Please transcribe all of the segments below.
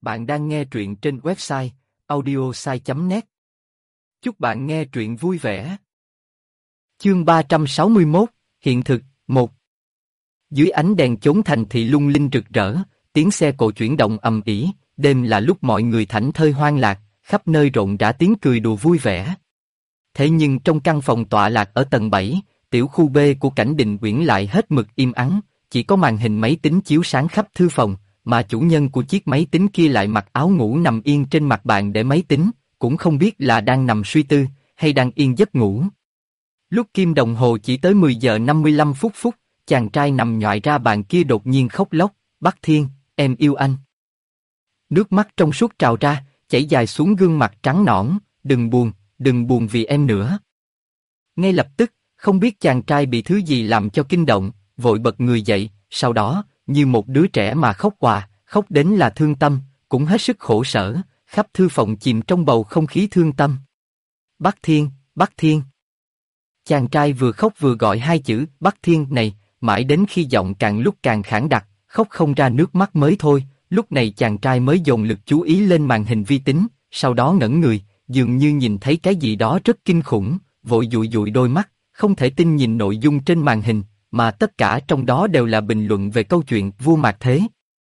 Bạn đang nghe truyện trên website audiosai.net. Chúc bạn nghe truyện vui vẻ. Chương 361, Hiện thực, 1. Dưới ánh đèn chốn thành thị lung linh rực rỡ, tiếng xe cộ chuyển động ầm ĩ, đêm là lúc mọi người thảnh thơi hoang lạc, khắp nơi rộn rã tiếng cười đùa vui vẻ. Thế nhưng trong căn phòng tọa lạc ở tầng 7, tiểu khu B của Cảnh Đình Uyển lại hết mực im ắng, chỉ có màn hình máy tính chiếu sáng khắp thư phòng, mà chủ nhân của chiếc máy tính kia lại mặc áo ngủ nằm yên trên mặt bàn để máy tính, cũng không biết là đang nằm suy tư, hay đang yên giấc ngủ. Lúc kim đồng hồ chỉ tới 10 giờ 55 phút, chàng trai nằm nhoài ra bàn kia đột nhiên khóc lóc, "Bắc Thiên, em yêu anh." Nước mắt trong suốt trào ra, chảy dài xuống gương mặt trắng nõn, đừng buồn vì em nữa." Ngay lập tức, không biết chàng trai bị thứ gì làm cho kinh động, vội bật người dậy, sau đó, như một đứa trẻ mà khóc òa, khóc đến là thương tâm, cũng hết sức khổ sở, khắp thư phòng chìm trong bầu không khí thương tâm. "Bắc Thiên, Bắc Thiên." Chàng trai vừa khóc vừa gọi hai chữ Bắc Thiên này, mãi đến khi giọng càng lúc càng khản đặc, khóc không ra nước mắt mới thôi. Lúc này chàng trai mới dồn lực chú ý lên màn hình vi tính, sau đó ngẩn người, dường như nhìn thấy cái gì đó rất kinh khủng, vội dụi dụi đôi mắt, không thể tin nhìn nội dung trên màn hình, mà tất cả trong đó đều là bình luận về câu chuyện vua Mạc Thế.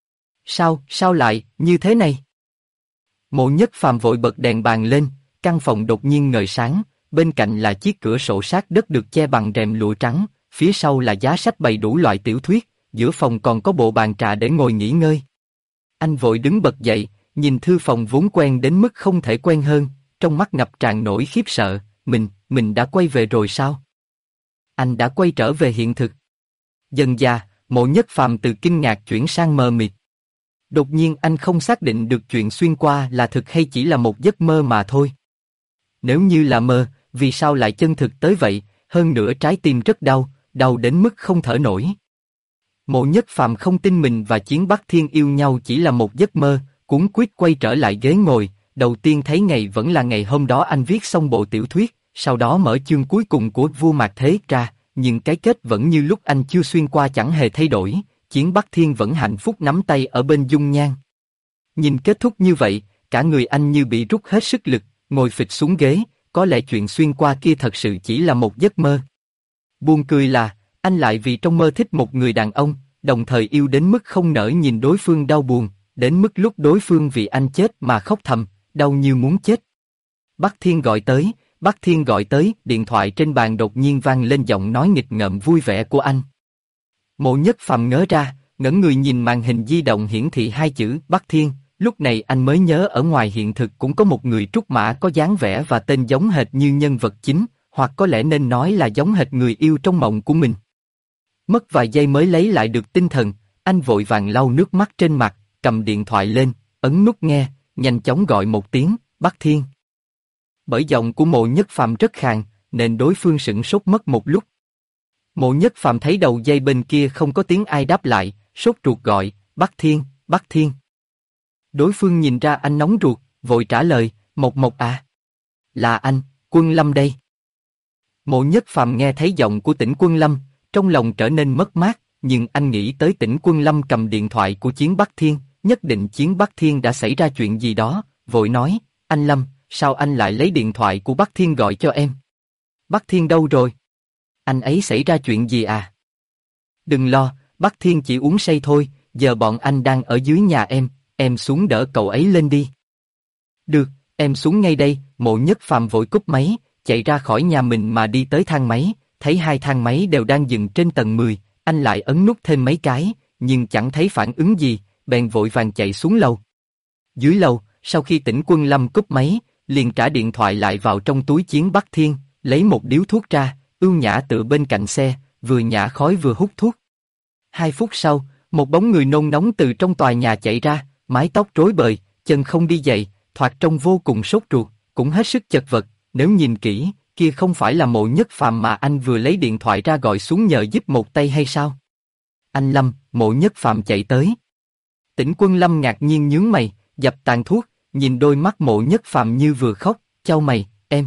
Sao lại như thế này? Mộ Nhất Phàm vội bật đèn bàn lên, căn phòng đột nhiên ngời sáng, bên cạnh là chiếc cửa sổ sát đất được che bằng rèm lụa trắng, phía sau là giá sách bày đủ loại tiểu thuyết, giữa phòng còn có bộ bàn trà để ngồi nghỉ ngơi. Anh vội đứng bật dậy, nhìn thư phòng vốn quen đến mức không thể quen hơn, trong mắt ngập tràn nỗi khiếp sợ, mình đã quay về rồi sao? Anh đã quay trở về hiện thực. Dần dà, Mộ Nhất Phàm từ kinh ngạc chuyển sang mờ mịt. Đột nhiên anh không xác định được chuyện xuyên qua là thực hay chỉ là một giấc mơ mà thôi. Nếu như là mơ, vì sao lại chân thực tới vậy, hơn nữa trái tim rất đau, đau đến mức không thở nổi. Mộ Nhất Phàm không tin mình và Chiến Bắc Thiên yêu nhau chỉ là một giấc mơ, cuống quýt quay trở lại ghế ngồi, đầu tiên thấy ngày vẫn là ngày hôm đó anh viết xong bộ tiểu thuyết, sau đó mở chương cuối cùng của vua Mạc Thế ra, nhưng cái kết vẫn như lúc anh chưa xuyên qua chẳng hề thay đổi, Chiến Bắc Thiên vẫn hạnh phúc nắm tay ở bên dung nhan. Nhìn kết thúc như vậy, cả người anh như bị rút hết sức lực, ngồi phịch xuống ghế, có lẽ chuyện xuyên qua kia thật sự chỉ là một giấc mơ. Buồn cười là, anh lại vì trong mơ thích một người đàn ông, đồng thời yêu đến mức không nỡ nhìn đối phương đau buồn, đến mức lúc đối phương vì anh chết mà khóc thầm, đau như muốn chết. Bắc Thiên gọi tới, điện thoại trên bàn đột nhiên vang lên giọng nói nghịch ngợm vui vẻ của anh. Mộ Nhất Phàm ngớ ra, ngẩng người nhìn màn hình di động hiển thị hai chữ Bắc Thiên, lúc này anh mới nhớ ở ngoài hiện thực cũng có một người trúc mã có dáng vẻ và tên giống hệt như nhân vật chính, hoặc có lẽ nên nói là giống hệt người yêu trong mộng của mình. Mất vài giây mới lấy lại được tinh thần, anh vội vàng lau nước mắt trên mặt, cầm điện thoại lên, ấn nút nghe, nhanh chóng gọi một tiếng, Bắc Thiên. Bởi giọng của Mộ Nhất Phàm rất khàn, nên đối phương sửng sốt mất một lúc. Mộ Nhất Phàm thấy đầu dây bên kia không có tiếng ai đáp lại, sốt ruột gọi, Bắc Thiên, Bắc Thiên. Đối phương nhìn ra anh nóng ruột, vội trả lời, Mộc à. Là anh, Quân Lâm đây. Mộ Nhất Phàm nghe thấy giọng của Tĩnh Quân Lâm, trong lòng trở nên mất mát, nhưng anh nghĩ tới Tĩnh Quân Lâm cầm điện thoại của Chiến Bắc Thiên, nhất định Chiến Bắc Thiên đã xảy ra chuyện gì đó, vội nói, anh Lâm, sao anh lại lấy điện thoại của Bắc Thiên gọi cho em? Bắc Thiên đâu rồi? Anh ấy xảy ra chuyện gì à? Đừng lo, Bắc Thiên chỉ uống say thôi, giờ bọn anh đang ở dưới nhà em xuống đỡ cậu ấy lên đi. Được, em xuống ngay đây. Mộ Nhất Phàm vội cúp máy, chạy ra khỏi nhà mình mà đi tới thang máy, thấy hai thang máy đều đang dừng trên tầng 10, anh lại ấn nút thêm mấy cái, nhưng chẳng thấy phản ứng gì, bèn vội vàng chạy xuống lầu. Dưới lầu, sau khi Tĩnh Quân Lâm cúp máy, liền trả điện thoại lại vào trong túi Chiến Bắc Thiên, lấy một điếu thuốc ra, ưu nhã tựa bên cạnh xe, vừa nhả khói vừa hút thuốc. 2 phút sau, một bóng người nôn nóng từ trong tòa nhà chạy ra, mái tóc rối bời, chân không đi giày, thoạt trông vô cùng sốt ruột, cũng hết sức chật vật. Nếu nhìn kỹ, kia không phải là Mộ Nhất Phàm mà anh vừa lấy điện thoại ra gọi xuống nhờ giúp một tay hay sao? Anh Lâm, Mộ Nhất Phàm chạy tới. Tĩnh Quân Lâm ngạc nhiên nhướng mày, dập tàn thuốc, nhìn đôi mắt Mộ Nhất Phàm như vừa khóc, chau mày, em.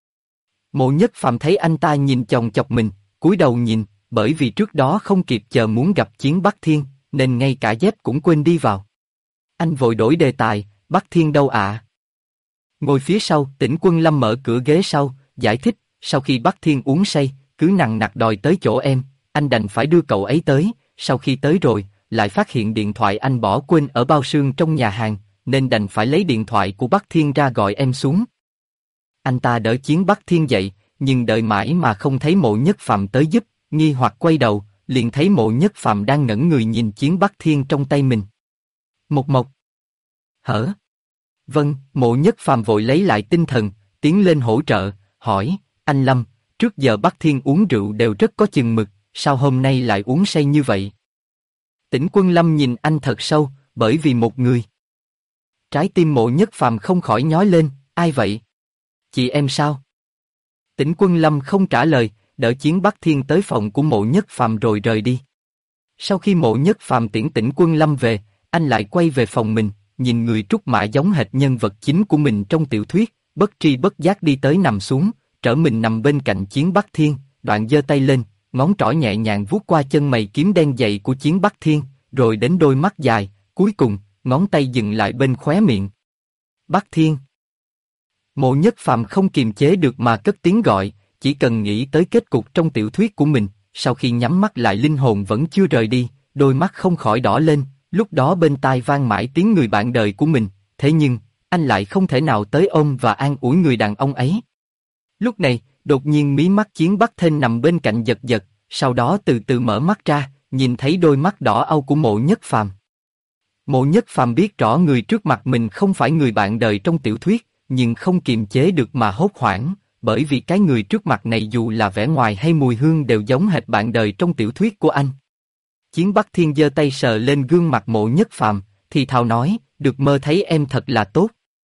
Mộ Nhất Phàm thấy anh ta nhìn chòng chọc mình, cúi đầu nhìn, bởi vì trước đó không kịp chờ muốn gặp Chiến Bắc Thiên, nên ngay cả dép cũng quên đi vào. Anh vội đổi đề tài, Bắc Thiên đâu ạ? Ngồi phía sau, Tĩnh Quân Lâm mở cửa ghế sau, giải thích, sau khi Bắc Thiên uống say, cứ nằng nặc đòi tới chỗ em, anh đành phải đưa cậu ấy tới, sau khi tới rồi, lại phát hiện điện thoại anh bỏ quên ở bao xương trong nhà hàng, nên đành phải lấy điện thoại của Bắc Thiên ra gọi em xuống. Anh ta đỡ Chiến Bắc Thiên dậy, nhưng đợi mãi mà không thấy Mộ Nhất Phàm tới giúp, nghi hoặc quay đầu, liền thấy Mộ Nhất Phàm đang ngẩn người nhìn Chiến Bắc Thiên trong tay mình. Một mộc. Hở? Vâng, Mộ Nhất Phàm vội lấy lại tinh thần, tiến lên hỗ trợ, hỏi, anh Lâm, trước giờ Bắc Thiên uống rượu đều rất có chừng mực, sao hôm nay lại uống say như vậy? Tĩnh Quân Lâm nhìn anh thật sâu, bởi vì một người. Trái tim Mộ Nhất Phàm không khỏi nhói lên, ai vậy? Chị em sao? Tĩnh Quân Lâm không trả lời, đỡ Chiến Bắc Thiên tới phòng của Mộ Nhất Phàm rồi rời đi. Sau khi Mộ Nhất Phàm tiễn Tĩnh Quân Lâm về, anh lại quay về phòng mình, nhìn người trúc mã giống hệt nhân vật chính của mình trong tiểu thuyết, bất tri bất giác đi tới nằm xuống, trở mình nằm bên cạnh Chiến Bắc Thiên, đoạn giơ tay lên, ngón trỏ nhẹ nhàng vuốt qua chân mày kiếm đen dày của Chiến Bắc Thiên, rồi đến đôi mắt dài, cuối cùng, ngón tay dừng lại bên khóe miệng. Bắc Thiên. Mộ Nhất Phàm không kiềm chế được mà cất tiếng gọi, chỉ cần nghĩ tới kết cục trong tiểu thuyết của mình, sau khi nhắm mắt lại linh hồn vẫn chưa rời đi, đôi mắt không khỏi đỏ lên, lúc đó bên tai vang mãi tiếng người bạn đời của mình, thế nhưng, anh lại không thể nào tới ôm và an ủi người đàn ông ấy. Lúc này, đột nhiên mí mắt Chiến Bắc Thiên nằm bên cạnh giật giật, sau đó từ từ mở mắt ra, nhìn thấy đôi mắt đỏ au của Mộ Nhất Phàm. Mộ Nhất Phàm biết rõ người trước mặt mình không phải người bạn đời trong tiểu thuyết, nhưng không kiềm chế được mà hốt hoảng, bởi vì cái người trước mặt này dù là vẻ ngoài hay mùi hương đều giống hệt bạn đời trong tiểu thuyết của anh. Chiến Bắc Thiên giơ tay sờ lên gương mặt Mộ Nhất Phàm, thì thào nói, được mơ thấy em thật là tốt.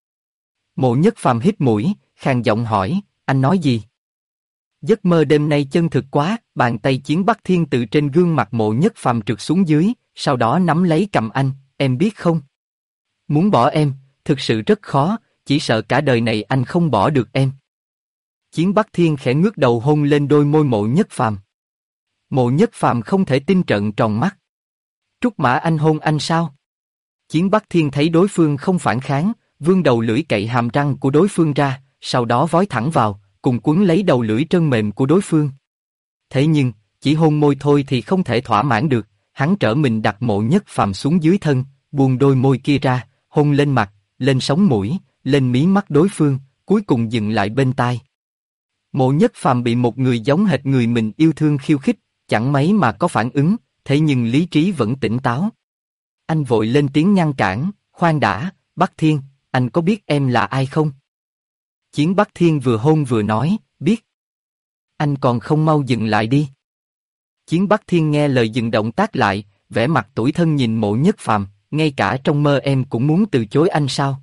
Mộ Nhất Phàm hít mũi, khàn giọng hỏi, anh nói gì? Giấc mơ đêm nay chân thực quá, bàn tay Chiến Bắc Thiên từ trên gương mặt Mộ Nhất Phàm trượt xuống dưới, sau đó nắm lấy cầm anh, em biết không? Muốn bỏ em, thực sự rất khó, chỉ sợ cả đời này anh không bỏ được em. Chiến Bắc Thiên khẽ ngước đầu hôn lên đôi môi Mộ Nhất Phàm. Mộ Nhất Phàm không thể tin trợn tròn mắt. Trúc Mã anh hôn anh sao? Chiến Bắc Thiên thấy đối phương không phản kháng, vươn đầu lưỡi cậy hàm răng của đối phương ra, sau đó vói thẳng vào, cùng quấn lấy đầu lưỡi trơn mềm của đối phương. Thế nhưng, chỉ hôn môi thôi thì không thể thỏa mãn được, hắn trở mình đặt Mộ Nhất Phàm xuống dưới thân, buông đôi môi kia ra, hôn lên mặt, lên sống mũi, lên mí mắt đối phương, cuối cùng dừng lại bên tai. Mộ Nhất Phàm bị một người giống hệt người mình yêu thương khiêu khích, chẳng mấy mà có phản ứng, thế nhưng lý trí vẫn tỉnh táo. Anh vội lên tiếng ngăn cản, khoan đã, Bắc Thiên, anh có biết em là ai không? Chiến Bắc Thiên vừa hôn vừa nói, biết. Anh còn không mau dừng lại đi. Chiến Bắc Thiên nghe lời dừng động tác lại, vẻ mặt tủi thân nhìn Mộ Nhất Phàm, ngay cả trong mơ em cũng muốn từ chối anh sao?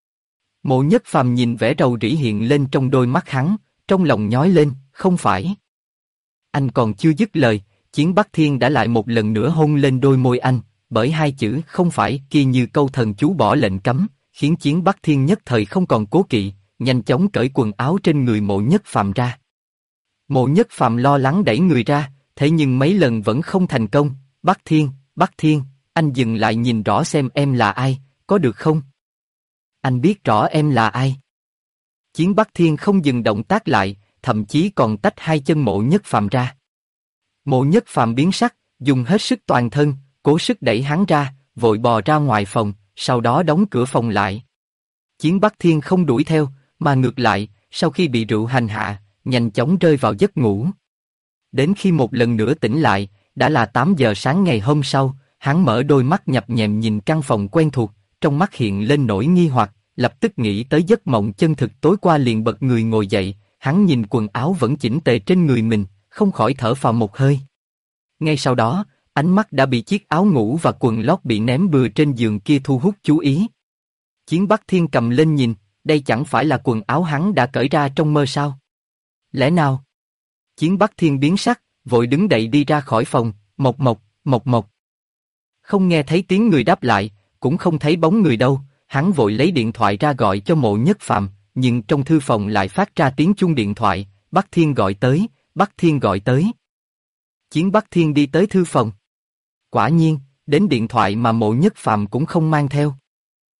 Mộ Nhất Phàm nhìn vẻ rầu rĩ hiện lên trong đôi mắt hắn, trong lòng nhói lên, không phải. Anh còn chưa dứt lời, Chiến Bắc Thiên đã lại một lần nữa hôn lên đôi môi anh, bởi hai chữ không phải kia như câu thần chú bỏ lệnh cấm, khiến Chiến Bắc Thiên nhất thời không còn cố kỵ, nhanh chóng cởi quần áo trên người Mộ Nhất Phàm ra. Mộ Nhất Phàm lo lắng đẩy người ra, thế nhưng mấy lần vẫn không thành công. Bắc Thiên, anh dừng lại nhìn rõ xem em là ai, có được không? Anh biết rõ em là ai. Chiến Bắc Thiên không dừng động tác lại, thậm chí còn tách hai chân Mộ Nhất Phàm ra. Mộ Nhất Phàm biến sắc, dùng hết sức toàn thân, cố sức đẩy hắn ra, vội bò ra ngoài phòng, sau đó đóng cửa phòng lại. Chiến Bắc Thiên không đuổi theo, mà ngược lại, sau khi bị rượu hành hạ, nhanh chóng rơi vào giấc ngủ. Đến khi một lần nữa tỉnh lại, đã là 8 giờ sáng ngày hôm sau, hắn mở đôi mắt nhập nhèm nhìn căn phòng quen thuộc, trong mắt hiện lên nỗi nghi hoặc, lập tức nghĩ tới giấc mộng chân thực tối qua liền bật người ngồi dậy, hắn nhìn quần áo vẫn chỉnh tề trên người mình, không khỏi thở phào một hơi. Ngay sau đó, ánh mắt đã bị chiếc áo ngủ và quần lót bị ném bừa trên giường kia thu hút chú ý. Chiến Bắc Thiên cầm lên nhìn, đây chẳng phải là quần áo hắn đã cởi ra trong mơ sao? Lẽ nào? Chiến Bắc Thiên biến sắc, vội đứng dậy đi ra khỏi phòng, mộc mộc. Không nghe thấy tiếng người đáp lại, cũng không thấy bóng người đâu, hắn vội lấy điện thoại ra gọi cho Mộ Nhất Phàm, nhưng trong thư phòng lại phát ra tiếng chuông điện thoại, Bắc Thiên gọi tới, Bắc Thiên gọi tới. Chiến Bắc Thiên đi tới thư phòng. Quả nhiên, đến điện thoại mà Mộ Nhất Phàm cũng không mang theo.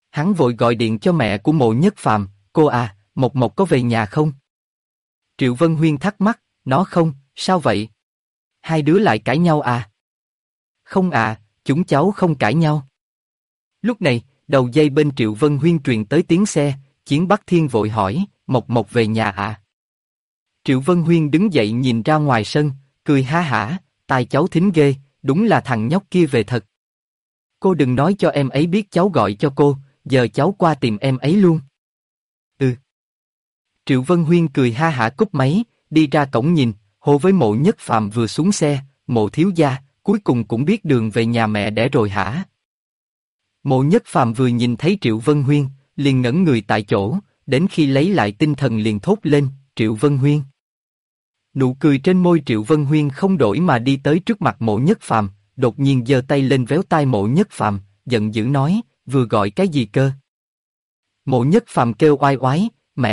Hắn vội gọi điện cho mẹ của Mộ Nhất Phàm, cô à, Mộc Mộc có về nhà không? Triệu Vân Huyên thắc mắc, nó không, sao vậy? Hai đứa lại cãi nhau à? Không à, chúng cháu không cãi nhau. Lúc này, đầu dây bên Triệu Vân Huyên truyền tới tiếng xe, Chiến Bắc Thiên vội hỏi, Mộc Mộc về nhà à? Triệu Vân Huyên đứng dậy nhìn ra ngoài sân, cười ha hả, tai cháu thính ghê, đúng là thằng nhóc kia về thật. Cô đừng nói cho em ấy biết cháu gọi cho cô, giờ cháu qua tìm em ấy luôn. Ừ. Triệu Vân Huyên cười ha hả cúp máy, đi ra cổng nhìn, hô với Mộ Nhất Phàm vừa xuống xe, Mộ thiếu gia, cuối cùng cũng biết đường về nhà mẹ đẻ rồi hả? Mộ Nhất Phàm vừa nhìn thấy Triệu Vân Huyên, liền ngẩn người tại chỗ, đến khi lấy lại tinh thần liền thốt lên, Triệu Vân Huyên. Nụ cười trên môi Triệu Vân Huyên không đổi mà đi tới trước mặt Mộ Nhất Phàm, đột nhiên giơ tay lên véo tai Mộ Nhất Phàm, giận dữ nói, vừa gọi cái gì cơ? Mộ Nhất Phàm kêu oai oái,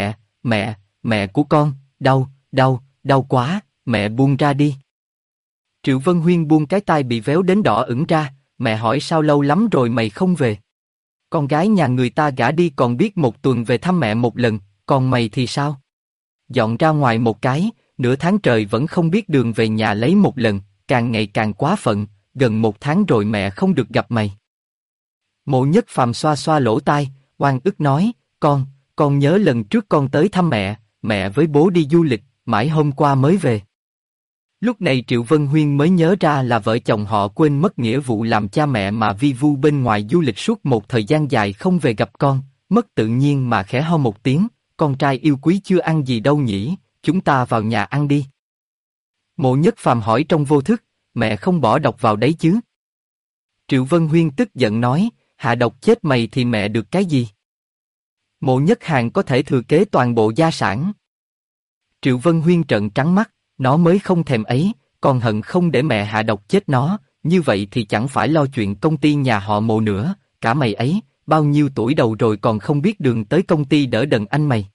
mẹ của con, đau quá, mẹ buông ra đi. Triệu Vân Huyên buông cái tai bị véo đến đỏ ửng ra, mẹ hỏi sao lâu lắm rồi mày không về? Con gái nhà người ta gả đi còn biết một tuần về thăm mẹ một lần, còn mày thì sao? Dọn ra ngoài một cái, nửa tháng trời vẫn không biết đường về nhà lấy một lần, càng ngày càng quá phận, gần một tháng rồi mẹ không được gặp mày. Mộ Nhất Phàm xoa xoa lỗ tai, oan ức nói, con nhớ lần trước con tới thăm mẹ với bố đi du lịch, mãi hôm qua mới về. Lúc này Triệu Vân Huyên mới nhớ ra là vợ chồng họ quên mất nghĩa vụ làm cha mẹ mà vi vu bên ngoài du lịch suốt một thời gian dài không về gặp con, mất tự nhiên mà khẽ ho một tiếng, con trai yêu quý chưa ăn gì đâu nhỉ, chúng ta vào nhà ăn đi. Mộ Nhất Phàm hỏi trong vô thức, mẹ không bỏ độc vào đấy chứ? Triệu Vân Huyên tức giận nói, hạ độc chết mày thì mẹ được cái gì? Mộ Nhất Hàn có thể thừa kế toàn bộ gia sản. Triệu Vân Huyên trợn trắng mắt, nó mới không thèm ấy, còn hận không để mẹ hạ độc chết nó, như vậy thì chẳng phải lo chuyện công ty nhà họ Mộ nữa, cả mày ấy, bao nhiêu tuổi đầu rồi còn không biết đường tới công ty đỡ đần anh mày.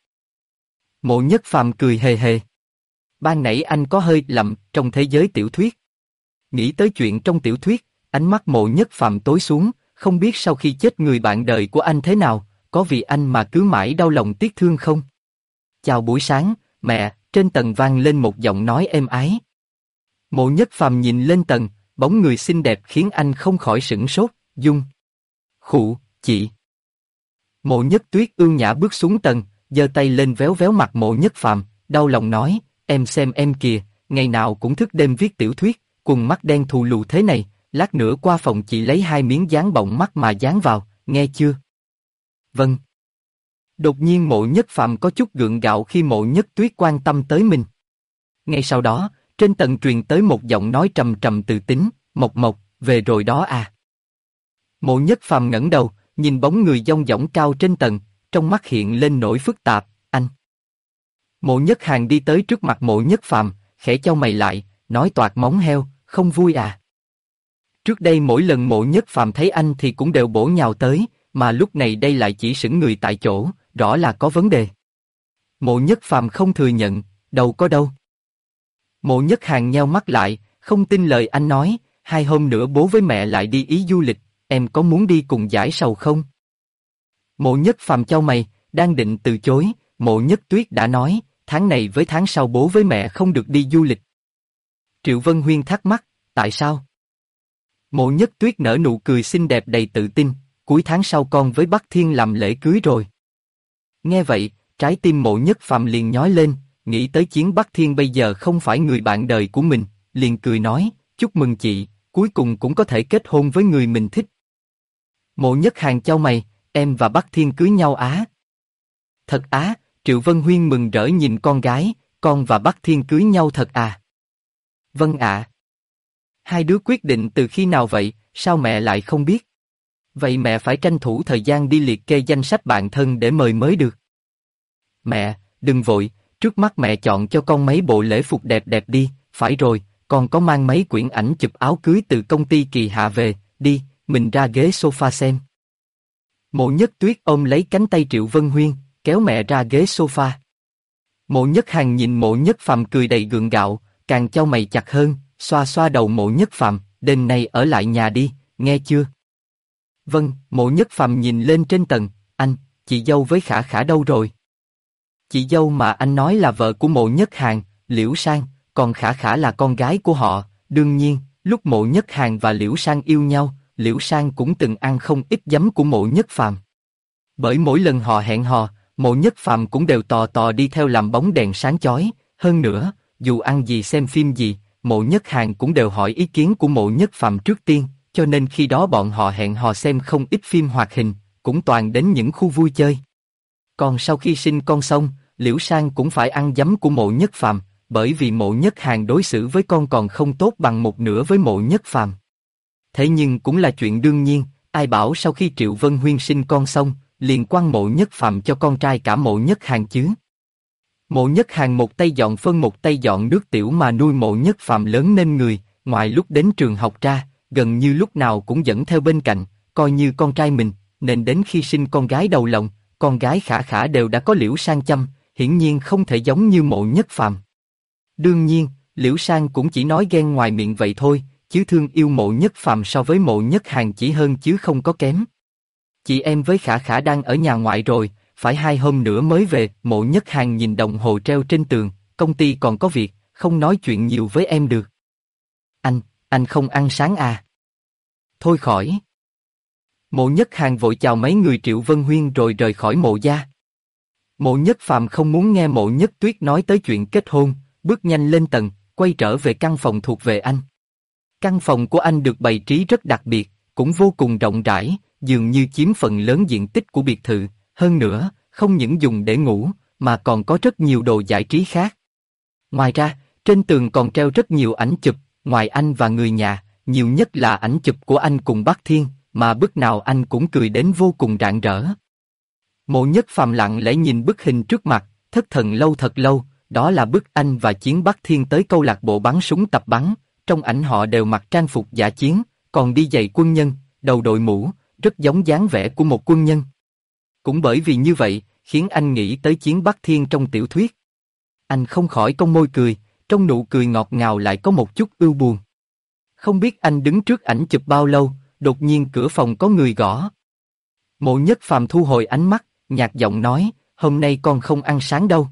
Mộ Nhất Phàm cười hề hề. Ban nãy anh có hơi lầm trong thế giới tiểu thuyết. Nghĩ tới chuyện trong tiểu thuyết, ánh mắt Mộ Nhất Phàm tối xuống, không biết sau khi chết người bạn đời của anh thế nào, có vì anh mà cứ mãi đau lòng tiếc thương không? Chào buổi sáng, mẹ, trên tầng vang lên một giọng nói êm ái. Mộ Nhất Phàm nhìn lên tầng, bóng người xinh đẹp khiến anh không khỏi sửng sốt, Dung. Khụ, chị. Mộ Nhất Tuyết ương nhã bước xuống tầng, giơ tay lên véo véo mặt Mộ Nhất Phàm, đau lòng nói, em xem em kìa, ngày nào cũng thức đêm viết tiểu thuyết, quần mắt đen thù lù thế này, lát nữa qua phòng chị lấy 2 miếng dán bọng mắt mà dán vào, nghe chưa? Vâng. Đột nhiên Mộ Nhất Phàm có chút gượng gạo khi Mộ Nhất Tuyết quan tâm tới mình. Ngay sau đó, trên tầng truyền tới một giọng nói trầm trầm từ tính, Mộc Mộc, về rồi đó à. Mộ Nhất Phàm ngẩng đầu, nhìn bóng người dong dỏng cao trên tầng, trong mắt hiện lên nỗi phức tạp, anh. Mộ Nhất Hàn đi tới trước mặt Mộ Nhất Phàm, khẽ chau mày lại, nói toạc móng heo, không vui à. Trước đây mỗi lần Mộ Nhất Phàm thấy anh thì cũng đều bổ nhào tới, mà lúc này đây lại chỉ sững người tại chỗ, rõ là có vấn đề. Mộ Nhất Phàm không thừa nhận, đâu có đâu. Mộ Nhất Hàn nheo mắt lại, không tin lời anh nói, 2 hôm nữa bố với mẹ lại đi Ý du lịch, em có muốn đi cùng giải sầu không? Mộ Nhất Phàm chau mày, đang định từ chối, Mộ Nhất Tuyết đã nói, tháng này với tháng sau bố với mẹ không được đi du lịch. Triệu Vân Huyên thắc mắc, tại sao? Mộ Nhất Tuyết nở nụ cười xinh đẹp đầy tự tin, cuối tháng sau con với Bắc Thiên làm lễ cưới rồi. Nghe vậy, trái tim Mộ Nhất Phàm liền nhói lên, nghĩ tới Chiến Bắc Thiên bây giờ không phải người bạn đời của mình, liền cười nói, chúc mừng chị, cuối cùng cũng có thể kết hôn với người mình thích. Mộ Nhất Hàn chau mày, em và Bắc Thiên cưới nhau á? Thật á, Triệu Vân Huyên mừng rỡ nhìn con gái, con và Bắc Thiên cưới nhau thật à? Vâng ạ. Hai đứa quyết định từ khi nào vậy, sao mẹ lại không biết? Vậy mẹ phải tranh thủ thời gian đi liệt kê danh sách bạn thân để mời mới được. Mẹ, đừng vội, trước mắt mẹ chọn cho con mấy bộ lễ phục đẹp đẹp đi, phải rồi, con có mang mấy quyển ảnh chụp áo cưới từ công ty Kỳ Hạ về, đi, mình ra ghế sofa xem. Mộ Nhất Tuyết ôm lấy cánh tay Triệu Vân Huyên, kéo mẹ ra ghế sofa. Mộ Nhất Hàn nhìn Mộ Nhất Phàm cười đầy gượng gạo, càng chau mày chặt hơn, xoa xoa đầu Mộ Nhất Phàm, đêm nay ở lại nhà đi, nghe chưa? Vâng, Mộ Nhất Phàm nhìn lên trên tầng, anh, chị dâu với Khả Khả đâu rồi? Chị dâu mà anh nói là vợ của Mộ Nhất Hàn, Liễu Sang, còn Khả Khả là con gái của họ. Đương nhiên, lúc Mộ Nhất Hàn và Liễu Sang yêu nhau, Liễu Sang cũng từng ăn không ít giấm của Mộ Nhất Phàm. Bởi mỗi lần họ hẹn hò, Mộ Nhất Phàm cũng đều tò tò đi theo làm bóng đèn sáng chói. Hơn nữa, dù ăn gì xem phim gì, Mộ Nhất Hàn cũng đều hỏi ý kiến của Mộ Nhất Phàm trước tiên, cho nên khi đó bọn họ hẹn hò xem không ít phim hoạt hình, cũng toàn đến những khu vui chơi. Còn sau khi sinh con xong, Liễu Sang cũng phải ăn giấm của Mộ Nhất Phàm, bởi vì Mộ Nhất Hàn đối xử với con còn không tốt bằng một nửa với Mộ Nhất Phàm. Thế nhưng cũng là chuyện đương nhiên, ai bảo sau khi Triệu Vân Huyên sinh con xong, liền quăng Mộ Nhất Phàm cho con trai cả Mộ Nhất Hàn chứ. Mộ Nhất Hàn một tay dọn phân một tay dọn nước tiểu mà nuôi Mộ Nhất Phàm lớn nên người, ngoài lúc đến trường học ra, gần như lúc nào cũng dẫn theo bên cạnh, coi như con trai mình, nên đến khi sinh con gái đầu lòng, con gái Khả Khả đều đã có Liễu Sang chăm, hiển nhiên không thể giống như Mộ Nhất Phàm. Đương nhiên, Liễu Sang cũng chỉ nói ghen ngoài miệng vậy thôi, chứ thương yêu Mộ Nhất Phàm so với Mộ Nhất Hàn chỉ hơn chứ không có kém. Chị em với Khả Khả đang ở nhà ngoại rồi, phải 2 hôm nữa mới về. Mộ Nhất Hàn nhìn đồng hồ treo trên tường, công ty còn có việc, không nói chuyện nhiều với em được. Anh không ăn sáng à? Thôi khỏi. Mộ Nhất Hàn vội chào mấy người Triệu Vân Huyên rồi rời khỏi Mộ gia. Mộ Nhất Phàm không muốn nghe Mộ Nhất Tuyết nói tới chuyện kết hôn, bước nhanh lên tầng, quay trở về căn phòng thuộc về anh. Căn phòng của anh được bày trí rất đặc biệt, cũng vô cùng rộng rãi, dường như chiếm phần lớn diện tích của biệt thự, hơn nữa, không những dùng để ngủ, mà còn có rất nhiều đồ giải trí khác. Ngoài ra, trên tường còn treo rất nhiều ảnh chụp, ngoài anh và người nhà, nhiều nhất là ảnh chụp của anh cùng Bắc Thiên, mà bức nào anh cũng cười đến vô cùng rạng rỡ. Mộ Nhất Phàm lặng lẽ nhìn bức hình trước mặt, thất thần lâu thật lâu, đó là bức anh và Chiến Bắc Thiên tới câu lạc bộ bắn súng tập bắn, trong ảnh họ đều mặc trang phục dã chiến, còn đi giày quân nhân, đầu đội mũ, rất giống dáng vẻ của một quân nhân. Cũng bởi vì như vậy, khiến anh nghĩ tới Chiến Bắc Thiên trong tiểu thuyết. Anh không khỏi cong môi cười, trong nụ cười ngọt ngào lại có một chút ưu buồn. Không biết anh đứng trước ảnh chụp bao lâu, đột nhiên cửa phòng có người gõ. Mộ Nhất Phàm thu hồi ánh mắt, nhạt giọng nói, hôm nay con không ăn sáng đâu.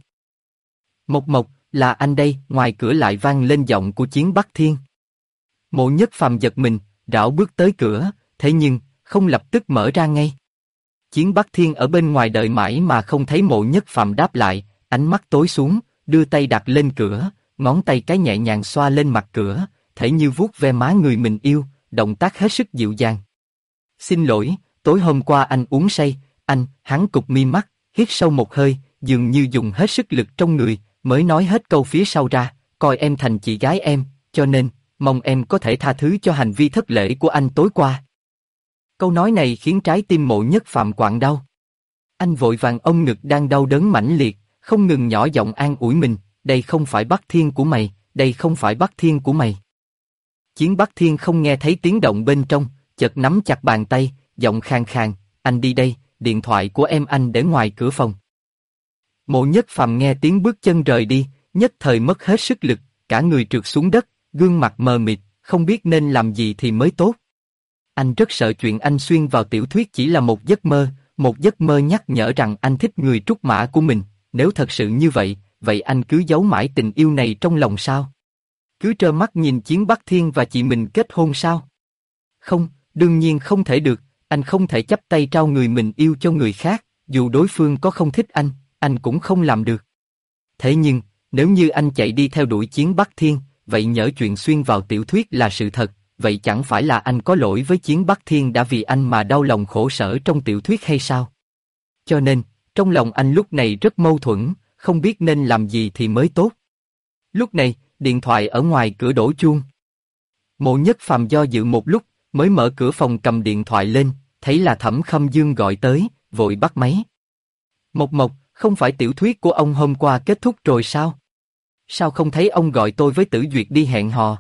Mộc Mộc, là anh đây. Ngoài cửa lại vang lên giọng của Chiến Bắc Thiên. Mộ Nhất Phàm giật mình, rảo bước tới cửa, thế nhưng, không lập tức mở ra ngay. Chiến Bắc Thiên ở bên ngoài đợi mãi mà không thấy Mộ Nhất Phàm đáp lại, ánh mắt tối xuống, đưa tay đặt lên cửa, ngón tay cái nhẹ nhàng xoa lên mặt cửa, thể như vuốt ve má người mình yêu, động tác hết sức dịu dàng. Xin lỗi, tối hôm qua anh uống say. Hắn cụp mi mắt, hít sâu một hơi, dường như dùng hết sức lực trong người, mới nói hết câu phía sau ra, coi em thành chị gái em, cho nên, mong em có thể tha thứ cho hành vi thất lễ của anh tối qua. Câu nói này khiến trái tim Mộ Nhất Phàm quặn đau. Anh vội vàng ôm ngực đang đau đớn mãnh liệt, không ngừng nhỏ giọng an ủi mình, đây không phải Bắc Thiên của mày, đây không phải Bắc Thiên của mày. Chiến Bắc Thiên không nghe thấy tiếng động bên trong, chợt nắm chặt bàn tay, giọng khàn khàn, anh đi đây, điện thoại của em anh để ngoài cửa phòng. Mộ Nhất Phàm nghe tiếng bước chân rời đi, nhất thời mất hết sức lực, cả người trượt xuống đất, gương mặt mờ mịt, không biết nên làm gì thì mới tốt. Anh rất sợ chuyện anh xuyên vào tiểu thuyết chỉ là một giấc mơ nhắc nhở rằng anh thích người trúc mã của mình, nếu thật sự như vậy, vậy anh cứ giấu mãi tình yêu này trong lòng sao? Cứ trơ mắt nhìn Chiến Bắc Thiên và chị mình kết hôn sao? Không, đương nhiên không thể được, anh không thể chắp tay trao người mình yêu cho người khác, dù đối phương có không thích anh cũng không làm được. Thế nhưng, nếu như anh chạy đi theo đuổi Chiến Bắc Thiên, vậy nhỡ chuyện xuyên vào tiểu thuyết là sự thật, vậy chẳng phải là anh có lỗi với Chiến Bắc Thiên đã vì anh mà đau lòng khổ sở trong tiểu thuyết hay sao? Cho nên, trong lòng anh lúc này rất mâu thuẫn, không biết nên làm gì thì mới tốt. Lúc này, điện thoại ở ngoài cửa đổ chuông. Mộ Nhất Phàm do dự một lúc, mới mở cửa phòng cầm điện thoại lên, thấy là Thẩm Khâm Dương gọi tới, vội bắt máy. Mộc Mộc, không phải tiểu thuyết của ông hôm qua kết thúc rồi sao? Sao không thấy ông gọi tôi với Tử Duyệt đi hẹn hò?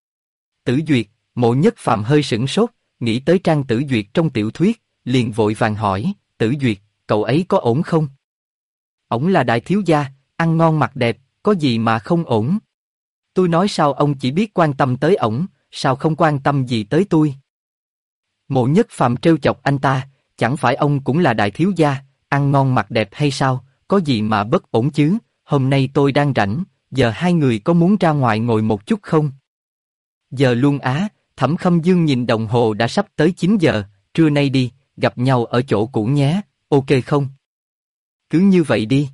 Tử Duyệt, Mộ Nhất Phàm hơi sửng sốt, nghĩ tới Trang Tử Duyệt trong tiểu thuyết, liền vội vàng hỏi, Tử Duyệt, cậu ấy có ổn không? Ổng là đại thiếu gia, ăn ngon mặc đẹp, có gì mà không ổn? Tôi nói sao ông chỉ biết quan tâm tới ổng, sao không quan tâm gì tới tôi? Mộ Nhất Phàm trêu chọc anh ta, chẳng phải ông cũng là đại thiếu gia, ăn ngon mặc đẹp hay sao, có gì mà bất ổn chứ, hôm nay tôi đang rảnh, giờ hai người có muốn ra ngoài ngồi một chút không? Giờ luôn á, Thẩm Khâm Dương nhìn đồng hồ đã sắp tới 9 giờ, trưa nay đi, gặp nhau ở chỗ cũ nhé, ok không? Cứ như vậy đi.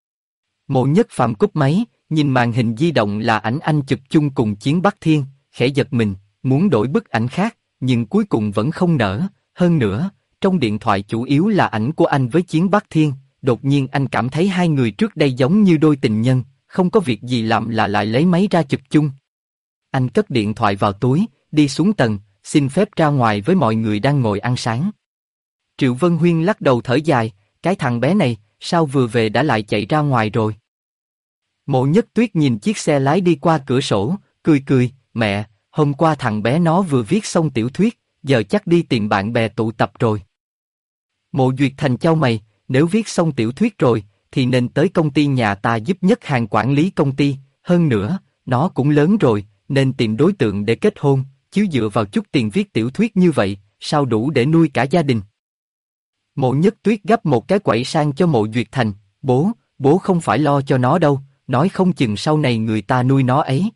Mộ Nhất Phàm cúp máy, nhìn màn hình di động là ảnh anh chụp chung cùng Chiến Bắc Thiên, khẽ giật mình, muốn đổi bức ảnh khác, nhưng cuối cùng vẫn không nỡ, hơn nữa, trong điện thoại chủ yếu là ảnh của anh với Chiến Bắc Thiên, đột nhiên anh cảm thấy hai người trước đây giống như đôi tình nhân, không có việc gì làm là lại lấy máy ra chụp chung. Anh cất điện thoại vào túi, đi xuống tầng, xin phép ra ngoài với mọi người đang ngồi ăn sáng. Triệu Vân Huyên lắc đầu thở dài, cái thằng bé này, sao vừa về đã lại chạy ra ngoài rồi? Mộ Nhất Tuyết nhìn chiếc xe lái đi qua cửa sổ, cười cười, mẹ, hôm qua thằng bé nó vừa viết xong tiểu thuyết, giờ chắc đi tìm bạn bè tụ tập rồi. Mộ Duyệt Thành chau mày, nếu viết xong tiểu thuyết rồi, thì nên tới công ty nhà ta giúp Nhất Hàng quản lý công ty, hơn nữa, nó cũng lớn rồi, nên tìm đối tượng để kết hôn, chứ dựa vào chút tiền viết tiểu thuyết như vậy, sao đủ để nuôi cả gia đình. Mộ Nhất Tuyết gấp một cái quẩy sang cho Mộ Duyệt Thành, bố không phải lo cho nó đâu, nói không chừng sau này người ta nuôi nó ấy.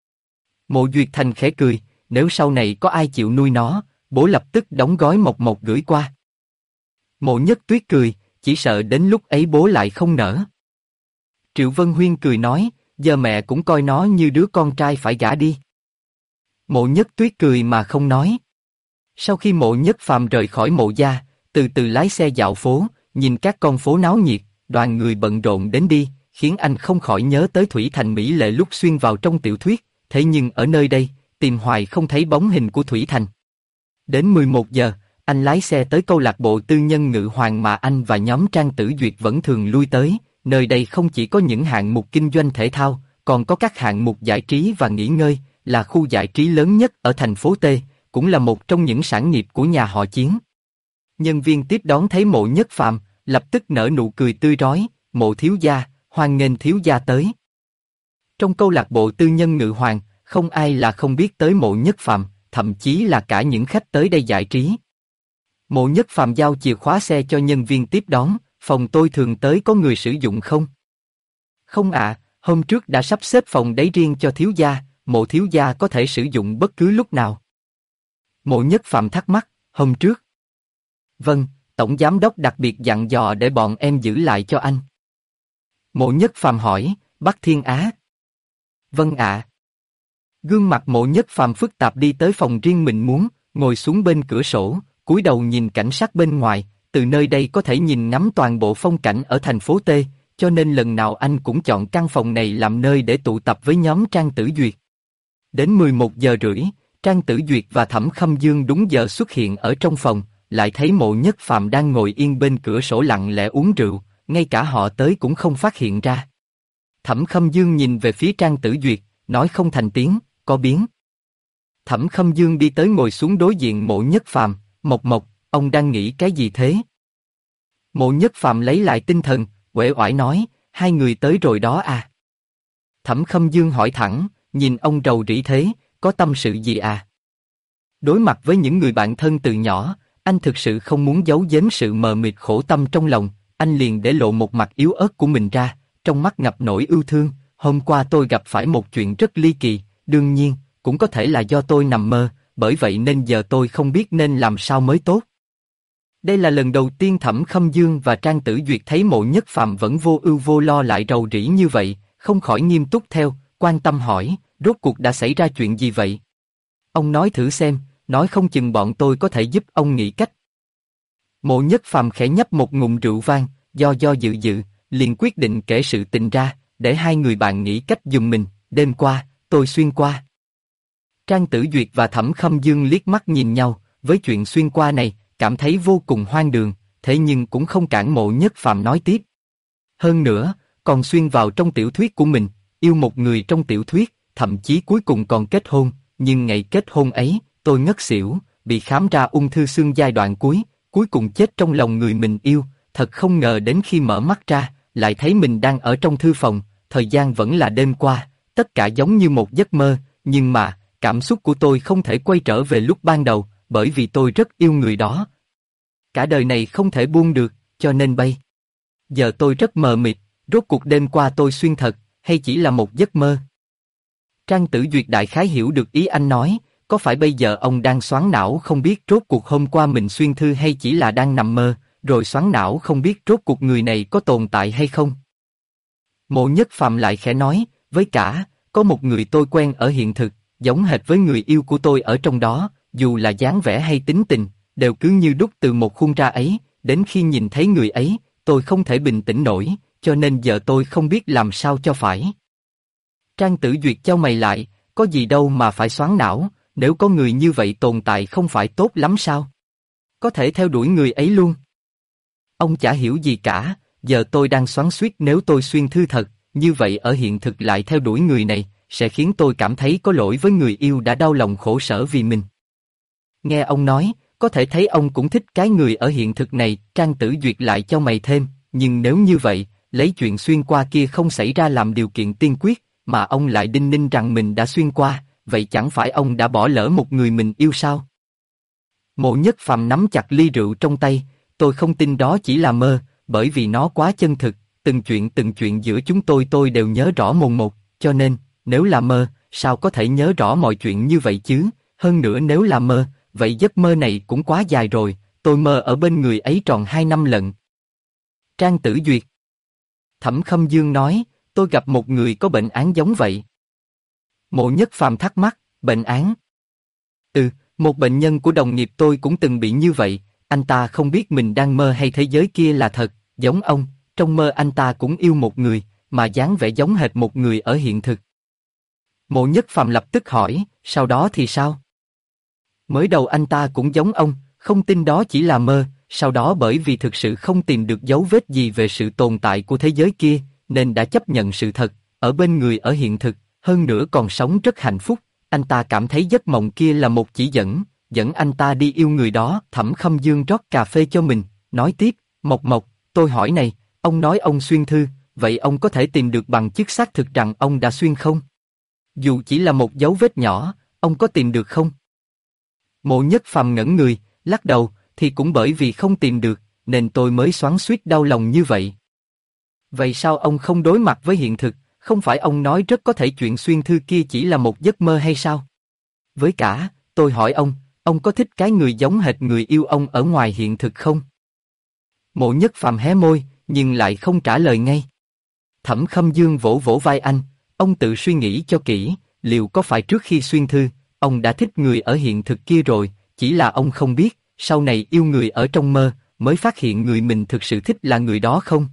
Mộ Duyệt Thành khẽ cười, nếu sau này có ai chịu nuôi nó, bố lập tức đóng gói mộc mộc gửi qua. Mộ Nhất Tuyết cười, chỉ sợ đến lúc ấy bố lại không nỡ. Triệu Vân Huyên cười nói, giờ mẹ cũng coi nó như đứa con trai phải gả đi. Mộ Nhất Tuyết cười mà không nói. Sau khi Mộ Nhất Phàm rời khỏi Mộ gia, từ từ lái xe dạo phố, nhìn các con phố náo nhiệt, đoàn người bận rộn đến đi, khiến anh không khỏi nhớ tới Thủy Thành mỹ lệ lúc xuyên vào trong tiểu thuyết, thế nhưng ở nơi đây, tìm hoài không thấy bóng hình của Thủy Thành. Đến 11 giờ, anh lái xe tới câu lạc bộ tư nhân Ngự Hoàng mà anh và nhóm Trang Tử Duyệt vẫn thường lui tới, nơi đây không chỉ có những hạng mục kinh doanh thể thao, còn có các hạng mục giải trí và nghỉ ngơi, là khu giải trí lớn nhất ở thành phố T, cũng là một trong những sản nghiệp của nhà họ Chiến. Nhân viên tiếp đón thấy Mộ Nhất Phàm, lập tức nở nụ cười tươi rói, Mộ thiếu gia, hoan nghênh thiếu gia tới. Trong câu lạc bộ tư nhân Ngự Hoàng, không ai là không biết tới Mộ Nhất Phàm, thậm chí là cả những khách tới đây giải trí. Mộ Nhất Phàm giao chìa khóa xe cho nhân viên tiếp đón, phòng tôi thường tới có người sử dụng không? Không ạ, hôm trước đã sắp xếp phòng đấy riêng cho thiếu gia, Mộ thiếu gia có thể sử dụng bất cứ lúc nào. Mộ Nhất Phàm thắc mắc, hôm trước? Vâng, tổng giám đốc đặc biệt dặn dò để bọn em giữ lại cho anh. Mộ Nhất Phàm hỏi, Bắc Thiên Á. Vâng ạ. Gương mặt Mộ Nhất Phàm phức tạp đi tới phòng riêng mình muốn, ngồi xuống bên cửa sổ, cúi đầu nhìn cảnh sát bên ngoài, từ nơi đây có thể nhìn ngắm toàn bộ phong cảnh ở thành phố T, cho nên lần nào anh cũng chọn căn phòng này làm nơi để tụ tập với nhóm Trang Tử Duyệt. Đến 11 giờ rưỡi, Trang Tử Duyệt và Thẩm Khâm Dương đúng giờ xuất hiện ở trong phòng, lại thấy Mộ Nhất Phàm đang ngồi yên bên cửa sổ lặng lẽ uống rượu, ngay cả họ tới cũng không phát hiện ra. Thẩm Khâm Dương nhìn về phía Trang Tử Duyệt, nói không thành tiếng, có biến. Thẩm Khâm Dương đi tới ngồi xuống đối diện Mộ Nhất Phàm, Mộc Mộc, ông đang nghĩ cái gì thế? Mộ Nhất Phàm lấy lại tinh thần, uể oải nói, hai người tới rồi đó à? Thẩm Khâm Dương hỏi thẳng, nhìn ông rầu rĩ thế, có tâm sự gì à? Đối mặt với những người bạn thân từ nhỏ, anh thực sự không muốn giấu giếm sự mờ mịt khổ tâm trong lòng, anh liền để lộ một mặt yếu ớt của mình ra, trong mắt ngập nỗi ưu thương, hôm qua tôi gặp phải một chuyện rất ly kỳ, đương nhiên, cũng có thể là do tôi nằm mơ, bởi vậy nên giờ tôi không biết nên làm sao mới tốt. Đây là lần đầu tiên Thẩm Khâm Dương và Trang Tử Duyệt thấy Mộ Nhất Phàm vẫn vô ưu vô lo lại rầu rĩ như vậy, không khỏi nghiêm túc theo, quan tâm hỏi, rốt cuộc đã xảy ra chuyện gì vậy? Ông nói thử xem, nói không chừng bọn tôi có thể giúp ông nghĩ cách. Mộ Nhất Phàm khẽ nhấp một ngụm rượu vang, do dự, liền quyết định kể sự tình ra, để hai người bạn nghĩ cách giùm mình. Đêm qua, tôi xuyên qua. Trang Tử Duyệt và Thẩm Khâm Dương liếc mắt nhìn nhau, với chuyện xuyên qua này, cảm thấy vô cùng hoang đường, thế nhưng cũng không cản Mộ Nhất Phàm nói tiếp. Hơn nữa, còn xuyên vào trong tiểu thuyết của mình, yêu một người trong tiểu thuyết, thậm chí cuối cùng còn kết hôn, nhưng ngày kết hôn ấy, tôi ngất xỉu, bị khám ra ung thư xương giai đoạn cuối cùng chết trong lòng người mình yêu, thật không ngờ đến khi mở mắt ra, lại thấy mình đang ở trong thư phòng, thời gian vẫn là đêm qua, tất cả giống như một giấc mơ, nhưng mà, cảm xúc của tôi không thể quay trở về lúc ban đầu, bởi vì tôi rất yêu người đó. Cả đời này không thể buông được, cho nên bay. Giờ tôi rất mờ mịt, rốt cuộc đêm qua tôi xuyên thật, hay chỉ là một giấc mơ? Trang Tử Duyệt đại khái hiểu được ý anh nói, có phải bây giờ ông đang xoắn não không biết rốt cuộc hôm qua mình xuyên thư hay chỉ là đang nằm mơ, rồi xoắn não không biết rốt cuộc người này có tồn tại hay không? Mộ Nhất Phàm lại khẽ nói, với cả, có một người tôi quen ở hiện thực, giống hệt với người yêu của tôi ở trong đó, dù là dáng vẻ hay tính tình, đều cứ như đúc từ một khuôn ra ấy, đến khi nhìn thấy người ấy, tôi không thể bình tĩnh nổi, cho nên giờ tôi không biết làm sao cho phải. Trang Tử Duyệt chau mày lại, có gì đâu mà phải xoắn não, nếu có người như vậy tồn tại không phải tốt lắm sao? Có thể theo đuổi người ấy luôn. Ông chả hiểu gì cả, giờ tôi đang xoắn xuýt nếu tôi xuyên thư thật, như vậy ở hiện thực lại theo đuổi người này, sẽ khiến tôi cảm thấy có lỗi với người yêu đã đau lòng khổ sở vì mình. Nghe ông nói, có thể thấy ông cũng thích cái người ở hiện thực này, Trang Tử Duyệt lại chau mày thêm, nhưng nếu như vậy, lấy chuyện xuyên qua kia không xảy ra làm điều kiện tiên quyết, mà ông lại đinh ninh rằng mình đã xuyên qua, vậy chẳng phải ông đã bỏ lỡ một người mình yêu sao? Mộ Nhất Phàm nắm chặt ly rượu trong tay, tôi không tin đó chỉ là mơ, bởi vì nó quá chân thực, từng chuyện giữa chúng tôi đều nhớ rõ mồn một, cho nên, nếu là mơ, sao có thể nhớ rõ mọi chuyện như vậy chứ? Hơn nữa nếu là mơ, vậy giấc mơ này cũng quá dài rồi, tôi mơ ở bên người ấy tròn 2 năm lận. Trang Tử Duyệt. Thẩm Khâm Dương nói, tôi gặp một người có bệnh án giống vậy. Mộ Nhất Phàm thắc mắc, bệnh án? Ừ, một bệnh nhân của đồng nghiệp tôi cũng từng bị như vậy, anh ta không biết mình đang mơ hay thế giới kia là thật, giống ông, trong mơ anh ta cũng yêu một người, mà dáng vẻ giống hệt một người ở hiện thực. Mộ Nhất Phàm lập tức hỏi, sau đó thì sao? Mới đầu anh ta cũng giống ông, không tin đó chỉ là mơ, sau đó bởi vì thực sự không tìm được dấu vết gì về sự tồn tại của thế giới kia, nên đã chấp nhận sự thật, ở bên người ở hiện thực, hơn nữa còn sống rất hạnh phúc. Anh ta cảm thấy giấc mộng kia là một chỉ dẫn anh ta đi yêu người đó. Thẩm Khâm Dương rót cà phê cho mình, nói tiếp, Mộc Mộc, tôi hỏi này, ông nói ông xuyên thư, vậy ông có thể tìm được bằng chứng xác thực rằng ông đã xuyên không? Dù chỉ là một dấu vết nhỏ, ông có tìm được không? Mộ Nhất Phàm ngẩn người, lắc đầu, thì cũng bởi vì không tìm được, nên tôi mới xoắn xuýt đau lòng như vậy. Vậy sao ông không đối mặt với hiện thực, không phải ông nói rất có thể chuyện xuyên thư kia chỉ là một giấc mơ hay sao? Với cả, tôi hỏi ông có thích cái người giống hệt người yêu ông ở ngoài hiện thực không? Mộ Nhất Phàm hé môi, nhưng lại không trả lời ngay. Thẩm Khâm Dương vỗ vỗ vai anh, ông tự suy nghĩ cho kỹ, liệu có phải trước khi xuyên thư, ông đã thích người ở hiện thực kia rồi, chỉ là ông không biết, sau này yêu người ở trong mơ, mới phát hiện người mình thực sự thích là người đó không?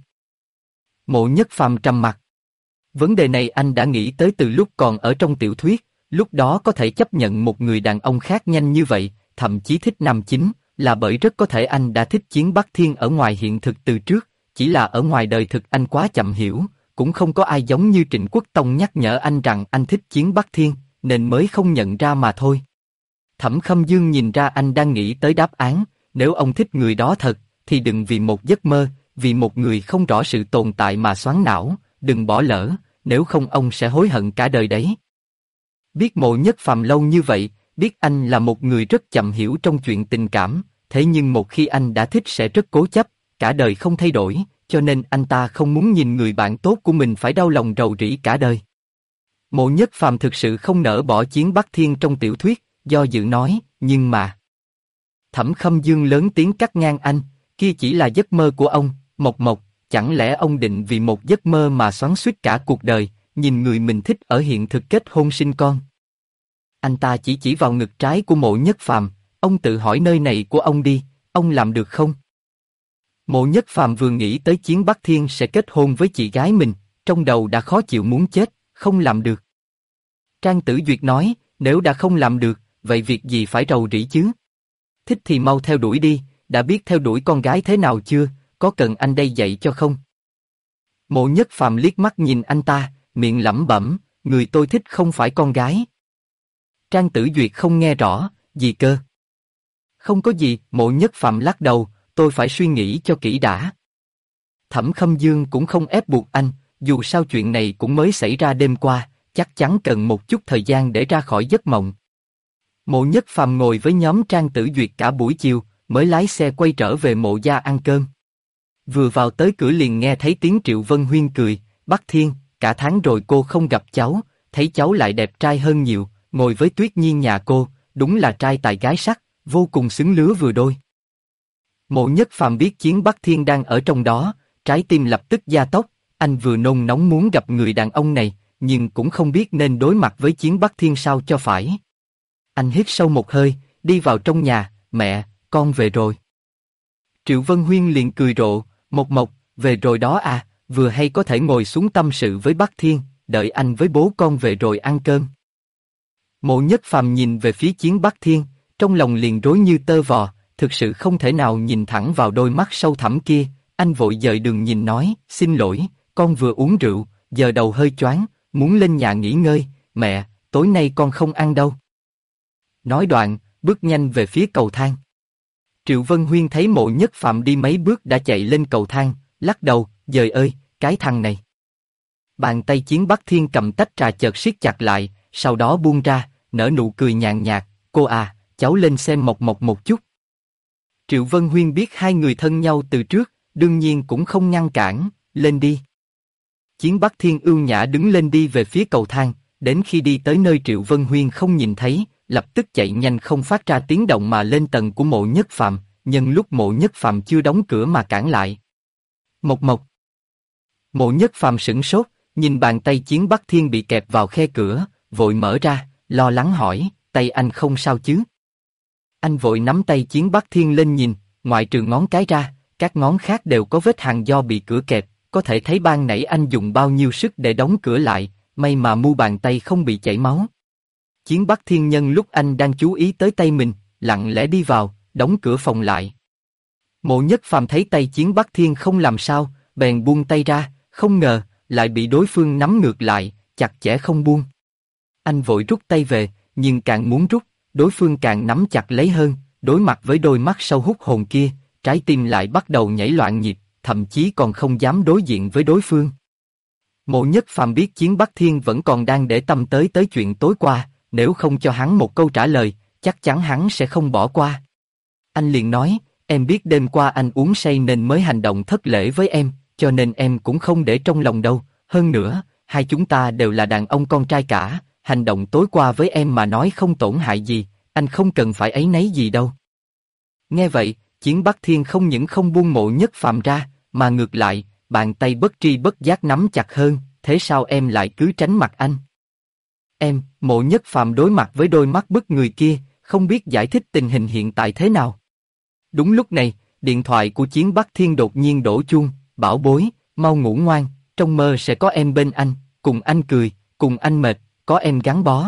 Mộ Nhất Phàm trầm mặc. Vấn đề này anh đã nghĩ tới từ lúc còn ở trong tiểu thuyết, lúc đó có thể chấp nhận một người đàn ông khác nhanh như vậy, thậm chí thích nam chính, là bởi rất có thể anh đã thích Chiến Bắc Thiên ở ngoài hiện thực từ trước, chỉ là ở ngoài đời thực anh quá chậm hiểu, cũng không có ai giống như Trịnh Quốc Tông nhắc nhở anh rằng anh thích Chiến Bắc Thiên, nên mới không nhận ra mà thôi. Thẩm Khâm Dương nhìn ra anh đang nghĩ tới đáp án, nếu ông thích người đó thật, thì đừng vì một giấc mơ, vì một người không rõ sự tồn tại mà xoắn não, đừng bỏ lỡ, nếu không ông sẽ hối hận cả đời đấy. Biết Mộ Nhất Phàm lâu như vậy, biết anh là một người rất chậm hiểu trong chuyện tình cảm, thế nhưng một khi anh đã thích sẽ rất cố chấp, cả đời không thay đổi, cho nên anh ta không muốn nhìn người bạn tốt của mình phải đau lòng rầu rĩ cả đời. Mộ Nhất Phàm thực sự không nỡ bỏ Chiến Bắc Thiên trong tiểu thuyết, do dự nói, nhưng mà... Thẩm Khâm Dương lớn tiếng cắt ngang anh, kia chỉ là giấc mơ của ông, Mộc Mộc, chẳng lẽ ông định vì một giấc mơ mà xoắn xuýt cả cuộc đời, nhìn người mình thích ở hiện thực kết hôn sinh con? Anh ta chỉ vào ngực trái của Mộ Nhất Phàm, ông tự hỏi nơi này của ông đi, ông làm được không? Mộ Nhất Phàm vừa nghĩ tới Chiến Bắc Thiên sẽ kết hôn với chị gái mình, trong đầu đã khó chịu muốn chết, không làm được. Trang Tử Duyệt nói, nếu đã không làm được, vậy việc gì phải rầu rĩ chứ? Thích thì mau theo đuổi đi, đã biết theo đuổi con gái thế nào chưa, có cần anh đây dạy cho không? Mộ Nhất Phàm liếc mắt nhìn anh ta, miệng lẩm bẩm, người tôi thích không phải con gái. Trang Tử Duyệt không nghe rõ, gì cơ? Không có gì, Mộ Nhất Phàm lắc đầu, tôi phải suy nghĩ cho kỹ đã. Thẩm Khâm Dương cũng không ép buộc anh, dù sao chuyện này cũng mới xảy ra đêm qua, chắc chắn cần một chút thời gian để ra khỏi giấc mộng. Mộ Nhất Phàm ngồi với nhóm Trang Tử Duyệt cả buổi chiều, mới lái xe quay trở về mộ gia ăn cơm. Vừa vào tới cửa liền nghe thấy tiếng Triệu Vân Huyên cười, Bắc Thiên, cả tháng rồi cô không gặp cháu, thấy cháu lại đẹp trai hơn nhiều, ngồi với Tuyết Nhiên nhà cô, đúng là trai tài gái sắc, vô cùng xứng lứa vừa đôi. Mộ Nhất Phàm biết Chiến Bắc Thiên đang ở trong đó, trái tim lập tức gia tốc, anh vừa nôn nóng muốn gặp người đàn ông này, nhưng cũng không biết nên đối mặt với Chiến Bắc Thiên sao cho phải. Anh hít sâu một hơi, đi vào trong nhà, mẹ, con về rồi. Triệu Vân Huyên liền cười rộ, Mộc Mộc, về rồi đó à, vừa hay có thể ngồi xuống tâm sự với Bắc Thiên, đợi anh với bố con về rồi ăn cơm. Mộ Nhất Phàm nhìn về phía Chiến Bắc Thiên, trong lòng liền rối như tơ vò, thực sự không thể nào nhìn thẳng vào đôi mắt sâu thẳm kia, anh vội dời đường nhìn nói, xin lỗi, con vừa uống rượu, giờ đầu hơi choáng, muốn lên nhà nghỉ ngơi, mẹ, tối nay con không ăn đâu. Nói đoạn, bước nhanh về phía cầu thang. Triệu Vân Huyên thấy Mộ Nhất Phàm đi mấy bước đã chạy lên cầu thang, lắc đầu, giời ơi, cái thằng này. Bàn tay Chiến Bắc Thiên cầm tách trà chợt siết chặt lại, sau đó buông ra, nở nụ cười nhàn nhạt, cô à, cháu lên xem Mộc Mộc một chút. Triệu Vân Huyên biết hai người thân nhau từ trước, đương nhiên cũng không ngăn cản, lên đi. Chiến Bắc Thiên ưu nhã đứng lên đi về phía cầu thang, đến khi đi tới nơi Triệu Vân Huyên không nhìn thấy, lập tức chạy nhanh không phát ra tiếng động mà lên tầng của Mộ Nhất Phàm, nhân lúc Mộ Nhất Phàm chưa đóng cửa mà cản lại. Mộc Mộc. Mộ Nhất Phàm sửng sốt, nhìn bàn tay Chiến Bắc Thiên bị kẹp vào khe cửa, vội mở ra, lo lắng hỏi, tay anh không sao chứ? Anh vội nắm tay Chiến Bắc Thiên lên nhìn, ngoại trừ ngón cái ra, các ngón khác đều có vết hằn do bị cửa kẹp, có thể thấy ban nãy anh dùng bao nhiêu sức để đóng cửa lại, may mà mu bàn tay không bị chảy máu. Chiến Bắc Thiên nhân lúc anh đang chú ý tới tay mình, lặng lẽ đi vào, đóng cửa phòng lại. Mộ Nhất Phàm thấy tay Chiến Bắc Thiên không làm sao, bèn buông tay ra, không ngờ, lại bị đối phương nắm ngược lại, chặt chẽ không buông. Anh vội rút tay về, nhưng càng muốn rút, đối phương càng nắm chặt lấy hơn, đối mặt với đôi mắt sâu hút hồn kia, trái tim lại bắt đầu nhảy loạn nhịp, thậm chí còn không dám đối diện với đối phương. Mộ Nhất Phàm biết Chiến Bắc Thiên vẫn còn đang để tâm tới chuyện tối qua, nếu không cho hắn một câu trả lời, chắc chắn hắn sẽ không bỏ qua. Anh liền nói, em biết đêm qua anh uống say nên mới hành động thất lễ với em, cho nên em cũng không để trong lòng đâu, hơn nữa, hai chúng ta đều là đàn ông con trai cả, hành động tối qua với em mà nói không tổn hại gì, anh không cần phải áy náy gì đâu. Nghe vậy, Chiến Bắc Thiên không những không buông Mộ Nhất Phàm ra, mà ngược lại, bàn tay bất tri bất giác nắm chặt hơn, thế sao em lại cứ tránh mặt anh? Em, Mộ Nhất Phàm đối mặt với đôi mắt bức người kia, không biết giải thích tình hình hiện tại thế nào. Đúng lúc này, điện thoại của Chiến Bắc Thiên đột nhiên đổ chuông, bảo bối, mau ngủ ngoan, trong mơ sẽ có em bên anh, cùng anh cười, cùng anh mệt, có em gắn bó.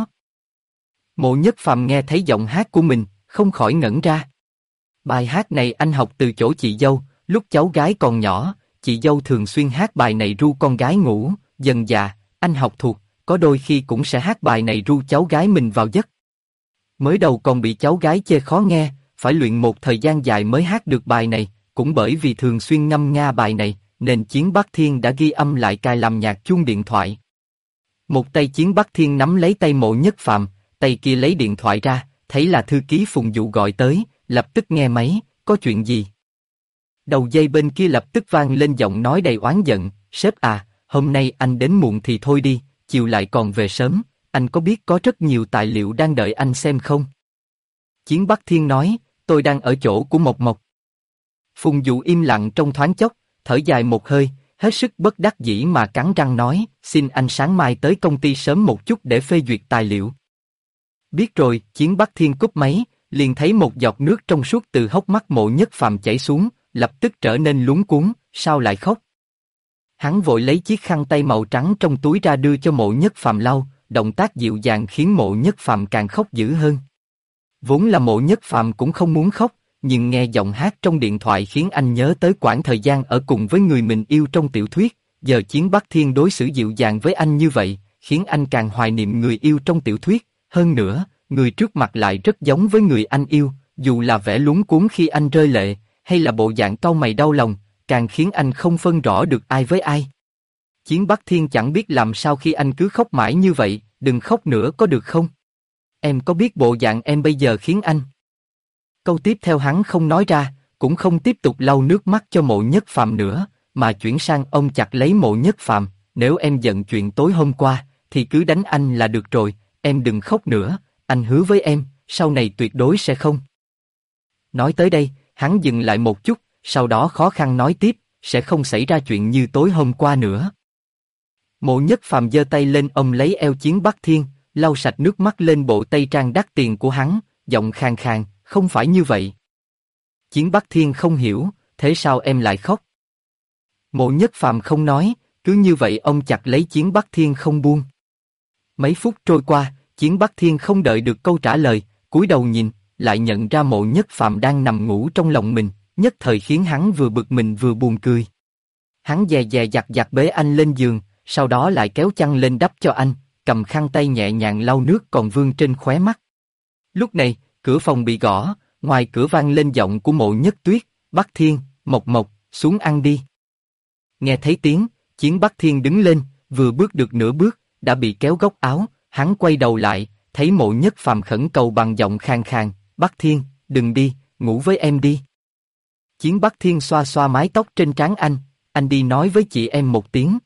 Mộ Nhất Phàm nghe thấy giọng hát của mình, không khỏi ngẩn ra. Bài hát này anh học từ chỗ chị dâu, lúc cháu gái còn nhỏ, chị dâu thường xuyên hát bài này ru con gái ngủ, dần dà, anh học thuộc, có đôi khi cũng sẽ hát bài này ru cháu gái mình vào giấc. Mới đầu còn bị cháu gái chê khó nghe, phải luyện một thời gian dài mới hát được bài này, cũng bởi vì thường xuyên ngâm nga bài này, nên Chiến Bắc Thiên đã ghi âm lại cài làm nhạc chuông điện thoại. Một tay Chiến Bắc Thiên nắm lấy tay Mộ Nhất Phàm, tay kia lấy điện thoại ra, thấy là thư ký Phùng Dụ gọi tới, lập tức nghe máy, có chuyện gì? Đầu dây bên kia lập tức vang lên giọng nói đầy oán giận, sếp à, hôm nay anh đến muộn thì thôi đi, chiều lại còn về sớm, anh có biết có rất nhiều tài liệu đang đợi anh xem không? Chiến Bắc Thiên nói, tôi đang ở chỗ của Mộc Mộc. Phùng Dụ im lặng trong thoáng chốc, thở dài một hơi, hết sức bất đắc dĩ mà cắn răng nói, xin anh sáng mai tới công ty sớm một chút để phê duyệt tài liệu. Biết rồi, Chiến Bắc Thiên cúp máy, liền thấy một giọt nước trong suốt từ hốc mắt Mộ Nhất Phàm chảy xuống, lập tức trở nên luống cuống, sao lại khóc? Hắn vội lấy chiếc khăn tay màu trắng trong túi ra đưa cho Mộ Nhất Phàm lau, động tác dịu dàng khiến Mộ Nhất Phàm càng khóc dữ hơn. Vốn là Mộ Nhất Phàm cũng không muốn khóc, nhưng nghe giọng hát trong điện thoại khiến anh nhớ tới quãng thời gian ở cùng với người mình yêu trong tiểu thuyết, giờ Chiến Bắc Thiên đối xử dịu dàng với anh như vậy, khiến anh càng hoài niệm người yêu trong tiểu thuyết, hơn nữa, người trước mặt lại rất giống với người anh yêu, dù là vẻ luống cuống khi anh rơi lệ, hay là bộ dạng cau mày đau lòng, càng khiến anh không phân rõ được ai với ai. Chiến Bắc Thiên chẳng biết làm sao khi anh cứ khóc mãi như vậy, đừng khóc nữa có được không? Em có biết bộ dạng em bây giờ khiến anh... Câu tiếp theo hắn không nói ra, cũng không tiếp tục lau nước mắt cho Mộ Nhất Phàm nữa, mà chuyển sang ôm chặt lấy Mộ Nhất Phàm. Nếu em giận chuyện tối hôm qua, thì cứ đánh anh là được rồi, em đừng khóc nữa, anh hứa với em, sau này tuyệt đối sẽ không. Nói tới đây, hắn dừng lại một chút, sau đó khó khăn nói tiếp, sẽ không xảy ra chuyện như tối hôm qua nữa. Mộ Nhất Phàm giơ tay lên ôm lấy eo Chiến Bắc Thiên, lau sạch nước mắt lên bộ tây trang đắt tiền của hắn, giọng khàn khàn, không phải như vậy. Chiến Bắc Thiên không hiểu, thế sao em lại khóc? Mộ Nhất Phàm không nói, cứ như vậy ông chặt lấy Chiến Bắc Thiên không buông. Mấy phút trôi qua, Chiến Bắc Thiên không đợi được câu trả lời, cúi đầu nhìn, lại nhận ra Mộ Nhất Phàm đang nằm ngủ trong lòng mình, nhất thời khiến hắn vừa bực mình vừa buồn cười. Hắn dè dè dặt dặt bế anh lên giường, sau đó lại kéo chăn lên đắp cho anh, cầm khăn tay nhẹ nhàng lau nước còn vương trên khóe mắt. Lúc này, cửa phòng bị gõ, ngoài cửa vang lên giọng của Mộ Nhất Tuyết, Bắc Thiên, Mộc Mộc, xuống ăn đi. Nghe thấy tiếng, Chiến Bắc Thiên đứng lên, vừa bước được nửa bước, đã bị kéo góc áo, hắn quay đầu lại, thấy Mộ Nhất Phàm khẩn cầu bằng giọng khàn khàn, Bắc Thiên, đừng đi, ngủ với em đi. Chiến Bắc Thiên xoa xoa mái tóc trên trán anh đi nói với chị em một tiếng.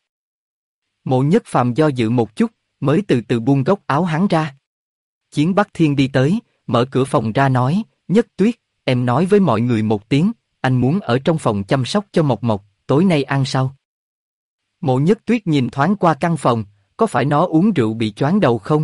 Mộ Nhất Phàm do dự một chút, mới từ từ buông góc áo hắn ra. Chiến Bắc Thiên đi tới, mở cửa phòng ra nói, Nhất Tuyết, em nói với mọi người một tiếng, anh muốn ở trong phòng chăm sóc cho Mộc Mộc, tối nay ăn sao? Mộ Nhất Tuyết nhìn thoáng qua căn phòng, có phải nó uống rượu bị choáng đầu không?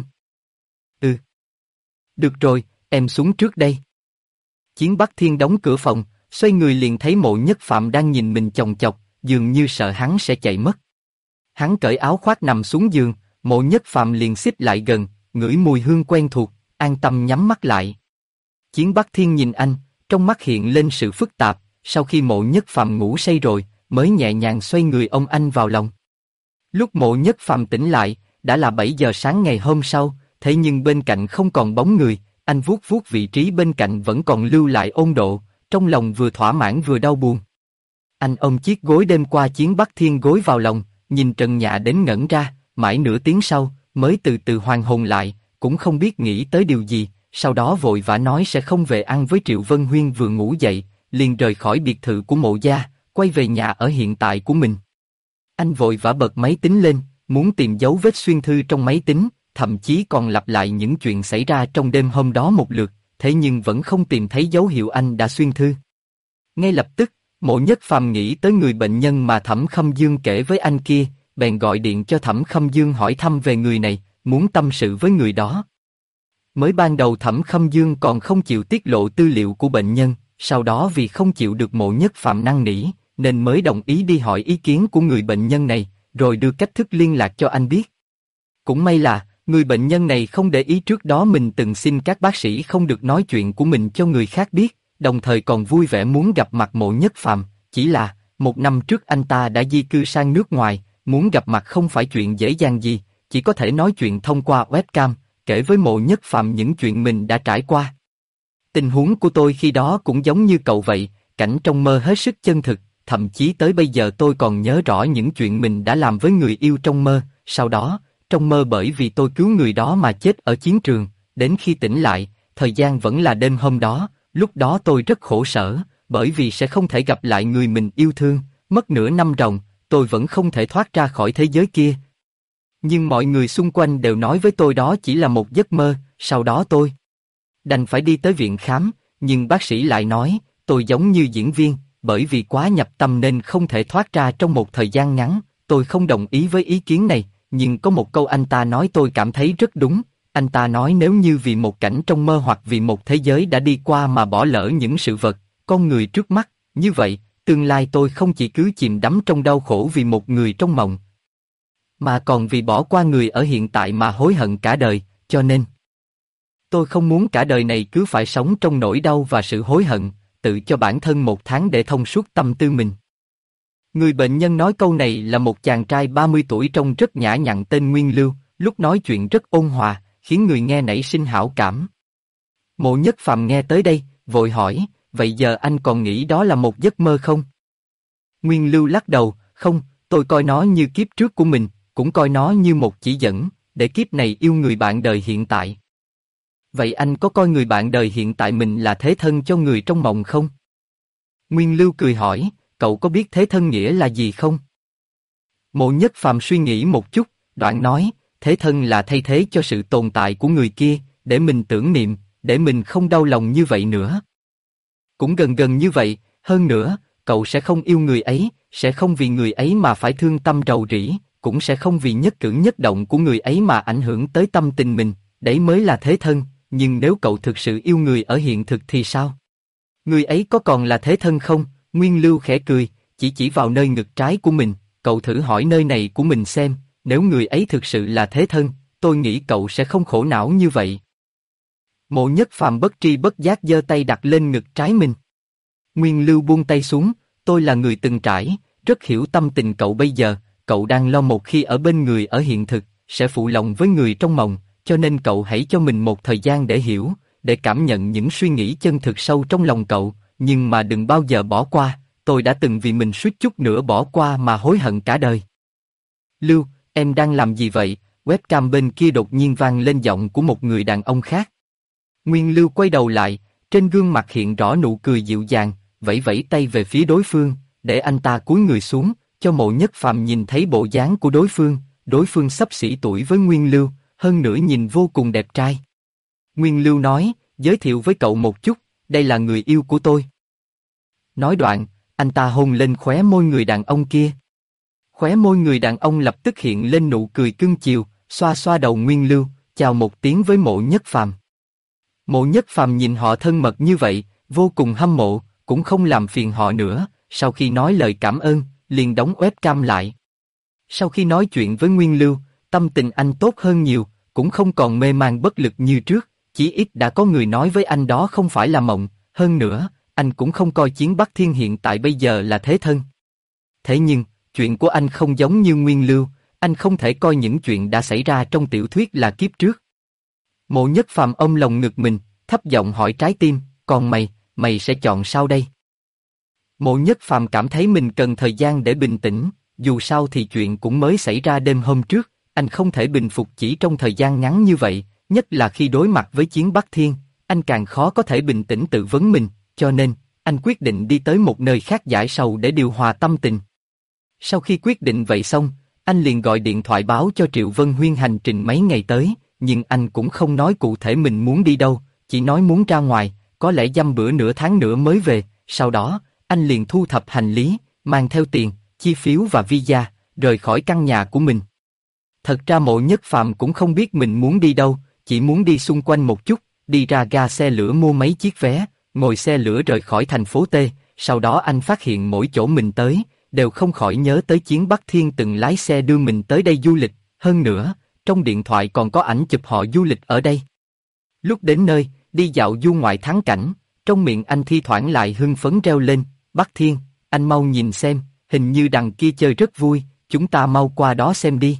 Ừ. Được rồi, em xuống trước đây. Chiến Bắc Thiên đóng cửa phòng, xoay người liền thấy Mộ Nhất Phàm đang nhìn mình chòng chọc, dường như sợ hắn sẽ chạy mất. Hắn cởi áo khoác nằm xuống giường, Mộ Nhất Phàm liền xích lại gần, ngửi mùi hương quen thuộc, an tâm nhắm mắt lại. Chiến Bắc Thiên nhìn anh, trong mắt hiện lên sự phức tạp, sau khi Mộ Nhất Phàm ngủ say rồi, mới nhẹ nhàng xoay người ôm anh vào lòng. Lúc Mộ Nhất Phàm tỉnh lại, đã là 7 giờ sáng ngày hôm sau, thế nhưng bên cạnh không còn bóng người, anh vuốt vuốt vị trí bên cạnh vẫn còn lưu lại ôn độ, trong lòng vừa thỏa mãn vừa đau buồn. Anh ôm chiếc gối đêm qua Chiến Bắc Thiên gối vào lòng, nhìn trần nhà đến ngẩn ra, mãi nửa tiếng sau, mới từ từ hoàn hồn lại, cũng không biết nghĩ tới điều gì, sau đó vội vã nói sẽ không về ăn với Triệu Vân Huyên vừa ngủ dậy, liền rời khỏi biệt thự của Mộ gia, quay về nhà ở hiện tại của mình. Anh vội vã bật máy tính lên, muốn tìm dấu vết xuyên thư trong máy tính, thậm chí còn lặp lại những chuyện xảy ra trong đêm hôm đó một lượt, thế nhưng vẫn không tìm thấy dấu hiệu anh đã xuyên thư. Ngay lập tức, Mộ Nhất Phàm nghĩ tới người bệnh nhân mà Thẩm Khâm Dương kể với anh kia, bèn gọi điện cho Thẩm Khâm Dương hỏi thăm về người này, muốn tâm sự với người đó. Mới ban đầu Thẩm Khâm Dương còn không chịu tiết lộ tư liệu của bệnh nhân, sau đó vì không chịu được Mộ Nhất Phàm năn nỉ, nên mới đồng ý đi hỏi ý kiến của người bệnh nhân này, rồi đưa cách thức liên lạc cho anh biết. Cũng may là, người bệnh nhân này không để ý trước đó mình từng xin các bác sĩ không được nói chuyện của mình cho người khác biết, đồng thời còn vui vẻ muốn gặp mặt Mộ Nhất Phàm, chỉ là, 1 năm trước anh ta đã di cư sang nước ngoài, muốn gặp mặt không phải chuyện dễ dàng gì, chỉ có thể nói chuyện thông qua webcam, kể với Mộ Nhất Phàm những chuyện mình đã trải qua. Tình huống của tôi khi đó cũng giống như cậu vậy, cảnh trong mơ hết sức chân thực, thậm chí tới bây giờ tôi còn nhớ rõ những chuyện mình đã làm với người yêu trong mơ, sau đó, trong mơ bởi vì tôi cứu người đó mà chết ở chiến trường, đến khi tỉnh lại, thời gian vẫn là đêm hôm đó, lúc đó tôi rất khổ sở, bởi vì sẽ không thể gặp lại người mình yêu thương, mất nửa năm ròng, tôi vẫn không thể thoát ra khỏi thế giới kia. Nhưng mọi người xung quanh đều nói với tôi đó chỉ là một giấc mơ, sau đó tôi đành phải đi tới viện khám, nhưng bác sĩ lại nói, tôi giống như diễn viên, bởi vì quá nhập tâm nên không thể thoát ra trong một thời gian ngắn, tôi không đồng ý với ý kiến này, nhưng có một câu anh ta nói tôi cảm thấy rất đúng, anh ta nói nếu như vì một cảnh trong mơ hoặc vì một thế giới đã đi qua mà bỏ lỡ những sự vật, con người trước mắt, như vậy, tương lai tôi không chỉ cứ chìm đắm trong đau khổ vì một người trong mộng, mà còn vì bỏ qua người ở hiện tại mà hối hận cả đời, cho nên tôi không muốn cả đời này cứ phải sống trong nỗi đau và sự hối hận, tự cho bản thân 1 tháng để thông suốt tâm tư mình. Người bệnh nhân nói câu này là một chàng trai 30 tuổi trông rất nhã nhặn tên Nguyên Lưu, lúc nói chuyện rất ôn hòa, khiến người nghe nảy sinh hảo cảm. Mộ Nhất Phàm nghe tới đây, vội hỏi, vậy giờ anh còn nghĩ đó là một giấc mơ không? Nguyên Lưu lắc đầu, không, tôi coi nó như kiếp trước của mình, cũng coi nó như một chỉ dẫn, để kiếp này yêu người bạn đời hiện tại. Vậy anh có coi người bạn đời hiện tại mình là thế thân cho người trong mộng không? Nguyên Lưu cười hỏi, cậu có biết thế thân nghĩa là gì không? Mộ Nhất Phàm suy nghĩ một chút, đoạn nói, thế thân là thay thế cho sự tồn tại của người kia, để mình tưởng niệm, để mình không đau lòng như vậy nữa. Cũng gần gần như vậy, hơn nữa, cậu sẽ không yêu người ấy, sẽ không vì người ấy mà phải thương tâm rầu rĩ, cũng sẽ không vì nhất cử nhất động của người ấy mà ảnh hưởng tới tâm tình mình, đấy mới là thế thân, nhưng nếu cậu thực sự yêu người ở hiện thực thì sao? Người ấy có còn là thế thân không? Nguyên Lưu khẽ cười, chỉ vào nơi ngực trái của mình, cậu thử hỏi nơi này của mình xem, nếu người ấy thực sự là thế thân, tôi nghĩ cậu sẽ không khổ não như vậy. Mộ Nhất Phàm bất tri bất giác giơ tay đặt lên ngực trái mình. Nguyên Lưu buông tay xuống, tôi là người từng trải, rất hiểu tâm tình cậu bây giờ, cậu đang lo một khi ở bên người ở hiện thực, sẽ phụ lòng với người trong mộng, cho nên cậu hãy cho mình một thời gian để hiểu, để cảm nhận những suy nghĩ chân thực sâu trong lòng cậu, nhưng mà đừng bao giờ bỏ qua, tôi đã từng vì mình suýt chút nữa bỏ qua mà hối hận cả đời. Lưu, em đang làm gì vậy? Webcam bên kia đột nhiên vang lên giọng của một người đàn ông khác. Nguyên Lưu quay đầu lại, trên gương mặt hiện rõ nụ cười dịu dàng, vẫy vẫy tay về phía đối phương, để anh ta cúi người xuống, cho Mộ Nhất Phàm nhìn thấy bộ dáng của đối phương xấp xỉ tuổi với Nguyên Lưu, hơn nữa nhìn vô cùng đẹp trai. Nguyên Lưu nói, giới thiệu với cậu một chút, đây là người yêu của tôi. Nói đoạn, anh ta hôn lên khóe môi người đàn ông kia. Khóe môi người đàn ông lập tức hiện lên nụ cười cưng chiều, xoa xoa đầu Nguyên Lưu, chào một tiếng với Mộ Nhất Phàm. Mộ Nhất Phàm nhìn họ thân mật như vậy, vô cùng hâm mộ, cũng không làm phiền họ nữa, sau khi nói lời cảm ơn, liền đóng webcam lại. Sau khi nói chuyện với Nguyên Lưu, tâm tình anh tốt hơn nhiều, cũng không còn mê man bất lực như trước, chí ít đã có người nói với anh đó không phải là mộng, hơn nữa, anh cũng không coi Chiến Bắc Thiên hiện tại bây giờ là thế thân. Thế nhưng, chuyện của anh không giống như Nguyên Lưu, anh không thể coi những chuyện đã xảy ra trong tiểu thuyết là kiếp trước. Mộ Nhất Phàm ôm lồng ngực mình, thấp giọng hỏi trái tim, còn mày sẽ chọn sao đây? Mộ Nhất Phàm cảm thấy mình cần thời gian để bình tĩnh, dù sao thì chuyện cũng mới xảy ra đêm hôm trước, anh không thể bình phục chỉ trong thời gian ngắn như vậy, nhất là khi đối mặt với Chiến Bắc Thiên, anh càng khó có thể bình tĩnh tự vấn mình, cho nên, anh quyết định đi tới một nơi khác giải sầu để điều hòa tâm tình. Sau khi quyết định vậy xong, anh liền gọi điện thoại báo cho Triệu Vân Huyên hành trình mấy ngày tới, nhưng anh cũng không nói cụ thể mình muốn đi đâu, chỉ nói muốn ra ngoài, có lẽ dăm bữa nửa tháng nữa mới về, sau đó, anh liền thu thập hành lý, mang theo tiền, chi phiếu và visa, rời khỏi căn nhà của mình. Thật ra Mộ Nhất Phàm cũng không biết mình muốn đi đâu, chỉ muốn đi xung quanh một chút, đi ra ga xe lửa mua mấy chiếc vé, ngồi xe lửa rời khỏi thành phố T, sau đó anh phát hiện mỗi chỗ mình tới, đều không khỏi nhớ tới Chiến Bắc Thiên từng lái xe đưa mình tới đây du lịch, hơn nữa, trong điện thoại còn có ảnh chụp họ du lịch ở đây. Lúc đến nơi, đi dạo du ngoại thắng cảnh, trong miệng anh thi thoảng lại hưng phấn reo lên, Bắc Thiên, anh mau nhìn xem, hình như đằng kia chơi rất vui, chúng ta mau qua đó xem đi.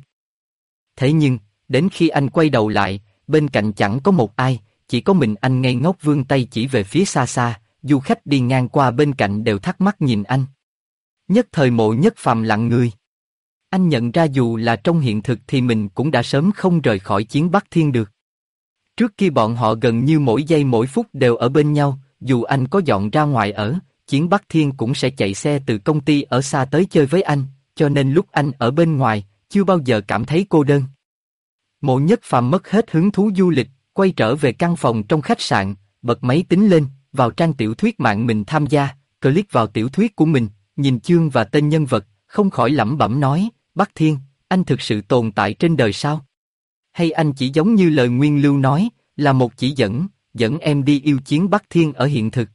Thế nhưng, đến khi anh quay đầu lại, bên cạnh chẳng có một ai, chỉ có mình anh ngây ngốc vươn tay chỉ về phía xa xa, du khách đi ngang qua bên cạnh đều thắc mắc nhìn anh. Nhất thời Mộ Nhất Phàm lặng người. Anh nhận ra dù là trong hiện thực thì mình cũng đã sớm không rời khỏi Chiến Bắc Thiên được. Trước kia bọn họ gần như mỗi giây mỗi phút đều ở bên nhau, dù anh có dọn ra ngoài ở, Chiến Bắc Thiên cũng sẽ chạy xe từ công ty ở xa tới chơi với anh, cho nên lúc anh ở bên ngoài, chưa bao giờ cảm thấy cô đơn. Mộ Nhất Phàm mất hết hứng thú du lịch, quay trở về căn phòng trong khách sạn, bật máy tính lên, vào trang tiểu thuyết mạng mình tham gia, click vào tiểu thuyết của mình, nhìn chương và tên nhân vật, không khỏi lẩm bẩm nói, Bắc Thiên, anh thực sự tồn tại trên đời sao? Hay anh chỉ giống như lời Nguyên Lưu nói, là một chỉ dẫn em đi yêu Chiến Bắc Thiên ở hiện thực?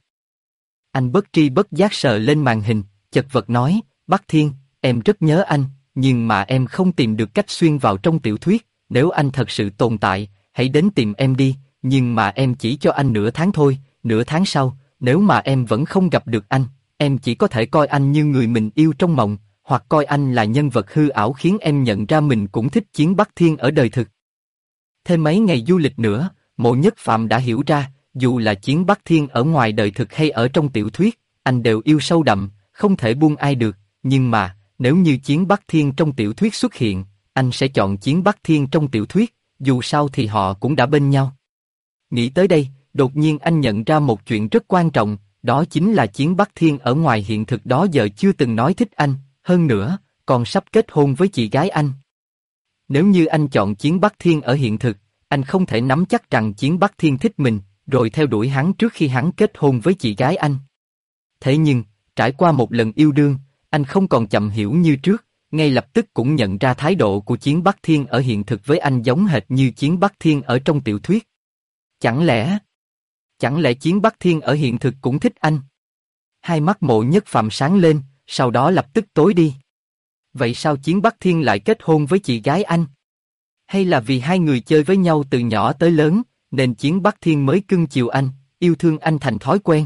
Anh bất tri bất giác sờ lên màn hình, chật vật nói, Bắc Thiên, em rất nhớ anh, nhưng mà em không tìm được cách xuyên vào trong tiểu thuyết, nếu anh thật sự tồn tại, hãy đến tìm em đi, nhưng mà em chỉ cho anh nửa tháng thôi, nửa tháng sau, nếu mà em vẫn không gặp được anh, em chỉ có thể coi anh như người mình yêu trong mộng, hoặc coi anh là nhân vật hư ảo khiến em nhận ra mình cũng thích Chiến Bắc Thiên ở đời thực. Thêm mấy ngày du lịch nữa, Mộ Nhất Phàm đã hiểu ra, dù là Chiến Bắc Thiên ở ngoài đời thực hay ở trong tiểu thuyết, anh đều yêu sâu đậm, không thể buông ai được, nhưng mà, nếu như Chiến Bắc Thiên trong tiểu thuyết xuất hiện, anh sẽ chọn Chiến Bắc Thiên trong tiểu thuyết, dù sao thì họ cũng đã bên nhau. Nghĩ tới đây, đột nhiên anh nhận ra một chuyện rất quan trọng, đó chính là Chiến Bắc Thiên ở ngoài hiện thực đó giờ chưa từng nói thích anh, hơn nữa, còn sắp kết hôn với chị gái anh. Nếu như anh chọn Chiến Bắc Thiên ở hiện thực, anh không thể nắm chắc rằng Chiến Bắc Thiên thích mình, rồi theo đuổi hắn trước khi hắn kết hôn với chị gái anh. Thế nhưng, trải qua một lần yêu đương, anh không còn chậm hiểu như trước, ngay lập tức cũng nhận ra thái độ của Chiến Bắc Thiên ở hiện thực với anh giống hệt như Chiến Bắc Thiên ở trong tiểu thuyết. Chẳng lẽ Chiến Bắc Thiên ở hiện thực cũng thích anh? Hai mắt Mộ Nhất Phàm sáng lên, sau đó lập tức tối đi. Vậy sao Chiến Bắc Thiên lại kết hôn với chị gái anh? Hay là vì hai người chơi với nhau từ nhỏ tới lớn, nên Chiến Bắc Thiên mới cưng chiều anh, yêu thương anh thành thói quen?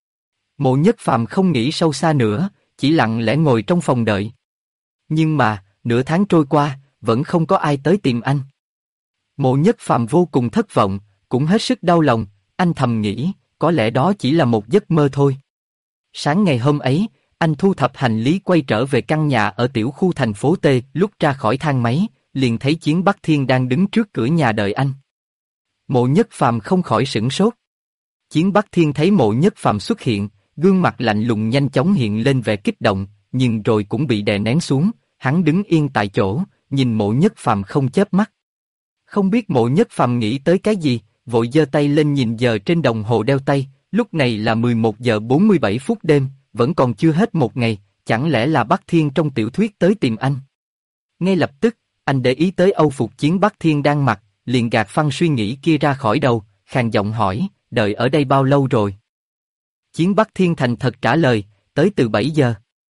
Mộ Nhất Phàm không nghĩ sâu xa nữa, chỉ lặng lẽ ngồi trong phòng đợi. Nhưng mà, nửa tháng trôi qua, vẫn không có ai tới tìm anh. Mộ Nhất Phàm vô cùng thất vọng, cũng hết sức đau lòng, anh thầm nghĩ, có lẽ đó chỉ là một giấc mơ thôi. Sáng ngày hôm ấy, anh thu thập hành lý quay trở về căn nhà ở tiểu khu thành phố T, lúc ra khỏi thang máy, liền thấy Chiến Bắc Thiên đang đứng trước cửa nhà đợi anh. Mộ Nhất Phàm không khỏi sửng sốt. Chiến Bắc Thiên thấy Mộ Nhất Phàm xuất hiện, gương mặt lạnh lùng nhanh chóng hiện lên vẻ kích động, nhưng rồi cũng bị đè nén xuống, hắn đứng yên tại chỗ, nhìn Mộ Nhất Phàm không chớp mắt. Không biết Mộ Nhất Phàm nghĩ tới cái gì, vội giơ tay lên nhìn giờ trên đồng hồ đeo tay, lúc này là 11 giờ 47 phút đêm, vẫn còn chưa hết một ngày, chẳng lẽ là Bắc Thiên trong tiểu thuyết tới tìm anh? Ngay lập tức, anh để ý tới âu phục Chiến Bắc Thiên đang mặc, liền gạt phăng suy nghĩ kia ra khỏi đầu, khàn giọng hỏi, đợi ở đây bao lâu rồi? Chiến Bắc Thiên thành thật trả lời, tới từ 7 giờ.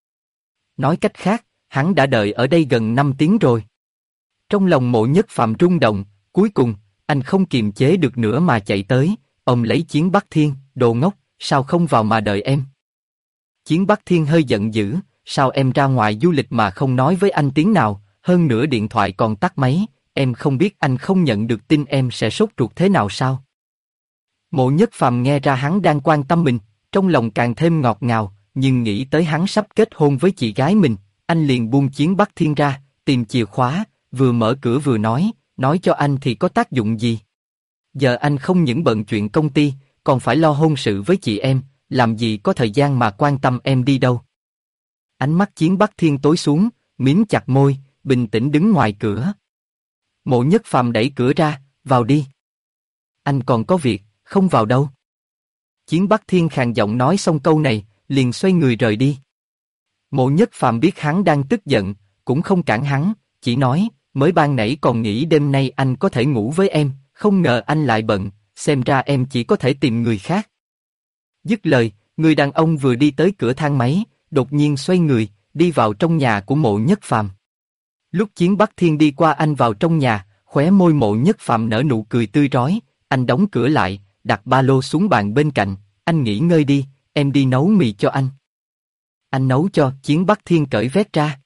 Nói cách khác, hắn đã đợi ở đây gần 5 tiếng rồi. Trong lòng Mộ Nhất Phàm rung động, cuối cùng, anh không kiềm chế được nữa mà chạy tới, ôm lấy Chiến Bắc Thiên, đồ ngốc, sao không vào mà đợi em? Chiến Bắc Thiên hơi giận dữ, sao em ra ngoài du lịch mà không nói với anh tiếng nào, hơn nữa điện thoại còn tắt máy, em không biết anh không nhận được tin em sẽ sốt ruột thế nào sao? Mộ Nhất Phàm nghe ra hắn đang quan tâm mình, trong lòng càng thêm ngọt ngào, nhưng nghĩ tới hắn sắp kết hôn với chị gái mình, anh liền buông Chiến Bắc Thiên ra, tìm chìa khóa, vừa mở cửa vừa nói cho anh thì có tác dụng gì? Giờ anh không những bận chuyện công ty, còn phải lo hôn sự với chị em, làm gì có thời gian mà quan tâm em đi đâu. Ánh mắt Chiến Bắc Thiên tối xuống, mím chặt môi, bình tĩnh đứng ngoài cửa. Mộ Nhất Phàm đẩy cửa ra, vào đi. Anh còn có việc, không vào đâu. Chiến Bắc Thiên khàn giọng nói xong câu này, liền xoay người rời đi. Mộ Nhất Phàm biết hắn đang tức giận, cũng không cản hắn, chỉ nói, mới ban nãy còn nghĩ đêm nay anh có thể ngủ với em, không ngờ anh lại bận, xem ra em chỉ có thể tìm người khác. Dứt lời, người đàn ông vừa đi tới cửa thang máy, đột nhiên xoay người, đi vào trong nhà của Mộ Nhất Phàm. Lúc Chiến Bắc Thiên đi qua anh vào trong nhà, khóe môi Mộ Nhất Phàm nở nụ cười tươi rói, anh đóng cửa lại, đặt ba lô xuống bàn bên cạnh, anh nghỉ ngơi đi, em đi nấu mì cho anh. Anh nấu cho, Chiến Bắc Thiên cởi vest ra.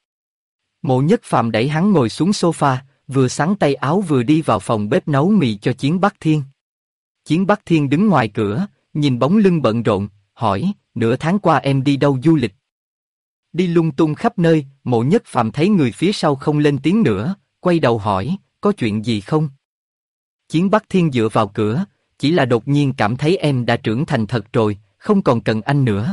Mộ Nhất Phàm đẩy hắn ngồi xuống sofa, vừa xắn tay áo vừa đi vào phòng bếp nấu mì cho Chiến Bắc Thiên. Chiến Bắc Thiên đứng ngoài cửa, nhìn bóng lưng bận rộn, hỏi, nửa tháng qua em đi đâu du lịch? Đi lung tung khắp nơi, Mộ Nhất Phàm thấy người phía sau không lên tiếng nữa, quay đầu hỏi, có chuyện gì không? Chiến Bắc Thiên dựa vào cửa, chỉ là đột nhiên cảm thấy em đã trưởng thành thật rồi, không còn cần anh nữa.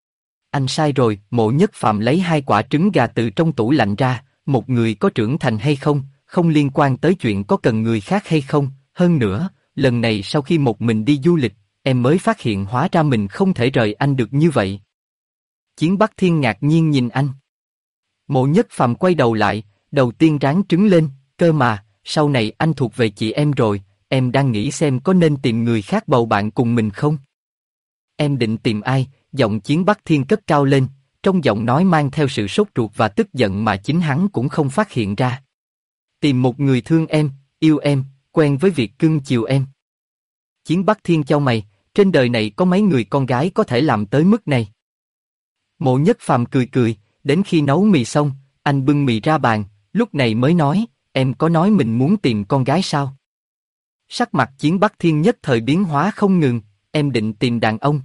Anh sai rồi, Mộ Nhất Phàm lấy 2 quả trứng gà từ trong tủ lạnh ra, một người có trưởng thành hay không, không liên quan tới chuyện có cần người khác hay không, hơn nữa, lần này sau khi một mình đi du lịch, em mới phát hiện hóa ra mình không thể rời anh được như vậy. Chiến Bắc Thiên ngạc nhiên nhìn anh. Mộ Nhất Phàm quay đầu lại, đầu tiên ráng trứng lên, cơ mà, sau này anh thuộc về chị em rồi, em đang nghĩ xem có nên tìm người khác bầu bạn cùng mình không? Em định tìm ai? Giọng Chiến Bắc Thiên cất cao lên, trong giọng nói mang theo sự sốt ruột và tức giận mà chính hắn cũng không phát hiện ra. Tìm một người thương em, yêu em, quen với việc cưng chiều em. Chiến Bắc Thiên chau mày, trên đời này có mấy người con gái có thể làm tới mức này? Mộ Nhất Phàm cười cười, đến khi nấu mì xong, anh bưng mì ra bàn, lúc này mới nói, em có nói mình muốn tìm con gái sao? Sắc mặt Chiến Bắc Thiên nhất thời biến hóa không ngừng, em định tìm đàn ông.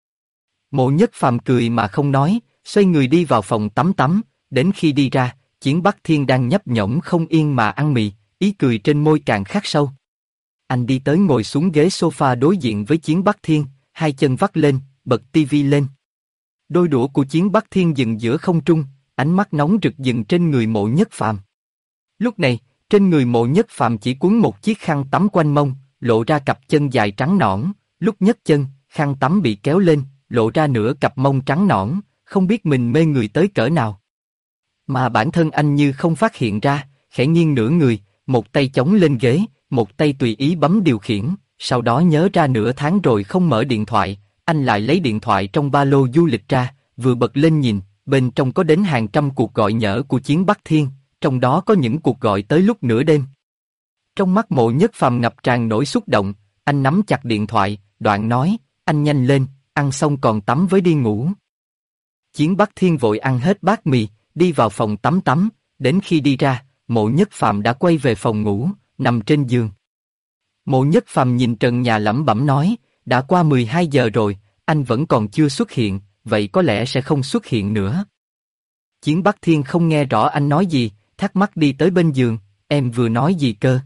Mộ Nhất Phàm cười mà không nói, xoay người đi vào phòng tắm, đến khi đi ra, Chiến Bắc Thiên đang nhấp nhổm không yên mà ăn mì, ý cười trên môi càng khắc sâu. Anh đi tới ngồi xuống ghế sofa đối diện với Chiến Bắc Thiên, hai chân vắt lên, bật tivi lên. Đôi đũa của Chiến Bắc Thiên dừng giữa không trung, ánh mắt nóng rực dừng trên người Mộ Nhất Phàm. Lúc này, trên người Mộ Nhất Phàm chỉ quấn một chiếc khăn tắm quanh mông, lộ ra cặp chân dài trắng nõn, lúc nhấc chân, khăn tắm bị kéo lên, lộ ra nửa cặp mông trắng nõn, không biết mình mê người tới cỡ nào. Mà bản thân anh như không phát hiện ra, khẽ nghiêng nửa người, một tay chống lên ghế, một tay tùy ý bấm điều khiển, sau đó nhớ ra nửa tháng rồi không mở điện thoại, anh lại lấy điện thoại trong ba lô du lịch ra, vừa bật lên nhìn, bên trong có đến hàng trăm cuộc gọi nhỡ của Chiến Bắc Thiên, trong đó có những cuộc gọi tới lúc nửa đêm. Trong mắt Mộ Nhất Phàm ngập tràn nỗi xúc động, anh nắm chặt điện thoại, đoạn nói, anh nhanh lên, ăn xong còn tắm với đi ngủ. Chiến Bắc Thiên vội ăn hết bát mì, đi vào phòng tắm, đến khi đi ra, Mộ Nhất Phàm đã quay về phòng ngủ, nằm trên giường. Mộ Nhất Phàm nhìn trần nhà lẩm bẩm nói, đã qua 12 giờ rồi, anh vẫn còn chưa xuất hiện, vậy có lẽ sẽ không xuất hiện nữa. Chiến Bắc Thiên không nghe rõ anh nói gì, thắc mắc đi tới bên giường, em vừa nói gì cơ?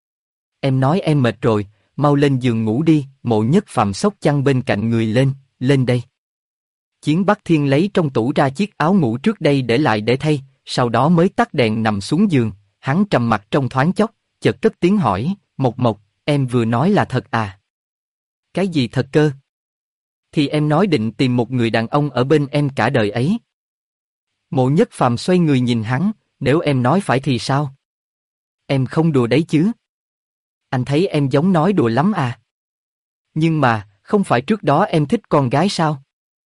Em nói em mệt rồi, mau lên giường ngủ đi. Mộ Nhất Phàm xốc chăn bên cạnh người lên, lên đây. Chiến Bắc Thiên lấy trong tủ ra chiếc áo ngủ trước đây để lại để thay, sau đó mới tắt đèn nằm xuống giường, hắn trầm mặc trong thoáng chốc, chợt cất tiếng hỏi, Mộc Mộc, em vừa nói là thật à? Cái gì thật cơ? Thì em nói định tìm một người đàn ông ở bên em cả đời ấy. Mộ Nhất Phàm xoay người nhìn hắn, nếu em nói phải thì sao? Em không đùa đấy chứ? Anh thấy em giống nói đùa lắm à? Nhưng mà, không phải trước đó em thích con gái sao?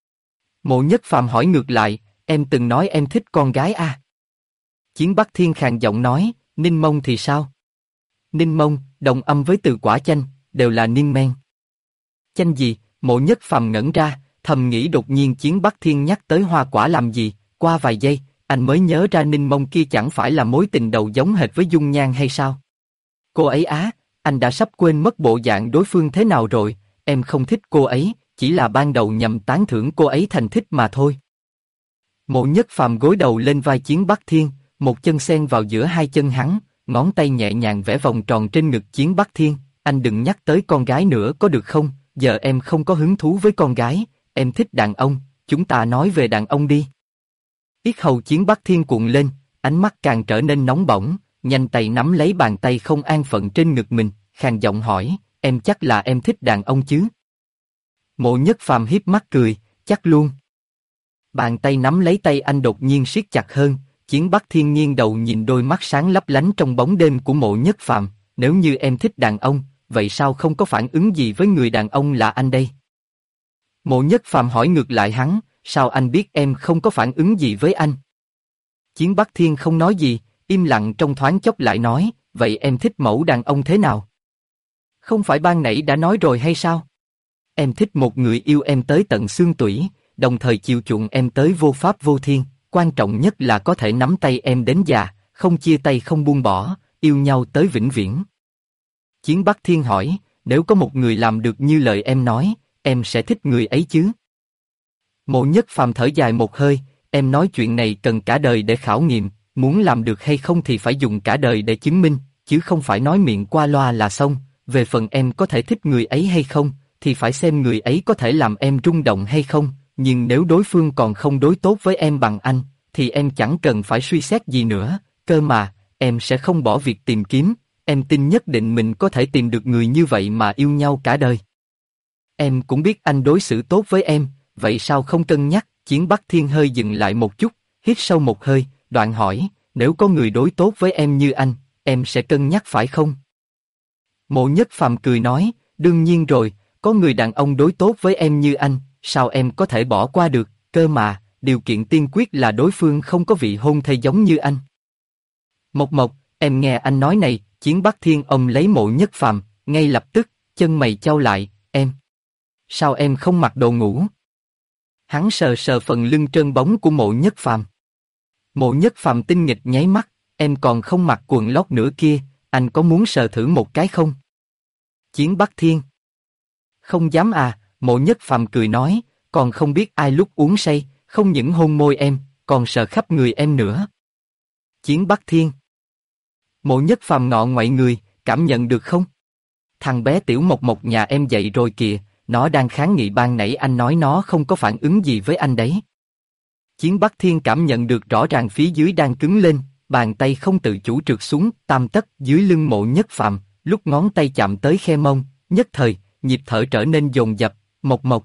Mộ Nhất Phàm hỏi ngược lại, em từng nói em thích con gái à? Chiến Bắc Thiên khàn giọng nói, Ninh Mông thì sao? Ninh Mông, đồng âm với từ quả chanh, đều là niên men. Chanh gì? Mộ Nhất Phàm ngẩn ra, thầm nghĩ đột nhiên Chiến Bắc Thiên nhắc tới hoa quả làm gì, qua vài giây, anh mới nhớ ra Ninh Mông kia chẳng phải là mối tình đầu giống hệt với Dung Nhan hay sao? Cô ấy á, anh đã sắp quên mất bộ dạng đối phương thế nào rồi, em không thích cô ấy, chỉ là ban đầu nhằm tán thưởng cô ấy thành thích mà thôi. Mộ Nhất Phàm gối đầu lên vai Chiến Bắc Thiên, một chân xen vào giữa hai chân hắn, ngón tay nhẹ nhàng vẽ vòng tròn trên ngực Chiến Bắc Thiên, anh đừng nhắc tới con gái nữa có được không, giờ em không có hứng thú với con gái, em thích đàn ông, chúng ta nói về đàn ông đi. Yết hầu Chiến Bắc Thiên cuộn lên, ánh mắt càng trở nên nóng bỏng, nhanh tay nắm lấy bàn tay không an phận trên ngực mình, khàn giọng hỏi, em chắc là em thích đàn ông chứ? Mộ Nhất Phàm hiếp mắt cười, chắc luôn. Bàn tay nắm lấy tay anh đột nhiên siết chặt hơn, Chiến Bắc Thiên nghiêng đầu nhìn đôi mắt sáng lấp lánh trong bóng đêm của Mộ Nhất Phàm, nếu như em thích đàn ông, vậy sao không có phản ứng gì với người đàn ông là anh đây? Mộ Nhất Phàm hỏi ngược lại hắn, sao anh biết em không có phản ứng gì với anh? Chiến Bắc Thiên không nói gì, im lặng trong thoáng chốc lại nói, vậy em thích mẫu đàn ông thế nào? Không phải ban nãy đã nói rồi hay sao? Em thích một người yêu em tới tận xương tủy, đồng thời chiều chuộng em tới vô pháp vô thiên, quan trọng nhất là có thể nắm tay em đến già, không chia tay không buông bỏ, yêu nhau tới vĩnh viễn. Chiến Bắc Thiên hỏi, nếu có một người làm được như lời em nói, em sẽ thích người ấy chứ? Mộ Nhất Phàm thở dài một hơi, em nói chuyện này cần cả đời để khảo nghiệm, muốn làm được hay không thì phải dùng cả đời để chứng minh, chứ không phải nói miệng qua loa là xong, về phần em có thể thích người ấy hay không, thì phải xem người ấy có thể làm em rung động hay không, nhưng nếu đối phương còn không đối tốt với em bằng anh, thì em chẳng cần phải suy xét gì nữa, cơ mà, em sẽ không bỏ việc tìm kiếm, em tin nhất định mình có thể tìm được người như vậy mà yêu nhau cả đời. Em cũng biết anh đối xử tốt với em, vậy sao không cân nhắc? Chiến Bắc Thiên hơi dừng lại một chút, hít sâu một hơi, đoạn hỏi, nếu có người đối tốt với em như anh, em sẽ cân nhắc phải không? Mộ Nhất Phàm cười nói, đương nhiên rồi, có người đàn ông đối tốt với em như anh, sao em có thể bỏ qua được, cơ mà, điều kiện tiên quyết là đối phương không có vị hôn thê giống như anh. Mộc Mộc, em nghe anh nói này, Chiến Bắc Thiên ôm lấy Mộ Nhất Phàm, ngay lập tức, chân mày chau lại, em. Sao em không mặc đồ ngủ? Hắn sờ sờ phần lưng trơn bóng của Mộ Nhất Phàm. Mộ Nhất Phàm tinh nghịch nháy mắt, em còn không mặc quần lót nữa kia, anh có muốn sờ thử một cái không? Chiến Bắc Thiên. Không dám à, Mộ Nhất Phàm cười nói, còn không biết ai lúc uống say, không những hôn môi em, còn sờ khắp người em nữa. Chiến Bắc Thiên. Mộ Nhất Phàm ngọ ngoại người, cảm nhận được không? thằng bé Tiểu Mộc Mộc nhà em dậy rồi kìa, nó đang kháng nghị ban nãy anh nói nó không có phản ứng gì với anh đấy. Chiến Bắc Thiên cảm nhận được rõ ràng phía dưới đang cứng lên, bàn tay không tự chủ trượt xuống tam tấc dưới lưng Mộ Nhất Phàm, lúc ngón tay chạm tới khe mông, nhất thời, nhịp thở trở nên dồn dập, Mộc Mộc.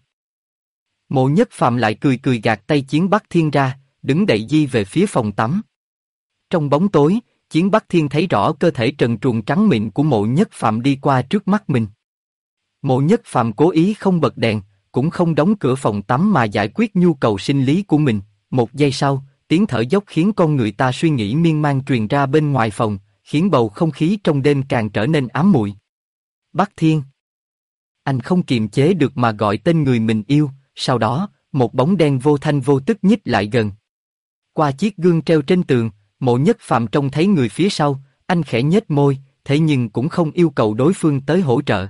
Mộ Nhất Phàm lại cười cười gạt tay Chiến Bắc Thiên ra, đứng đậy di về phía phòng tắm. Trong bóng tối, Chiến Bắc Thiên thấy rõ cơ thể trần truồng trắng mịn của Mộ Nhất Phàm đi qua trước mắt mình. Mộ Nhất Phàm cố ý không bật đèn, cũng không đóng cửa phòng tắm mà giải quyết nhu cầu sinh lý của mình. Một giây sau, tiếng thở dốc khiến con người ta suy nghĩ miên man truyền ra bên ngoài phòng, khiến bầu không khí trong đêm càng trở nên ám muội. Bắc Thiên. Anh không kiềm chế được mà gọi tên người mình yêu, sau đó, một bóng đen vô thanh vô tức nhích lại gần. Qua chiếc gương treo trên tường, Mộ Nhất Phàm trông thấy người phía sau, anh khẽ nhếch môi, thế nhưng cũng không yêu cầu đối phương tới hỗ trợ.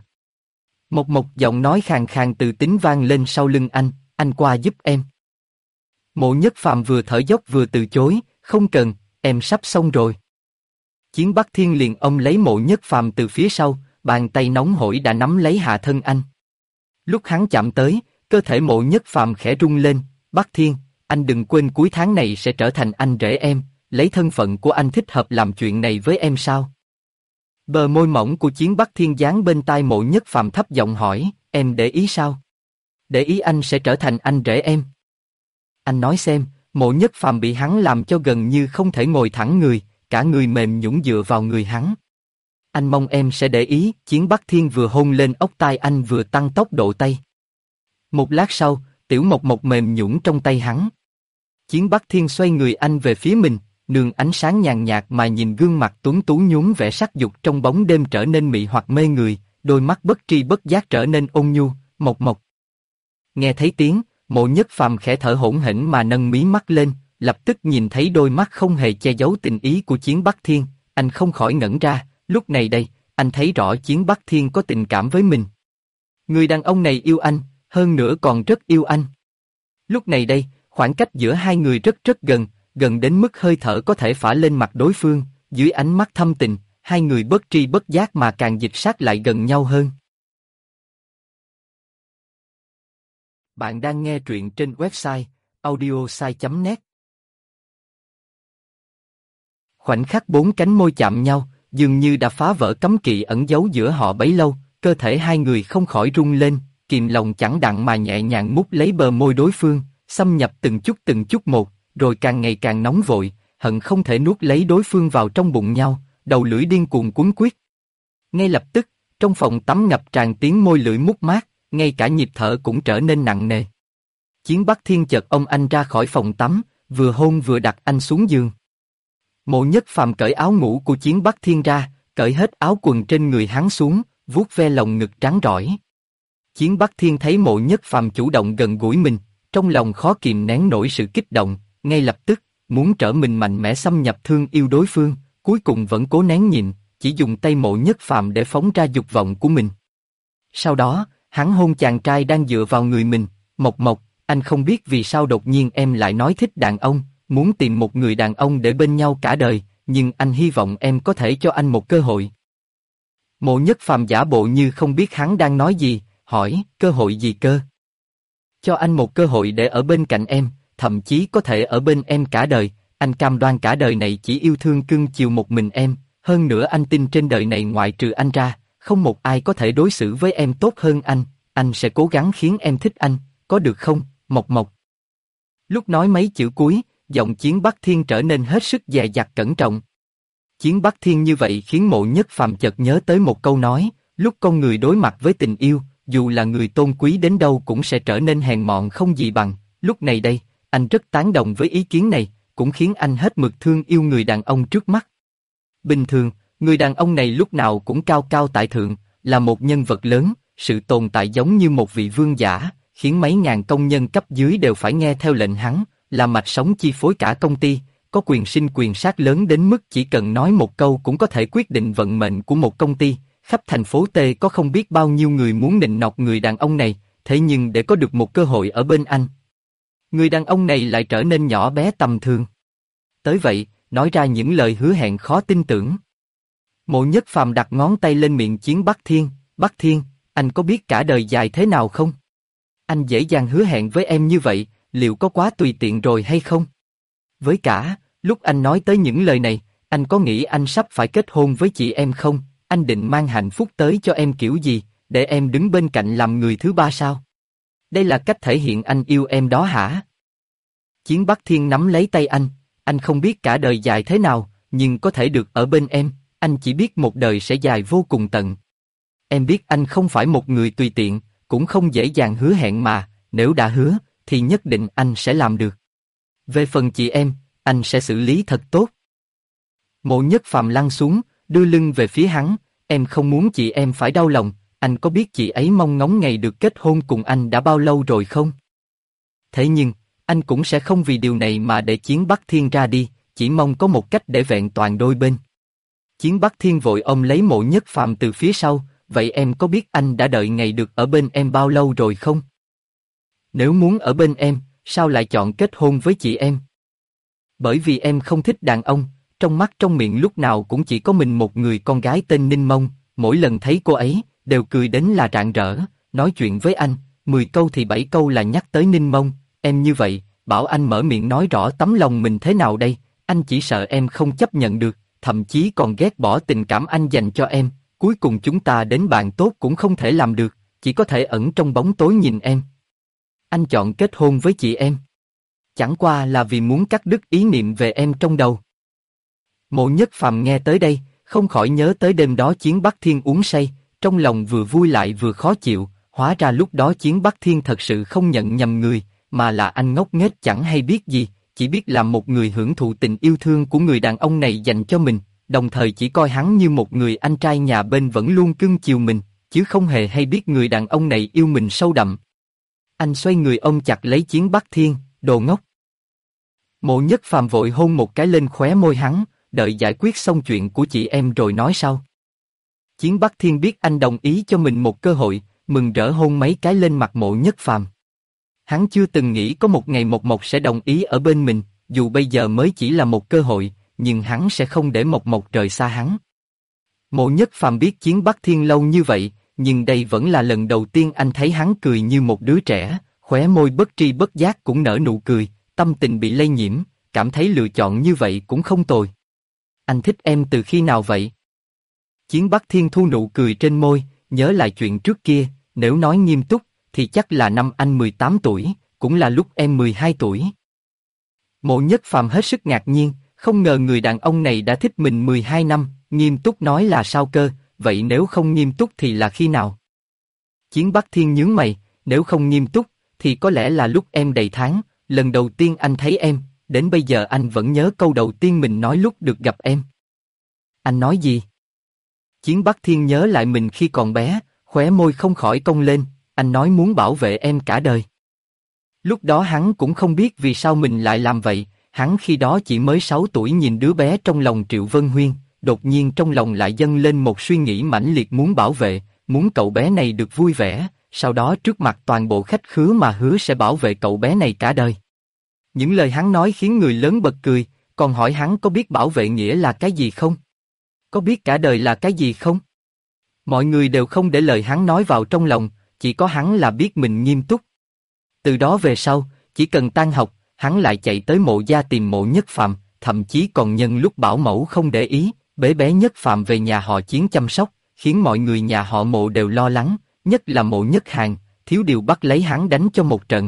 Một giọng nói khàn khàn từ tính vang lên sau lưng anh qua giúp em. Mộ Nhất Phàm vừa thở dốc vừa từ chối, không cần, em sắp xong rồi. Chiến Bắc Thiên liền ôm lấy Mộ Nhất Phàm từ phía sau, bàn tay nóng hổi đã nắm lấy hạ thân anh. Lúc hắn chạm tới, cơ thể Mộ Nhất Phàm khẽ rung lên, Bắc Thiên, anh đừng quên cuối tháng này sẽ trở thành anh rể em, lấy thân phận của anh thích hợp làm chuyện này với em sao? Bờ môi mỏng của Chiến Bắc Thiên dán bên tai Mộ Nhất Phàm thấp giọng hỏi, em để ý sao? Để ý anh sẽ trở thành anh rể em. Anh nói xem, Mộ Nhất Phàm bị hắn làm cho gần như không thể ngồi thẳng người, cả người mềm nhũn dựa vào người hắn. Anh mong em sẽ để ý, Chiến Bắc Thiên vừa hôn lên ốc tai anh vừa tăng tốc độ tay. Một lát sau, Tiểu Mộc Mộc mềm nhũn trong tay hắn. Chiến Bắc Thiên xoay người anh về phía mình, nương ánh sáng nhàn nhạt mà nhìn gương mặt tuấn tú nhuốm vẻ sắc dục trong bóng đêm trở nên mị hoặc mê người, đôi mắt bất tri bất giác trở nên ôn nhu, Mộc Mộc. Nghe thấy tiếng, Mộ Nhất Phàm khẽ thở hổn hển mà nâng mí mắt lên, lập tức nhìn thấy đôi mắt không hề che giấu tình ý của Chiến Bắc Thiên, anh không khỏi ngẩn ra, lúc này đây, anh thấy rõ Chiến Bắc Thiên có tình cảm với mình. Người đàn ông này yêu anh, hơn nữa còn rất yêu anh. Lúc này đây, khoảng cách giữa hai người rất gần, gần đến mức hơi thở có thể phả lên mặt đối phương, dưới ánh mắt thâm tình, hai người bất tri bất giác mà càng dịch sát lại gần nhau hơn. Bạn đang nghe truyện trên website audiosai.net. Khoảnh khắc bốn cánh môi chạm nhau, dường như đã phá vỡ cấm kỵ ẩn giấu giữa họ bấy lâu, cơ thể hai người không khỏi rung lên, kìm lòng chẳng đặng mà nhẹ nhàng mút lấy bờ môi đối phương, xâm nhập từng chút một, rồi càng ngày càng nóng vội, hận không thể nuốt lấy đối phương vào trong bụng nhau, đầu lưỡi điên cuồng cuốn quyết. Ngay lập tức, trong phòng tắm ngập tràn tiếng môi lưỡi mút mát, ngay cả nhịp thở cũng trở nên nặng nề. Chiến Bắc Thiên chợt ôm anh ra khỏi phòng tắm, vừa hôn vừa đặt anh xuống giường. Mộ Nhất Phàm cởi áo ngủ của Chiến Bắc Thiên ra, cởi hết áo quần trên người hắn xuống, vuốt ve lồng ngực trắng rỏi. Chiến Bắc Thiên thấy Mộ Nhất Phàm chủ động gần gũi mình, trong lòng khó kìm nén nổi sự kích động, ngay lập tức muốn trở mình mạnh mẽ xâm nhập thương yêu đối phương, cuối cùng vẫn cố nén nhịn, chỉ dùng tay Mộ Nhất Phàm để phóng ra dục vọng của mình. Sau đó, hắn hôn chàng trai đang dựa vào người mình, Mộc Mộc, anh không biết vì sao đột nhiên em lại nói thích đàn ông, muốn tìm một người đàn ông để bên nhau cả đời, nhưng anh hy vọng em có thể cho anh một cơ hội. Mộ Nhất Phàm giả bộ như không biết hắn đang nói gì, hỏi, cơ hội gì cơ? Cho anh một cơ hội để ở bên cạnh em, thậm chí có thể ở bên em cả đời, anh cam đoan cả đời này chỉ yêu thương cưng chiều một mình em, hơn nữa anh tin trên đời này ngoại trừ anh ra, không một ai có thể đối xử với em tốt hơn anh sẽ cố gắng khiến em thích anh, có được không, Mộc Mộc? Lúc nói mấy chữ cuối, giọng Chiến Bắc Thiên trở nên hết sức dè dặt cẩn trọng. Chiến Bắc Thiên như vậy khiến Mộ Nhất Phàm chợt nhớ tới một câu nói, lúc con người đối mặt với tình yêu, dù là người tôn quý đến đâu cũng sẽ trở nên hèn mọn không gì bằng, lúc này đây, anh rất tán đồng với ý kiến này, cũng khiến anh hết mực thương yêu người đàn ông trước mắt. Bình thường, người đàn ông này lúc nào cũng cao cao tại thượng, là một nhân vật lớn, sự tồn tại giống như một vị vương giả, khiến mấy ngàn công nhân cấp dưới đều phải nghe theo lệnh hắn, là mạch sống chi phối cả công ty, có quyền sinh quyền sát lớn đến mức chỉ cần nói một câu cũng có thể quyết định vận mệnh của một công ty. Khắp thành phố T có không biết bao nhiêu người muốn nịnh nọt người đàn ông này, thế nhưng để có được một cơ hội ở bên anh, người đàn ông này lại trở nên nhỏ bé tầm thường. Tới vậy, nói ra những lời hứa hẹn khó tin tưởng. Mộ Nhất Phàm đặt ngón tay lên miệng Chiến Bắc Thiên, Bắc Thiên, anh có biết cả đời dài thế nào không? Anh dễ dàng hứa hẹn với em như vậy, liệu có quá tùy tiện rồi hay không? Với cả, lúc anh nói tới những lời này, anh có nghĩ anh sắp phải kết hôn với chị em không? Anh định mang hạnh phúc tới cho em kiểu gì, để em đứng bên cạnh làm người thứ ba sao? Đây là cách thể hiện anh yêu em đó hả? Chiến Bắc Thiên nắm lấy tay anh không biết cả đời dài thế nào, nhưng có thể được ở bên em, anh chỉ biết một đời sẽ dài vô cùng tận. Em biết anh không phải một người tùy tiện, cũng không dễ dàng hứa hẹn mà, nếu đã hứa, thì nhất định anh sẽ làm được. Về phần chị em, anh sẽ xử lý thật tốt. Mộ Nhất Phàm lăn xuống, đưa lưng về phía hắn, em không muốn chị em phải đau lòng, anh có biết chị ấy mong ngóng ngày được kết hôn cùng anh đã bao lâu rồi không? Thế nhưng, anh cũng sẽ không vì điều này mà để Chiến Bắc Thiên ra đi, chỉ mong có một cách để vẹn toàn đôi bên. Chiến Bắc Thiên vội ôm lấy Mộ Nhất Phàm từ phía sau, vậy em có biết anh đã đợi ngày được ở bên em bao lâu rồi không? Nếu muốn ở bên em, sao lại chọn kết hôn với chị em? Bởi vì em không thích đàn ông, trong mắt trong miệng lúc nào cũng chỉ có mình một người con gái tên Ninh Mông, mỗi lần thấy cô ấy, đều cười đến là rạng rỡ, nói chuyện với anh, 10 câu thì 7 câu là nhắc tới Ninh Mông, em như vậy, bảo anh mở miệng nói rõ tấm lòng mình thế nào đây, anh chỉ sợ em không chấp nhận được, thậm chí còn ghét bỏ tình cảm anh dành cho em, cuối cùng chúng ta đến bạn tốt cũng không thể làm được, chỉ có thể ẩn trong bóng tối nhìn em. Anh chọn kết hôn với chị em. Chẳng qua là vì muốn cắt đứt ý niệm về em trong đầu. Mộ Nhất Phàm nghe tới đây, không khỏi nhớ tới đêm đó Chiến Bắc Thiên uống say, trong lòng vừa vui lại vừa khó chịu, hóa ra lúc đó Chiến Bắc Thiên thật sự không nhận nhầm người, mà là anh ngốc nghếch chẳng hay biết gì, chỉ biết làm một người hưởng thụ tình yêu thương của người đàn ông này dành cho mình, đồng thời chỉ coi hắn như một người anh trai nhà bên vẫn luôn cưng chiều mình, chứ không hề hay biết người đàn ông này yêu mình sâu đậm. Anh xoay người ôm chặt lấy Chiến Bắc Thiên, đồ ngốc. Mộ Nhất Phàm vội hôn một cái lên khóe môi hắn, đợi giải quyết xong chuyện của chị em rồi nói sau. Chiến Bắc Thiên biết anh đồng ý cho mình một cơ hội, mừng rỡ hôn mấy cái lên mặt Mộ Nhất Phàm. Hắn chưa từng nghĩ có một ngày Mộc Mộc sẽ đồng ý ở bên mình, dù bây giờ mới chỉ là một cơ hội, nhưng hắn sẽ không để Mộc Mộc rời xa hắn. Mộ Nhất Phàm biết Chiến Bắc Thiên lâu như vậy, nhưng đây vẫn là lần đầu tiên anh thấy hắn cười như một đứa trẻ, khóe môi bất tri bất giác cũng nở nụ cười, tâm tình bị lây nhiễm, cảm thấy lựa chọn như vậy cũng không tồi. Anh thích em từ khi nào vậy? Chiến Bắc Thiên thu nụ cười trên môi, nhớ lại chuyện trước kia, nếu nói nghiêm túc, thì chắc là năm anh 18 tuổi, cũng là lúc em 12 tuổi. Mộ Nhất Phàm hết sức ngạc nhiên, không ngờ người đàn ông này đã thích mình 12 năm, nghiêm túc nói là sao cơ, vậy nếu không nghiêm túc thì là khi nào? Chiến Bắc Thiên nhướng mày, nếu không nghiêm túc, thì có lẽ là lúc em đầy tháng, lần đầu tiên anh thấy em, đến bây giờ anh vẫn nhớ câu đầu tiên mình nói lúc được gặp em. Anh nói gì? Chiến Bắc Thiên nhớ lại mình khi còn bé, khóe môi không khỏi cong lên, anh nói muốn bảo vệ em cả đời. Lúc đó hắn cũng không biết vì sao mình lại làm vậy, hắn khi đó chỉ mới 6 tuổi nhìn đứa bé trong lòng Triệu Vân Huyên, đột nhiên trong lòng lại dâng lên một suy nghĩ mãnh liệt muốn bảo vệ, muốn cậu bé này được vui vẻ, sau đó trước mặt toàn bộ khách khứa mà hứa sẽ bảo vệ cậu bé này cả đời. Những lời hắn nói khiến người lớn bật cười, còn hỏi hắn có biết bảo vệ nghĩa là cái gì không? Có biết cả đời là cái gì không? Mọi người đều không để lời hắn nói vào trong lòng, chỉ có hắn là biết mình nghiêm túc. Từ đó về sau, chỉ cần tan học, hắn lại chạy tới Mộ gia tìm Mộ Nhất Phàm, thậm chí còn nhân lúc bảo mẫu không để ý, bế bé Nhất Phàm về nhà họ Chiến chăm sóc, khiến mọi người nhà họ Mộ đều lo lắng, nhất là Mộ Nhất Hàn, thiếu điều bắt lấy hắn đánh cho một trận.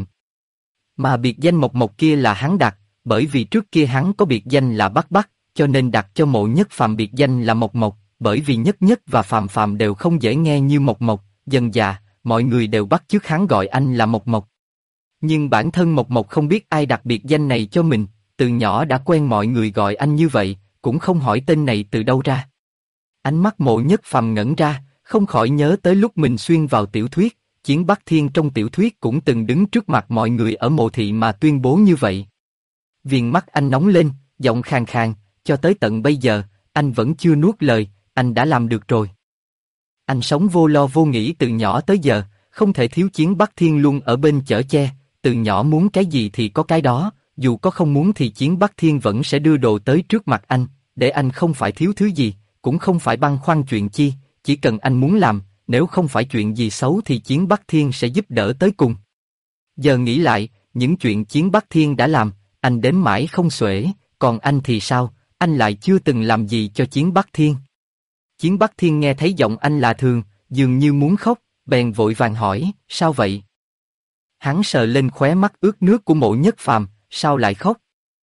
Mà biệt danh Mộc Mộc kia là hắn đặt, bởi vì trước kia hắn có biệt danh là Bắc Bắc, cho nên đặt cho Mộ Nhất Phàm biệt danh là Mộc Mộc, bởi vì Nhất Nhất và Phàm Phàm đều không dễ nghe như Mộc Mộc, dần dà, mọi người đều bắt chước hắn gọi anh là Mộc Mộc. Nhưng bản thân Mộc Mộc không biết ai đặt biệt danh này cho mình, từ nhỏ đã quen mọi người gọi anh như vậy, cũng không hỏi tên này từ đâu ra. Ánh mắt Mộ Nhất Phàm ngẩn ra, không khỏi nhớ tới lúc mình xuyên vào tiểu thuyết, Chiến Bắc Thiên trong tiểu thuyết cũng từng đứng trước mặt mọi người ở Mộ thị mà tuyên bố như vậy. Viền mắt anh nóng lên, giọng khàn khàn, cho tới tận bây giờ, anh vẫn chưa nuốt lời, anh đã làm được rồi. Anh sống vô lo vô nghĩ từ nhỏ tới giờ, không thể thiếu Chiến Bắc Thiên luôn ở bên chở che, từ nhỏ muốn cái gì thì có cái đó, dù có không muốn thì Chiến Bắc Thiên vẫn sẽ đưa đồ tới trước mặt anh, để anh không phải thiếu thứ gì, cũng không phải băn khoăn chuyện chi, chỉ cần anh muốn làm, nếu không phải chuyện gì xấu thì Chiến Bắc Thiên sẽ giúp đỡ tới cùng. Giờ nghĩ lại, những chuyện Chiến Bắc Thiên đã làm, anh đếm mãi không xuể, còn anh thì sao, anh lại chưa từng làm gì cho Chiến Bắc Thiên. Chiến Bắc Thiên nghe thấy giọng anh lạ thường, dường như muốn khóc, bèn vội vàng hỏi, sao vậy? Hắn sờ lên khóe mắt ướt nước của Mộ Nhất Phàm, sao lại khóc?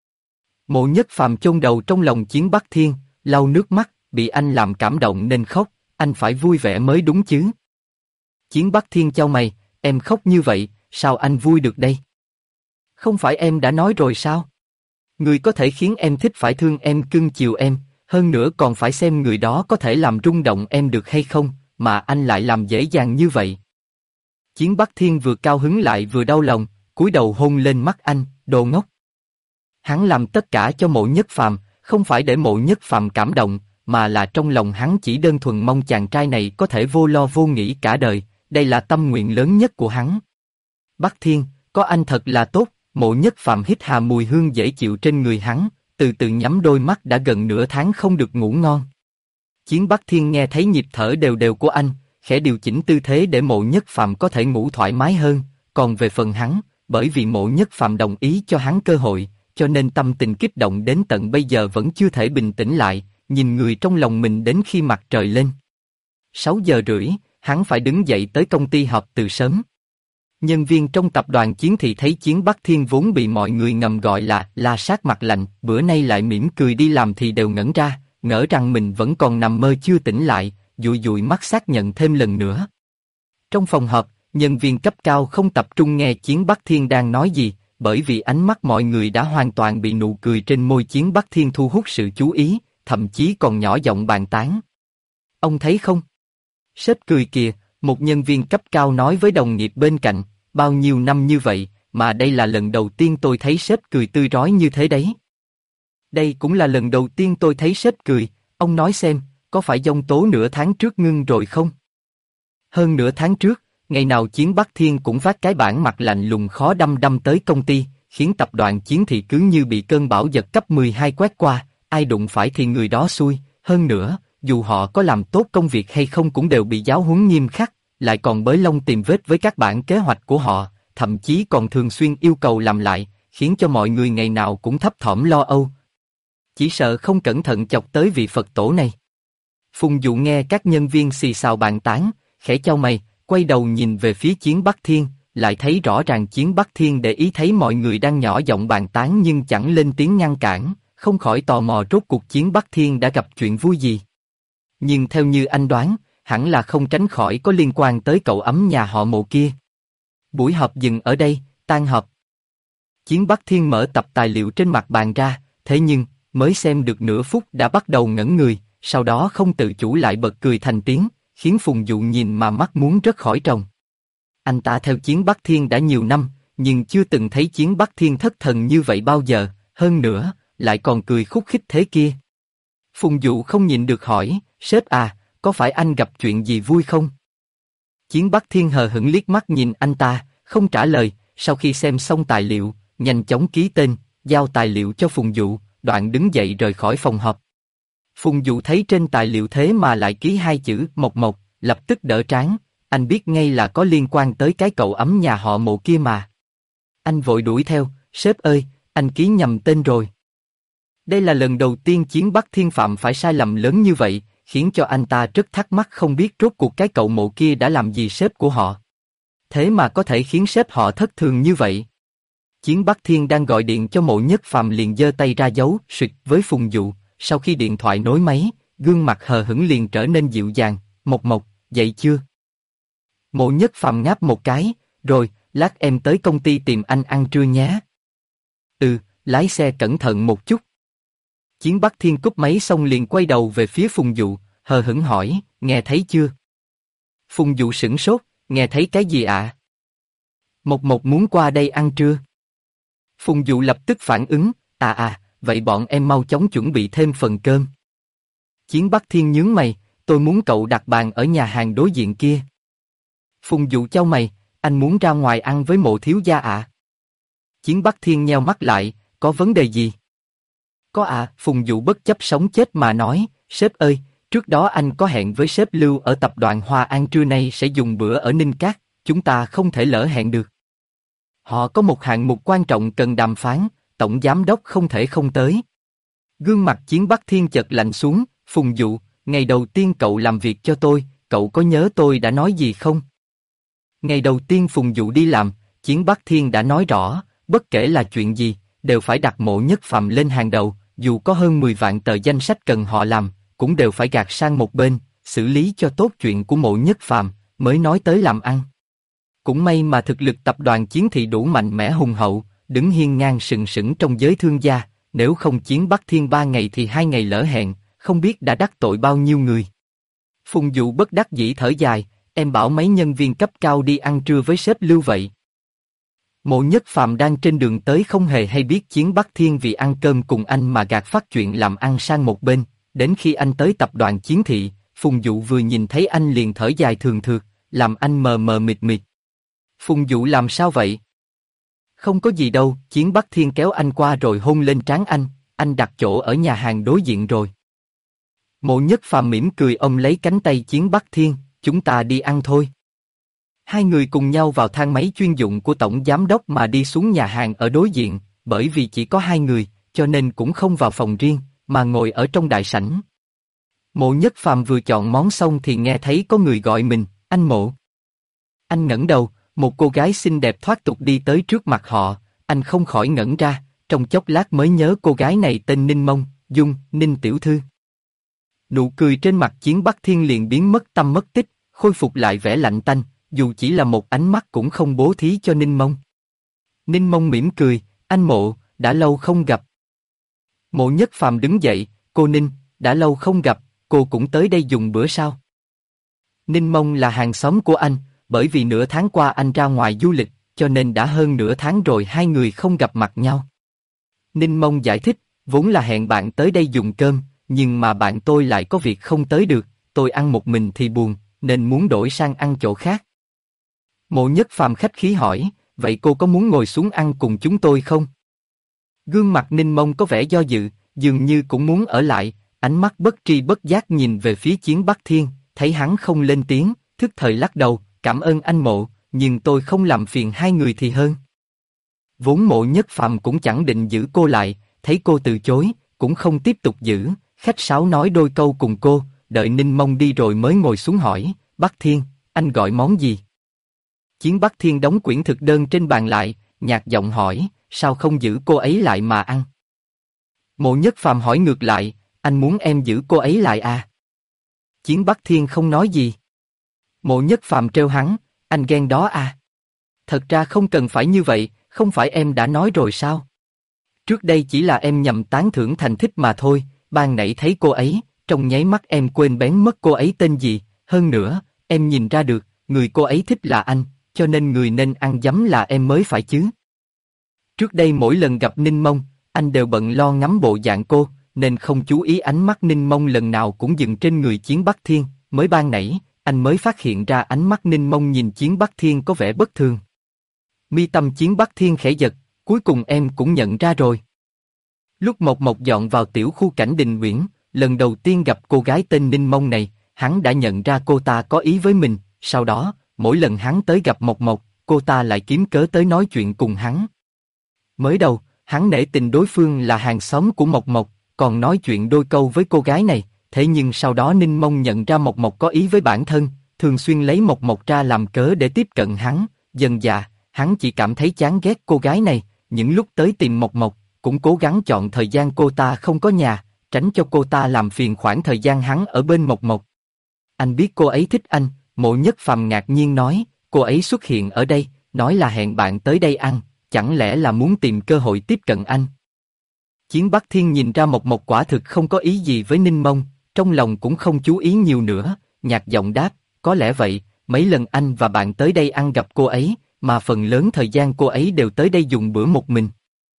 Mộ Nhất Phàm chôn đầu trong lòng Chiến Bắc Thiên, lau nước mắt, bị anh làm cảm động nên khóc, anh phải vui vẻ mới đúng chứ. Chiến Bắc Thiên chau mày, em khóc như vậy, sao anh vui được đây? Không phải em đã nói rồi sao? Người có thể khiến em thích phải thương em, cưng chiều em, hơn nữa còn phải xem người đó có thể làm rung động em được hay không, mà anh lại làm dễ dàng như vậy. Chiến Bắc Thiên vừa cao hứng lại vừa đau lòng, cúi đầu hôn lên mắt anh, đồ ngốc. Hắn làm tất cả cho Mộ Nhất Phàm, không phải để Mộ Nhất Phàm cảm động, mà là trong lòng hắn chỉ đơn thuần mong chàng trai này có thể vô lo vô nghĩ cả đời, đây là tâm nguyện lớn nhất của hắn. Bắc Thiên, có anh thật là tốt. Mộ Nhất Phàm hít hà mùi hương dễ chịu trên người hắn, từ từ nhắm đôi mắt, đã gần nửa tháng không được ngủ ngon. Chiến Bắc Thiên nghe thấy nhịp thở đều đều của anh, khẽ điều chỉnh tư thế để Mộ Nhất Phàm có thể ngủ thoải mái hơn, còn về phần hắn, bởi vì Mộ Nhất Phàm đồng ý cho hắn cơ hội, cho nên tâm tình kích động đến tận bây giờ vẫn chưa thể bình tĩnh lại, nhìn người trong lòng mình đến khi mặt trời lên. 6 giờ rưỡi, hắn phải đứng dậy tới công ty họp từ sớm. Nhân viên trong tập đoàn Chiến Thị thấy Chiến Bắc Thiên vốn bị mọi người ngầm gọi là la sát mặt lạnh, bữa nay lại mỉm cười đi làm thì đều ngẩn ra, ngỡ rằng mình vẫn còn nằm mơ chưa tỉnh lại, dụi dụi mắt xác nhận thêm lần nữa. Trong phòng họp, nhân viên cấp cao không tập trung nghe Chiến Bắc Thiên đang nói gì, bởi vì ánh mắt mọi người đã hoàn toàn bị nụ cười trên môi Chiến Bắc Thiên thu hút sự chú ý, thậm chí còn nhỏ giọng bàn tán. Ông thấy không? Sếp cười kìa, một nhân viên cấp cao nói với đồng nghiệp bên cạnh. Bao nhiêu năm như vậy, mà đây là lần đầu tiên tôi thấy sếp cười tươi rói như thế đấy. Đây cũng là lần đầu tiên tôi thấy sếp cười, ông nói xem, có phải giông tố nửa tháng trước ngưng rồi không? Hơn nửa tháng trước, ngày nào Chiến Bắc Thiên cũng vác cái bản mặt lạnh lùng khó đăm đăm tới công ty, khiến tập đoàn Chiến Thị cứ như bị cơn bão giật cấp 12 quét qua, ai đụng phải thì người đó xui, hơn nữa, dù họ có làm tốt công việc hay không cũng đều bị giáo huấn nghiêm khắc. Lại còn bới lông tìm vết với các bản kế hoạch của họ, thậm chí còn thường xuyên yêu cầu làm lại, khiến cho mọi người ngày nào cũng thấp thỏm lo âu. Chỉ sợ không cẩn thận chọc tới vị Phật tổ này. Phùng Dụ nghe các nhân viên xì xào bàn tán, khẽ chau mày, quay đầu nhìn về phía Chiến Bắc Thiên, lại thấy rõ ràng Chiến Bắc Thiên để ý thấy mọi người đang nhỏ giọng bàn tán nhưng chẳng lên tiếng ngăn cản, không khỏi tò mò rốt cuộc Chiến Bắc Thiên đã gặp chuyện vui gì. Nhưng theo như anh đoán, hẳn là không tránh khỏi có liên quan tới cậu ấm nhà họ Mộ kia. Buổi họp dừng ở đây, tan họp. Chiến Bắc Thiên mở tập tài liệu trên mặt bàn ra, thế nhưng, mới xem được nửa phút đã bắt đầu ngẩn người, sau đó không tự chủ lại bật cười thành tiếng, khiến Phùng Dụ nhìn mà mắt muốn rớt khỏi tròng. Anh ta theo Chiến Bắc Thiên đã nhiều năm, nhưng chưa từng thấy Chiến Bắc Thiên thất thần như vậy bao giờ, hơn nữa, lại còn cười khúc khích thế kia. Phùng Dụ không nhịn được hỏi, sếp à, có phải anh gặp chuyện gì vui không? Chiến Bắc Thiên hờ hững liếc mắt nhìn anh ta, không trả lời, sau khi xem xong tài liệu, nhanh chóng ký tên, giao tài liệu cho Phùng Dụ, đoạn đứng dậy rời khỏi phòng họp. Phùng Dụ thấy trên tài liệu thế mà lại ký hai chữ Mộc Mộc, lập tức đỡ trán, anh biết ngay là có liên quan tới cái cậu ấm nhà họ Mộ kia mà. Anh vội đuổi theo, sếp ơi, anh ký nhầm tên rồi. Đây là lần đầu tiên Chiến Bắc Thiên phạm phải sai lầm lớn như vậy, khiến cho anh ta rất thắc mắc không biết rốt cuộc cái cậu Mộ kia đã làm gì sếp của họ. Thế mà có thể khiến sếp họ thất thường như vậy. Chiến Bắc Thiên đang gọi điện cho Mộ Nhất Phàm liền giơ tay ra dấu suyệt với Phùng Dụ, sau khi điện thoại nối máy, gương mặt hờ hững liền trở nên dịu dàng, Mộc Mộc, dậy chưa? Mộ Nhất Phàm ngáp một cái, rồi, lát em tới công ty tìm anh ăn trưa nhé. Ừ, lái xe cẩn thận một chút. Chiến Bắc Thiên cúp máy xong liền quay đầu về phía Phùng Dụ, hờ hững hỏi, nghe thấy chưa? Phùng Dụ sửng sốt, nghe thấy cái gì ạ? Mộc Mộc muốn qua đây ăn trưa. Phùng Dụ lập tức phản ứng, vậy bọn em mau chóng chuẩn bị thêm phần cơm. Chiến Bắc Thiên nhướng mày, tôi muốn cậu đặt bàn ở nhà hàng đối diện kia. Phùng Dụ chau mày, anh muốn ra ngoài ăn với Mộ thiếu gia ạ? Chiến Bắc Thiên nheo mắt lại, có vấn đề gì? Có Phùng Dụ bất chấp sống chết mà nói, sếp ơi, Trước đó anh có hẹn với sếp Lưu ở tập đoàn Hoa An trưa nay sẽ dùng bữa ở Ninh Cát, chúng ta không thể lỡ hẹn được. Họ có một hạng mục quan trọng cần đàm phán, tổng giám đốc không thể không tới. Gương mặt Chiến Bắc Thiên chợt lạnh xuống, Phùng Dụ, ngày đầu tiên cậu làm việc cho tôi, cậu có nhớ tôi đã nói gì không? Ngày đầu tiên Phùng Dụ đi làm, Chiến Bắc Thiên đã nói rõ, bất kể là chuyện gì, đều phải đặt Mộ Nhất Phàm lên hàng đầu, dù có hơn 10 vạn tờ danh sách cần họ làm, cũng đều phải gạt sang một bên, xử lý cho tốt chuyện của Mộ Nhất Phàm, mới nói tới làm ăn. Cũng may mà thực lực tập đoàn Chiến Thị đủ mạnh mẽ hùng hậu, đứng hiên ngang sừng sững trong giới thương gia, nếu không Chiến Bắc Thiên 3 ngày thì 2 ngày lỡ hẹn, không biết đã đắc tội bao nhiêu người. Phùng Dụ bất đắc dĩ thở dài, em bảo mấy nhân viên cấp cao đi ăn trưa với sếp Lưu vậy. Mộ Nhất Phàm đang trên đường tới không hề hay biết Chiến Bắc Thiên vì ăn cơm cùng anh mà gạt phát chuyện làm ăn sang một bên, đến khi anh tới tập đoàn Chiến Thị, Phùng Dụ vừa nhìn thấy anh liền thở dài thường thượt, làm anh mờ mờ mịt mịt. Phùng Dụ làm sao vậy? Không có gì đâu, Chiến Bắc Thiên kéo anh qua rồi hôn lên trán anh đặt chỗ ở nhà hàng đối diện rồi. Mộ Nhất Phàm mỉm cười ôm lấy cánh tay Chiến Bắc Thiên, chúng ta đi ăn thôi. Hai người cùng nhau vào thang máy chuyên dụng của tổng giám đốc mà đi xuống nhà hàng ở đối diện, bởi vì chỉ có 2 người, cho nên cũng không vào phòng riêng, mà ngồi ở trong đại sảnh. Mộ Nhất Phàm vừa chọn món xong thì nghe thấy có người gọi mình, anh Mộ. Anh ngẩng đầu, một cô gái xinh đẹp thoát tục đi tới trước mặt họ, anh không khỏi ngẩn ra, trong chốc lát mới nhớ cô gái này tên Ninh Mông, Dung, Ninh tiểu thư. Nụ cười trên mặt Chiến Bắc Thiên liền biến mất tâm mất tích, khôi phục lại vẻ lạnh tanh, dù chỉ là một ánh mắt cũng không bố thí cho Ninh Mông. Ninh Mông mỉm cười, anh Mộ, đã lâu không gặp. Mộ Nhất Phàm đứng dậy, cô Ninh, đã lâu không gặp, cô cũng tới đây dùng bữa sao? Ninh Mông là hàng xóm của anh, bởi vì nửa tháng qua anh ra ngoài du lịch, cho nên đã hơn nửa tháng rồi hai người không gặp mặt nhau. Ninh Mông giải thích, vốn là hẹn bạn tới đây dùng cơm, nhưng mà bạn tôi lại có việc không tới được, tôi ăn một mình thì buồn, nên muốn đổi sang ăn chỗ khác. Mộ Nhất Phàm khách khí hỏi, vậy cô có muốn ngồi xuống ăn cùng chúng tôi không? Gương mặt Ninh Mông có vẻ do dự, dường như cũng muốn ở lại, ánh mắt bất tri bất giác nhìn về phía Chiến Bắc Thiên, thấy hắn không lên tiếng, thức thời lắc đầu, cảm ơn anh Mộ, nhưng tôi không làm phiền hai người thì hơn. Vốn Mộ Nhất Phàm cũng chẳng định giữ cô lại, thấy cô từ chối, cũng không tiếp tục giữ, khách sáo nói đôi câu cùng cô, đợi Ninh Mông đi rồi mới ngồi xuống hỏi, Bắc Thiên, anh gọi món gì? Chiến Bắc Thiên đóng quyển thực đơn trên bàn lại, nhạt giọng hỏi, sao không giữ cô ấy lại mà ăn? Mộ Nhất Phàm hỏi ngược lại, anh muốn em giữ cô ấy lại à? Chiến Bắc Thiên không nói gì. Mộ Nhất Phàm trêu hắn, anh ghen đó à? Thật ra không cần phải như vậy, không phải em đã nói rồi sao? Trước đây chỉ là em nhầm tán thưởng thành thích mà thôi, ban nãy thấy cô ấy, trong nháy mắt em quên bén mất cô ấy tên gì, hơn nữa, em nhìn ra được, người cô ấy thích là anh, cho nên người nên ăn dấm là em mới phải chứ. Trước đây mỗi lần gặp Ninh Mông, anh đều bận lo ngắm bộ dạng cô, nên không chú ý ánh mắt Ninh Mông lần nào cũng dừng trên người Chiến Bắc Thiên, mới ban nãy, anh mới phát hiện ra ánh mắt Ninh Mông nhìn Chiến Bắc Thiên có vẻ bất thường. Mi tâm Chiến Bắc Thiên khẽ giật, cuối cùng em cũng nhận ra rồi. Lúc Mộc Mộc dọn vào tiểu khu Cảnh Đình Uyển, lần đầu tiên gặp cô gái tên Ninh Mông này, hắn đã nhận ra cô ta có ý với mình, sau đó, mỗi lần hắn tới gặp Mộc Mộc, cô ta lại kiếm cớ tới nói chuyện cùng hắn. Mới đầu, hắn nể tình đối phương là hàng xóm của Mộc Mộc, còn nói chuyện đôi câu với cô gái này, thế nhưng sau đó Ninh Mông nhận ra Mộc Mộc có ý với bản thân, thường xuyên lấy Mộc Mộc ra làm cớ để tiếp cận hắn, dần dà, hắn chỉ cảm thấy chán ghét cô gái này, những lúc tới tìm Mộc Mộc, cũng cố gắng chọn thời gian cô ta không có nhà, tránh cho cô ta làm phiền khoảng thời gian hắn ở bên Mộc Mộc. Anh biết cô ấy thích anh, Mộ Nhất Phàm ngạc nhiên nói, cô ấy xuất hiện ở đây, nói là hẹn bạn tới đây ăn, chẳng lẽ là muốn tìm cơ hội tiếp cận anh? Chiến Bắc Thiên nhìn ra Mộc Mộc quả thực không có ý gì với Ninh Mông, trong lòng cũng không chú ý nhiều nữa, nhạt giọng đáp, có lẽ vậy, mấy lần anh và bạn tới đây ăn gặp cô ấy, mà phần lớn thời gian cô ấy đều tới đây dùng bữa một mình.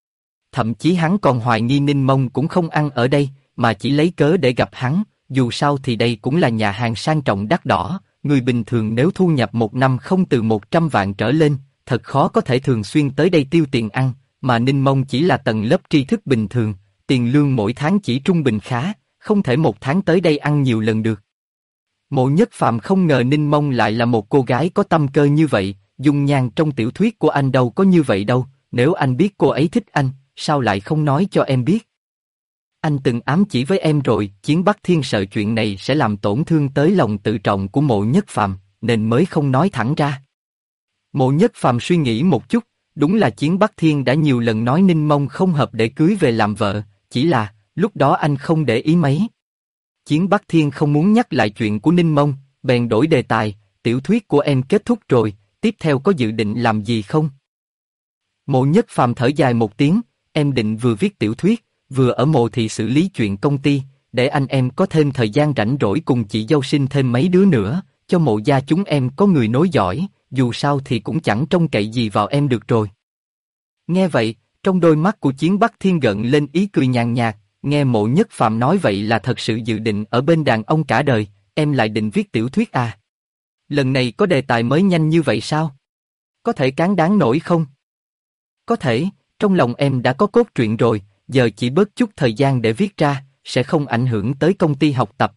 Thậm chí hắn còn hoài nghi Ninh Mông cũng không ăn ở đây, mà chỉ lấy cớ để gặp hắn, dù sao thì đây cũng là nhà hàng sang trọng đắt đỏ, người bình thường nếu thu nhập một năm không từ 100 vạn trở lên, thật khó có thể thường xuyên tới đây tiêu tiền ăn, mà Ninh Mông chỉ là tầng lớp tri thức bình thường, tiền lương mỗi tháng chỉ trung bình khá, không thể một tháng tới đây ăn nhiều lần được. Mộ Nhất Phàm không ngờ Ninh Mông lại là một cô gái có tâm cơ như vậy, dung nhan trong tiểu thuyết của anh đâu có như vậy đâu, nếu anh biết cô ấy thích anh, sao lại không nói cho em biết? Anh từng ám chỉ với em rồi, Chiến Bắc Thiên sợ chuyện này sẽ làm tổn thương tới lòng tự trọng của Mộ Nhất Phàm, nên mới không nói thẳng ra. Mộ Nhất Phàm suy nghĩ một chút, đúng là Chiến Bắc Thiên đã nhiều lần nói Ninh Mông không hợp để cưới về làm vợ, chỉ là, lúc đó anh không để ý mấy. Chiến Bắc Thiên không muốn nhắc lại chuyện của Ninh Mông, bèn đổi đề tài, tiểu thuyết của em kết thúc rồi, tiếp theo có dự định làm gì không? Mộ Nhất Phàm thở dài một tiếng, em định vừa viết tiểu thuyết, vừa ở Mộ Thị xử lý chuyện công ty, để anh em có thêm thời gian rảnh rỗi cùng chị dâu sinh thêm mấy đứa nữa, cho Mộ gia chúng em có người nối dõi, dù sao thì cũng chẳng trông cậy gì vào em được rồi. Nghe vậy, trong đôi mắt của Chiến Bắc Thiên gợn lên ý cười nhàn nhạt, nghe Mộ Nhất Phàm nói vậy là thật sự dự định ở bên đàn ông cả đời, em lại định viết tiểu thuyết à? Lần này có đề tài mới nhanh như vậy sao? Có thể cán đáng nổi không? Có thể, trong lòng em đã có cốt truyện rồi, giờ chỉ bớt chút thời gian để viết ra, sẽ không ảnh hưởng tới công ty học tập.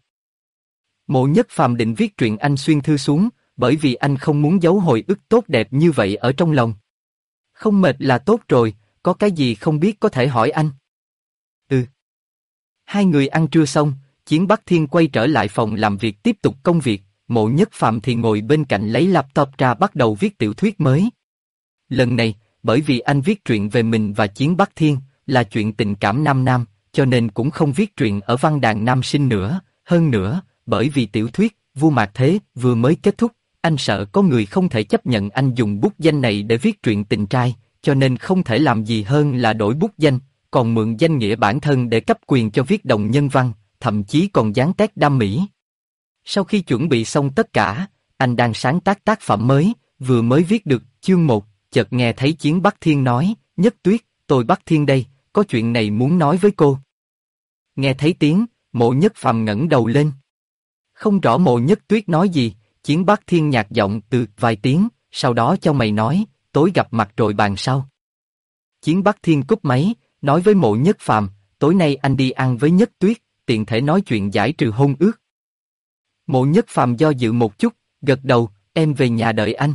Mộ Nhất Phàm định viết truyện anh xuyên thư xuống, bởi vì anh không muốn giấu hồi ức tốt đẹp như vậy ở trong lòng. Không mệt là tốt rồi, có cái gì không biết có thể hỏi anh. Ừ. Hai người ăn trưa xong, Chiến Bắc Thiên quay trở lại phòng làm việc tiếp tục công việc, Mộ Nhất Phàm thì ngồi bên cạnh lấy laptop ra bắt đầu viết tiểu thuyết mới. Lần này, bởi vì anh viết truyện về mình và Chiến Bắc Thiên, là chuyện tình cảm nam nam, cho nên cũng không viết truyện ở văn đàn nam sinh nữa, hơn nữa, bởi vì tiểu thuyết, Vua Mạc Thế, vừa mới kết thúc, anh sợ có người không thể chấp nhận anh dùng bút danh này để viết truyện tình trai, cho nên không thể làm gì hơn là đổi bút danh, còn mượn danh nghĩa bản thân để cấp quyền cho viết đồng nhân văn, thậm chí còn dán tag đam mỹ. Sau khi chuẩn bị xong tất cả, anh đang sáng tác tác phẩm mới, vừa mới viết được chương 1, chợt nghe thấy Chiến Bắc Thiên nói, Nhất Tuyết, tôi Bắc Thiên đây, có chuyện này muốn nói với cô. Nghe thấy tiếng, Mộ Nhất Phàm ngẩng đầu lên. Không rõ Mộ Nhất Tuyết nói gì, Chiến Bắc Thiên nhạt giọng từ vài tiếng, sau đó cho mày nói, tối gặp mặt rồi bàn sau. Chiến Bắc Thiên cúp máy, nói với Mộ Nhất Phàm, tối nay anh đi ăn với Nhất Tuyết, tiện thể nói chuyện giải trừ hôn ước. Mộ Nhất Phàm do dự một chút, gật đầu, em về nhà đợi anh.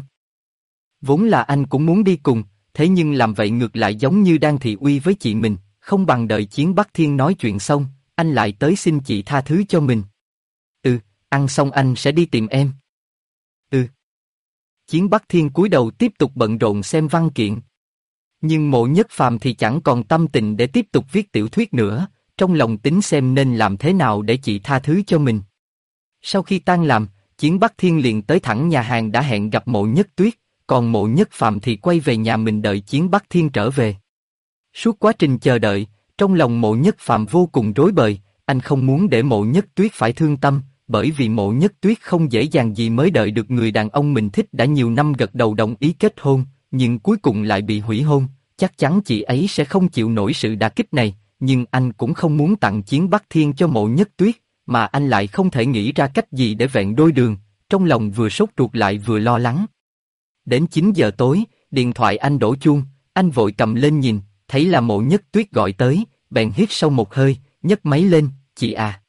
Vốn là anh cũng muốn đi cùng, thế nhưng làm vậy ngược lại giống như đang thị uy với chị mình, không bằng đợi Chiến Bắc Thiên nói chuyện xong, anh lại tới xin chị tha thứ cho mình. Ừ, ăn xong anh sẽ đi tìm em. Ừ. Chiến Bắc Thiên cúi đầu tiếp tục bận rộn xem văn kiện. Nhưng Mộ Nhất Phàm thì chẳng còn tâm tình để tiếp tục viết tiểu thuyết nữa, trong lòng tính xem nên làm thế nào để chị tha thứ cho mình. Sau khi tan làm, Chiến Bắc Thiên liền tới thẳng nhà hàng đã hẹn gặp Mộ Nhất Tuyết, còn Mộ Nhất Phàm thì quay về nhà mình đợi Chiến Bắc Thiên trở về. Suốt quá trình chờ đợi, trong lòng Mộ Nhất Phàm vô cùng rối bời, anh không muốn để Mộ Nhất Tuyết phải thương tâm, bởi vì Mộ Nhất Tuyết không dễ dàng gì mới đợi được người đàn ông mình thích đã nhiều năm gật đầu đồng ý kết hôn, nhưng cuối cùng lại bị hủy hôn, chắc chắn chị ấy sẽ không chịu nổi sự đả kích này, nhưng anh cũng không muốn tặng Chiến Bắc Thiên cho Mộ Nhất Tuyết, mà anh lại không thể nghĩ ra cách gì để vẹn đôi đường, trong lòng vừa sốt ruột lại vừa lo lắng. Đến 9 giờ tối, điện thoại anh đổ chuông, anh vội cầm lên nhìn, thấy là Mộ Nhất Tuyết gọi tới, bèn hít sâu một hơi, nhấc máy lên, chị à.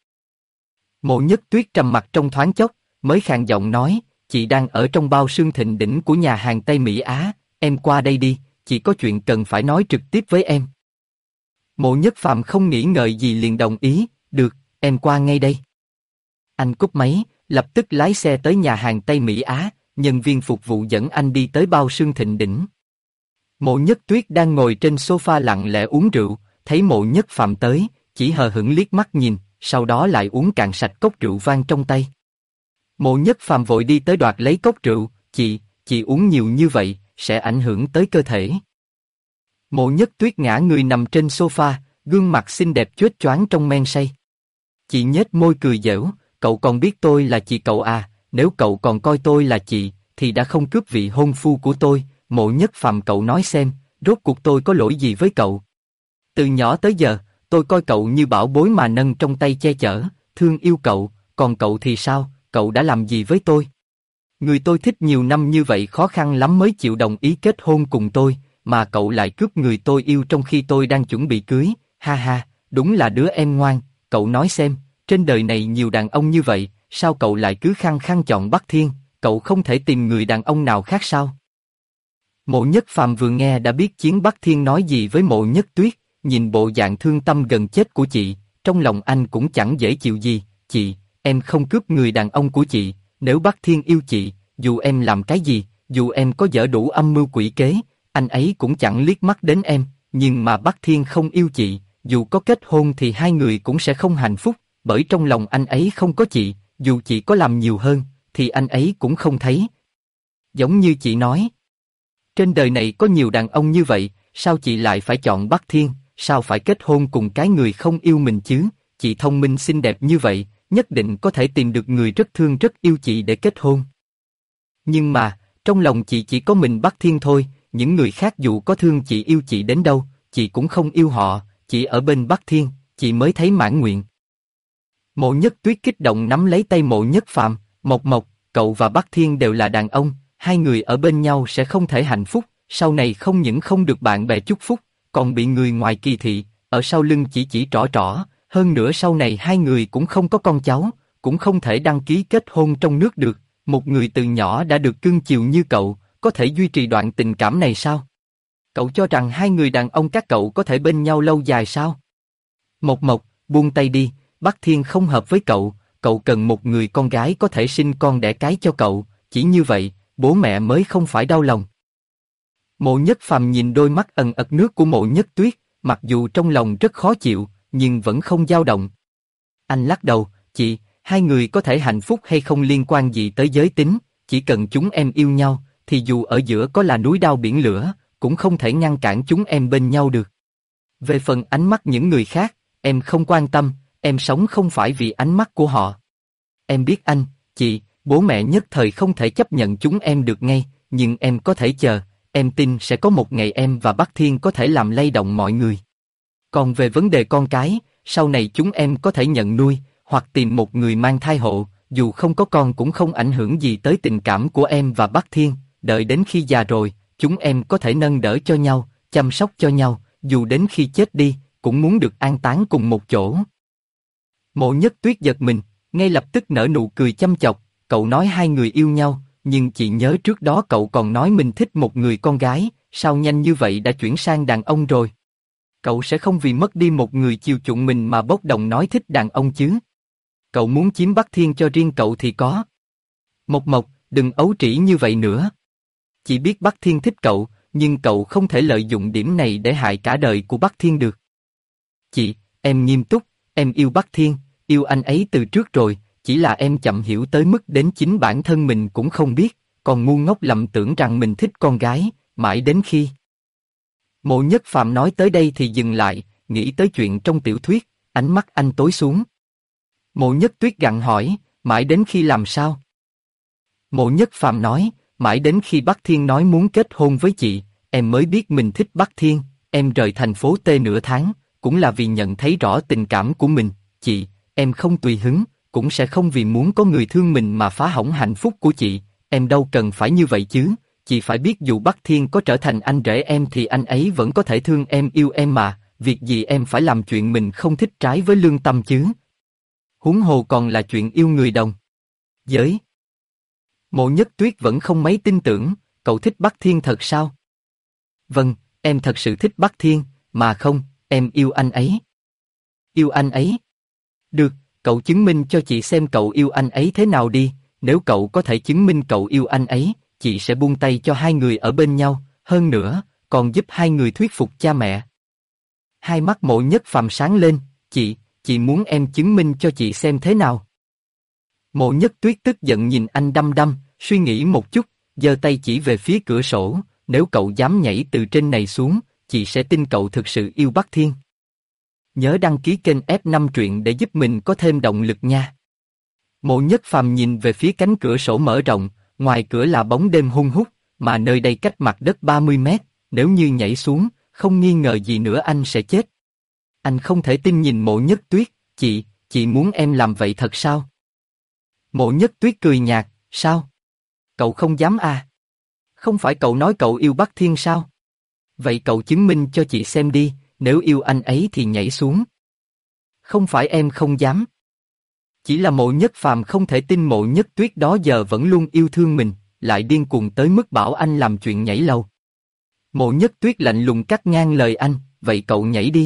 Mộ Nhất Tuyết trầm mặt trong thoáng chốc, mới khàn giọng nói, chị đang ở trong bao sương thịnh đỉnh của nhà hàng Tây Mỹ Á, em qua đây đi, chị có chuyện cần phải nói trực tiếp với em. Mộ Nhất Phàm không nghĩ ngợi gì liền đồng ý, được, em qua ngay đây. Anh cúp máy, lập tức lái xe tới nhà hàng Tây Mỹ Á, nhân viên phục vụ dẫn anh đi tới bao sương thịnh đỉnh. Mộ Nhất Tuyết đang ngồi trên sofa lặng lẽ uống rượu, thấy Mộ Nhất Phàm tới, chỉ hờ hững liếc mắt nhìn, sau đó lại uống cạn sạch cốc rượu vang trong tay. Mộ Nhất Phàm vội đi tới đoạt lấy cốc rượu, chị uống nhiều như vậy, sẽ ảnh hưởng tới cơ thể. Mộ Nhất Tuyết ngã người nằm trên sofa, gương mặt xinh đẹp chớp choáng trong men say. Chị nhếch môi cười giễu, cậu còn biết tôi là chị cậu à, nếu cậu còn coi tôi là chị, thì đã không cướp vị hôn phu của tôi. Mộ Nhất Phàm, cậu nói xem, rốt cuộc tôi có lỗi gì với cậu? Từ nhỏ tới giờ, tôi coi cậu như bảo bối mà nâng trong tay che chở, thương yêu cậu, còn cậu thì sao, cậu đã làm gì với tôi? Người tôi thích nhiều năm như vậy khó khăn lắm mới chịu đồng ý kết hôn cùng tôi, mà cậu lại cướp người tôi yêu trong khi tôi đang chuẩn bị cưới, ha ha, đúng là đứa em ngoan, cậu nói xem, trên đời này nhiều đàn ông như vậy, sao cậu lại cứ khăng khăng chọn Bắc Thiên, cậu không thể tìm người đàn ông nào khác sao? Mộ Nhất Phàm vừa nghe đã biết Chiến Bắc Thiên nói gì với Mộ Nhất Tuyết, nhìn bộ dạng thương tâm gần chết của chị, trong lòng anh cũng chẳng dễ chịu gì. Chị, em không cướp người đàn ông của chị, nếu Bắc Thiên yêu chị, dù em làm cái gì, dù em có dở đủ âm mưu quỷ kế, anh ấy cũng chẳng liếc mắt đến em, nhưng mà Bắc Thiên không yêu chị, dù có kết hôn thì hai người cũng sẽ không hạnh phúc, bởi trong lòng anh ấy không có chị, dù chị có làm nhiều hơn, thì anh ấy cũng không thấy. Giống như chị nói, trên đời này có nhiều đàn ông như vậy, sao chị lại phải chọn Bắc Thiên, sao phải kết hôn cùng cái người không yêu mình chứ? Chị thông minh xinh đẹp như vậy, nhất định có thể tìm được người rất thương rất yêu chị để kết hôn. Nhưng mà, trong lòng chị chỉ có mình Bắc Thiên thôi, những người khác dù có thương chị yêu chị đến đâu, chị cũng không yêu họ, chỉ ở bên Bắc Thiên, chị mới thấy mãn nguyện. Mộ Nhất Tuyết kích động nắm lấy tay Mộ Nhất Phàm, Mộc Mộc, cậu và Bắc Thiên đều là đàn ông, hai người ở bên nhau sẽ không thể hạnh phúc, sau này không những không được bạn bè chúc phúc, còn bị người ngoài kỳ thị, ở sau lưng chỉ trỏ trỏ, hơn nữa sau này hai người cũng không có con cháu, cũng không thể đăng ký kết hôn trong nước được, một người từ nhỏ đã được cưng chiều như cậu, có thể duy trì đoạn tình cảm này sao? Cậu cho rằng hai người đàn ông các cậu có thể bên nhau lâu dài sao? Mộc Mộc, buông tay đi, Bắc Thiên không hợp với cậu, cậu cần một người con gái có thể sinh con đẻ cái cho cậu, chỉ như vậy, bố mẹ mới không phải đau lòng. Mộ Nhất Phàm nhìn đôi mắt ẩn ẩn nước của Mộ Nhất Tuyết, mặc dù trong lòng rất khó chịu, nhưng vẫn không dao động. Anh lắc đầu, chị, hai người có thể hạnh phúc hay không liên quan gì tới giới tính, chỉ cần chúng em yêu nhau, thì dù ở giữa có là núi đao biển lửa, cũng không thể ngăn cản chúng em bên nhau được. Về phần ánh mắt những người khác, em không quan tâm, em sống không phải vì ánh mắt của họ. Em biết anh, chị, bố mẹ nhất thời không thể chấp nhận chúng em được ngay, nhưng em có thể chờ, em tin sẽ có một ngày em và Bắc Thiên có thể làm lay động mọi người. Còn về vấn đề con cái, sau này chúng em có thể nhận nuôi, hoặc tìm một người mang thai hộ, dù không có con cũng không ảnh hưởng gì tới tình cảm của em và Bắc Thiên, đợi đến khi già rồi, chúng em có thể nâng đỡ cho nhau, chăm sóc cho nhau, dù đến khi chết đi, cũng muốn được an táng cùng một chỗ. Mộ Nhất Tuyết giật mình, ngay lập tức nở nụ cười chăm chọc, cậu nói hai người yêu nhau, nhưng chị nhớ trước đó cậu còn nói mình thích một người con gái, sao nhanh như vậy đã chuyển sang đàn ông rồi? Cậu sẽ không vì mất đi một người chiều chuộng mình mà bốc đồng nói thích đàn ông chứ? Cậu muốn chiếm Bắc Thiên cho riêng cậu thì có. Mộc Mộc, đừng ấu trĩ như vậy nữa. Chị biết Bắc Thiên thích cậu, nhưng cậu không thể lợi dụng điểm này để hại cả đời của Bắc Thiên được. Chị, em nghiêm túc, em yêu Bắc Thiên, yêu anh ấy từ trước rồi, chỉ là em chậm hiểu tới mức đến chính bản thân mình cũng không biết, còn ngu ngốc lầm tưởng rằng mình thích con gái, mãi đến khi... Mộ Nhất Phàm nói tới đây thì dừng lại, nghĩ tới chuyện trong tiểu thuyết, ánh mắt anh tối xuống. Mộ Nhất Tuyết gặng hỏi, mãi đến khi làm sao? Mộ Nhất Phàm nói, mãi đến khi Bắc Thiên nói muốn kết hôn với chị, em mới biết mình thích Bắc Thiên, em rời thành phố T nửa tháng, cũng là vì nhận thấy rõ tình cảm của mình, chị, em không tùy hứng, cũng sẽ không vì muốn có người thương mình mà phá hỏng hạnh phúc của chị, em đâu cần phải như vậy chứ, chị phải biết dù Bắc Thiên có trở thành anh rể em thì anh ấy vẫn có thể thương em yêu em mà, việc gì em phải làm chuyện mình không thích trái với lương tâm chứ. Huống hồ còn là chuyện yêu người đồng giới. Mộ Nhất Tuyết vẫn không mấy tin tưởng, cậu thích Bắc Thiên thật sao? Vâng, em thật sự thích Bắc Thiên, mà không, em yêu anh ấy. Yêu anh ấy? Được, cậu chứng minh cho chị xem cậu yêu anh ấy thế nào đi, nếu cậu có thể chứng minh cậu yêu anh ấy, chị sẽ buông tay cho hai người ở bên nhau, hơn nữa, còn giúp hai người thuyết phục cha mẹ. Hai mắt Mộ Nhất Phàm sáng lên, chị muốn em chứng minh cho chị xem thế nào? Mộ Nhất Tuyết tức giận nhìn anh đăm đăm, suy nghĩ một chút, giơ tay chỉ về phía cửa sổ, nếu cậu dám nhảy từ trên này xuống, chị sẽ tin cậu thực sự yêu Bắc Thiên. Nhớ đăng ký kênh F5 truyện để giúp mình có thêm động lực nha. Mộ Nhất Phàm nhìn về phía cánh cửa sổ mở rộng, ngoài cửa là bóng đêm hun hút, mà nơi đây cách mặt đất 30 mét, nếu như nhảy xuống, không nghi ngờ gì nữa anh sẽ chết. Anh không thể tin nhìn Mộ Nhất Tuyết, chị muốn em làm vậy thật sao? Mộ Nhất Tuyết cười nhạt, sao? Cậu không dám à? Không phải cậu nói cậu yêu Bắc Thiên sao? Vậy cậu chứng minh cho chị xem đi, nếu yêu anh ấy thì nhảy xuống. Không phải em không dám. Chỉ là Mộ Nhất Phàm không thể tin Mộ Nhất Tuyết đó giờ vẫn luôn yêu thương mình, lại điên cuồng tới mức bảo anh làm chuyện nhảy lầu. Mộ Nhất Tuyết lạnh lùng cắt ngang lời anh, vậy cậu nhảy đi.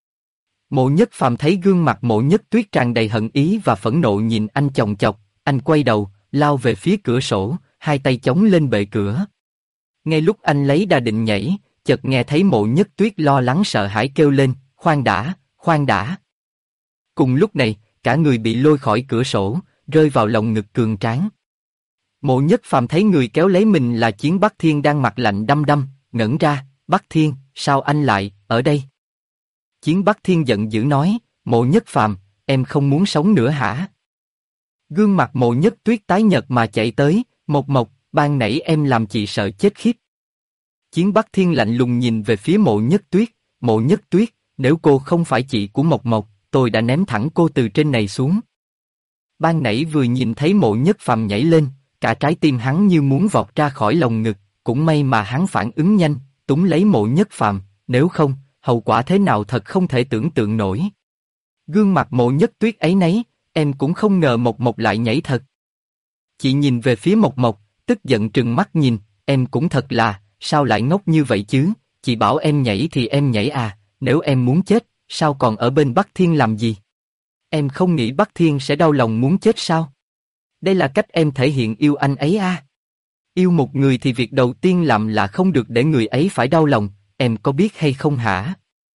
Mộ Nhất Phàm thấy gương mặt Mộ Nhất Tuyết tràn đầy hận ý và phẫn nộ nhìn anh chòng chọc, anh quay đầu, lao về phía cửa sổ, hai tay chống lên bệ cửa. Ngay lúc anh lấy đà định nhảy, chợt nghe thấy Mộ Nhất Tuyết lo lắng sợ hãi kêu lên, khoan đã, khoan đã. Cùng lúc này, cả người bị lôi khỏi cửa sổ, rơi vào lòng ngực cường tráng. Mộ Nhất Phàm thấy người kéo lấy mình là Chiến Bắc Thiên đang mặt lạnh đăm đăm, ngẩn ra, Bắc Thiên, sao anh lại, ở đây? Chiến Bắc Thiên giận dữ nói, Mộ Nhất Phàm, em không muốn sống nữa hả? Gương mặt Mộ Nhất Tuyết tái nhợt mà chạy tới, Mộc Mộc, ban nãy em làm chị sợ chết khiếp. Chiến Bắc Thiên lạnh lùng nhìn về phía Mộ Nhất Tuyết, nếu cô không phải chị của Mộc Mộc, tôi đã ném thẳng cô từ trên này xuống. Ban nãy vừa nhìn thấy Mộ Nhất Phàm nhảy lên, cả trái tim hắn như muốn vọt ra khỏi lồng ngực, cũng may mà hắn phản ứng nhanh, túm lấy Mộ Nhất Phàm, nếu không, hậu quả thế nào thật không thể tưởng tượng nổi. Gương mặt Mộ Nhất Tuyết ấy nấy, em cũng không ngờ Mộc Mộc lại nhảy thật. Chị nhìn về phía Mộc Mộc, tức giận trừng mắt nhìn, em cũng thật là, sao lại ngốc như vậy chứ, chị bảo em nhảy thì em nhảy à, nếu em muốn chết, sao còn ở bên Bắc Thiên làm gì? Em không nghĩ Bắc Thiên sẽ đau lòng muốn chết sao? Đây là cách em thể hiện yêu anh ấy à? Yêu một người thì việc đầu tiên làm là không được để người ấy phải đau lòng, em có biết hay không hả?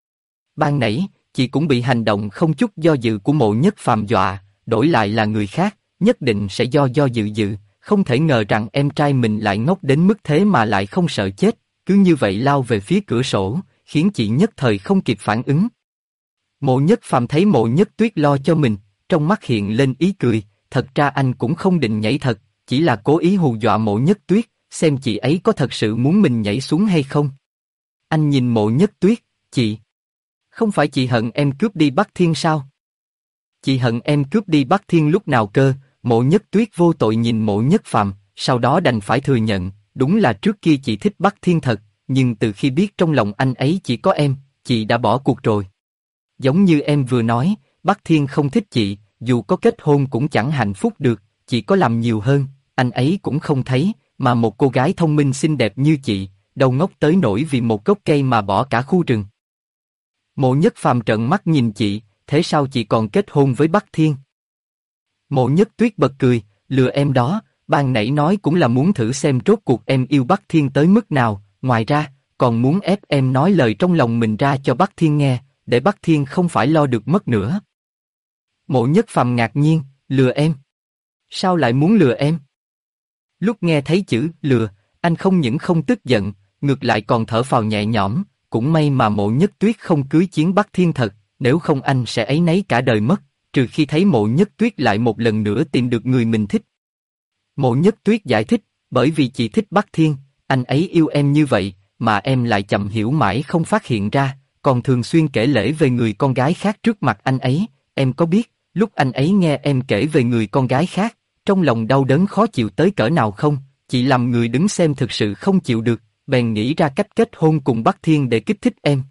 Ban nãy, chị cũng bị hành động không chút do dự của Mộ Nhất Phàm dọa, đổi lại là người khác, nhất định sẽ do dự, không thể ngờ rằng em trai mình lại ngốc đến mức thế mà lại không sợ chết, cứ như vậy lao về phía cửa sổ, khiến chị nhất thời không kịp phản ứng. Mộ Nhất Phàm thấy Mộ Nhất Tuyết lo cho mình, trong mắt hiện lên ý cười, thật ra anh cũng không định nhảy thật, chỉ là cố ý hù dọa Mộ Nhất Tuyết, xem chị ấy có thật sự muốn mình nhảy xuống hay không. Anh nhìn Mộ Nhất Tuyết, chị, không phải chị hận em cướp đi Bắc Thiên sao? Chị hận em cướp đi Bắc Thiên lúc nào cơ? Mộ Nhất Tuyết vô tội nhìn Mộ Nhất Phàm, sau đó đành phải thừa nhận, đúng là trước kia chị thích Bắc Thiên thật, nhưng từ khi biết trong lòng anh ấy chỉ có em, chị đã bỏ cuộc rồi. Giống như em vừa nói, Bắc Thiên không thích chị, dù có kết hôn cũng chẳng hạnh phúc được, chị có làm nhiều hơn, anh ấy cũng không thấy, mà một cô gái thông minh xinh đẹp như chị, đâu ngốc tới nỗi vì một gốc cây mà bỏ cả khu rừng. Mộ Nhất Phàm trợn mắt nhìn chị, thế sao chị còn kết hôn với Bắc Thiên? Mộ Nhất Tuyết bật cười, lừa em đó, ban nãy nói cũng là muốn thử xem rốt cuộc em yêu Bắc Thiên tới mức nào, ngoài ra, còn muốn ép em nói lời trong lòng mình ra cho Bắc Thiên nghe, để Bắc Thiên không phải lo được mất nữa. Mộ Nhất Phàm ngạc nhiên, lừa em? Sao lại muốn lừa em? Lúc nghe thấy chữ lừa, anh không những không tức giận, ngược lại còn thở phào nhẹ nhõm, cũng may mà Mộ Nhất Tuyết không cưới Chiến Bắc Thiên thật, nếu không anh sẽ áy náy cả đời mất, trừ khi thấy Mộ Nhất Tuyết lại một lần nữa tìm được người mình thích. Mộ Nhất Tuyết giải thích, bởi vì chị thích Bắc Thiên, anh ấy yêu em như vậy, mà em lại chậm hiểu mãi không phát hiện ra, còn thường xuyên kể lể về người con gái khác trước mặt anh ấy, em có biết, lúc anh ấy nghe em kể về người con gái khác, trong lòng đau đớn khó chịu tới cỡ nào không? Chị làm người đứng xem thực sự không chịu được, bèn nghĩ ra cách kết hôn cùng Bắc Thiên để kích thích em.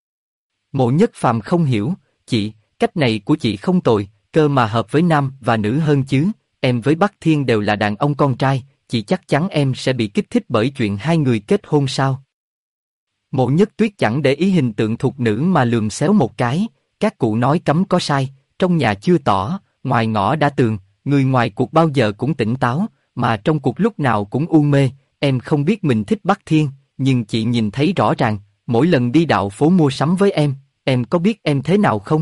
Mộ Nhất Phàm không hiểu, chị, cách này của chị không tồi, cơ mà hợp với nam và nữ hơn chứ, em với Bắc Thiên đều là đàn ông con trai, chị chắc chắn em sẽ bị kích thích bởi chuyện hai người kết hôn sao? Mộ Nhất Tuyết chẳng để ý hình tượng thục nữ mà lườm xéo một cái, các cụ nói cấm có sai, trong nhà chưa tỏ, ngoài ngõ đã tường, người ngoài cuộc bao giờ cũng tỉnh táo, mà trong cuộc lúc nào cũng u mê, em không biết mình thích Bắc Thiên, nhưng chị nhìn thấy rõ ràng, mỗi lần đi dạo phố mua sắm với em có biết em thế nào không?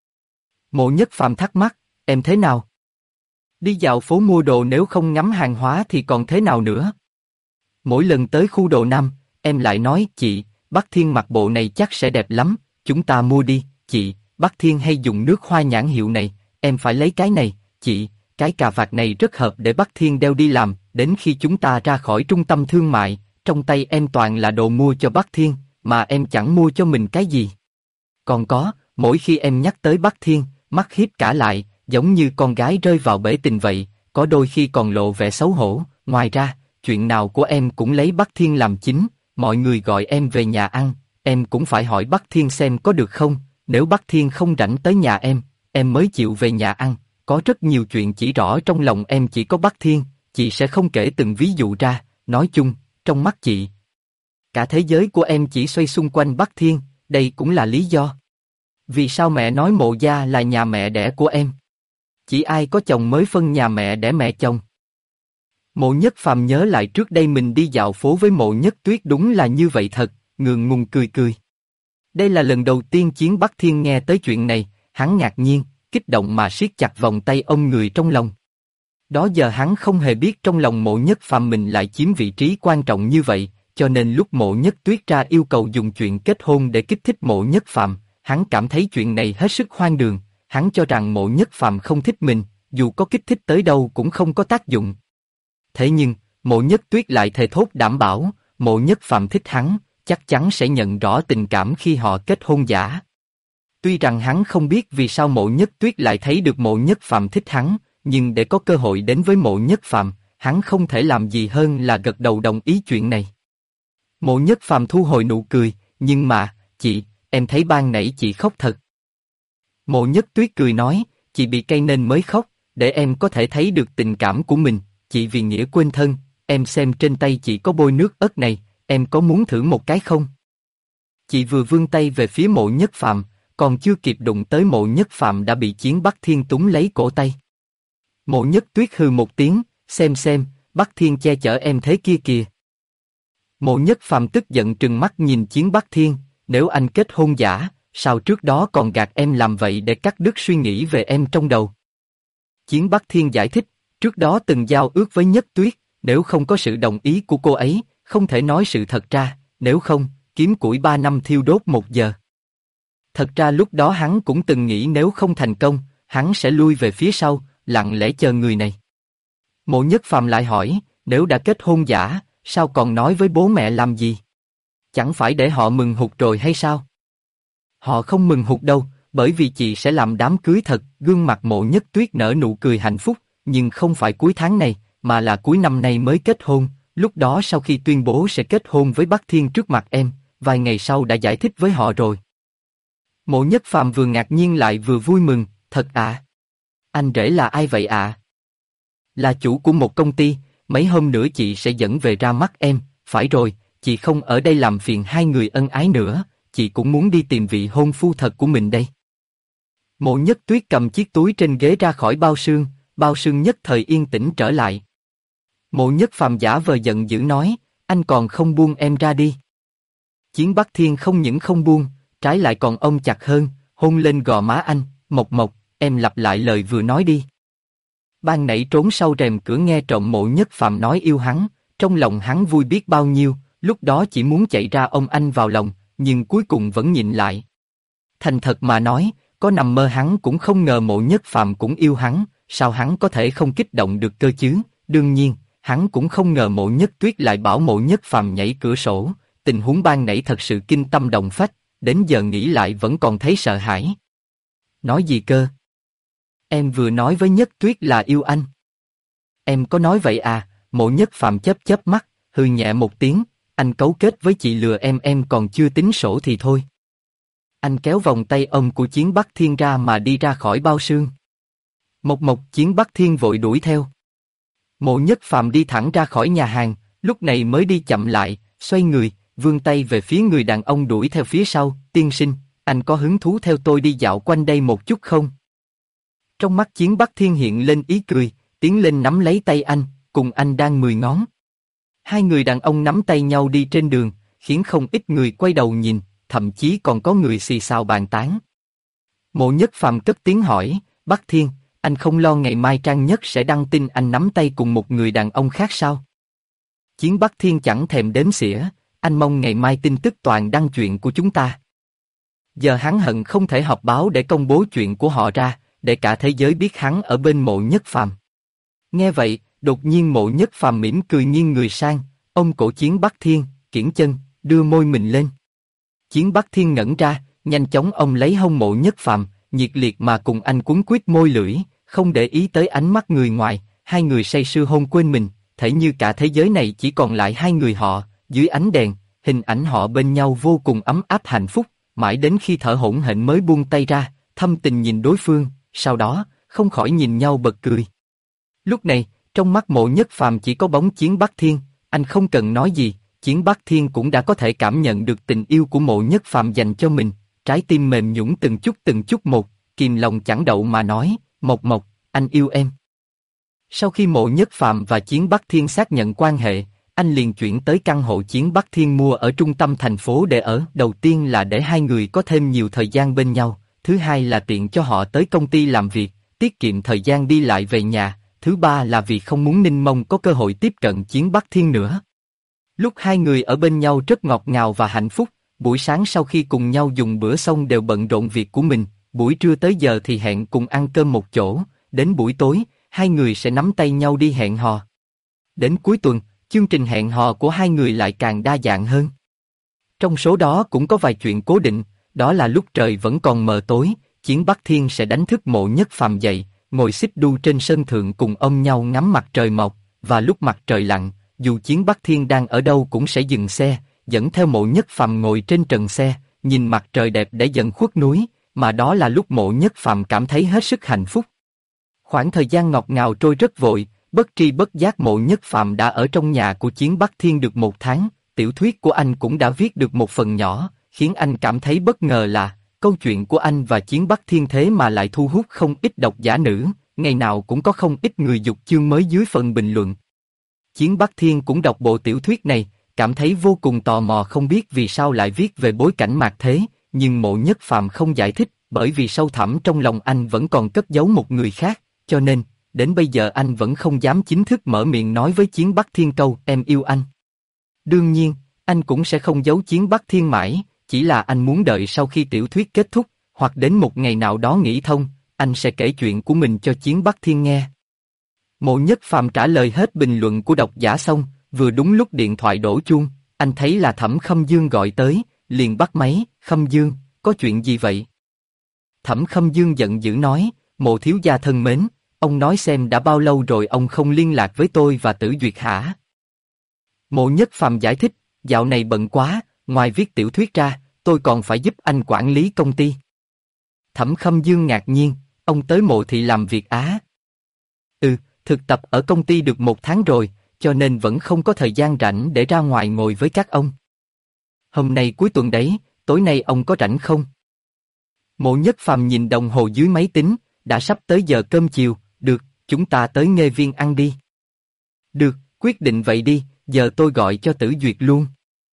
Mộ Nhất Phàm thắc mắc, em thế nào? Đi dạo phố mua đồ nếu không ngắm hàng hóa thì còn thế nào nữa? Mỗi lần tới khu đồ Nam, em lại nói, chị, Bắc Thiên mặc bộ này chắc sẽ đẹp lắm, chúng ta mua đi, chị, Bắc Thiên hay dùng nước hoa nhãn hiệu này, em phải lấy cái này, chị, cái cà vạt này rất hợp để Bắc Thiên đeo đi làm, đến khi chúng ta ra khỏi trung tâm thương mại, trong tay em toàn là đồ mua cho Bắc Thiên, mà em chẳng mua cho mình cái gì. Còn có, mỗi khi em nhắc tới Bắc Thiên, mắt híp cả lại, giống như con gái rơi vào bể tình vậy, có đôi khi còn lộ vẻ xấu hổ. Ngoài ra, chuyện nào của em cũng lấy Bắc Thiên làm chính, mọi người gọi em về nhà ăn, em cũng phải hỏi Bắc Thiên xem có được không, nếu Bắc Thiên không rảnh tới nhà em mới chịu về nhà ăn, có rất nhiều chuyện chỉ rõ trong lòng em chỉ có Bắc Thiên, chị sẽ không kể từng ví dụ ra, nói chung, trong mắt chị. Cả thế giới của em chỉ xoay xung quanh Bắc Thiên, đây cũng là lý do. Vì sao mẹ nói Mộ gia là nhà mẹ đẻ của em? Chỉ ai có chồng mới phân nhà mẹ đẻ mẹ chồng. Mộ Nhất Phàm nhớ lại trước đây mình đi dạo phố với Mộ Nhất Tuyết đúng là như vậy thật, ngượng ngùng cười cười. Đây là lần đầu tiên Chiến Bắc Thiên nghe tới chuyện này, hắn ngạc nhiên, kích động mà siết chặt vòng tay ôm người trong lòng. Đó giờ hắn không hề biết trong lòng Mộ Nhất Phàm mình lại chiếm vị trí quan trọng như vậy, cho nên lúc Mộ Nhất Tuyết ra yêu cầu dùng chuyện kết hôn để kích thích Mộ Nhất Phàm, hắn cảm thấy chuyện này hết sức hoang đường, hắn cho rằng Mộ Nhất Phàm không thích mình, dù có kích thích tới đâu cũng không có tác dụng. Thế nhưng, Mộ Nhất Tuyết lại thề thốt đảm bảo, Mộ Nhất Phàm thích hắn, chắc chắn sẽ nhận rõ tình cảm khi họ kết hôn giả. Tuy rằng hắn không biết vì sao Mộ Nhất Tuyết lại thấy được Mộ Nhất Phàm thích hắn, nhưng để có cơ hội đến với Mộ Nhất Phàm, hắn không thể làm gì hơn là gật đầu đồng ý chuyện này. Mộ Nhất Phàm thu hồi nụ cười, nhưng mà, chị, em thấy ban nãy chị khóc thật. Mộ Nhất Tuyết cười nói, chị bị cay nên mới khóc, để em có thể thấy được tình cảm của mình, chị vì nghĩa quên thân, em xem trên tay chị có bôi nước ớt này, em có muốn thử một cái không? Chị vừa vươn tay về phía Mộ Nhất Phàm, còn chưa kịp đụng tới Mộ Nhất Phàm đã bị Chiến Bắc Thiên túm lấy cổ tay. Mộ Nhất Tuyết hừ một tiếng, xem, Bắc Thiên che chở em thế kia kìa. Mộ Nhất Phàm tức giận trừng mắt nhìn Chiến Bắc Thiên, nếu anh kết hôn giả, sao trước đó còn gạt em làm vậy để cắt đứt suy nghĩ về em trong đầu? Chiến Bắc Thiên giải thích, trước đó từng giao ước với Nhất Tuyết, nếu không có sự đồng ý của cô ấy, không thể nói sự thật ra, nếu không, kiếm củi 3 năm thiêu đốt 1 giờ. Thật ra lúc đó hắn cũng từng nghĩ nếu không thành công, hắn sẽ lui về phía sau, lặng lẽ chờ người này. Mộ Nhất Phàm lại hỏi, nếu đã kết hôn giả, sao còn nói với bố mẹ làm gì? Chẳng phải để họ mừng hụt rồi hay sao? Họ không mừng hụt đâu, bởi vì chị sẽ làm đám cưới thật. Gương mặt Mộ Nhất Tuyết nở nụ cười hạnh phúc, nhưng không phải cuối tháng này, mà là cuối năm nay mới kết hôn. Lúc đó sau khi tuyên bố sẽ kết hôn với Bắc Thiên trước mặt em, vài ngày sau đã giải thích với họ rồi. Mộ Nhất Phàm vừa ngạc nhiên lại vừa vui mừng, thật à? Anh rể là ai vậy ạ? Là chủ của một công ty, mấy hôm nữa chị sẽ dẫn về ra mắt em, phải rồi, chị không ở đây làm phiền hai người ân ái nữa, chị cũng muốn đi tìm vị hôn phu thật của mình đây. Mộ Nhất Tuyết cầm chiếc túi trên ghế ra khỏi bao sương nhất thời yên tĩnh trở lại. Mộ Nhất Phàm giả vờ giận dữ nói, anh còn không buông em ra đi. Chiến Bắc Thiên không những không buông, trái lại còn ôm chặt hơn, hôn lên gò má anh, Mộc, em lặp lại lời vừa nói đi. Ban nãy trốn sau rèm cửa nghe trộm Mộ Nhất Phàm nói yêu hắn, trong lòng hắn vui biết bao nhiêu, lúc đó chỉ muốn chạy ra ôm anh vào lòng, nhưng cuối cùng vẫn nhịn lại. Thành thật mà nói, có nằm mơ hắn cũng không ngờ Mộ Nhất Phàm cũng yêu hắn, sao hắn có thể không kích động được cơ chứ? Đương nhiên, hắn cũng không ngờ Mộ Nhất Tuyết lại bảo Mộ Nhất Phàm nhảy cửa sổ, tình huống ban nãy thật sự kinh tâm động phách, đến giờ nghĩ lại vẫn còn thấy sợ hãi. Nói gì cơ? Em vừa nói với Nhất Tuyết là yêu anh. Em có nói vậy à? Mộ Nhất Phàm chớp mắt, hừ nhẹ một tiếng, anh cấu kết với chị lừa em còn chưa tính sổ thì thôi. Anh kéo vòng tay ôm của Chiến Bắc Thiên ra mà đi ra khỏi bao sương. Mộc, Chiến Bắc Thiên vội đuổi theo. Mộ Nhất Phàm đi thẳng ra khỏi nhà hàng, lúc này mới đi chậm lại, xoay người, vươn tay về phía người đàn ông đuổi theo phía sau, tiên sinh, anh có hứng thú theo tôi đi dạo quanh đây một chút không? Trong mắt Chiến Bắc Thiên hiện lên ý cười, tiến lên nắm lấy tay anh, cùng anh đang 10 ngón. Hai người đàn ông nắm tay nhau đi trên đường, khiến không ít người quay đầu nhìn, thậm chí còn có người xì xào bàn tán. Mộ Nhất Phàm cất tiếng hỏi, Bắc Thiên, anh không lo ngày mai trang nhất sẽ đăng tin anh nắm tay cùng một người đàn ông khác sao? Chiến Bắc Thiên chẳng thèm đếm xỉa, anh mong ngày mai tin tức toàn đăng chuyện của chúng ta. Giờ hắn hận không thể họp báo để công bố chuyện của họ ra, để cả thế giới biết hắn ở bên Mộ Nhất Phàm. Nghe vậy, đột nhiên Mộ Nhất Phàm mỉm cười nghiêng người sang, ôm cổ Chiến Bắc Thiên, kiễng chân, đưa môi mình lên. Chiến Bắc Thiên ngẩn ra, nhanh chóng ôm lấy hông Mộ Nhất Phàm, nhiệt liệt mà cùng anh quấn quýt môi lưỡi, không để ý tới ánh mắt người ngoài, hai người say sưa hôn quên mình, thể như cả thế giới này chỉ còn lại hai người họ, dưới ánh đèn, hình ảnh họ bên nhau vô cùng ấm áp hạnh phúc, mãi đến khi thở hổn hển mới buông tay ra, thâm tình nhìn đối phương, sau đó, không khỏi nhìn nhau bật cười. Lúc này, trong mắt Mộ Nhất Phàm chỉ có bóng Chiến Bắc Thiên, anh không cần nói gì, Chiến Bắc Thiên cũng đã có thể cảm nhận được tình yêu của Mộ Nhất Phàm dành cho mình, trái tim mềm nhũn từng chút một, kìm lòng chẳng đậu mà nói, Mộc Mộc, anh yêu em. Sau khi Mộ Nhất Phàm và Chiến Bắc Thiên xác nhận quan hệ, anh liền chuyển tới căn hộ Chiến Bắc Thiên mua ở trung tâm thành phố để ở. Đầu tiên là để hai người có thêm nhiều thời gian bên nhau, thứ hai là tiện cho họ tới công ty làm việc, tiết kiệm thời gian đi lại về nhà, thứ ba là vì không muốn Ninh Mông có cơ hội tiếp cận Chiến Bắc Thiên nữa. Lúc hai người ở bên nhau rất ngọt ngào và hạnh phúc, buổi sáng sau khi cùng nhau dùng bữa xong đều bận rộn việc của mình, buổi trưa tới giờ thì hẹn cùng ăn cơm một chỗ, đến buổi tối, hai người sẽ nắm tay nhau đi hẹn hò. Đến cuối tuần, chương trình hẹn hò của hai người lại càng đa dạng hơn. Trong số đó cũng có vài chuyện cố định, đó là lúc trời vẫn còn mờ tối, Chiến Bắc Thiên sẽ đánh thức Mộ Nhất Phàm dậy, ngồi xích đu trên sân thượng cùng ôm nhau ngắm mặt trời mọc, và lúc mặt trời lặn, dù Chiến Bắc Thiên đang ở đâu cũng sẽ dừng xe, dẫn theo Mộ Nhất Phàm ngồi trên trần xe, nhìn mặt trời đẹp để dần khuất núi, mà đó là lúc Mộ Nhất Phàm cảm thấy hết sức hạnh phúc. Khoảng thời gian ngọt ngào trôi rất vội, bất tri bất giác Mộ Nhất Phàm đã ở trong nhà của Chiến Bắc Thiên được 1 tháng, tiểu thuyết của anh cũng đã viết được một phần nhỏ, khiến anh cảm thấy bất ngờ là câu chuyện của anh và Chiến Bắc Thiên thế mà lại thu hút không ít độc giả nữ, ngày nào cũng có không ít người dục chương mới dưới phần bình luận. Chiến Bắc Thiên cũng đọc bộ tiểu thuyết này, cảm thấy vô cùng tò mò không biết vì sao lại viết về bối cảnh mạt thế, nhưng Mộ Nhất Phàm không giải thích, bởi vì sâu thẳm trong lòng anh vẫn còn cất giấu một người khác, cho nên, đến bây giờ anh vẫn không dám chính thức mở miệng nói với Chiến Bắc Thiên câu em yêu anh. Đương nhiên, anh cũng sẽ không giấu Chiến Bắc Thiên mãi, chỉ là anh muốn đợi sau khi tiểu thuyết kết thúc, hoặc đến một ngày nào đó nghĩ thông, anh sẽ kể chuyện của mình cho Chiến Bắc Thiên nghe. Mộ Nhất Phàm trả lời hết bình luận của độc giả xong, vừa đúng lúc điện thoại đổ chuông, anh thấy là Thẩm Khâm Dương gọi tới, liền bắt máy. Khâm Dương, có chuyện gì vậy? Thẩm Khâm Dương giận dữ nói, Mộ thiếu gia thân mến, ông nói xem đã bao lâu rồi ông không liên lạc với tôi và Tử Duyệt hả? Mộ Nhất Phàm giải thích, dạo này bận quá, ngoài viết tiểu thuyết ra, tôi còn phải giúp anh quản lý công ty. Thẩm Khâm Dương ngạc nhiên, ông tới Mộ thị làm việc á? Thực tập ở công ty được 1 tháng rồi, cho nên vẫn không có thời gian rảnh để ra ngoài ngồi với các ông. Hôm nay cuối tuần đấy, tối nay ông có rảnh không? Mộ Nhất Phàm nhìn đồng hồ dưới máy tính, đã sắp tới giờ cơm chiều, được, chúng ta tới Nghê Viên ăn đi. Được, quyết định vậy đi, giờ tôi gọi cho Tử Duyệt luôn.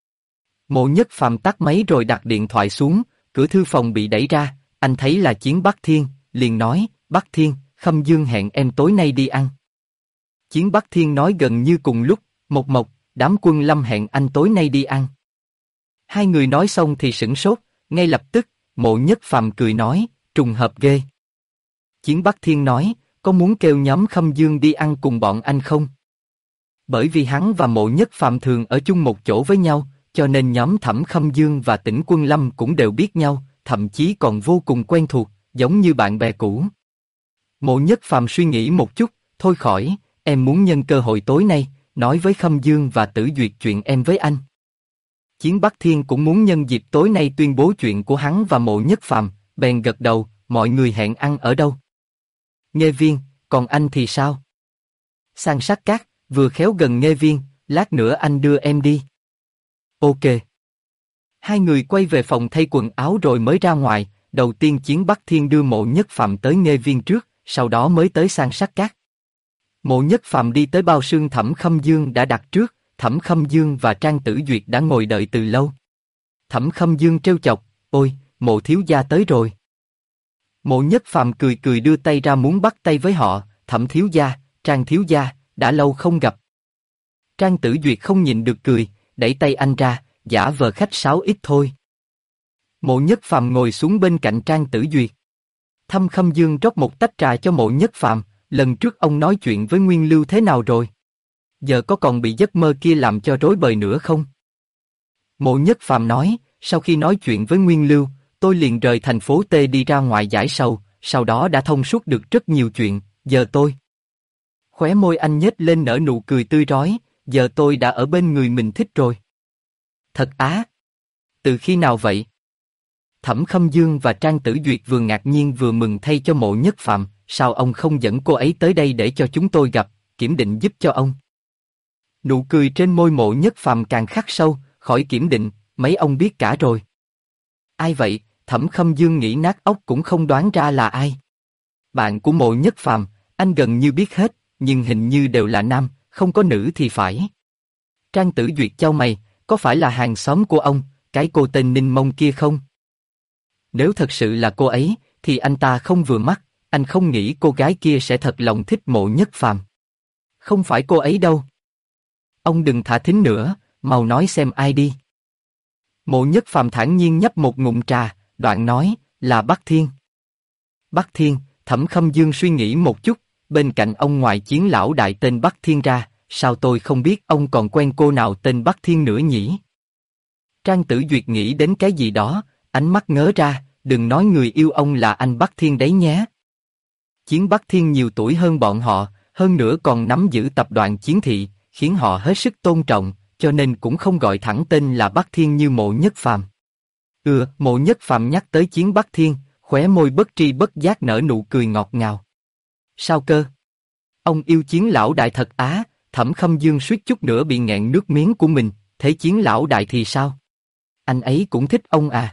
Mộ Nhất Phàm tắt máy rồi đặt điện thoại xuống, cửa thư phòng bị đẩy ra, anh thấy là Chiến Bắc Thiên, liền nói, Bắc Thiên, Khâm Dương hẹn em tối nay đi ăn. Chiến Bắc Thiên nói gần như cùng lúc, Mộc Mộc, đám Quân Lâm hẹn anh tối nay đi ăn. Hai người nói xong thì sửng sốt, ngay lập tức, Mộ Nhất Phàm cười nói, trùng hợp ghê. Chiến Bắc Thiên nói, có muốn kêu nhóm Khâm Dương đi ăn cùng bọn anh không? Bởi vì hắn và Mộ Nhất Phàm thường ở chung một chỗ với nhau, cho nên nhóm Thẩm Khâm Dương và Tĩnh Quân Lâm cũng đều biết nhau, thậm chí còn vô cùng quen thuộc, giống như bạn bè cũ. Mộ Nhất Phàm suy nghĩ một chút, thôi khỏi, em muốn nhân cơ hội tối nay, nói với Khâm Dương và Tử Duyệt chuyện em với anh. Chiến Bắc Thiên cũng muốn nhân dịp tối nay tuyên bố chuyện của hắn và Mộ Nhất Phàm, bèn gật đầu, mọi người hẹn ăn ở đâu? Nghê Viên, còn anh thì sao? San Sát Cát, vừa khéo gần Nghê Viên, lát nữa anh đưa em đi. Ok. Hai người quay về phòng thay quần áo rồi mới ra ngoài, đầu tiên Chiến Bắc Thiên đưa Mộ Nhất Phàm tới Nghê Viên trước, sau đó mới tới San Sát Cát. Mộ Nhất Phàm đi tới bao xương Thẩm Khâm Dương đã đặt trước, Thẩm Khâm Dương và Trang Tử Duyệt đã ngồi đợi từ lâu. Thẩm Khâm Dương trêu chọc, ôi, Mộ thiếu gia tới rồi. Mộ Nhất Phàm cười cười đưa tay ra muốn bắt tay với họ, Thẩm thiếu gia, Trang thiếu gia, đã lâu không gặp. Trang Tử Duyệt không nhịn được cười, đẩy tay anh ra, giả vờ khách sáo ít thôi. Mộ Nhất Phàm ngồi xuống bên cạnh Trang Tử Duyệt. Thẩm Khâm Dương rót một tách trà cho Mộ Nhất Phàm, lần trước ông nói chuyện với Nguyên Lưu thế nào rồi? Giờ có còn bị giấc mơ kia làm cho rối bời nữa không? Mộ Nhất Phàm nói, sau khi nói chuyện với Nguyên Lưu, tôi liền rời thành phố T đi ra ngoài giải sầu, sau đó đã thông suốt được rất nhiều chuyện, giờ tôi... Khóe môi anh nhếch lên nở nụ cười tươi rói, giờ tôi đã ở bên người mình thích rồi. Thật á? Từ khi nào vậy? Thẩm Khâm Dương và Trang Tử Duyệt vừa ngạc nhiên vừa mừng thay cho Mộ Nhất Phàm, sao ông không dẫn cô ấy tới đây để cho chúng tôi gặp, kiểm định giúp cho ông? Nụ cười trên môi Mộ Nhất Phàm càng khắc sâu, khỏi kiểm định, mấy ông biết cả rồi. Ai vậy? Thẩm Khâm Dương nghĩ nát óc cũng không đoán ra là ai. Bạn của Mộ Nhất Phàm, anh gần như biết hết, nhưng hình như đều là nam, không có nữ thì phải. Trang Tử Duyệt chau mày, có phải là hàng xóm của ông, cái cô tên Ninh Mông kia không? Nếu thật sự là cô ấy, thì anh ta không vừa mắt, anh không nghĩ cô gái kia sẽ thật lòng thích Mộ Nhất Phàm. Không phải cô ấy đâu. Ông đừng thả thính nữa, mau nói xem ai đi. Mộ Nhất Phàm thản nhiên nhấp một ngụm trà, đoạn nói, là Bắc Thiên. Bắc Thiên, Thẩm Khâm Dương suy nghĩ một chút, bên cạnh ông ngoài Chiến lão đại tên Bắc Thiên ra, sao tôi không biết ông còn quen cô nào tên Bắc Thiên nữa nhỉ? Trang Tử Duyệt nghĩ đến cái gì đó, ánh mắt ngớ ra, đừng nói người yêu ông là anh Bắc Thiên đấy nhé. Chiến Bắc Thiên nhiều tuổi hơn bọn họ, hơn nữa còn nắm giữ tập đoàn Chiến Thị, khiến họ hết sức tôn trọng, cho nên cũng không gọi thẳng tên là Bắc Thiên như Mộ Nhất Phàm. Mộ Nhất Phàm nhắc tới Chiến Bắc Thiên, khóe môi bất tri bất giác nở nụ cười ngọt ngào. Sao cơ? Ông yêu Chiến lão đại thật á? Thẩm Khâm Dương suýt chút nữa bị nghẹn nước miếng của mình, thế Chiến lão đại thì sao? Anh ấy cũng thích ông à?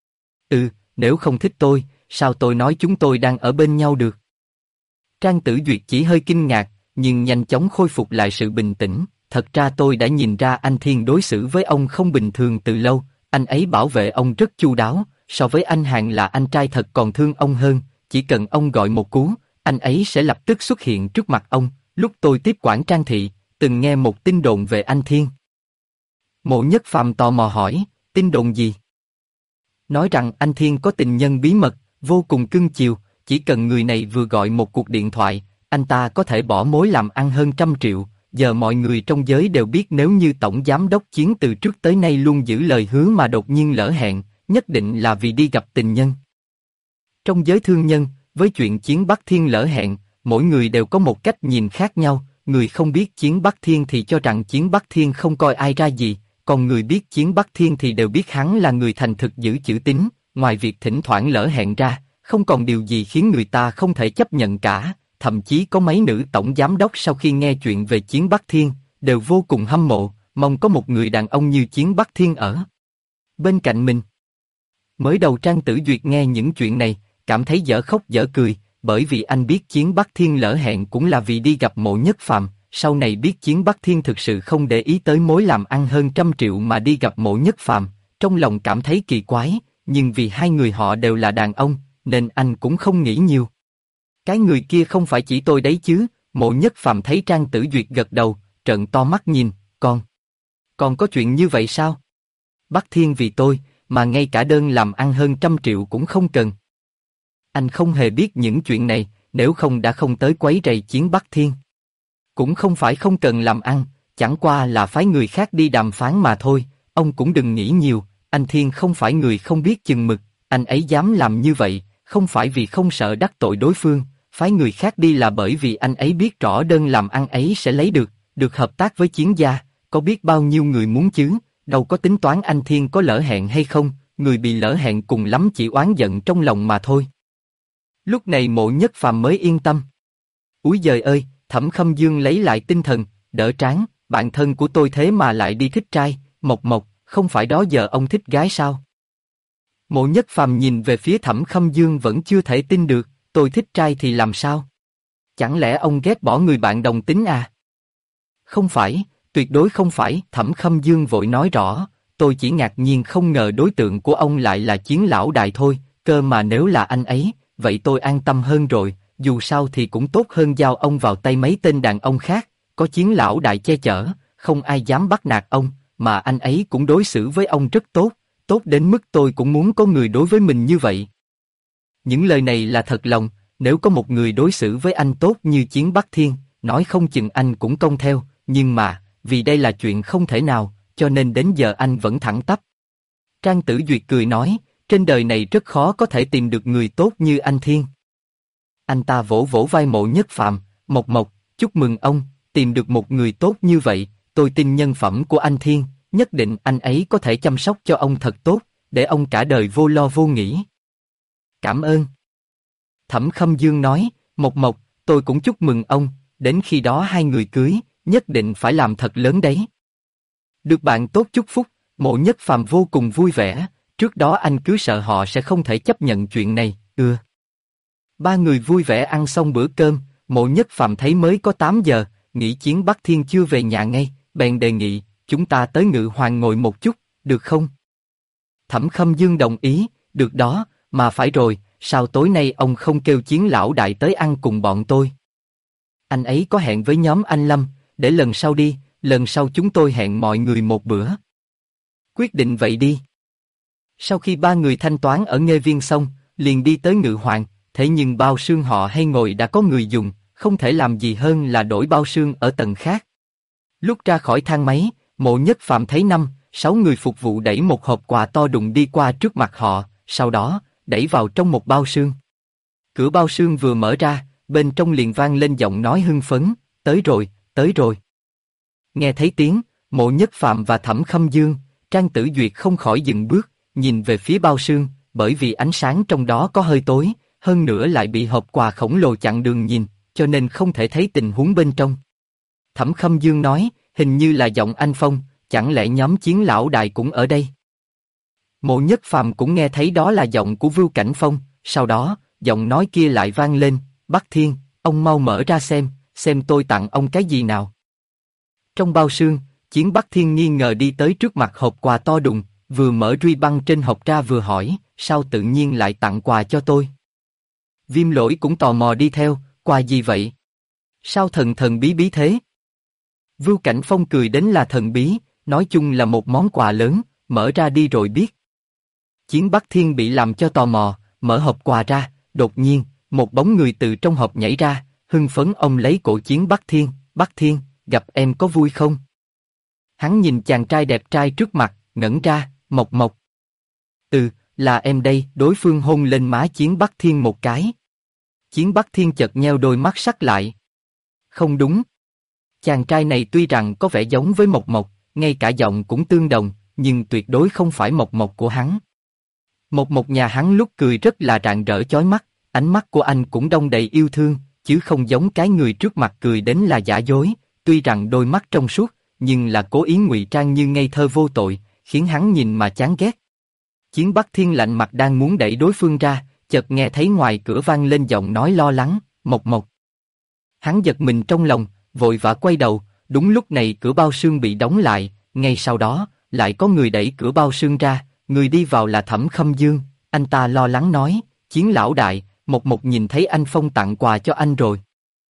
Nếu không thích tôi, sao tôi nói chúng tôi đang ở bên nhau được? Trang Tử Duyệt chỉ hơi kinh ngạc, nhưng nhanh chóng khôi phục lại sự bình tĩnh. Thật ra tôi đã nhìn ra anh Thiên đối xử với ông không bình thường từ lâu, anh ấy bảo vệ ông rất chu đáo, so với anh Hàn là anh trai thật còn thương ông hơn, chỉ cần ông gọi một cú, anh ấy sẽ lập tức xuất hiện trước mặt ông. Lúc tôi tiếp quản Trang Thị, từng nghe một tin đồn về anh Thiên. Mộ Nhất Phàm tò mò hỏi, tin đồn gì? Nói rằng anh Thiên có tình nhân bí mật, vô cùng cưng chiều, chỉ cần người này vừa gọi một cuộc điện thoại, anh ta có thể bỏ mối làm ăn hơn 100 triệu. Giờ mọi người trong giới đều biết nếu như tổng giám đốc Chiến từ trước tới nay luôn giữ lời hứa mà đột nhiên lỡ hẹn, nhất định là vì đi gặp tình nhân. Trong giới thương nhân, với chuyện Chiến Bắc Thiên lỡ hẹn, mỗi người đều có một cách nhìn khác nhau, người không biết Chiến Bắc Thiên thì cho rằng Chiến Bắc Thiên không coi ai ra gì, còn người biết Chiến Bắc Thiên thì đều biết hắn là người thành thực giữ chữ tín, ngoài việc thỉnh thoảng lỡ hẹn ra, không còn điều gì khiến người ta không thể chấp nhận cả. Thậm chí có mấy nữ tổng giám đốc sau khi nghe chuyện về Chiến Bắc Thiên, đều vô cùng hâm mộ, mong có một người đàn ông như Chiến Bắc Thiên ở bên cạnh mình. Mới đầu Trang Tử Duyệt nghe những chuyện này, cảm thấy dở khóc dở cười, bởi vì anh biết Chiến Bắc Thiên lỡ hẹn cũng là vì đi gặp Mộ Nhất Phàm, sau này biết Chiến Bắc Thiên thực sự không để ý tới mối làm ăn hơn 100 triệu mà đi gặp Mộ Nhất Phàm, trong lòng cảm thấy kỳ quái, nhưng vì hai người họ đều là đàn ông, nên anh cũng không nghĩ nhiều. Cái người kia không phải chỉ tôi đấy chứ? Mộ Nhất Phàm thấy Trang Tử Duyệt gật đầu, trợn to mắt nhìn, còn có chuyện như vậy sao? Bắc Thiên vì tôi, mà ngay cả đơn làm ăn hơn 100 triệu cũng không cần. Anh không hề biết những chuyện này, nếu không đã không tới quấy rầy Chiến Bắc Thiên. Cũng không phải không cần làm ăn, chẳng qua là phái người khác đi đàm phán mà thôi, ông cũng đừng nghĩ nhiều, anh Thiên không phải người không biết chừng mực, anh ấy dám làm như vậy, không phải vì không sợ đắc tội đối phương, phái người khác đi là bởi vì anh ấy biết rõ đơn làm ăn ấy sẽ lấy được hợp tác với Chiến gia, có biết bao nhiêu người muốn chứ, đâu có tính toán anh Thiên có lỡ hẹn hay không, người bị lỡ hẹn cùng lắm chỉ oán giận trong lòng mà thôi. Lúc này Mộ Nhất Phàm mới yên tâm. Úi giời ơi, Thẩm Khâm Dương lấy lại tinh thần, đỡ trán, bạn thân của tôi thế mà lại đi thích trai, Mộc Mộc, không phải đó giờ ông thích gái sao? Mộ Nhất Phàm nhìn về phía Thẩm Khâm Dương vẫn chưa thể tin được, tôi thích trai thì làm sao? Chẳng lẽ ông ghét bỏ người bạn đồng tính à? Không phải, tuyệt đối không phải, Thẩm Khâm Dương vội nói rõ, tôi chỉ ngạc nhiên không ngờ đối tượng của ông lại là Chiến lão đại thôi, cơ mà nếu là anh ấy, vậy tôi an tâm hơn rồi, dù sao thì cũng tốt hơn giao ông vào tay mấy tên đàn ông khác, có Chiến lão đại che chở, không ai dám bắt nạt ông, mà anh ấy cũng đối xử với ông rất tốt, tốt đến mức tôi cũng muốn có người đối với mình như vậy. Những lời này là thật lòng, nếu có một người đối xử với anh tốt như Chiến Bắc Thiên, nói không chừng anh cũng công theo, nhưng mà, vì đây là chuyện không thể nào, cho nên đến giờ anh vẫn thẳng tắp. Trang Tử Duyệt cười nói, trên đời này rất khó có thể tìm được người tốt như anh Thiên. Anh ta vỗ vỗ vai Mộ Nhất Phàm, Mộc Mộc, chúc mừng ông, tìm được một người tốt như vậy, tôi tin nhân phẩm của anh Thiên, nhất định anh ấy có thể chăm sóc cho ông thật tốt, để ông cả đời vô lo vô nghĩ. Cảm ơn. Thẩm Khâm Dương nói, Mộc Mộc, tôi cũng chúc mừng ông, đến khi đó hai người cưới, nhất định phải làm thật lớn đấy. Được bạn tốt chúc phúc, Mộ Nhất Phàm vô cùng vui vẻ, trước đó anh cứ sợ họ sẽ không thể chấp nhận chuyện này, Ba người vui vẻ ăn xong bữa cơm, Mộ Nhất Phàm thấy mới có 8 giờ, nghĩ Chiến Bắc Thiên chưa về nhà ngay, bèn đề nghị, chúng ta tới Ngự Hoàng ngồi một chút, được không? Thẩm Khâm Dương đồng ý, được đó, mà phải rồi, sao tối nay ông không kêu Chiến lão đại tới ăn cùng bọn tôi? Anh ấy có hẹn với nhóm anh Lâm, để lần sau đi, lần sau chúng tôi hẹn mọi người một bữa. Quyết định vậy đi. Sau khi ba người thanh toán ở Nghê Viên xong, liền đi tới Ngự Hoàng, thế nhưng bao xương họ hay ngồi đã có người dùng, không thể làm gì hơn là đổi bao xương ở tầng khác. Lúc ra khỏi thang máy, Mộ Nhất Phàm thấy 5-6 người phục vụ đẩy một hộp quà to đùng đi qua trước mặt họ, sau đó, đẩy vào trong một bao xương. Cửa bao xương vừa mở ra, bên trong liền vang lên giọng nói hưng phấn, tới rồi, tới rồi. Nghe thấy tiếng, Mộ Nhất Phàm và Thẩm Khâm Dương, Trang Tử Duyệt không khỏi dừng bước, nhìn về phía bao xương, bởi vì ánh sáng trong đó có hơi tối, hơn nữa lại bị hộp quà khổng lồ chặn đường nhìn, cho nên không thể thấy tình huống bên trong. Thẩm Khâm Dương nói, hình như là giọng anh Phong, chẳng lẽ nhóm Chiến lão đại cũng ở đây? Mộ Nhất Phàm cũng nghe thấy đó là giọng của Vưu Cảnh Phong, sau đó, giọng nói kia lại vang lên, Bắc Thiên, ông mau mở ra xem tôi tặng ông cái gì nào. Trong bao xương, Chiến Bắc Thiên nghi ngờ đi tới trước mặt hộp quà to đùng, vừa mở ruy băng trên hộp ra vừa hỏi, sao tự nhiên lại tặng quà cho tôi? Viêm Lỗi cũng tò mò đi theo, quà gì vậy? Sao thần thần bí bí thế? Vưu Cảnh Phong cười đến là thần bí, nói chung là một món quà lớn, mở ra đi rồi biết. Chiến Bắc Thiên bị làm cho tò mò, mở hộp quà ra, đột nhiên, một bóng người từ trong hộp nhảy ra, hưng phấn ông lấy cổ Chiến Bắc Thiên, gặp em có vui không? Hắn nhìn chàng trai đẹp trai trước mặt, ngẩn ra, Mộc Mộc. Là em đây, đối phương hôn lên má Chiến Bắc Thiên một cái. Chiến Bắc Thiên chợt nheo đôi mắt sắc lại. Không đúng. Chàng trai này tuy rằng có vẻ giống với Mộc Mộc, ngay cả giọng cũng tương đồng, nhưng tuyệt đối không phải Mộc Mộc của hắn. Mộc Mộc nhà hắn lúc cười rất là rạng rỡ chói mắt, ánh mắt của anh cũng đong đầy yêu thương, chứ không giống cái người trước mặt cười đến là giả dối, tuy rằng đôi mắt trong suốt, nhưng là cố ý ngụy trang như ngây thơ vô tội, khiến hắn nhìn mà chán ghét. Chiến Bắc Thiên lạnh mặt đang muốn đẩy đối phương ra, chợt nghe thấy ngoài cửa vang lên giọng nói lo lắng, Mộc Mộc. Hắn giật mình trong lòng, vội vã quay đầu, đúng lúc này cửa bao xương bị đóng lại, ngay sau đó, lại có người đẩy cửa bao xương ra, người đi vào là Thẩm Khâm Dương, anh ta lo lắng nói, Chiến lão đại, Mộc Mộc nhìn thấy anh Phong tặng quà cho anh rồi.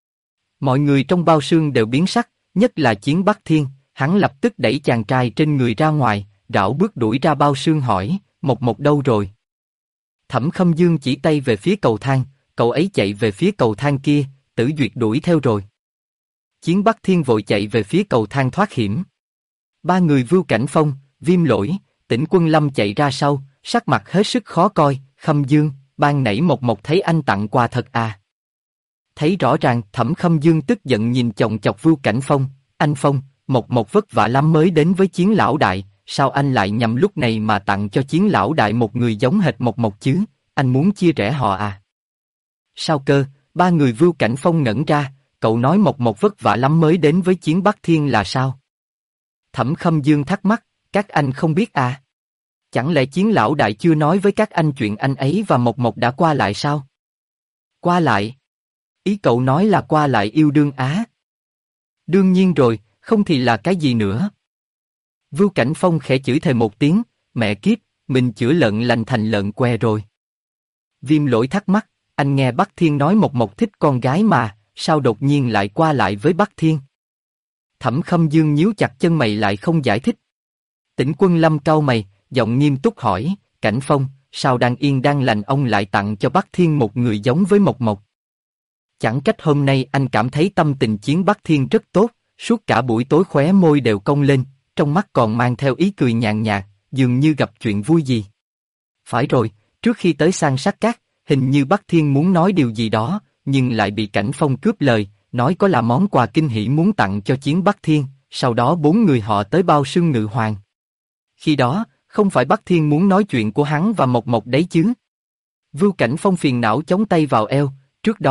Mọi người trong bao xương đều biến sắc, nhất là Chiến Bắc Thiên, hắn lập tức đẩy chàng trai trên người ra ngoài, rảo bước đuổi ra bao xương hỏi, Mộc Mộc đâu rồi? Thẩm Khâm Dương chỉ tay về phía cầu thang, cậu ấy chạy về phía cầu thang kia, Tử Duyệt đuổi theo rồi. Chiến Bắc Thiên vội chạy về phía cầu thang thoát hiểm. Ba người Vưu Cảnh Phong, Viêm Lỗi, Tĩnh Quân Lâm chạy ra sau, sắc mặt hết sức khó coi, Khâm Dương, ban nãy Mộc Mộc thấy anh tặng quà thật à? Thấy rõ ràng, Thẩm Khâm Dương tức giận nhìn chòng chọc Vưu Cảnh Phong, anh Phong, Mộc Mộc vất vả lắm mới đến với Chiến lão đại, sao anh lại nhằm lúc này mà tặng cho Chiến lão đại một người giống hệt Mộc Mộc chứ, anh muốn chia rẽ họ à? Sao cơ, ba người Vưu Cảnh Phong ngẩn ra, cậu nói Mộc Mộc vất vả lắm mới đến với Chiến Bắc Thiên là sao? Thẩm Khâm Dương thắc mắc, các anh không biết à? Chẳng lẽ Chiến lão đại chưa nói với các anh chuyện anh ấy và Mộc Mộc đã qua lại sao? Qua lại? Ý cậu nói là qua lại yêu đương á? Đương nhiên rồi, không thì là cái gì nữa? Vưu Cảnh Phong khẽ chửi thề một tiếng, mẹ kiếp, mình chữa lợn lành thành lợn que rồi. Viêm Lỗi thắc mắc, anh nghe Bắc Thiên nói Mộc Mộc thích con gái mà, sao đột nhiên lại qua lại với Bắc Thiên? Thẩm Khâm Dương nhíu chặt chân mày lại không giải thích. Tĩnh Quân Lâm cau mày, giọng nghiêm túc hỏi, Cảnh Phong, sao đang yên đang lành ông lại tặng cho Bắc Thiên một người giống với Mộc Mộc? Chẳng trách hôm nay anh cảm thấy tâm tình Chiến Bắc Thiên rất tốt, suốt cả buổi tối khóe môi đều cong lên, trong mắt còn mang theo ý cười nhàn nhạt, dường như gặp chuyện vui gì. Phải rồi, trước khi tới San Sát Cát, hình như Bắc Thiên muốn nói điều gì đó, nhưng lại bị Cảnh Phong cướp lời, nói có là món quà kinh hỉ muốn tặng cho Chiến Bắc Thiên, sau đó bốn người họ tới bao xương Ngự Hoàng. Khi đó, không phải Bắc Thiên muốn nói chuyện của hắn và Mộc Mộc đấy chứ? Vưu Cảnh Phong phiền não chống tay vào eo, trước đó,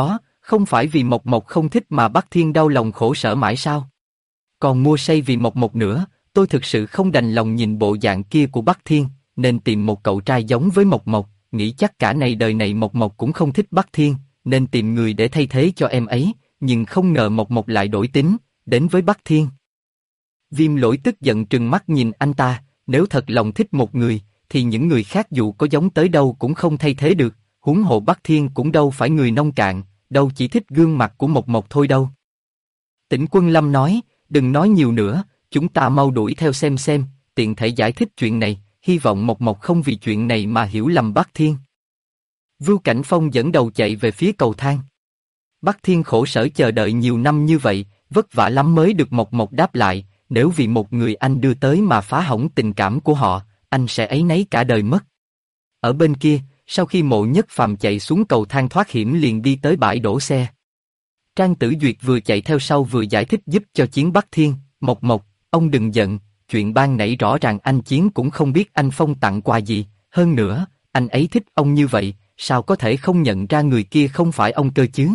Không phải vì Mộc Mộc không thích mà Bắc Thiên đau lòng khổ sở mãi sao? Còn mua say vì Mộc Mộc nữa, tôi thực sự không đành lòng nhìn bộ dạng kia của Bắc Thiên, nên tìm một cậu trai giống với Mộc Mộc, nghĩ chắc cả này đời này Mộc Mộc cũng không thích Bắc Thiên, nên tìm người để thay thế cho em ấy, nhưng không ngờ Mộc Mộc lại đổi tính, đến với Bắc Thiên. Viêm Lỗi tức giận trừng mắt nhìn anh ta, nếu thật lòng thích một người, thì những người khác dù có giống tới đâu cũng không thay thế được, huống hồ Bắc Thiên cũng đâu phải người nông cạn, đâu chỉ thích gương mặt của Mộc Mộc thôi đâu. Tĩnh Quân Lâm nói, đừng nói nhiều nữa, chúng ta mau đuổi theo xem, tiện thể giải thích chuyện này, hy vọng Mộc Mộc không vì chuyện này mà hiểu lầm Bắc Thiên. Vưu Cảnh Phong dẫn đầu chạy về phía cầu thang. Bắc Thiên khổ sở chờ đợi nhiều năm như vậy, vất vả lắm mới được Mộc Mộc đáp lại, nếu vì một người anh đưa tới mà phá hỏng tình cảm của họ, anh sẽ áy náy cả đời mất. Ở bên kia, sau khi Mộ Nhất Phàm chạy xuống cầu thang thoát hiểm liền đi tới bãi đổ xe. Trang Tử Duyệt vừa chạy theo sau vừa giải thích giúp cho Chiến Bắc Thiên, Mộc Mộc, ông đừng giận, chuyện ban nãy rõ ràng anh Chiến cũng không biết anh Phong tặng quà gì, hơn nữa, anh ấy thích ông như vậy, sao có thể không nhận ra người kia không phải ông cơ chứ?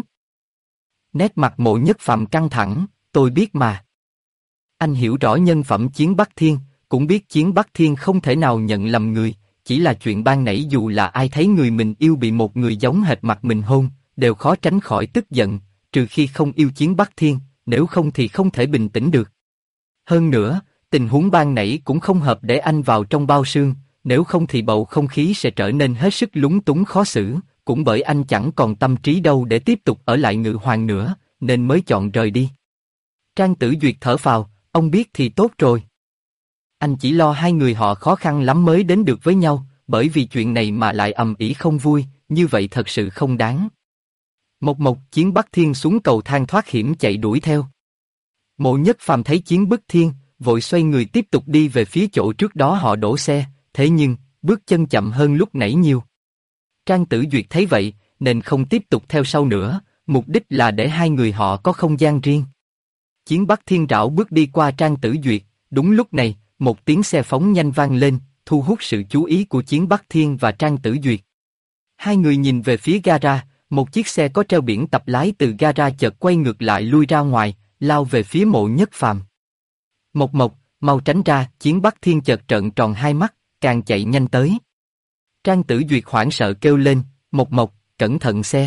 Nét mặt Mộ Nhất Phàm căng thẳng, tôi biết mà. Anh hiểu rõ nhân phẩm Chiến Bắc Thiên, cũng biết Chiến Bắc Thiên không thể nào nhận lầm người, chỉ là chuyện ban nãy dù là ai thấy người mình yêu bị một người giống hệt mặt mình hôn, đều khó tránh khỏi tức giận, trừ khi không yêu Chiến Bắc Thiên, nếu không thì không thể bình tĩnh được. Hơn nữa, tình huống ban nãy cũng không hợp để anh vào trong bao sương, nếu không thì bầu không khí sẽ trở nên hết sức lúng túng khó xử, cũng bởi anh chẳng còn tâm trí đâu để tiếp tục ở lại Ngự Hoàng nữa, nên mới chọn rời đi. Trang Tử Duyệt thở phào, ông biết thì tốt rồi. Anh chỉ lo hai người họ khó khăn lắm mới đến được với nhau, bởi vì chuyện này mà lại ầm ĩ không vui, như vậy thật sự không đáng. Mộc Mộc, Chiến Bắc Thiên xuống cầu thang thoát hiểm chạy đuổi theo. Mộ Nhất Phàm thấy Chiến Bắc Thiên, vội xoay người tiếp tục đi về phía chỗ trước đó họ đổ xe, thế nhưng, bước chân chậm hơn lúc nãy nhiều. Trang Tử Duyệt thấy vậy, nên không tiếp tục theo sau nữa, mục đích là để hai người họ có không gian riêng. Chiến Bắc Thiên rảo bước đi qua Trang Tử Duyệt, đúng lúc này, một tiếng xe phóng nhanh vang lên, thu hút sự chú ý của Chiến Bắc Thiên và Trang Tử Duyệt. Hai người nhìn về phía gara, một chiếc xe có treo biển tập lái từ gara chợt quay ngược lại lui ra ngoài, lao về phía Mộ Nhất Phàm. Mộc Mộc, mau tránh ra! Chiến Bắc Thiên chợt trợn tròn hai mắt, càng chạy nhanh tới. Trang Tử Duyệt hoảng sợ kêu lên, Mộc Mộc, cẩn thận xe!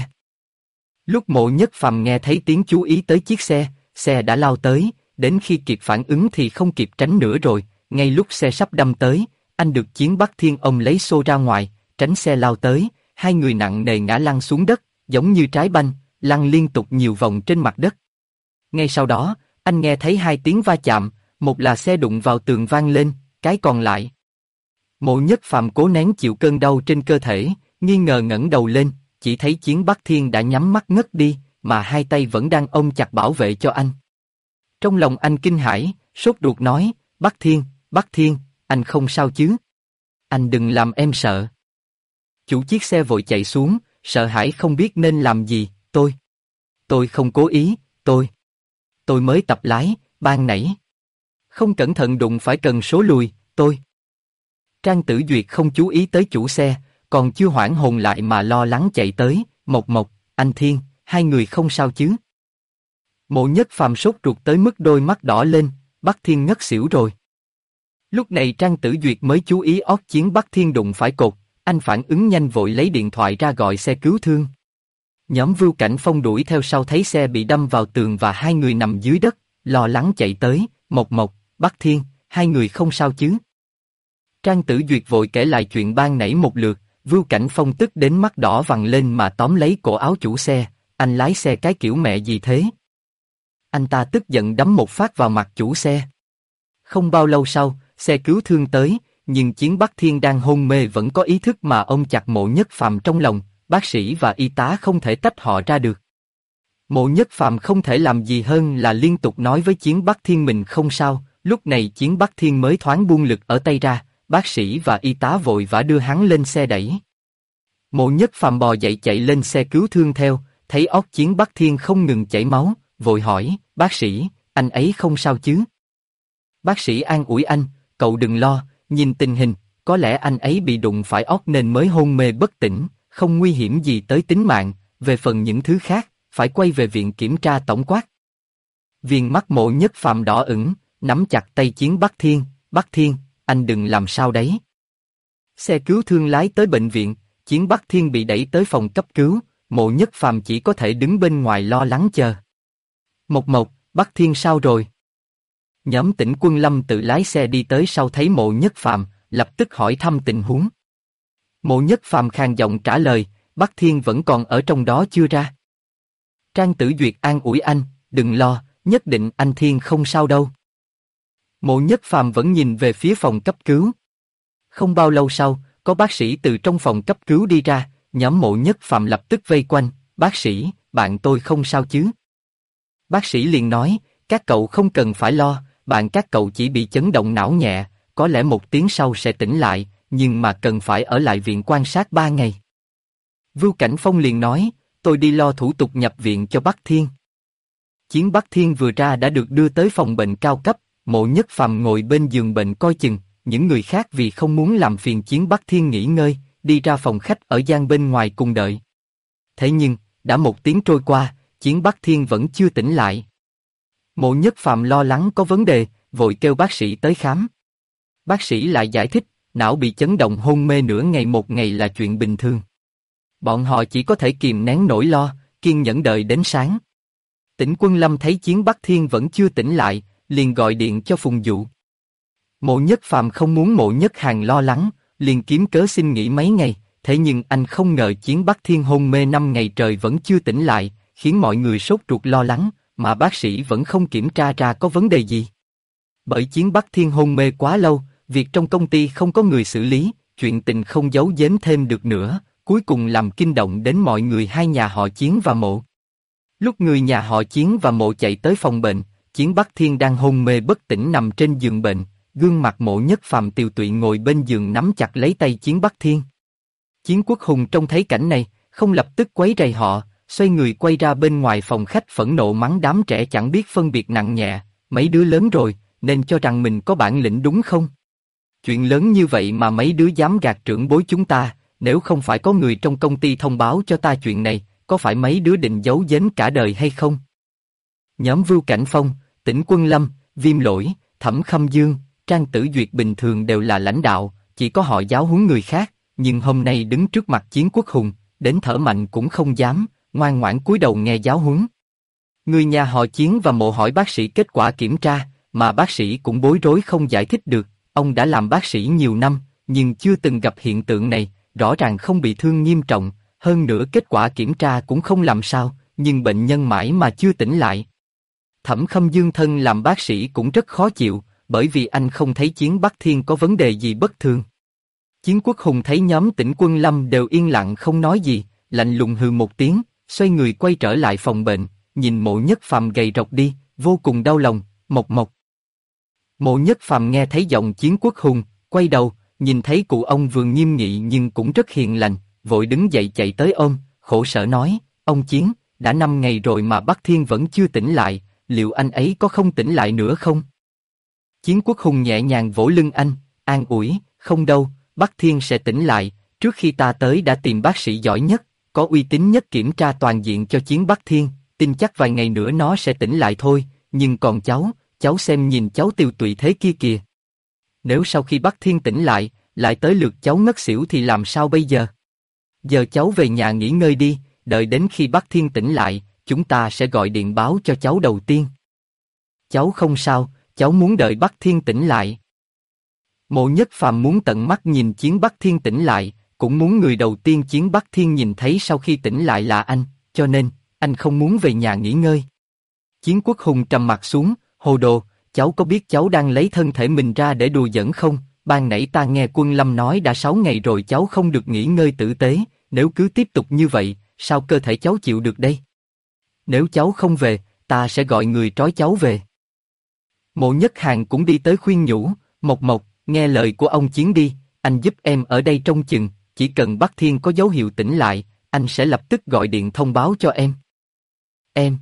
Lúc Mộ Nhất Phàm nghe thấy tiếng chú ý tới chiếc xe, xe đã lao tới, đến khi kịp phản ứng thì không kịp tránh nữa rồi, ngay lúc xe sắp đâm tới, anh được Chiến Bắc Thiên ôm lấy xô ra ngoài, tránh xe lao tới, hai người nặng nề ngã lăn xuống đất, giống như trái banh, lăn liên tục nhiều vòng trên mặt đất. Ngay sau đó, anh nghe thấy hai tiếng va chạm, một là xe đụng vào tường vang lên, cái còn lại. Mộ Nhất Phàm cố nén chịu cơn đau trên cơ thể, nghi ngờ ngẩng đầu lên, chỉ thấy Chiến Bắc Thiên đã nhắm mắt ngất đi, mà hai tay vẫn đang ôm chặt bảo vệ cho anh. Trong lòng anh kinh hãi, sốt ruột nói, Bắc Thiên, anh không sao chứ? Anh đừng làm em sợ. Chủ chiếc xe vội chạy xuống, sợ hãi không biết nên làm gì, tôi không cố ý, tôi mới tập lái, ban nãy. Không cẩn thận đụng phải cần số lùi, tôi. Trang Tử Duyệt không chú ý tới chủ xe, còn chưa hoảng hồn lại mà lo lắng chạy tới, Mộc Mộc, anh Thiên, hai người không sao chứ? Mộ Nhất Phàm sốt ruột tới mức đôi mắt đỏ lên, Bắc Thiên ngất xỉu rồi. Lúc này Trang Tử Duyệt mới chú ý ót Chiến Bắc Thiên đụng phải cột, anh phản ứng nhanh vội lấy điện thoại ra gọi xe cứu thương. Nhóm Vưu Cảnh Phong đuổi theo sau thấy xe bị đâm vào tường và hai người nằm dưới đất, lo lắng chạy tới, Mộc Mộc, Bắc Thiên, hai người không sao chứ? Trang Tử Duyệt vội kể lại chuyện ban nãy một lượt, Vưu Cảnh Phong tức đến mắt đỏ vằn lên mà tóm lấy cổ áo chủ xe, anh lái xe cái kiểu mẹ gì thế? Anh ta tức giận đấm một phát vào mặt chủ xe. Không bao lâu sau, xe cứu thương tới, nhưng Chiến Bắc Thiên đang hôn mê vẫn có ý thức mà ôm chặt Mộ Nhất Phàm trong lòng, bác sĩ và y tá không thể tách họ ra được. Mộ Nhất Phàm không thể làm gì hơn là liên tục nói với Chiến Bắc Thiên mình không sao, lúc này Chiến Bắc Thiên mới thoáng buông lực ở tay ra, bác sĩ và y tá vội vã đưa hắn lên xe đẩy. Mộ Nhất Phàm bò dậy chạy lên xe cứu thương theo, thấy óc Chiến Bắc Thiên không ngừng chảy máu, vội hỏi, bác sĩ, anh ấy không sao chứ? Bác sĩ an ủi anh, cậu đừng lo, nhìn tình hình, có lẽ anh ấy bị đụng phải óc nên mới hôn mê bất tỉnh, không nguy hiểm gì tới tính mạng, về phần những thứ khác, phải quay về viện kiểm tra tổng quát. Viền mắt Mộ Nhất Phàm đỏ ửng, nắm chặt tay Chiến Bắc Thiên, Bắc Thiên, anh đừng làm sao đấy. Xe cứu thương lái tới bệnh viện, Chiến Bắc Thiên bị đẩy tới phòng cấp cứu, Mộ Nhất Phàm chỉ có thể đứng bên ngoài lo lắng chờ. Mộc Mộc, Bắc Thiên sao rồi? Nhóm Tĩnh Quân Lâm tự lái xe đi tới sau thấy Mộ Nhất Phàm, lập tức hỏi thăm tình huống. Mộ Nhất Phàm khàn giọng trả lời, Bắc Thiên vẫn còn ở trong đó chưa ra. Trang Tử Duyệt an ủi anh, đừng lo, nhất định anh Thiên không sao đâu. Mộ Nhất Phàm vẫn nhìn về phía phòng cấp cứu. Không bao lâu sau, có bác sĩ từ trong phòng cấp cứu đi ra, nhóm Mộ Nhất Phàm lập tức vây quanh, bác sĩ, bạn tôi không sao chứ? Bác sĩ liền nói, các cậu không cần phải lo, bạn các cậu chỉ bị chấn động não nhẹ, có lẽ 1 tiếng sau sẽ tỉnh lại, nhưng mà cần phải ở lại viện quan sát 3 ngày. Vưu Cảnh Phong liền nói, tôi đi lo thủ tục nhập viện cho Bắc Thiên. Chiến Bắc Thiên vừa ra đã được đưa tới phòng bệnh cao cấp, Mộ Nhất Phàm ngồi bên giường bệnh coi chừng, những người khác vì không muốn làm phiền Chiến Bắc Thiên nghỉ ngơi, đi ra phòng khách ở gian bên ngoài cùng đợi. Thế nhưng, đã 1 tiếng trôi qua, Chiến Bắc Thiên vẫn chưa tỉnh lại. Mộ Nhất Phàm lo lắng có vấn đề, vội kêu bác sĩ tới khám. Bác sĩ lại giải thích, não bị chấn động hôn mê nửa ngày 1 ngày là chuyện bình thường. Bọn họ chỉ có thể kìm nén nỗi lo, kiên nhẫn đợi đến sáng. Tĩnh Quân Lâm thấy Chiến Bắc Thiên vẫn chưa tỉnh lại, liền gọi điện cho Phùng Dụ. Mộ Nhất Phàm không muốn Mộ Nhất Hàn lo lắng, liền kiếm cớ xin nghỉ mấy ngày, thế nhưng anh không ngờ Chiến Bắc Thiên hôn mê 5 ngày trời vẫn chưa tỉnh lại, khiến mọi người sốt ruột lo lắng, mà bác sĩ vẫn không kiểm tra ra có vấn đề gì. Bởi Chiến Bắc Thiên hôn mê quá lâu, việc trong công ty không có người xử lý, chuyện tình không giấu giếm thêm được nữa, cuối cùng làm kinh động đến mọi người hai nhà họ Chiến và Mộ. Lúc người nhà họ Chiến và Mộ chạy tới phòng bệnh, Chiến Bắc Thiên đang hôn mê bất tỉnh nằm trên giường bệnh, gương mặt Mộ Nhất Phàm tiều tụy ngồi bên giường nắm chặt lấy tay Chiến Bắc Thiên. Chiến Quốc Hùng trông thấy cảnh này, không lập tức quấy rầy họ, xoay người quay ra bên ngoài phòng khách phẫn nộ mắng đám trẻ chẳng biết phân biệt nặng nhẹ, mấy đứa lớn rồi, nên cho rằng mình có bản lĩnh đúng không? Chuyện lớn như vậy mà mấy đứa dám gạt trưởng bối chúng ta, nếu không phải có người trong công ty thông báo cho ta chuyện này, có phải mấy đứa định giấu giếm cả đời hay không? Nhóm Vưu Cảnh Phong, Tĩnh Quân Lâm, Viêm Lỗi, Thẩm Khâm Dương, Trang Tử Duyệt bình thường đều là lãnh đạo, chỉ có họ giáo huấn người khác, nhưng hôm nay đứng trước mặt Chiến Quốc Hùng, đến thở mạnh cũng không dám, ngoan ngoãn cúi đầu nghe giáo huấn. Người nhà họ Chiến và Mộ hỏi bác sĩ kết quả kiểm tra, mà bác sĩ cũng bối rối không giải thích được, ông đã làm bác sĩ nhiều năm, nhưng chưa từng gặp hiện tượng này, rõ ràng không bị thương nghiêm trọng, hơn nữa kết quả kiểm tra cũng không làm sao, nhưng bệnh nhân mãi mà chưa tỉnh lại. Thẩm Khâm Dương thân làm bác sĩ cũng rất khó chịu, bởi vì anh không thấy Chiến Bắc Thiên có vấn đề gì bất thường. Chiến Quốc Hùng thấy nhóm Tĩnh Quân Lâm đều yên lặng không nói gì, lạnh lùng hừ 1 tiếng, xoay người quay trở lại phòng bệnh, nhìn Mộ Nhất Phàm gầy rộc đi, vô cùng đau lòng, Mộc Mộc. Mộ Nhất Phàm nghe thấy giọng Chiến Quốc Hùng, quay đầu, nhìn thấy cụ ông vừa nghiêm nghị nhưng cũng rất hiền lành, vội đứng dậy chạy tới ôm, khổ sở nói, ông Chiến, đã 5 ngày rồi mà Bắc Thiên vẫn chưa tỉnh lại, liệu anh ấy có không tỉnh lại nữa không? Chiến Quốc Hùng nhẹ nhàng vỗ lưng anh, an ủi, không đâu, Bắc Thiên sẽ tỉnh lại, trước khi ta tới đã tìm bác sĩ giỏi nhất, có uy tín nhất kiểm tra toàn diện cho Chiến Bắc Thiên, tin chắc vài ngày nữa nó sẽ tỉnh lại thôi, nhưng còn cháu xem nhìn cháu tiều tụy thế kia kìa. Nếu sau khi Bắc Thiên tỉnh lại tới lượt cháu ngất xỉu thì làm sao bây giờ? Giờ cháu về nhà nghỉ ngơi đi, đợi đến khi Bắc Thiên tỉnh lại, chúng ta sẽ gọi điện báo cho cháu đầu tiên. Cháu không sao, cháu muốn đợi Bắc Thiên tỉnh lại. Mộ Nhất Phàm muốn tận mắt nhìn Chiến Bắc Thiên tỉnh lại, cũng muốn người đầu tiên Chiến Bắc Thiên nhìn thấy sau khi tỉnh lại là anh, cho nên, anh không muốn về nhà nghỉ ngơi. Chiến Quốc Hùng trầm mặt xuống, hồ đồ, cháu có biết cháu đang lấy thân thể mình ra để đùa giỡn không? Ban nãy ta nghe Quân Lâm nói đã 6 ngày rồi cháu không được nghỉ ngơi tử tế, nếu cứ tiếp tục như vậy, sao cơ thể cháu chịu được đây? Nếu cháu không về, ta sẽ gọi người trói cháu về. Mộ Nhất Hàn cũng đi tới khuyên nhủ, Mộc Mộc, nghe lời của ông Chiến đi, anh giúp em ở đây trông chừng, chỉ cần Bắc Thiên có dấu hiệu tỉnh lại, anh sẽ lập tức gọi điện thông báo cho em. Em.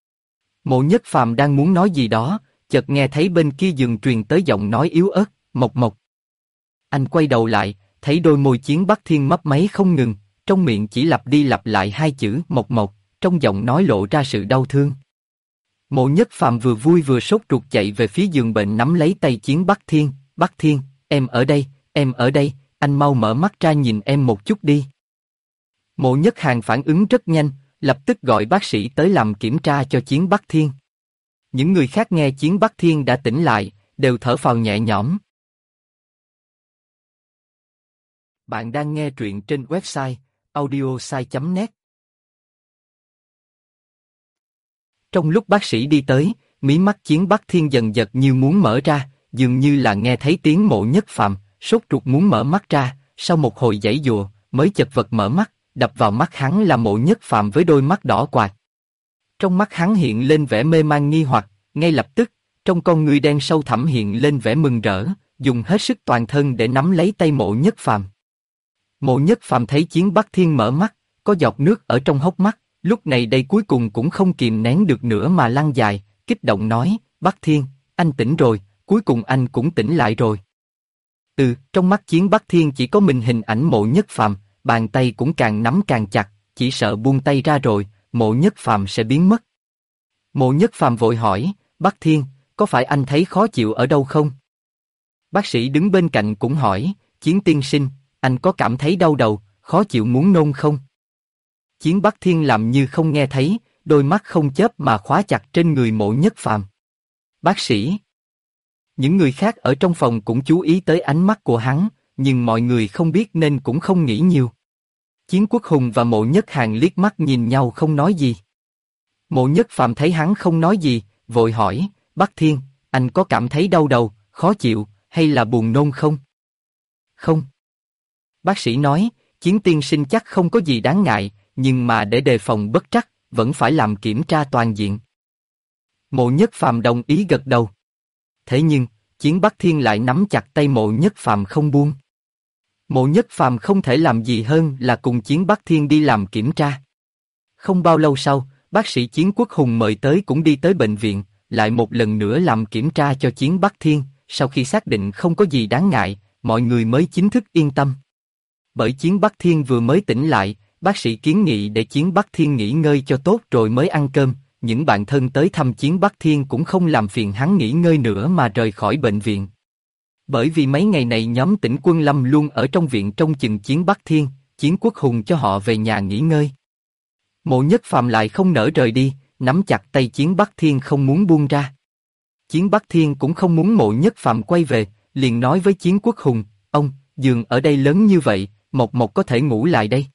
Mộ Nhất Phàm đang muốn nói gì đó, chợt nghe thấy bên kia giường truyền tới giọng nói yếu ớt, Mộc Mộc. Anh quay đầu lại, thấy đôi môi Chiến Bắc Thiên mấp máy không ngừng, trong miệng chỉ lặp đi lặp lại 2 chữ Mộc Mộc, trong giọng nói lộ ra sự đau thương. Mộ Nhất Phàm vừa vui vừa sốt ruột chạy về phía giường bệnh nắm lấy tay Chiến Bắc Thiên. Bắc Thiên, em ở đây, em ở đây, anh mau mở mắt ra nhìn em một chút đi. Mộ Nhất Hàn phản ứng rất nhanh, lập tức gọi bác sĩ tới làm kiểm tra cho Chiến Bắc Thiên. Những người khác nghe Chiến Bắc Thiên đã tỉnh lại, đều thở phào nhẹ nhõm. Bạn đang nghe truyện trên website audiosai.net. Trong lúc bác sĩ đi tới, mí mắt Chiến Bắc Thiên dần giật như muốn mở ra, dường như là nghe thấy tiếng Mộ Nhất Phàm, sốt ruột muốn mở mắt ra, sau một hồi giãy giụa, mới chật vật mở mắt, đập vào mắt hắn là Mộ Nhất Phàm với đôi mắt đỏ quạt. Trong mắt hắn hiện lên vẻ mê man nghi hoặc, ngay lập tức, trong con ngươi đen sâu thẳm hiện lên vẻ mừng rỡ, dùng hết sức toàn thân để nắm lấy tay Mộ Nhất Phàm. Mộ Nhất Phàm thấy Chiến Bắc Thiên mở mắt, có giọt nước ở trong hốc mắt, lúc này đây cuối cùng cũng không kìm nén được nữa mà lăn dài, kích động nói, Bắc Thiên, anh tỉnh rồi, cuối cùng anh cũng tỉnh lại rồi. Trong mắt Chiến Bắc Thiên chỉ có mình hình ảnh Mộ Nhất Phàm, bàn tay cũng càng nắm càng chặt, chỉ sợ buông tay ra rồi, Mộ Nhất Phàm sẽ biến mất. Mộ Nhất Phàm vội hỏi, Bắc Thiên, có phải anh thấy khó chịu ở đâu không? Bác sĩ đứng bên cạnh cũng hỏi, Chiến tiên sinh, anh có cảm thấy đau đầu, khó chịu muốn nôn không? Chiến Bắc Thiên làm như không nghe thấy, đôi mắt không chớp mà khóa chặt trên người Mộ Nhất Phàm. Bác sĩ. Những người khác ở trong phòng cũng chú ý tới ánh mắt của hắn, nhưng mọi người không biết nên cũng không nghĩ nhiều. Chiến Quốc Hùng và Mộ Nhất Hàn liếc mắt nhìn nhau không nói gì. Mộ Nhất Phàm thấy hắn không nói gì, vội hỏi, Bắc Thiên, anh có cảm thấy đau đầu, khó chịu, hay là buồn nôn không? Không. Bác sĩ nói, Chiến tiên sinh chắc không có gì đáng ngại, nhưng mà để đề phòng bất trắc, vẫn phải làm kiểm tra toàn diện. Mộ Nhất Phàm đồng ý gật đầu. Thế nhưng, Chiến Bắc Thiên lại nắm chặt tay Mộ Nhất Phàm không buông. Mộ Nhất Phàm không thể làm gì hơn là cùng Chiến Bắc Thiên đi làm kiểm tra. Không bao lâu sau, bác sĩ Chiến Quốc Hùng mời tới cũng đi tới bệnh viện, lại một lần nữa làm kiểm tra cho Chiến Bắc Thiên, sau khi xác định không có gì đáng ngại, mọi người mới chính thức yên tâm. Bởi Chiến Bắc Thiên vừa mới tỉnh lại, bác sĩ kiến nghị để Chiến Bắc Thiên nghỉ ngơi cho tốt rồi mới ăn cơm, những bạn thân tới thăm Chiến Bắc Thiên cũng không làm phiền hắn nghỉ ngơi nữa mà rời khỏi bệnh viện. Bởi vì mấy ngày này nhóm Tĩnh Quân Lâm luôn ở trong viện trông chừng Chiến Bắc Thiên, Chiến Quốc Hùng cho họ về nhà nghỉ ngơi. Mộ Nhất Phàm lại không nỡ rời đi, nắm chặt tay Chiến Bắc Thiên không muốn buông ra. Chiến Bắc Thiên cũng không muốn Mộ Nhất Phàm quay về, liền nói với Chiến Quốc Hùng, ông, giường ở đây lớn như vậy, Mộc Mộc có thể ngủ lại đây.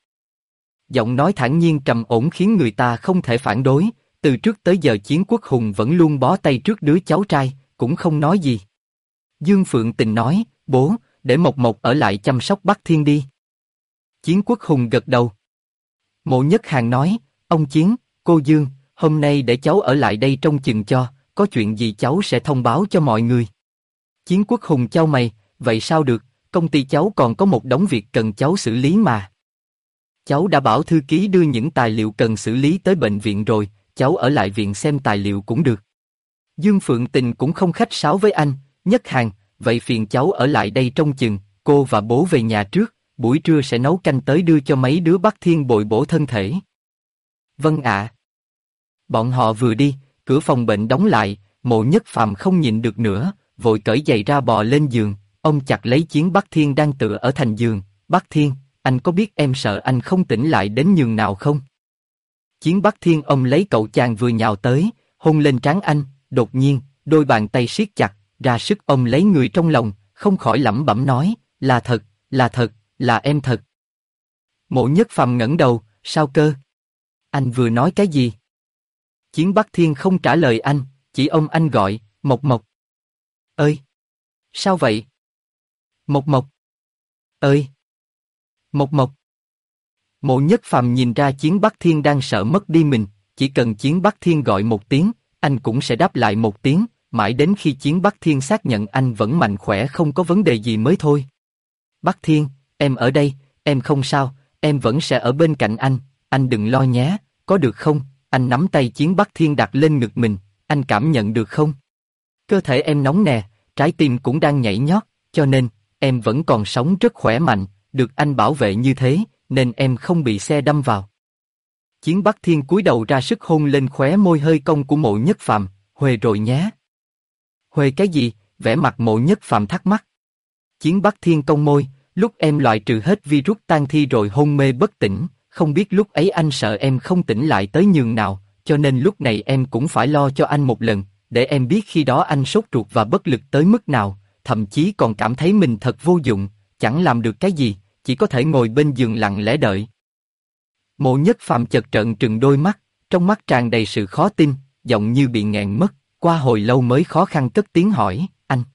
Giọng nói thản nhiên trầm ổn khiến người ta không thể phản đối, từ trước tới giờ Chiến Quốc Hùng vẫn luôn bó tay trước đứa cháu trai, cũng không nói gì. Dương Phượng Tình nói, bố, để Mộc Mộc ở lại chăm sóc Bắc Thiên đi. Chiến Quốc Hùng gật đầu. Mộ Nhất Hàn nói, ông Chiến, cô Dương, hôm nay để cháu ở lại đây trông chừng cho, có chuyện gì cháu sẽ thông báo cho mọi người. Chiến Quốc Hùng chau mày, vậy sao được, công ty cháu còn có một đống việc cần cháu xử lý mà. Cháu đã bảo thư ký đưa những tài liệu cần xử lý tới bệnh viện rồi, cháu ở lại viện xem tài liệu cũng được. Dương Phượng Tình cũng không khách sáo với anh, Nhất Hàn, vậy phiền cháu ở lại đây trông chừng, cô và bố về nhà trước, buổi trưa sẽ nấu canh tới đưa cho mấy đứa Bắc Thiên bồi bổ thân thể. Vâng ạ. Bọn họ vừa đi, cửa phòng bệnh đóng lại, Mộ Nhất Phàm không nhịn được nữa, vội cởi giày ra bò lên giường, ông chặt lấy Chiến Bắc Thiên đang tựa ở thành giường, Bắc Thiên, anh có biết em sợ anh không tỉnh lại đến nhường nào không? Chiến Bắc Thiên ôm lấy cậu chàng vừa nhào tới, hôn lên trán anh, đột nhiên, đôi bàn tay siết chặt, ra sức ôm lấy người trong lòng, không khỏi lẩm bẩm nói, là thật, là thật, là em thật. Mộ Nhất Phàm ngẩng đầu, sao cơ? Anh vừa nói cái gì? Chiến Bắc Thiên không trả lời anh, chỉ ôm anh gọi, Mộc Mộc. Ơi! Sao vậy? Mộc Mộc! Ơi! Mộc Mộc! Mộ Nhất Phàm nhìn ra Chiến Bắc Thiên đang sợ mất đi mình, chỉ cần Chiến Bắc Thiên gọi một tiếng, anh cũng sẽ đáp lại một tiếng, mãi đến khi Chiến Bắc Thiên xác nhận anh vẫn mạnh khỏe không có vấn đề gì mới thôi. Bắc Thiên, em ở đây, em không sao, em vẫn sẽ ở bên cạnh anh đừng lo nhé, có được không? Anh nắm tay Chiến Bắc Thiên đặt lên ngực mình, anh cảm nhận được không? Cơ thể em nóng nè, trái tim cũng đang nhảy nhót, cho nên, em vẫn còn sống rất khỏe mạnh, được anh bảo vệ như thế, nên em không bị xe đâm vào. Chiến Bắc Thiên cúi đầu ra sức hôn lên khóe môi hơi cong của Mộ Nhất Phàm, "Huề rồi nhé." "Huề cái gì?" Vẻ mặt Mộ Nhất Phàm thắc mắc. Chiến Bắc Thiên cong môi, "Lúc em loại trừ hết virus tang thi rồi hôn mê bất tỉnh, không biết lúc ấy anh sợ em không tỉnh lại tới nhường nào, cho nên lúc này em cũng phải lo cho anh một lần, để em biết khi đó anh sốt ruột và bất lực tới mức nào, thậm chí còn cảm thấy mình thật vô dụng, chẳng làm được cái gì, chỉ có thể ngồi bên giường lặng lẽ đợi." Mộ Nhất Phàm chợt trợn trừng đôi mắt, trong mắt tràn đầy sự khó tin, giọng như bị nghẹn mất, qua hồi lâu mới khó khăn cất tiếng hỏi,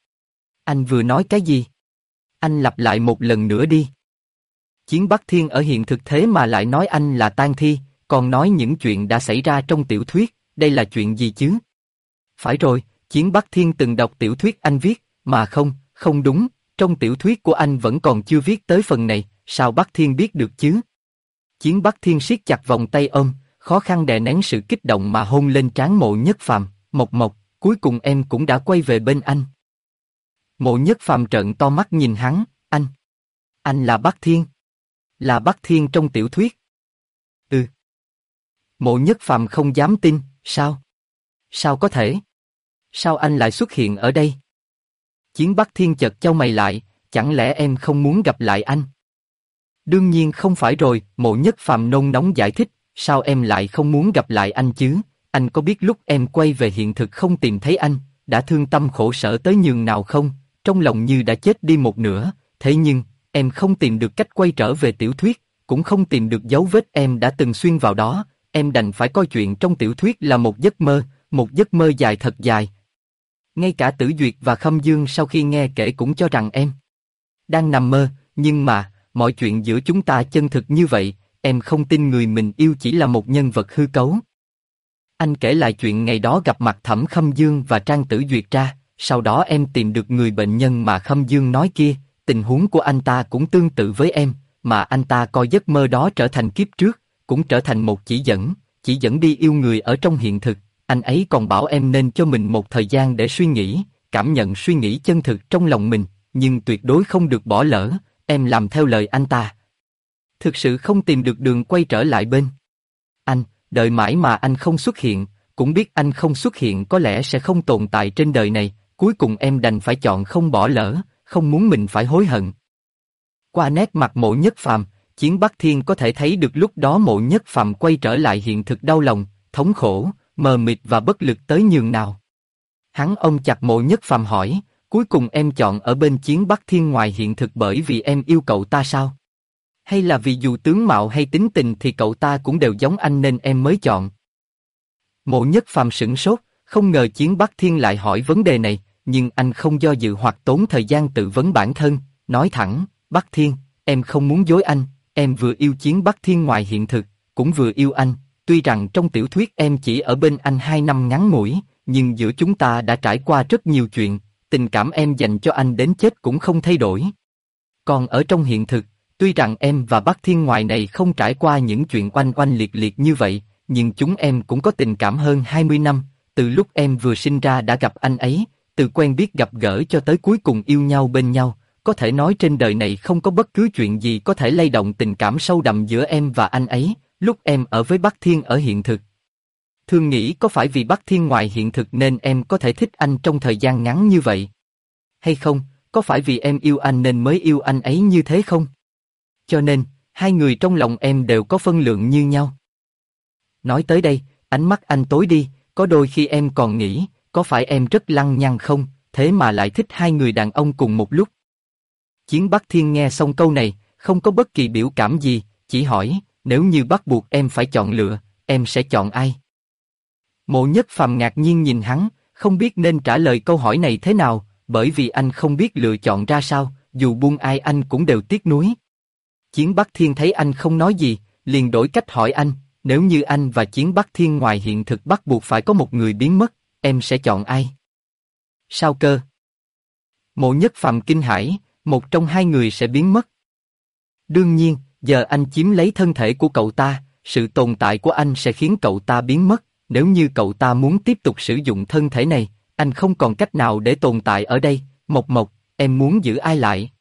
anh vừa nói cái gì? Anh lặp lại một lần nữa đi." Chiến Bắc Thiên ở hiện thực thế mà lại nói anh là tang thi, còn nói những chuyện đã xảy ra trong tiểu thuyết, đây là chuyện gì chứ? Phải rồi, Chiến Bắc Thiên từng đọc tiểu thuyết anh viết, mà không đúng, trong tiểu thuyết của anh vẫn còn chưa viết tới phần này, sao Bắc Thiên biết được chứ? Chiến Bắc Thiên siết chặt vòng tay ôm, khó khăn đè nén sự kích động mà hôn lên trán Mộ Nhất Phàm, "Mộc, cuối cùng em cũng đã quay về bên anh." Mộ Nhất Phàm trợn to mắt nhìn hắn, anh là Bắc Thiên? Là Bắc Thiên trong tiểu thuyết?" "Ừ." Mộ Nhất Phàm không dám tin, "Sao? Sao có thể? Sao anh lại xuất hiện ở đây?" Chiến Bắc Thiên chợt chau mày lại, "Chẳng lẽ em không muốn gặp lại anh?" "Đương nhiên không phải rồi." Mộ Nhất Phàm nôn nóng giải thích, "Sao em lại không muốn gặp lại anh chứ? Anh có biết lúc em quay về hiện thực không tìm thấy anh, đã thương tâm khổ sở tới nhường nào không? Trong lòng như đã chết đi một nửa, thế nhưng, em không tìm được cách quay trở về tiểu thuyết, cũng không tìm được dấu vết em đã từng xuyên vào đó, em đành phải coi chuyện trong tiểu thuyết là một giấc mơ dài thật dài. Ngay cả Tử Duyệt và Khâm Dương sau khi nghe kể cũng cho rằng em đang nằm mơ, nhưng mà, mọi chuyện giữa chúng ta chân thực như vậy, em không tin người mình yêu chỉ là một nhân vật hư cấu." Anh kể lại chuyện ngày đó gặp mặt Thẩm Khâm Dương và Trang Tử Duyệt ra, sau đó em tìm được người bệnh nhân mà Khâm Dương nói kia, tình huống của anh ta cũng tương tự với em, mà anh ta coi giấc mơ đó trở thành kiếp trước, cũng trở thành một chỉ dẫn đi yêu người ở trong hiện thực. Anh ấy còn bảo em nên cho mình một thời gian để suy nghĩ, cảm nhận suy nghĩ chân thực trong lòng mình, nhưng tuyệt đối không được bỏ lỡ. Em làm theo lời anh ta, thực sự không tìm được đường quay trở lại bên anh, đợi mãi mà anh không xuất hiện, cũng biết anh không xuất hiện có lẽ sẽ không tồn tại trên đời này, cuối cùng em đành phải chọn không bỏ lỡ, không muốn mình phải hối hận. Qua nét mặt Mộ Nhất Phàm, Chiến Bắc Thiên có thể thấy được lúc đó Mộ Nhất Phàm quay trở lại hiện thực đau lòng, thống khổ, mờ mịt và bất lực tới nhường nào. Hắn ôm chặt Mộ Nhất Phàm hỏi, "Cuối cùng em chọn ở bên Chiến Bắc Thiên ngoài hiện thực bởi vì em yêu cậu ta sao? Hay là vì dù tướng mạo hay tính tình thì cậu ta cũng đều giống anh nên em mới chọn?" Mộ Nhất Phàm sửng sốt, không ngờ Chiến Bắc Thiên lại hỏi vấn đề này, nhưng anh không do dự hoặc tốn thời gian tự vấn bản thân, nói thẳng, "Bắc Thiên, em không muốn dối anh, em vừa yêu Chiến Bắc Thiên ngoài hiện thực, cũng vừa yêu anh, tuy rằng trong tiểu thuyết em chỉ ở bên anh 2 năm ngắn ngủi, nhưng giữa chúng ta đã trải qua rất nhiều chuyện, tình cảm em dành cho anh đến chết cũng không thay đổi. Còn ở trong hiện thực, tuy rằng em và Bắc Thiên ngoài này không trải qua những chuyện oanh oanh liệt liệt như vậy, nhưng chúng em cũng có tình cảm hơn 20 năm, từ lúc em vừa sinh ra đã gặp anh ấy, từ quen biết gặp gỡ cho tới cuối cùng yêu nhau bên nhau, có thể nói trên đời này không có bất cứ chuyện gì có thể lay động tình cảm sâu đậm giữa em và anh ấy, lúc em ở với Bắc Thiên ở hiện thực. Thường nghĩ có phải vì Bắc Thiên ngoài hiện thực nên em có thể thích anh trong thời gian ngắn như vậy? Hay không, có phải vì em yêu anh nên mới yêu anh ấy như thế không? Cho nên, hai người trong lòng em đều có phân lượng như nhau." Nói tới đây, ánh mắt anh tối đi, "Có đôi khi em còn nghĩ, có phải em rất lăng nhăng không, thế mà lại thích hai người đàn ông cùng một lúc?" Chiến Bắc Thiên nghe xong câu này, không có bất kỳ biểu cảm gì, chỉ hỏi, "Nếu như bắt buộc em phải chọn lựa, em sẽ chọn ai?" Mộ Nhất Phàm ngạc nhiên nhìn hắn, không biết nên trả lời câu hỏi này thế nào, bởi vì anh không biết lựa chọn ra sao, dù buông ai anh cũng đều tiếc nuối. Chiến Bắc Thiên thấy anh không nói gì, liền đổi cách hỏi anh, "Nếu như anh và Chiến Bắc Thiên ngoài hiện thực bắt buộc phải có một người biến mất, em sẽ chọn ai?" "Sao cơ?" Mộ Nhất Phàm kinh hãi, "Một trong hai người sẽ biến mất?" "Đương nhiên, giờ anh chiếm lấy thân thể của cậu ta, sự tồn tại của anh sẽ khiến cậu ta biến mất, nếu như cậu ta muốn tiếp tục sử dụng thân thể này, anh không còn cách nào để tồn tại ở đây, Mộc, em muốn giữ ai lại?"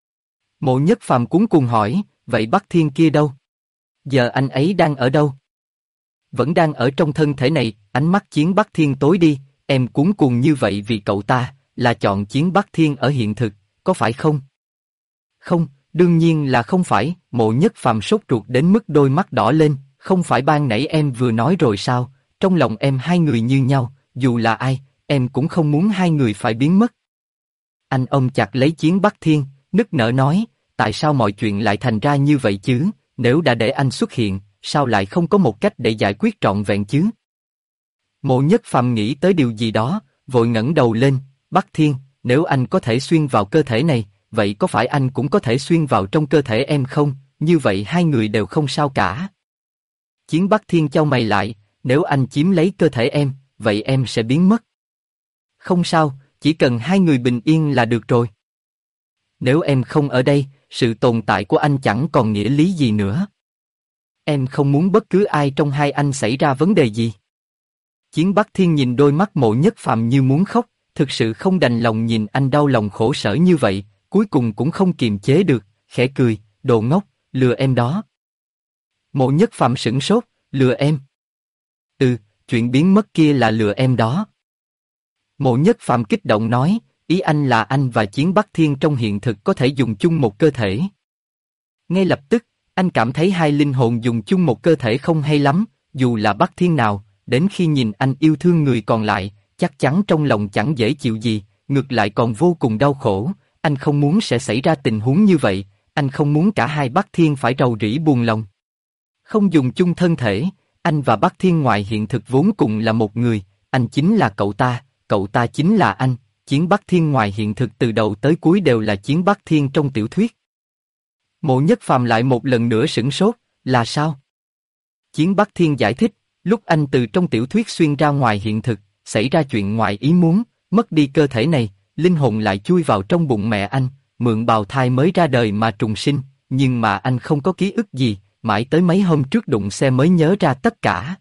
Mộ Nhất Phàm cuống cuồng hỏi, "Vậy Bắc Thiên kia đâu? Giờ anh ấy đang ở đâu?" vẫn đang ở trong thân thể này. Ánh mắt Chiến Bắc Thiên tối đi, em cuống cuồng như vậy vì cậu ta, là chọn Chiến Bắc Thiên ở hiện thực, có phải không? Không, đương nhiên là không phải. Mộ Nhất Phàm sốt ruột đến mức đôi mắt đỏ lên. Không phải ban nãy em vừa nói rồi sao, trong lòng em hai người như nhau, dù là ai, em cũng không muốn hai người phải biến mất. Anh ôm chặt lấy Chiến Bắc Thiên, nức nở nói, tại sao mọi chuyện lại thành ra như vậy chứ, nếu đã để anh xuất hiện, sao lại không có một cách để giải quyết trọn vẹn chứ? Mộ Nhất Phàm nghĩ tới điều gì đó, vội ngẩng đầu lên, Bắc Thiên, nếu anh có thể xuyên vào cơ thể này, vậy có phải anh cũng có thể xuyên vào trong cơ thể em không? Như vậy hai người đều không sao cả. Chiến Bắc Thiên chau mày lại, nếu anh chiếm lấy cơ thể em, vậy em sẽ biến mất. Không sao, chỉ cần hai người bình yên là được rồi. Nếu em không ở đây, sự tồn tại của anh chẳng còn nghĩa lý gì nữa. Em không muốn bất cứ ai trong hai anh xảy ra vấn đề gì. Chiến Bắc Thiên nhìn đôi mắt Mộ Nhất Phàm như muốn khóc, thực sự không đành lòng nhìn anh đau lòng khổ sở như vậy, cuối cùng cũng không kiềm chế được, khẽ cười, đồ ngốc, lừa em đó. Mộ Nhất Phàm sửng sốt, lừa em? Ừ, chuyện biến mất kia là lừa em đó. Mộ Nhất Phàm kích động nói, ý anh là anh và Chiến Bắc Thiên trong hiện thực có thể dùng chung một cơ thể. Ngay lập tức, anh cảm thấy hai linh hồn dùng chung một cơ thể không hay lắm, dù là Bắc Thiên nào, đến khi nhìn anh yêu thương người còn lại, chắc chắn trong lòng chẳng dễ chịu gì, ngược lại còn vô cùng đau khổ. Anh không muốn sẽ xảy ra tình huống như vậy, anh không muốn cả hai Bắc Thiên phải rầu rĩ buồn lòng. Không dùng chung thân thể, anh và Bắc Thiên ngoài hiện thực vốn cùng là một người, anh chính là cậu ta chính là anh, Chiến Bắc Thiên ngoài hiện thực từ đầu tới cuối đều là Chiến Bắc Thiên trong tiểu thuyết. Mộ Nhất Phàm lại một lần nữa sửng sốt, là sao? Chiến Bắc Thiên giải thích, lúc anh từ trong tiểu thuyết xuyên ra ngoài hiện thực, xảy ra chuyện ngoài ý muốn, mất đi cơ thể này, linh hồn lại chui vào trong bụng mẹ anh, mượn bào thai mới ra đời mà trùng sinh, nhưng mà anh không có ký ức gì, mãi tới mấy hôm trước đụng xe mới nhớ ra tất cả.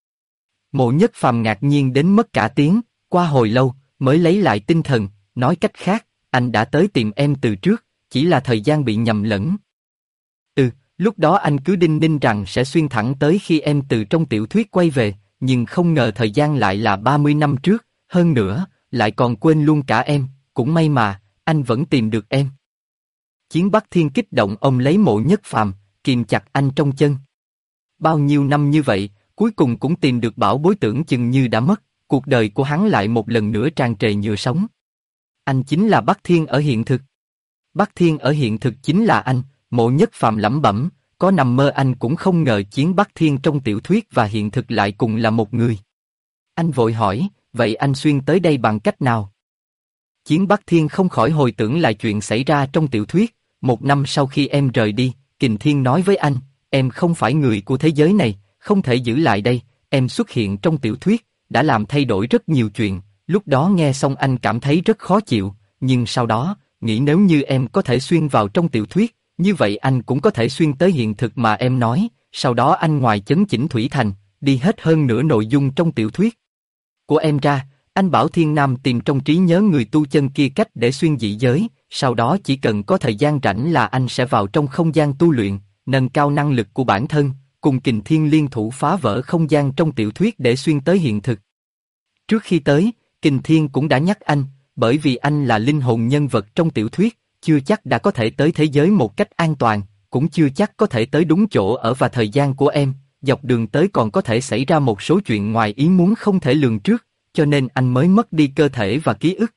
Mộ Nhất Phàm ngạc nhiên đến mất cả tiếng, qua hồi lâu, mới lấy lại tinh thần, nói cách khác, anh đã tới tìm em từ trước, chỉ là thời gian bị nhầm lẫn. Ừ, lúc đó anh cứ đinh ninh rằng sẽ xuyên thẳng tới khi em từ trong tiểu thuyết quay về, nhưng không ngờ thời gian lại là 30 năm trước, hơn nữa, lại còn quên luôn cả em, cũng may mà, anh vẫn tìm được em. Chiến Bắc Thiên kích động ôm lấy Mộ Nhất Phàm, kìm chặt anh trong chân. Bao nhiêu năm như vậy, cuối cùng cũng tìm được bảo bối tưởng chừng như đã mất, cuộc đời của hắn lại một lần nữa tràn trề nhựa sống. Anh chính là Bắc Thiên ở hiện thực. Bắc Thiên ở hiện thực chính là anh, Mộ Nhất Phàm lẩm bẩm, có nằm mơ anh cũng không ngờ Chiến Bắc Thiên trong tiểu thuyết và hiện thực lại cùng là một người. Anh vội hỏi, vậy anh xuyên tới đây bằng cách nào? Chiến Bắc Thiên không khỏi hồi tưởng lại chuyện xảy ra trong tiểu thuyết, 1 năm sau khi em rời đi, Kình Thiên nói với anh, em không phải người của thế giới này, không thể giữ lại đây, em xuất hiện trong tiểu thuyết, đã làm thay đổi rất nhiều chuyện, lúc đó nghe xong anh cảm thấy rất khó chịu, nhưng sau đó, nghĩ nếu như em có thể xuyên vào trong tiểu thuyết, như vậy anh cũng có thể xuyên tới hiện thực mà em nói, sau đó anh ngoài chấn chỉnh Thủy Thành, đi hết hơn nửa nội dung trong tiểu thuyết của em ra, anh bảo Thiên Nam tìm trong trí nhớ người tu chân kia cách để xuyên dị giới, sau đó chỉ cần có thời gian rảnh là anh sẽ vào trong không gian tu luyện, nâng cao năng lực của bản thân, cùng Kình Thiên liên thủ phá vỡ không gian trong tiểu thuyết để xuyên tới hiện thực. Trước khi tới, Kình Thiên cũng đã nhắc anh, bởi vì anh là linh hồn nhân vật trong tiểu thuyết, chưa chắc đã có thể tới thế giới một cách an toàn, cũng chưa chắc có thể tới đúng chỗ ở và thời gian của em, dọc đường tới còn có thể xảy ra một số chuyện ngoài ý muốn không thể lường trước, cho nên anh mới mất đi cơ thể và ký ức.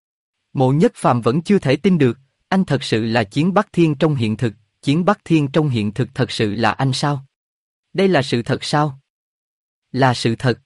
Mộ Nhất Phàm vẫn chưa thể tin được, anh thật sự là Chiến Bắc Thiên trong hiện thực, Chiến Bắc Thiên trong hiện thực thật sự là anh sao? Đây là sự thật sao? Là sự thật.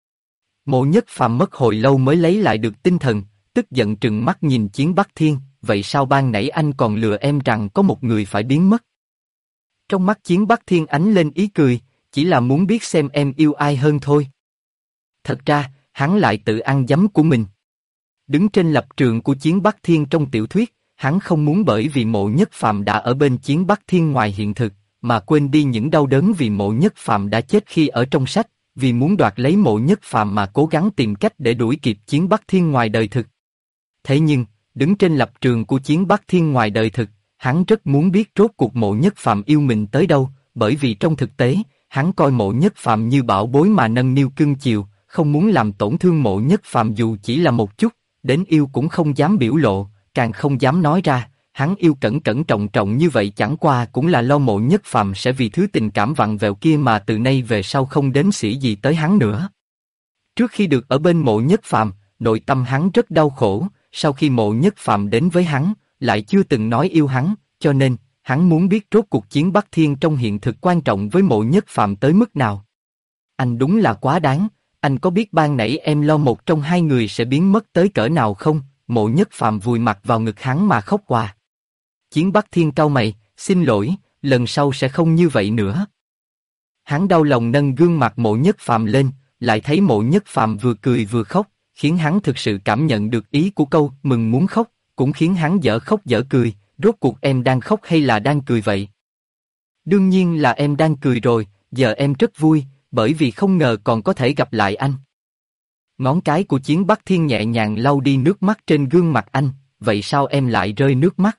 Mộ Nhất Phàm mất hồi lâu mới lấy lại được tinh thần, tức giận trừng mắt nhìn Chiến Bắc Thiên, vậy sao ban nãy anh còn lừa em rằng có một người phải biến mất? Trong mắt Chiến Bắc Thiên ánh lên ý cười, chỉ là muốn biết xem em yêu ai hơn thôi. Thật ra, hắn lại tự ăn giấm của mình. Đứng trên lập trường của Chiến Bắc Thiên trong tiểu thuyết, hắn không muốn bởi vì Mộ Nhất Phàm đã ở bên Chiến Bắc Thiên ngoài hiện thực, mà quên đi những đau đớn vì Mộ Nhất Phàm đã chết khi ở trong sách, vì muốn đoạt lấy Mộ Nhất Phàm mà cố gắng tìm cách để đuổi kịp Chiến Bắc Thiên ngoài đời thực. Thế nhưng, đứng trên lập trường của Chiến Bắc Thiên ngoài đời thực, hắn rất muốn biết rốt cuộc Mộ Nhất Phàm yêu mình tới đâu, bởi vì trong thực tế, hắn coi Mộ Nhất Phàm như bảo bối mà nâng niu cưng chiều, không muốn làm tổn thương Mộ Nhất Phàm dù chỉ là một chút, đến yêu cũng không dám biểu lộ, càng không dám nói ra. Hắn yêu cẩn cẩn trọng trọng như vậy chẳng qua cũng là lo Mộ Nhất Phàm sẽ vì thứ tình cảm vặn vẹo kia mà từ nay về sau không đếm xỉa gì tới hắn nữa. Trước khi được ở bên Mộ Nhất Phàm, nội tâm hắn rất đau khổ, sau khi Mộ Nhất Phàm đến với hắn, lại chưa từng nói yêu hắn, cho nên, hắn muốn biết rốt cuộc chiến Bắc Thiên trong hiện thực quan trọng với Mộ Nhất Phàm tới mức nào. Anh đúng là quá đáng, anh có biết ban nãy em lo một trong hai người sẽ biến mất tới cỡ nào không? Mộ Nhất Phàm vùi mặt vào ngực hắn mà khóc hòa. Chiến Bắc Thiên cau mày, xin lỗi, lần sau sẽ không như vậy nữa. Hắn đau lòng nâng gương mặt Mộ Nhất Phàm lên, lại thấy Mộ Nhất Phàm vừa cười vừa khóc, khiến hắn thực sự cảm nhận được ý của câu mừng muốn khóc, cũng khiến hắn dở khóc dở cười, rốt cuộc em đang khóc hay là đang cười vậy? Đương nhiên là em đang cười rồi, giờ em rất vui, bởi vì không ngờ còn có thể gặp lại anh. Ngón cái của Chiến Bắc Thiên nhẹ nhàng lau đi nước mắt trên gương mặt anh, vậy sao em lại rơi nước mắt?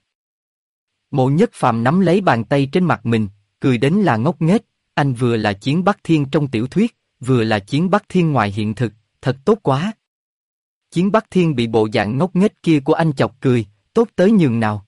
Mộ Nhất Phàm nắm lấy bàn tay trên mặt mình, cười đến là ngốc nghếch, anh vừa là Chiến Bắc Thiên trong tiểu thuyết, vừa là Chiến Bắc Thiên ngoài hiện thực, thật tốt quá. Chiến Bắc Thiên bị bộ dạng ngốc nghếch kia của anh chọc cười, tốt tới nhường nào.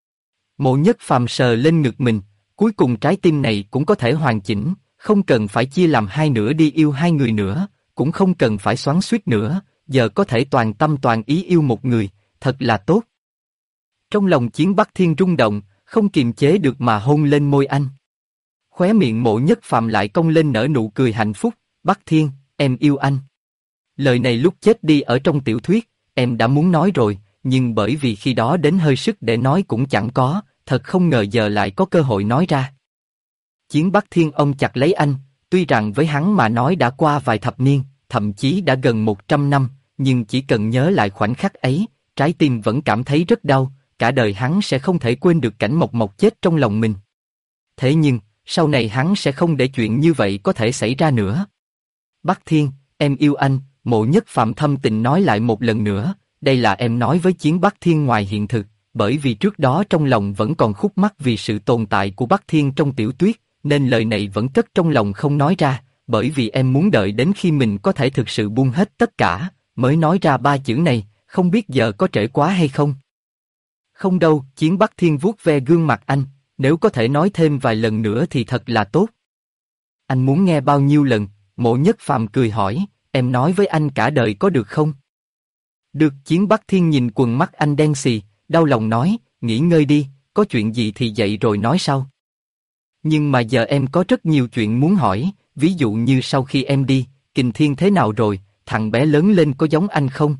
Mộ Nhất Phàm sờ lên ngực mình, cuối cùng trái tim này cũng có thể hoàn chỉnh, không cần phải chia làm hai nửa đi yêu hai người nữa, cũng không cần phải xoắn xuýt nữa, giờ có thể toàn tâm toàn ý yêu một người, thật là tốt. Trong lòng Chiến Bắc Thiên rung động, không kiềm chế được mà hôn lên môi anh. Khóe miệng Mộ Nhất Phàm lại cong lên nở nụ cười hạnh phúc, Bắc Thiên, em yêu anh. Lời này lúc chết đi ở trong tiểu thuyết, em đã muốn nói rồi, nhưng bởi vì khi đó đến hơi sức để nói cũng chẳng có, thật không ngờ giờ lại có cơ hội nói ra. Chiến Bắc Thiên ôm chặt lấy anh, tuy rằng với hắn mà nói đã qua vài thập niên, thậm chí đã gần 100 năm, nhưng chỉ cần nhớ lại khoảnh khắc ấy, trái tim vẫn cảm thấy rất đau, cả đời hắn sẽ không thể quên được cảnh Mộc Mộc chết trong lòng mình. Thế nhưng, sau này hắn sẽ không để chuyện như vậy có thể xảy ra nữa. Bắc Thiên, em yêu anh, Mộ Nhất Phàm thâm tình nói lại một lần nữa, đây là em nói với Chiến Bắc Thiên ngoài hiện thực, bởi vì trước đó trong lòng vẫn còn khúc mắc vì sự tồn tại của Bắc Thiên trong tiểu thuyết, nên lời này vẫn cất trong lòng không nói ra, bởi vì em muốn đợi đến khi mình có thể thực sự buông hết tất cả, mới nói ra ba chữ này, không biết giờ có trễ quá hay không? Không đâu, Chiến Bắc Thiên vuốt ve gương mặt anh, nếu có thể nói thêm vài lần nữa thì thật là tốt. Anh muốn nghe bao nhiêu lần? Mộ Nhất Phàm cười hỏi, em nói với anh cả đời có được không? Được. Chiến Bắc Thiên nhìn quần mắt anh đen xì, đau lòng nói, nghỉ ngơi đi, có chuyện gì thì dậy rồi nói sau. Nhưng mà giờ em có rất nhiều chuyện muốn hỏi, ví dụ như sau khi em đi, Kình Thiên thế nào rồi, thằng bé lớn lên có giống anh không?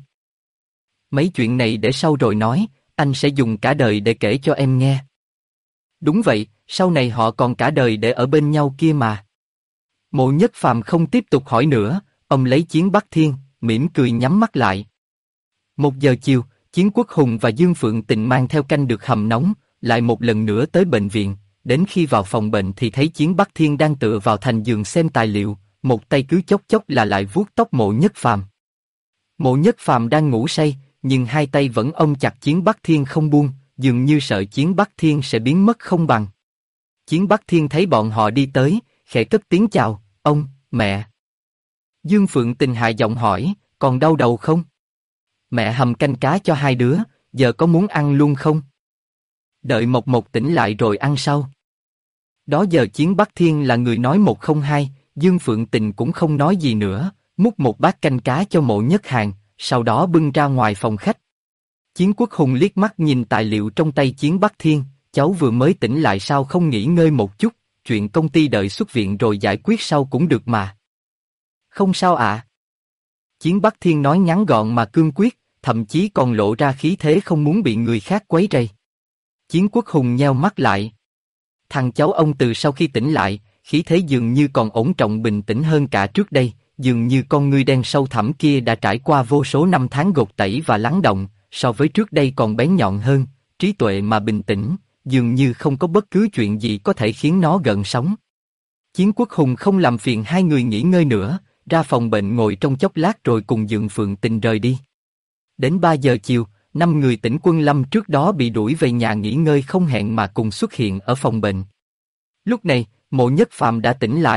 Mấy chuyện này để sau rồi nói, anh sẽ dùng cả đời để kể cho em nghe. Đúng vậy, sau này họ còn cả đời để ở bên nhau kia mà. Mộ Nhất Phàm không tiếp tục hỏi nữa, ông lấy Chiến Bắc Thiên, mỉm cười nhắm mắt lại. 1 giờ chiều, Chiến Quốc Hùng và Dương Phượng Tình mang theo canh được hầm nóng, lại một lần nữa tới bệnh viện. Đến khi vào phòng bệnh thì thấy Chiến Bắc Thiên đang tựa vào thành giường xem tài liệu, một tay cứ chốc chốc là lại vuốt tóc Mộ Nhất Phàm. Mộ Nhất Phàm đang ngủ say, nhưng hai tay vẫn ôm chặt Chiến Bắc Thiên không buông, dường như sợ Chiến Bắc Thiên sẽ biến mất không bằng. Chiến Bắc Thiên thấy bọn họ đi tới, khẽ cất tiếng chào, ông, mẹ. Dương Phượng Tình hạ giọng hỏi, còn đau đầu không? Mẹ hầm canh cá cho hai đứa, giờ có muốn ăn luôn không? Đợi Mộc Mộc tỉnh lại rồi ăn sau. Đó giờ Chiến Bắc Thiên là người nói một không hai, Dương Phượng Tình cũng không nói gì nữa, múc một bát canh cá cho Mộ Nhất Hàn, sau đó bưng ra ngoài phòng khách. Chiến Quốc Hùng liếc mắt nhìn tài liệu trong tay Chiến Bắc Thiên, cháu vừa mới tỉnh lại sao không nghỉ ngơi một chút, chuyện công ty đợi xuất viện rồi giải quyết sau cũng được mà. Không sao ạ. Chiến Bắc Thiên nói ngắn gọn mà cương quyết, thậm chí còn lộ ra khí thế không muốn bị người khác quấy rầy. Chiến Quốc Hùng nheo mắt lại. Thằng cháu ông từ sau khi tỉnh lại, khí thế dường như còn ổn trọng bình tĩnh hơn cả trước đây, dường như con ngươi đen sâu thẳm kia đã trải qua vô số năm tháng gột tẩy và lắng động, so với trước đây còn bén nhọn hơn, trí tuệ mà bình tĩnh, dường như không có bất cứ chuyện gì có thể khiến nó gợn sóng. Chiến Quốc Hùng không làm phiền hai người nghỉ ngơi nữa, ra phòng bệnh ngồi trong chốc lát rồi cùng Dương Phượng Tình rời đi. Đến 3 giờ chiều, 5 người tỉnh Quân Lâm trước đó bị đuổi về nhà nghỉ ngơi không hẹn mà cùng xuất hiện ở phòng bệnh. Lúc này, Mộ Nhất Phàm đã tỉnh lại,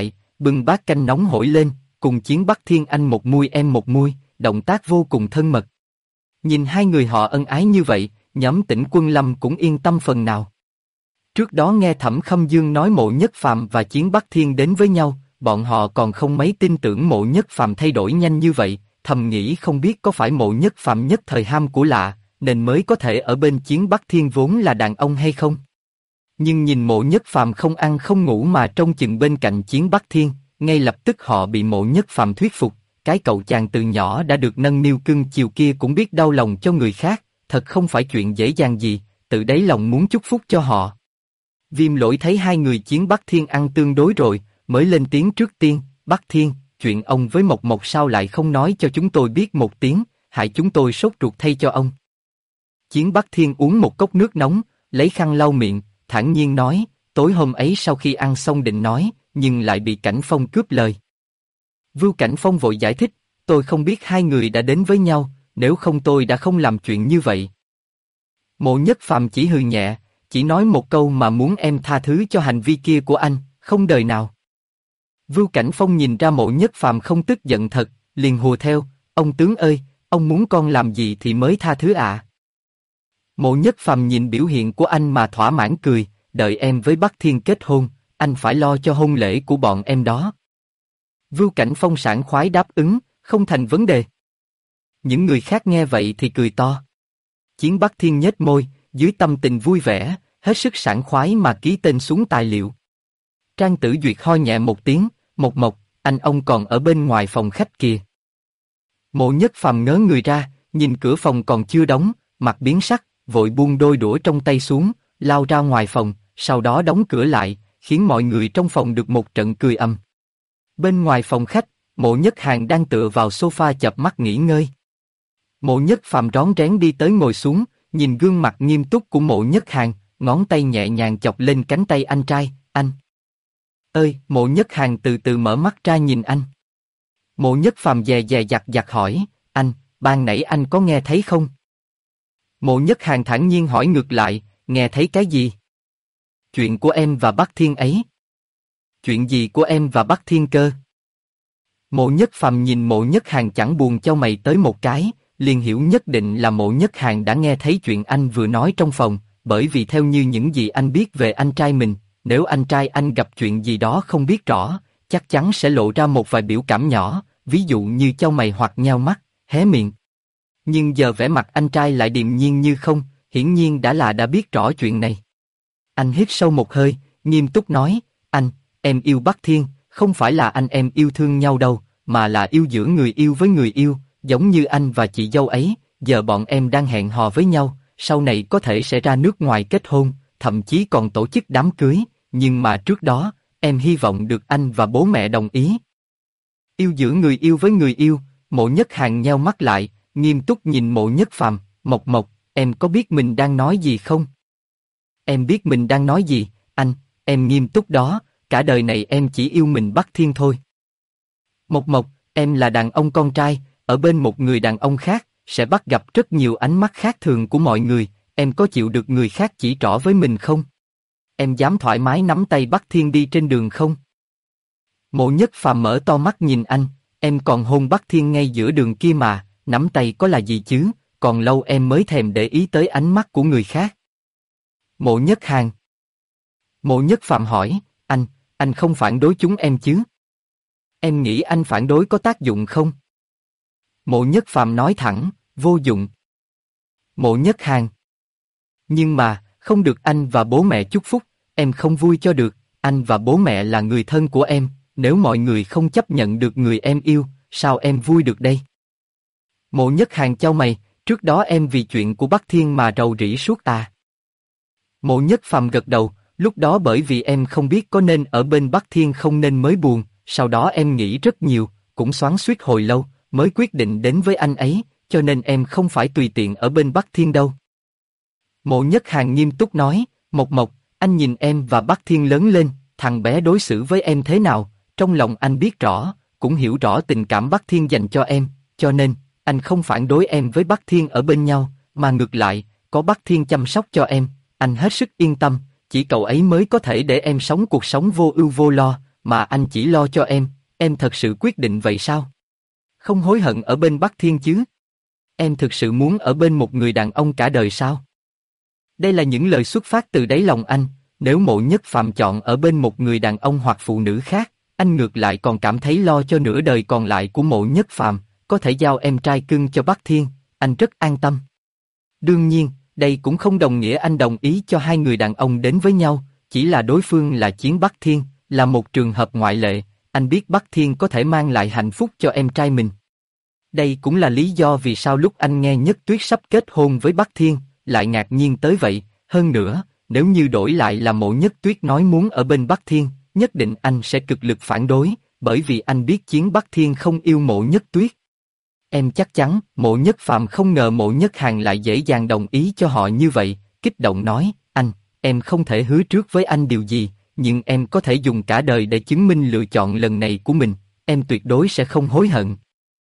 bưng bát canh nóng hổi lên, cùng Chiến Bắc Thiên anh một mui em một mui, động tác vô cùng thân mật. Nhìn hai người họ ân ái như vậy, nhóm Tĩnh Quân Lâm cũng yên tâm phần nào. Trước đó nghe Thẩm Khâm Dương nói Mộ Nhất Phàm và Chiến Bắc Thiên đến với nhau, bọn họ còn không mấy tin tưởng Mộ Nhất Phàm thay đổi nhanh như vậy, thầm nghĩ không biết có phải Mộ Nhất Phàm nhất thời ham của lạ, nên mới có thể ở bên Chiến Bắc Thiên vốn là đàn ông hay không. Nhưng nhìn Mộ Nhất Phàm không ăn không ngủ mà trông chừng bên cạnh Chiến Bắc Thiên, ngay lập tức họ bị Mộ Nhất Phàm thuyết phục, cái cậu chàng từ nhỏ đã được nâng niu cưng chiều kia cũng biết đau lòng cho người khác, thật không phải chuyện dễ dàng gì, tự đáy lòng muốn chúc phúc cho họ. Viêm Lỗi thấy hai người Chiến Bắc Thiên ăn tương đối rồi, mới lên tiếng trước tiên, Bắc Thiên, chuyện ông với Mộc Mộc sao lại không nói cho chúng tôi biết một tiếng, hại chúng tôi sốt ruột thay cho ông. Chiến Bắc Thiên uống một cốc nước nóng, lấy khăn lau miệng, thản nhiên nói, tối hôm ấy sau khi ăn xong định nói, nhưng lại bị Cảnh Phong cướp lời. Vưu Cảnh Phong vội giải thích, tôi không biết hai người đã đến với nhau, nếu không tôi đã không làm chuyện như vậy. Mộ Nhất Phàm chỉ hừ nhẹ, chỉ nói một câu mà muốn em tha thứ cho hành vi kia của anh, không đời nào. Vưu Cảnh Phong nhìn ra Mộ Nhất Phàm không tức giận thật, liền hùa theo, ông tướng ơi, ông muốn con làm gì thì mới tha thứ ạ? Mộ Nhất Phàm nhìn biểu hiện của anh mà thỏa mãn cười, đợi em với Bắc Thiên kết hôn, anh phải lo cho hôn lễ của bọn em đó. Vưu Cảnh Phong sảng khoái đáp ứng, không thành vấn đề. Những người khác nghe vậy thì cười to. Chiến Bắc Thiên nhếch môi, dưới tâm tình vui vẻ, hết sức sảng khoái mà ký tên xuống tài liệu. Trang Tử Duyệt ho nhẹ một tiếng, Mộc Mộc, anh ông còn ở bên ngoài phòng khách kìa. Mộ Nhất Phàm ngớ người ra, nhìn cửa phòng còn chưa đóng, mặt biến sắc, vội buông đôi đũa trong tay xuống, lao ra ngoài phòng, sau đó đóng cửa lại, khiến mọi người trong phòng được một trận cười ầm. Bên ngoài phòng khách, Mộ Nhất Hàn đang tựa vào sofa chợp mắt nghỉ ngơi. Mộ Nhất Phàm rón rén đi tới ngồi xuống, nhìn gương mặt nghiêm túc của Mộ Nhất Hàn, ngón tay nhẹ nhàng chọc lên cánh tay anh trai, anh. Ơi, Mộ Nhất Hàn từ từ mở mắt ra nhìn anh. Mộ Nhất Phàm dè dè dặt dặt hỏi, anh, ban nãy anh có nghe thấy không? Mộ Nhất Hàn thản nhiên hỏi ngược lại, nghe thấy cái gì? Chuyện của em và Bắc Thiên ấy. Chuyện gì của em và Bắc Thiên cơ? Mộ Nhất Phàm nhìn Mộ Nhất Hàn chẳng buồn chau mày tới một cái, liền hiểu nhất định là Mộ Nhất Hàn đã nghe thấy chuyện anh vừa nói trong phòng, bởi vì theo như những gì anh biết về anh trai mình, nếu anh trai anh gặp chuyện gì đó không biết rõ, chắc chắn sẽ lộ ra một vài biểu cảm nhỏ, ví dụ như chau mày hoặc nheo mắt, hé miệng. Nhưng giờ vẻ mặt anh trai lại điềm nhiên như không, hiển nhiên đã biết rõ chuyện này. Anh hít sâu một hơi, nghiêm túc nói, anh, em yêu Bắc Thiên, không phải là anh em yêu thương nhau đâu, mà là yêu giữa người yêu với người yêu, giống như anh và chị dâu ấy, giờ bọn em đang hẹn hò với nhau, sau này có thể sẽ ra nước ngoài kết hôn, thậm chí còn tổ chức đám cưới, nhưng mà trước đó, em hy vọng được anh và bố mẹ đồng ý. Yêu giữa người yêu với người yêu, Mộ Nhất Hàn nheo mắt lại, nghiêm túc nhìn Mộ Nhất Phàm, Mộc Mộc, em có biết mình đang nói gì không? Em biết mình đang nói gì, anh, em nghiêm túc đó, cả đời này em chỉ yêu mình Bắc Thiên thôi. Mộc Mộc, em là đàn ông con trai, ở bên một người đàn ông khác, sẽ bắt gặp rất nhiều ánh mắt khác thường của mọi người, em có chịu được người khác chỉ trỏ với mình không? Em dám thoải mái nắm tay Bắc Thiên đi trên đường không? Mộ Nhất Phàm mở to mắt nhìn anh, em còn hôn Bắc Thiên ngay giữa đường kia mà, nắm tay có là gì chứ, còn lâu em mới thèm để ý tới ánh mắt của người khác. Mộ Nhất Hàn. Mộ Nhất Phàm hỏi, anh không phản đối chúng em chứ? Em nghĩ anh phản đối có tác dụng không? Mộ Nhất Phàm nói thẳng, vô dụng. Mộ Nhất Hàn. Nhưng mà, không được anh và bố mẹ chúc phúc, em không vui cho được, anh và bố mẹ là người thân của em, nếu mọi người không chấp nhận được người em yêu, sao em vui được đây? Mộ Nhất Hàn chau mày, trước đó em vì chuyện của Bắc Thiên mà rầu rĩ suốt à? Mộ Nhất Phàm gật đầu, lúc đó bởi vì em không biết có nên ở bên Bắc Thiên không nên mới buồn, sau đó em nghĩ rất nhiều, cũng xoắn xuýt hồi lâu, mới quyết định đến với anh ấy, cho nên em không phải tùy tiện ở bên Bắc Thiên đâu. Mộ Nhất Hàn nghiêm túc nói, Mộc Mộc, anh nhìn em và Bắc Thiên lớn lên, thằng bé đối xử với em thế nào, trong lòng anh biết rõ, cũng hiểu rõ tình cảm Bắc Thiên dành cho em, cho nên, anh không phản đối em với Bắc Thiên ở bên nhau, mà ngược lại, có Bắc Thiên chăm sóc cho em, anh hết sức yên tâm, chỉ cậu ấy mới có thể để em sống cuộc sống vô ưu vô lo, mà anh chỉ lo cho em thật sự quyết định vậy sao? Không hối hận ở bên Bắc Thiên chứ? Em thực sự muốn ở bên một người đàn ông cả đời sao? Đây là những lời xuất phát từ đáy lòng anh, nếu Mộ Nhất Phàm chọn ở bên một người đàn ông hoặc phụ nữ khác, anh ngược lại còn cảm thấy lo cho nửa đời còn lại của Mộ Nhất Phàm, có thể giao em trai cưng cho Bắc Thiên, anh rất an tâm. Đương nhiên, đây cũng không đồng nghĩa anh đồng ý cho hai người đàn ông đến với nhau, chỉ là đối phương là Chiến Bắc Thiên, là một trường hợp ngoại lệ, anh biết Bắc Thiên có thể mang lại hạnh phúc cho em trai mình. Đây cũng là lý do vì sao lúc anh nghe Nhất Tuyết sắp kết hôn với Bắc Thiên, lại ngạc nhiên tới vậy, hơn nữa, nếu như đổi lại là Mộ Nhất Tuyết nói muốn ở bên Bắc Thiên, nhất định anh sẽ cực lực phản đối, bởi vì anh biết Chiến Bắc Thiên không yêu Mộ Nhất Tuyết. Em chắc chắn, Mộ Nhất Phàm không ngờ Mộ Nhất Hàn lại dễ dàng đồng ý cho họ như vậy, kích động nói, anh, em không thể hứa trước với anh điều gì, nhưng em có thể dùng cả đời để chứng minh lựa chọn lần này của mình, em tuyệt đối sẽ không hối hận.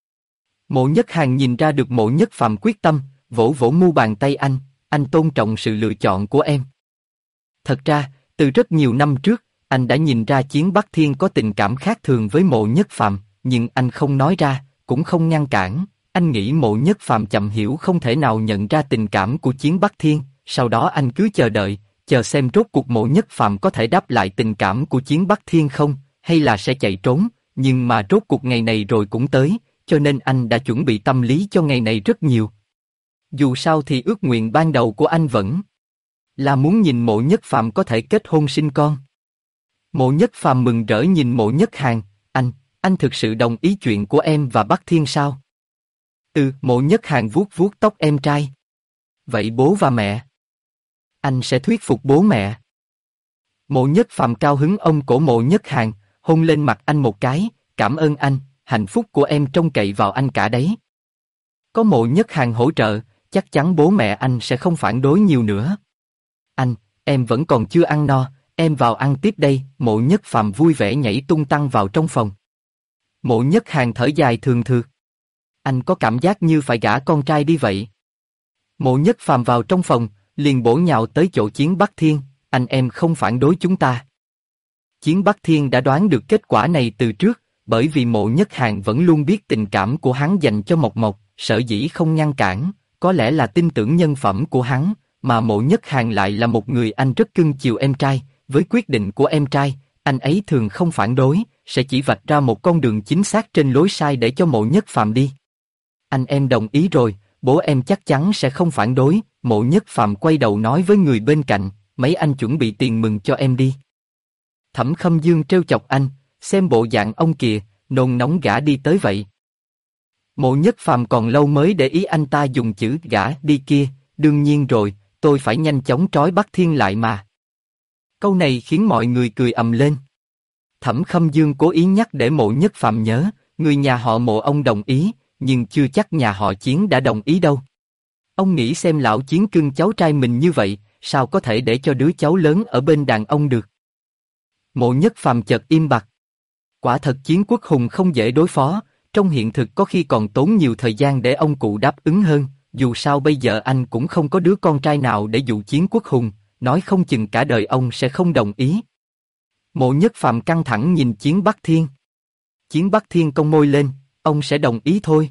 Mộ Nhất Hàn nhìn ra được Mộ Nhất Phàm quyết tâm, vỗ vỗ mu bàn tay anh tôn trọng sự lựa chọn của em. Thật ra, từ rất nhiều năm trước, anh đã nhìn ra Chiến Bắc Thiên có tình cảm khác thường với Mộ Nhất Phàm, nhưng anh không nói ra, cũng không ngăn cản. Anh nghĩ Mộ Nhất Phàm chậm hiểu không thể nào nhận ra tình cảm của Chiến Bắc Thiên, sau đó anh cứ chờ đợi, chờ xem rốt cuộc Mộ Nhất Phàm có thể đáp lại tình cảm của Chiến Bắc Thiên không, hay là sẽ chạy trốn, nhưng mà rốt cuộc ngày này rồi cũng tới, cho nên anh đã chuẩn bị tâm lý cho ngày này rất nhiều. Dù sao thì ước nguyện ban đầu của anh vẫn là muốn nhìn Mộ Nhất Phàm có thể kết hôn sinh con. Mộ Nhất Phàm mừng rỡ nhìn Mộ Nhất Hàn, anh thực sự đồng ý chuyện của em và Bắc Thiên sao? Mộ Nhất Hàn vuốt vuốt tóc em trai. Vậy bố và mẹ? Anh sẽ thuyết phục bố mẹ. Mộ Nhất Phàm cao hứng ôm cổ Mộ Nhất Hàn, hôn lên mặt anh một cái, cảm ơn anh, hạnh phúc của em trông cậy vào anh cả đấy. Có Mộ Nhất Hàn hỗ trợ, chắc chắn bố mẹ anh sẽ không phản đối nhiều nữa. Anh, em vẫn còn chưa ăn no, em vào ăn tiếp đây. Mộ Nhất Phàm vui vẻ nhảy tung tăng vào trong phòng. Mộ Nhất Hàn thở dài thường thượt. Anh có cảm giác như phải gả con trai đi vậy. Mộ Nhất Phàm vào trong phòng, liền bổ nhào tới chỗ Chiến Bắc Thiên, anh em không phản đối chúng ta. Chiến Bắc Thiên đã đoán được kết quả này từ trước, bởi vì Mộ Nhất Hàn vẫn luôn biết tình cảm của hắn dành cho Mộc Mộc, sở dĩ không ngăn cản, có lẽ là tin tưởng nhân phẩm của hắn, mà Mộ Nhất Hàn lại là một người anh rất cưng chiều em trai, với quyết định của em trai, anh ấy thường không phản đối, sẽ chỉ vạch ra một con đường chính xác trên lối sai để cho Mộ Nhất Phàm đi. Anh em đồng ý rồi, bố em chắc chắn sẽ không phản đối. Mộ Nhất Phàm quay đầu nói với người bên cạnh, mấy anh chuẩn bị tiền mừng cho em đi. Thẩm Khâm Dương trêu chọc anh, xem bộ dạng ông kìa, nôn nóng gả đi tới vậy. Mộ Nhất Phàm còn lâu mới để ý anh ta dùng chữ gả đi kia, đương nhiên rồi, tôi phải nhanh chóng trói Bắc Thiên lại mà. Câu này khiến mọi người cười ầm lên. Thẩm Khâm Dương cố ý nhắc để Mộ Nhất Phàm nhớ, người nhà họ Mộ ông đồng ý, nhưng chưa chắc nhà họ Chiến đã đồng ý đâu. Ông nghĩ xem lão Chiến cưng cháu trai mình như vậy, sao có thể để cho đứa cháu lớn ở bên đàn ông được. Mộ Nhất Phàm chợt im bặt. Quả thật Chiến Quốc Hùng không dễ đối phó, trong hiện thực có khi còn tốn nhiều thời gian để ông cụ đáp ứng hơn, dù sao bây giờ anh cũng không có đứa con trai nào để dụ Chiến Quốc Hùng, nói không chừng cả đời ông sẽ không đồng ý. Mộ Nhất Phàm căng thẳng nhìn Chiến Bắc Thiên. Chiến Bắc Thiên cong môi lên, ông sẽ đồng ý thôi.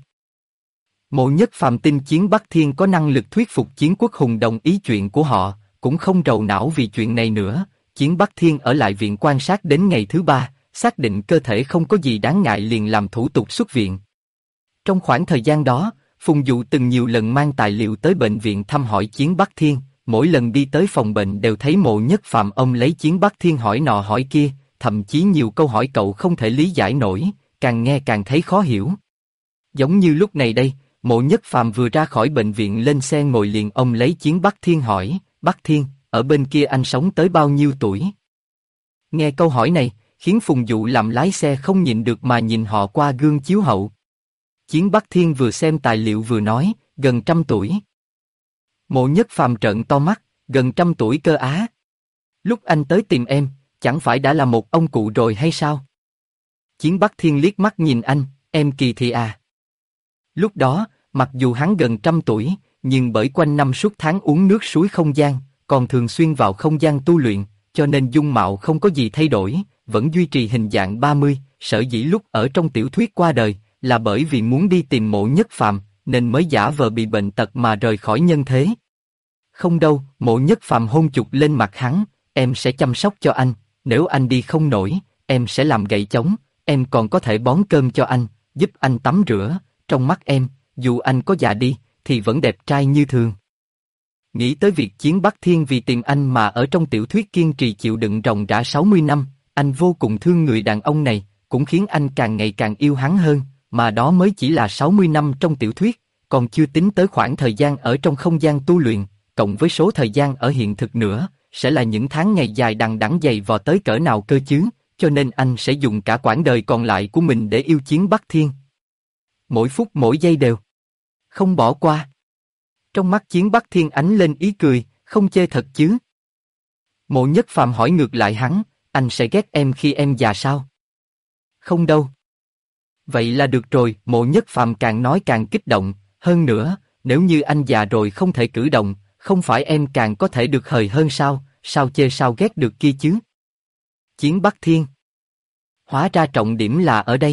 Mộ Nhất Phàm tin Chiến Bắc Thiên có năng lực thuyết phục Chiến Quốc Hùng đồng ý chuyện của họ, cũng không rầu não vì chuyện này nữa. Chiến Bắc Thiên ở lại viện quan sát đến ngày thứ 3, xác định cơ thể không có gì đáng ngại liền làm thủ tục xuất viện. Trong khoảng thời gian đó, Phùng Dụ từng nhiều lần mang tài liệu tới bệnh viện thăm hỏi Chiến Bắc Thiên, mỗi lần đi tới phòng bệnh đều thấy Mộ Nhất Phàm ông lấy Chiến Bắc Thiên hỏi nọ hỏi kia, thậm chí nhiều câu hỏi cậu không thể lý giải nổi, càng nghe càng thấy khó hiểu. Giống như lúc này đây, Mộ Nhất Phàm vừa ra khỏi bệnh viện lên xe ngồi liền ông lấy Chiến Bắc Thiên hỏi, Bắc Thiên, ở bên kia anh sống tới bao nhiêu tuổi? Nghe câu hỏi này, khiến Phùng Dụ làm lái xe không nhịn được mà nhìn họ qua gương chiếu hậu. Chiến Bắc Thiên vừa xem tài liệu vừa nói, gần 100 tuổi. Mộ Nhất Phàm trợn to mắt, gần 100 tuổi cơ á. Lúc anh tới tìm em, chẳng phải đã là một ông cụ rồi hay sao? Chiến Bắc Thiên liếc mắt nhìn anh, em kỳ thị à? Lúc đó, mặc dù hắn gần 100 tuổi, nhưng bởi quanh năm suốt tháng uống nước suối không gian, còn thường xuyên vào không gian tu luyện, cho nên dung mạo không có gì thay đổi, vẫn duy trì hình dạng 30, sở dĩ lúc ở trong tiểu thuyết qua đời, là bởi vì muốn đi tìm Mộ Nhất Phàm, nên mới giả vờ bị bệnh tật mà rời khỏi nhân thế. Không đâu, Mộ Nhất Phàm hôn chụp lên mặt hắn, em sẽ chăm sóc cho anh, nếu anh đi không nổi, em sẽ làm gậy chống, em còn có thể bón cơm cho anh, giúp anh tắm rửa, trong mắt em, dù anh có già đi, thì vẫn đẹp trai như thường. Nghĩ tới việc Chiến Bắc Thiên vì tìm anh mà ở trong tiểu thuyết kiên trì chịu đựng ròng rã 60 năm, anh vô cùng thương người đàn ông này, cũng khiến anh càng ngày càng yêu hắn hơn, mà đó mới chỉ là 60 năm trong tiểu thuyết, còn chưa tính tới khoảng thời gian ở trong không gian tu luyện, cộng với số thời gian ở hiện thực nữa, sẽ là những tháng ngày dài đằng đẵng dày vò tới cỡ nào cơ chứ, cho nên anh sẽ dùng cả quãng đời còn lại của mình để yêu Chiến Bắc Thiên. Mỗi phút mỗi giây đều không bỏ qua. Trong mắt Chiến Bắc Thiên ánh lên ý cười, không chê thật chứ? Mộ Nhất Phàm hỏi ngược lại hắn, anh sẽ ghét em khi em già sao? Không đâu. Vậy là được rồi, Mộ Nhất Phàm càng nói càng kích động, hơn nữa, nếu như anh già rồi không thể cử động, không phải em càng có thể được hời hơn sao, sao chê sao ghét được kia chứ? Chiến Bắc Thiên. Hóa ra trọng điểm là ở đây.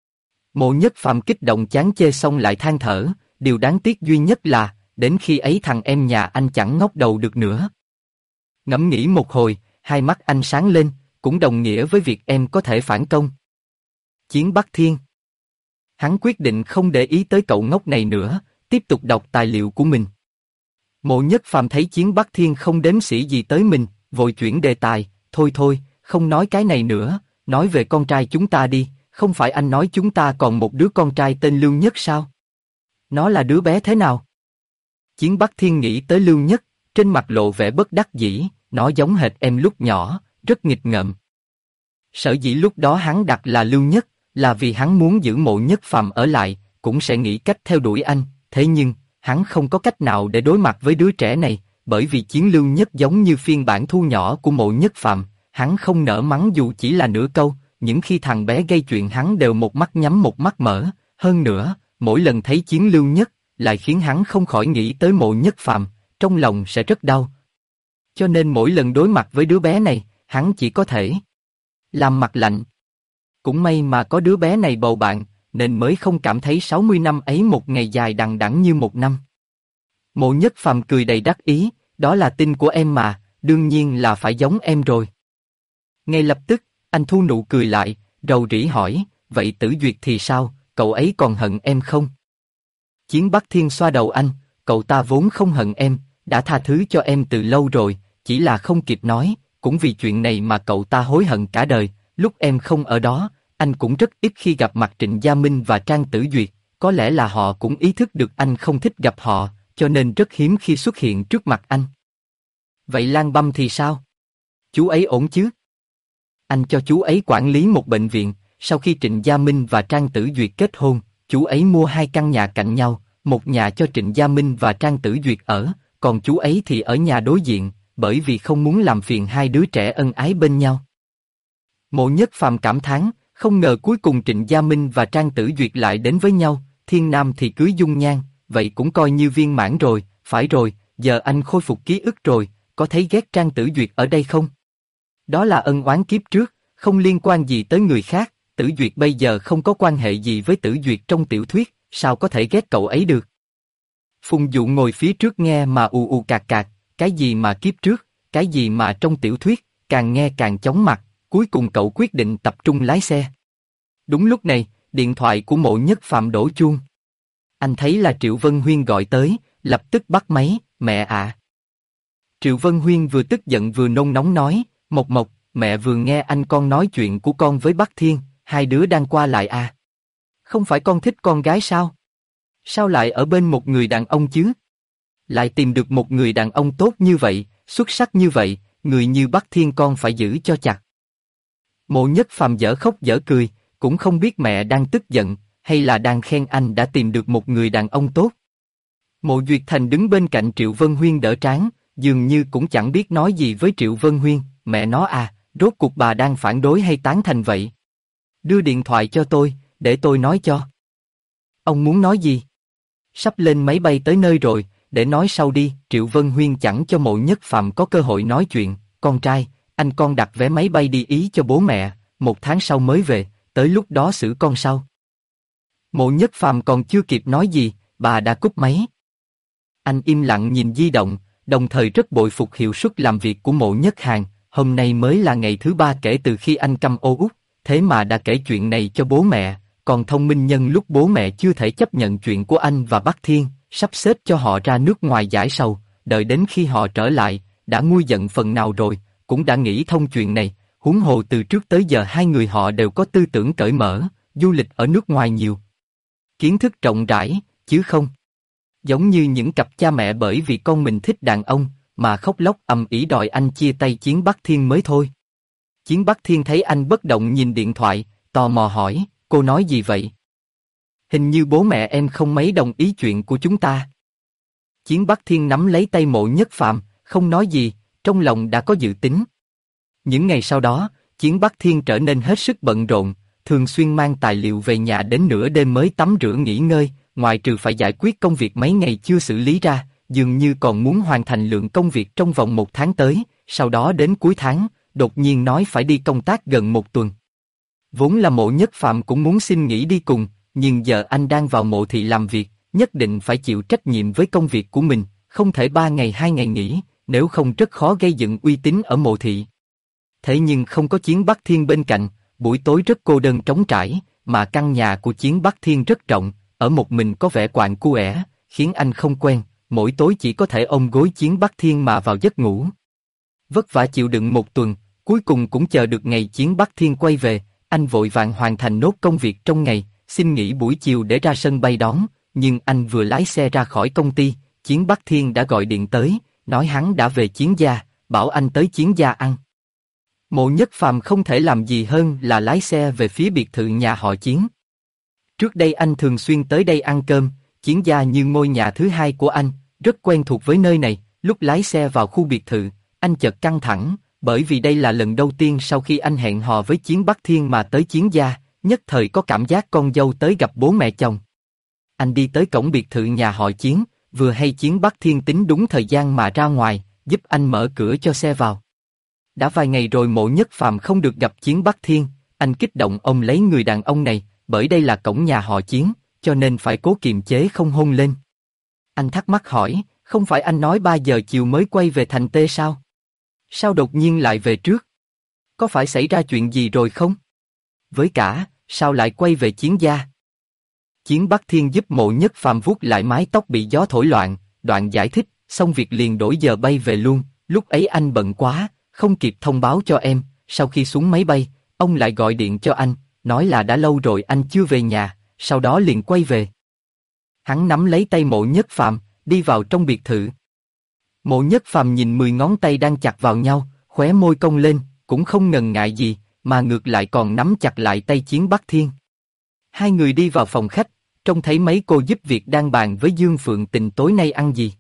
Mộ Nhất Phàm kích động chán chê xong lại than thở, điều đáng tiếc duy nhất là, đến khi ấy thằng em nhà anh chẳng ngóc đầu được nữa. Ngẫm nghĩ một hồi, hai mắt anh sáng lên, cũng đồng nghĩa với việc em có thể phản công. Chiến Bắc Thiên. Hắn quyết định không để ý tới cậu ngốc này nữa, tiếp tục đọc tài liệu của mình. Mộ Nhất Phàm thấy Chiến Bắc Thiên không đếm xỉa gì tới mình, vội chuyển đề tài, thôi thôi, không nói cái này nữa, nói về con trai chúng ta đi, không phải anh nói chúng ta còn một đứa con trai tên Lưu Nhất sao? Nó là đứa bé thế nào? Chiến Bắc Thiên nghĩ tới Lưu Nhất, trên mặt lộ vẻ bất đắc dĩ, nó giống hệt em lúc nhỏ, rất nghịch ngợm. Sở dĩ lúc đó hắn đặt là Lưu Nhất, là vì hắn muốn giữ Mộ Nhất Phàm ở lại, cũng sẽ nghĩ cách theo đuổi anh, thế nhưng, hắn không có cách nào để đối mặt với đứa trẻ này, bởi vì Chiến Lưu Nhất giống như phiên bản thu nhỏ của Mộ Nhất Phàm, hắn không nỡ mắng dù chỉ là nửa câu, những khi thằng bé gây chuyện hắn đều một mắt nhắm một mắt mở, hơn nữa, mỗi lần thấy Chiến Lưu Nhất, lại khiến hắn không khỏi nghĩ tới Mộ Nhất Phàm, trong lòng sẽ rất đau. Cho nên mỗi lần đối mặt với đứa bé này, hắn chỉ có thể làm mặt lạnh. Cũng may mà có đứa bé này bầu bạn, nên mới không cảm thấy 60 năm ấy một ngày dài đằng đẵng như một năm. Mộ Nhất Phàm cười đầy đắc ý, đó là tin của em mà, đương nhiên là phải giống em rồi. Ngay lập tức, anh thu nụ cười lại, rầu rĩ hỏi, vậy Tử Duyệt thì sao, cậu ấy còn hận em không? Chiến Bắc Thiên xoa đầu anh, cậu ta vốn không hận em, đã tha thứ cho em từ lâu rồi, chỉ là không kịp nói, cũng vì chuyện này mà cậu ta hối hận cả đời, lúc em không ở đó, anh cũng rất ít khi gặp mặt Trịnh Gia Minh và Trang Tử Duyệt, có lẽ là họ cũng ý thức được anh không thích gặp họ, cho nên rất hiếm khi xuất hiện trước mặt anh. Vậy Lan Băm thì sao? Chú ấy ổn chứ? Anh cho chú ấy quản lý một bệnh viện, sau khi Trịnh Gia Minh và Trang Tử Duyệt kết hôn, chú ấy mua 2 căn nhà cạnh nhau, một nhà cho Trịnh Gia Minh và Trang Tử Duyệt ở, còn chú ấy thì ở nhà đối diện, bởi vì không muốn làm phiền hai đứa trẻ ân ái bên nhau. Mộ Nhất Phàm cảm thán, không ngờ cuối cùng Trịnh Gia Minh và Trang Tử Duyệt lại đến với nhau, Thiên Nam thì cưới Dung Nhan, vậy cũng coi như viên mãn rồi, phải rồi, giờ anh khôi phục ký ức rồi, có thấy ghét Trang Tử Duyệt ở đây không? Đó là ân oán kiếp trước, không liên quan gì tới người khác, Tử Duyệt bây giờ không có quan hệ gì với Tử Duyệt trong tiểu thuyết, sao có thể ghét cậu ấy được? Phùng Dụ ngồi phía trước nghe mà ù ù cạc cạc, cái gì mà kiếp trước, cái gì mà trong tiểu thuyết, càng nghe càng chóng mặt, cuối cùng cậu quyết định tập trung lái xe. Đúng lúc này, điện thoại của Mộ Nhất Phàm đổ chuông. Anh thấy là Triệu Vân Huyên gọi tới, lập tức bắt máy, mẹ ạ. Triệu Vân Huyên vừa tức giận vừa nôn nóng nói, Mộc Mộc, mẹ vừa nghe anh con nói chuyện của con với Bắc Thiên, hai đứa đang qua lại à? Không phải con thích con gái sao? Sao lại ở bên một người đàn ông chứ? Lại tìm được một người đàn ông tốt như vậy, xuất sắc như vậy, người như Bắc Thiên con phải giữ cho chặt. Mộ Nhất Phàm dở khóc dở cười, cũng không biết mẹ đang tức giận, hay là đang khen anh đã tìm được một người đàn ông tốt. Mộ Duyệt Thành đứng bên cạnh Triệu Vân Huyên đỡ trán, dường như cũng chẳng biết nói gì với Triệu Vân Huyên, mẹ nó à, rốt cuộc bà đang phản đối hay tán thành vậy? Đưa điện thoại cho tôi, để tôi nói cho. Ông muốn nói gì? Sắp lên máy bay tới nơi rồi, để nói sau đi, Triệu Vân Huyên chẳng cho Mộ Nhất Phàm có cơ hội nói chuyện, con trai, anh con đặt vé máy bay đi Ý cho bố mẹ, 1 tháng sau mới về, tới lúc đó xử con sau. Mộ Nhất Phàm còn chưa kịp nói gì, bà đã cúp máy. Anh im lặng nhìn di động, đồng thời rất bội phục hiệu suất làm việc của Mộ Nhất Hàn. Hôm nay mới là ngày thứ 3 kể từ khi anh câm ô út, thế mà đã kể chuyện này cho bố mẹ, còn thông minh nhân lúc bố mẹ chưa thể chấp nhận chuyện của anh và Bắc Thiên, sắp xếp cho họ ra nước ngoài giải sầu, đợi đến khi họ trở lại, đã nguôi giận phần nào rồi, cũng đã nghĩ thông chuyện này, huống hồ từ trước tới giờ hai người họ đều có tư tưởng cởi mở, du lịch ở nước ngoài nhiều. Kiến thức rộng rãi, chứ không giống như những cặp cha mẹ bởi vì con mình thích đàn ông, mà khóc lóc ầm ĩ đòi anh chia tay Chiến Bắc Thiên mới thôi. Chiến Bắc Thiên thấy anh bất động nhìn điện thoại, tò mò hỏi, cô nói gì vậy? Hình như bố mẹ em không mấy đồng ý chuyện của chúng ta. Chiến Bắc Thiên nắm lấy tay Mộ Nhất Phàm, không nói gì, trong lòng đã có dự tính. Những ngày sau đó, Chiến Bắc Thiên trở nên hết sức bận rộn, thường xuyên mang tài liệu về nhà đến nửa đêm mới tắm rửa nghỉ ngơi, ngoại trừ phải giải quyết công việc mấy ngày chưa xử lý ra, dường như còn muốn hoàn thành lượng công việc trong vòng 1 tháng tới, sau đó đến cuối tháng, đột nhiên nói phải đi công tác gần 1 tuần. Vốn là Mộ Nhất Phàm cũng muốn xin nghỉ đi cùng, nhưng giờ anh đang vào mộ thị làm việc, nhất định phải chịu trách nhiệm với công việc của mình, không thể 3 ngày 2 ngày nghỉ, nếu không rất khó gây dựng uy tín ở mộ thị. Thế nhưng không có Chiến Bắc Thiên bên cạnh, buổi tối rất cô đơn trống trải, mà căn nhà của Chiến Bắc Thiên rất rộng, ở một mình có vẻ quạnh quẽ, khiến anh không quen, mỗi tối chỉ có thể ôm gối Chiến Bắc Thiên mà vào giấc ngủ. Vất vả chịu đựng 1 tuần, cuối cùng cũng chờ được ngày Chiến Bắc Thiên quay về, anh vội vàng hoàn thành nốt công việc trong ngày, xin nghỉ buổi chiều để ra sân bay đón, nhưng anh vừa lái xe ra khỏi công ty, Chiến Bắc Thiên đã gọi điện tới, nói hắn đã về Chiến gia, bảo anh tới Chiến gia ăn. Mộ Nhất Phàm không thể làm gì hơn là lái xe về phía biệt thự nhà họ Chiến. Trước đây anh thường xuyên tới đây ăn cơm, Chiến gia như ngôi nhà thứ hai của anh, rất quen thuộc với nơi này. Lúc lái xe vào khu biệt thự, anh chợt căng thẳng, bởi vì đây là lần đầu tiên sau khi anh hẹn hò với Chiến Bắc Thiên mà tới Chiến gia, nhất thời có cảm giác con dâu tới gặp bố mẹ chồng. Anh đi tới cổng biệt thự nhà họ Chiến, vừa hay Chiến Bắc Thiên tính đúng thời gian mà ra ngoài, giúp anh mở cửa cho xe vào. Đã vài ngày rồi Mộ Nhất Phàm không được gặp Chiến Bắc Thiên, anh kích động ôm lấy người đàn ông này, bởi đây là cổng nhà họ Chiến, cho nên phải cố kiềm chế không hôn lên. Anh thắc mắc hỏi, không phải anh nói 3 giờ chiều mới quay về thành Tê sao? Sao đột nhiên lại về trước? Có phải xảy ra chuyện gì rồi không? Với cả, sao lại quay về Chiến gia? Chiến Bắc Thiên giúp Mộ Nhất Phàm vuốt lại mái tóc bị gió thổi loạn, đoạn giải thích, xong việc liền đổi giờ bay về luôn, lúc ấy anh bận quá, không kịp thông báo cho em, sau khi xuống máy bay, ông lại gọi điện cho anh, nói là đã lâu rồi anh chưa về nhà, sau đó liền quay về. Hắn nắm lấy tay Mộ Nhất Phàm, đi vào trong biệt thự. Mộ Nhất Phàm nhìn 10 ngón tay đang chặt vào nhau, khóe môi cong lên, cũng không ngần ngại gì, mà ngược lại còn nắm chặt lại tay Chiến Bắc Thiên. Hai người đi vào phòng khách, trông thấy mấy cô giúp việc đang bàn với Dương Phượng Tình tối nay ăn gì.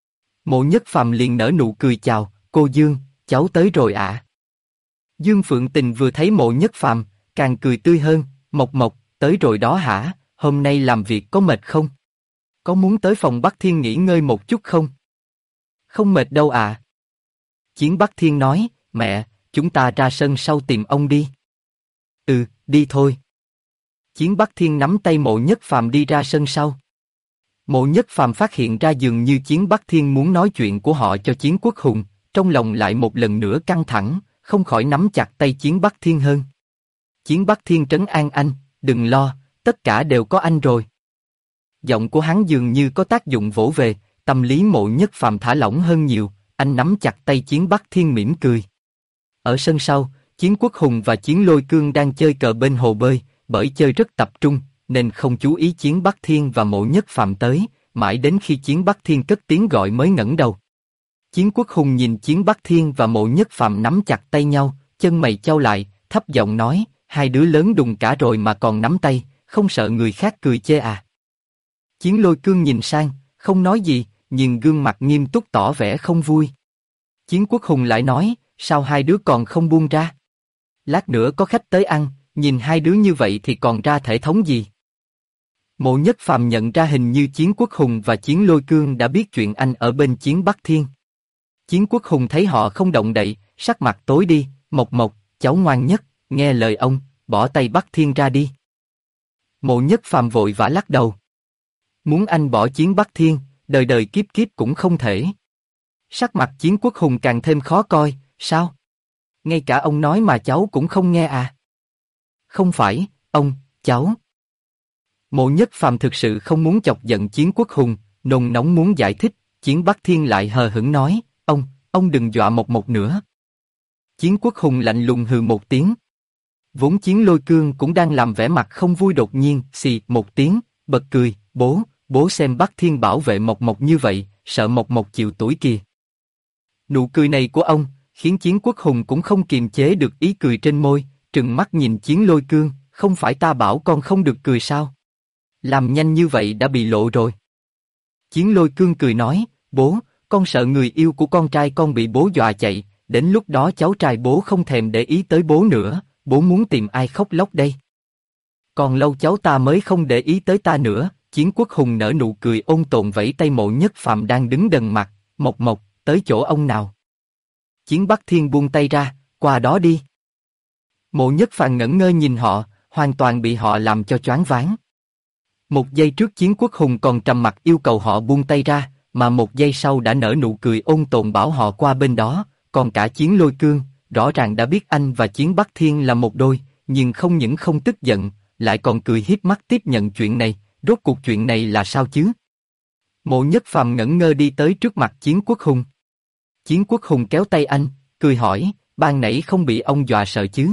Mộ Nhất Phàm liền nở nụ cười chào, cô Dương, cháu tới rồi ạ. Dương Phượng Tình vừa thấy Mộ Nhất Phàm, càng cười tươi hơn, Mộc Mộc, tới rồi đó hả, hôm nay làm việc có mệt không? Có muốn tới phòng Bắc Thiên nghỉ ngơi một chút không? Không mệt đâu à. Chiến Bắc Thiên nói, mẹ, chúng ta ra sân sau tìm ông đi. Ừ, đi thôi. Chiến Bắc Thiên nắm tay Mộ Nhất Phàm đi ra sân sau. Mộ Nhất Phàm phát hiện ra dường như Chiến Bắc Thiên muốn nói chuyện của họ cho Chiến Quốc Hùng, trong lòng lại một lần nữa căng thẳng, không khỏi nắm chặt tay Chiến Bắc Thiên hơn. Chiến Bắc Thiên trấn an anh, đừng lo, tất cả đều có anh rồi. Giọng của hắn dường như có tác dụng vỗ về, tâm lý Mộ Nhất Phàm thả lỏng hơn nhiều, anh nắm chặt tay Chiến Bắc Thiên mỉm cười. Ở sân sau, Chiến Quốc Hùng và Chiến Lôi Cương đang chơi cờ bên hồ bơi, bởi chơi rất tập trung, nên không chú ý Chiến Bắc Thiên và Mộ Nhất Phàm tới, mãi đến khi Chiến Bắc Thiên cất tiếng gọi mới ngẩng đầu. Chiến Quốc Hùng nhìn Chiến Bắc Thiên và Mộ Nhất Phàm nắm chặt tay nhau, chân mày chau lại, thấp giọng nói, hai đứa lớn đùng cả rồi mà còn nắm tay, không sợ người khác cười chê à? Chiến Lôi Cương nhìn sang, không nói gì, nhưng gương mặt nghiêm túc tỏ vẻ không vui. Chiến Quốc Hùng lại nói, sao hai đứa còn không buông ra? Lát nữa có khách tới ăn, nhìn hai đứa như vậy thì còn ra thể thống gì? Mộ Nhất Phàm nhận ra hình như Chiến Quốc Hùng và Chiến Lôi Cương đã biết chuyện anh ở bên Chiến Bắc Thiên. Chiến Quốc Hùng thấy họ không động đậy, sắc mặt tối đi, Mộc Mộc, cháu ngoan nhất, nghe lời ông, bỏ tay Bắc Thiên ra đi. Mộ Nhất Phàm vội vã lắc đầu. Muốn anh bỏ Chiến Bắc Thiên, đời đời kiếp kiếp cũng không thể. Sắc mặt Chiến Quốc Hùng càng thêm khó coi, sao? Ngay cả ông nói mà cháu cũng không nghe à? Không phải, ông, cháu. Mộ Nhất Phàm thực sự không muốn chọc giận Chiến Quốc Hùng, nôn nóng muốn giải thích, Chiến Bắc Thiên lại hờ hững nói, ông đừng dọa Mộc Mộc nữa. Chiến Quốc Hùng lạnh lùng hừ một tiếng. Vốn Chiến Lôi Cương cũng đang làm vẻ mặt không vui, đột nhiên, xì một tiếng, bật cười, bố xem Bắc Thiên bảo vệ Mộc Mộc như vậy, sợ Mộc Mộc chịu tuổi kìa. Nụ cười này của ông, khiến Chiến Quốc Hùng cũng không kiềm chế được ý cười trên môi, trừng mắt nhìn Chiến Lôi Cương, không phải ta bảo con không được cười sao? Làm nhanh như vậy đã bị lộ rồi. Chiến Lôi Cương cười nói, bố, con sợ người yêu của con trai con bị bố dọa chạy, đến lúc đó cháu trai bố không thèm để ý tới bố nữa, bố muốn tìm ai khóc lóc đây? Còn lâu cháu ta mới không để ý tới ta nữa. Chiến Quốc Hùng nở nụ cười ôn tồn vẫy tay Mộ Nhất Phàm đang đứng đần mặt, Mộc Mộc, tới chỗ ông nào. Chiến Bắc Thiên buông tay ra, qua đó đi. Mộ Nhất Phàm ngẩn ngơ nhìn họ, hoàn toàn bị họ làm cho choáng váng. Một giây trước Chiến Quốc Hùng còn trầm mặc yêu cầu họ buông tay ra, mà một giây sau đã nở nụ cười ôn tồn bảo họ qua bên đó, còn cả Chiến Lôi Cương, rõ ràng đã biết anh và Chiến Bắc Thiên là một đôi, nhưng không những không tức giận, lại còn cười hiếp mắt tiếp nhận chuyện này, rốt cuộc chuyện này là sao chứ? Mộ Nhất Phàm ngẩn ngơ đi tới trước mặt Chiến Quốc Hùng. Chiến Quốc Hùng kéo tay anh, cười hỏi, ban nãy không bị ông dọa sợ chứ?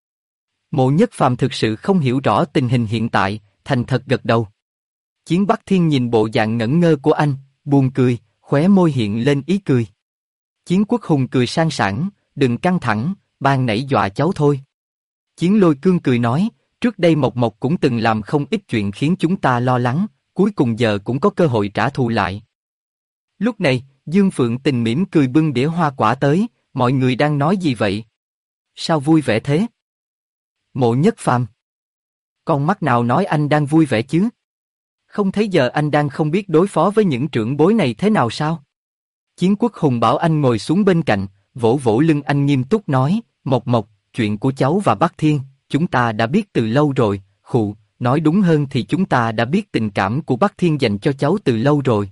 Mộ Nhất Phàm thực sự không hiểu rõ tình hình hiện tại, thành thật gật đầu. Chiến Bắc Thiên nhìn bộ dạng ngẩn ngơ của anh, buồn cười, khóe môi hiện lên ý cười. Chiến Quốc Hùng cười sang sảng, đừng căng thẳng, ban nãy dọa cháu thôi. Chiến Lôi Cương cười nói, trước đây Mộc Mộc cũng từng làm không ít chuyện khiến chúng ta lo lắng, cuối cùng giờ cũng có cơ hội trả thù lại. Lúc này, Dương Phượng Tình mỉm cười bưng đĩa hoa quả tới, mọi người đang nói gì vậy? Sao vui vẻ thế? Mộ Nhất Phàm. Con mắt nào nói anh đang vui vẻ chứ? Không thấy giờ anh đang không biết đối phó với những trưởng bối này thế nào sao? Chiến Quốc Hùng bảo anh ngồi xuống bên cạnh, vỗ vỗ lưng anh nghiêm túc nói, Mộc Mộc, chuyện của cháu và Bắc Thiên, chúng ta đã biết từ lâu rồi, khụ, nói đúng hơn thì chúng ta đã biết tình cảm của Bắc Thiên dành cho cháu từ lâu rồi.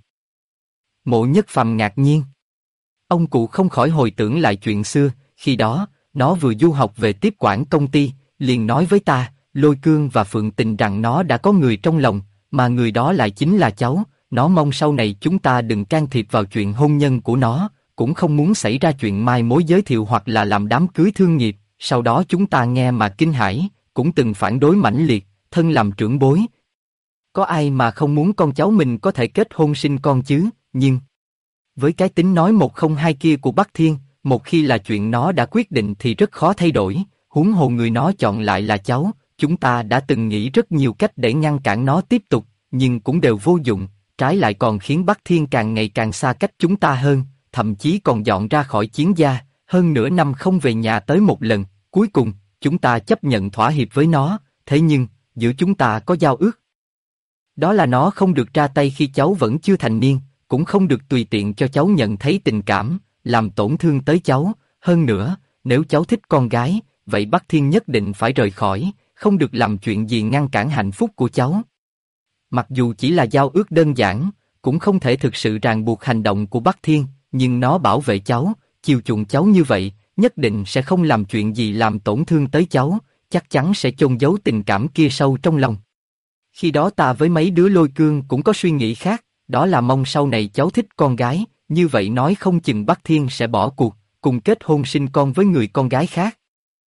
Mộ Nhất Phàm ngạc nhiên. Ông cụ không khỏi hồi tưởng lại chuyện xưa, khi đó, nó vừa du học về tiếp quản công ty, liền nói với ta, Lôi Cương và Phượng Tình rằng nó đã có người trong lòng, mà người đó lại chính là cháu, nó mong sau này chúng ta đừng can thiệp vào chuyện hôn nhân của nó, cũng không muốn xảy ra chuyện mai mối giới thiệu hoặc là làm đám cưới thương nghiệp, sau đó chúng ta nghe mà kinh hãi, cũng từng phản đối mãnh liệt, thân làm trưởng bối. Có ai mà không muốn con cháu mình có thể kết hôn sinh con chứ, nhưng với cái tính nói một không hai kia của Bắc Thiên, một khi là chuyện nó đã quyết định thì rất khó thay đổi, huống hồ người nó chọn lại là cháu, chúng ta đã từng nghĩ rất nhiều cách để ngăn cản nó tiếp tục, nhưng cũng đều vô dụng, trái lại còn khiến Bắc Thiên càng ngày càng xa cách chúng ta hơn, thậm chí còn dọn ra khỏi Chiến gia, hơn nửa năm không về nhà tới một lần, cuối cùng, chúng ta chấp nhận thỏa hiệp với nó, thế nhưng, giữa chúng ta có giao ước. Đó là nó không được ra tay khi cháu vẫn chưa thành niên, cũng không được tùy tiện cho cháu nhận thấy tình cảm, làm tổn thương tới cháu, hơn nữa, nếu cháu thích con gái, vậy Bắc Thiên nhất định phải rời khỏi, không được làm chuyện gì ngăn cản hạnh phúc của cháu. Mặc dù chỉ là giao ước đơn giản, cũng không thể thực sự ràng buộc hành động của Bắc Thiên, nhưng nó bảo vệ cháu, chiều chuộng cháu như vậy, nhất định sẽ không làm chuyện gì làm tổn thương tới cháu, chắc chắn sẽ chôn giấu tình cảm kia sâu trong lòng. Khi đó ta với mấy đứa Lôi Cương cũng có suy nghĩ khác, đó là mong sau này cháu thích con gái, như vậy nói không chừng Bắc Thiên sẽ bỏ cuộc, cùng kết hôn sinh con với người con gái khác.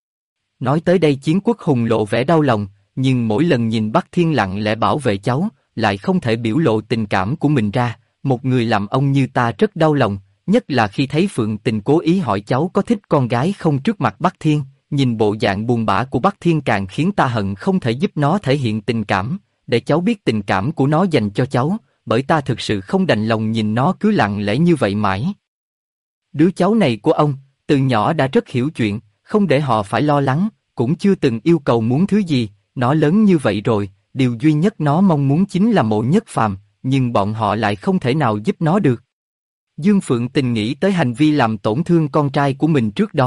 Nói tới đây Chiến Quốc Hùng lộ vẻ đau lòng, nhưng mỗi lần nhìn Bắc Thiên lặng lẽ bảo vệ cháu, lại không thể biểu lộ tình cảm của mình ra, một người làm ông như ta rất đau lòng, nhất là khi thấy Phượng Tình cố ý hỏi cháu có thích con gái không trước mặt Bắc Thiên, nhìn bộ dạng buồn bã của Bắc Thiên càng khiến ta hận không thể giúp nó thể hiện tình cảm, để cháu biết tình cảm của nó dành cho cháu, bởi ta thực sự không đành lòng nhìn nó cứ lặng lẽ như vậy mãi. Đứa cháu này của ông, từ nhỏ đã rất hiểu chuyện, không để họ phải lo lắng, cũng chưa từng yêu cầu muốn thứ gì, nó lớn như vậy rồi, điều duy nhất nó mong muốn chính là Mộ Nhất Phàm, nhưng bọn họ lại không thể nào giúp nó được. Dương Phượng Tình nghĩ tới hành vi làm tổn thương con trai của mình trước đó,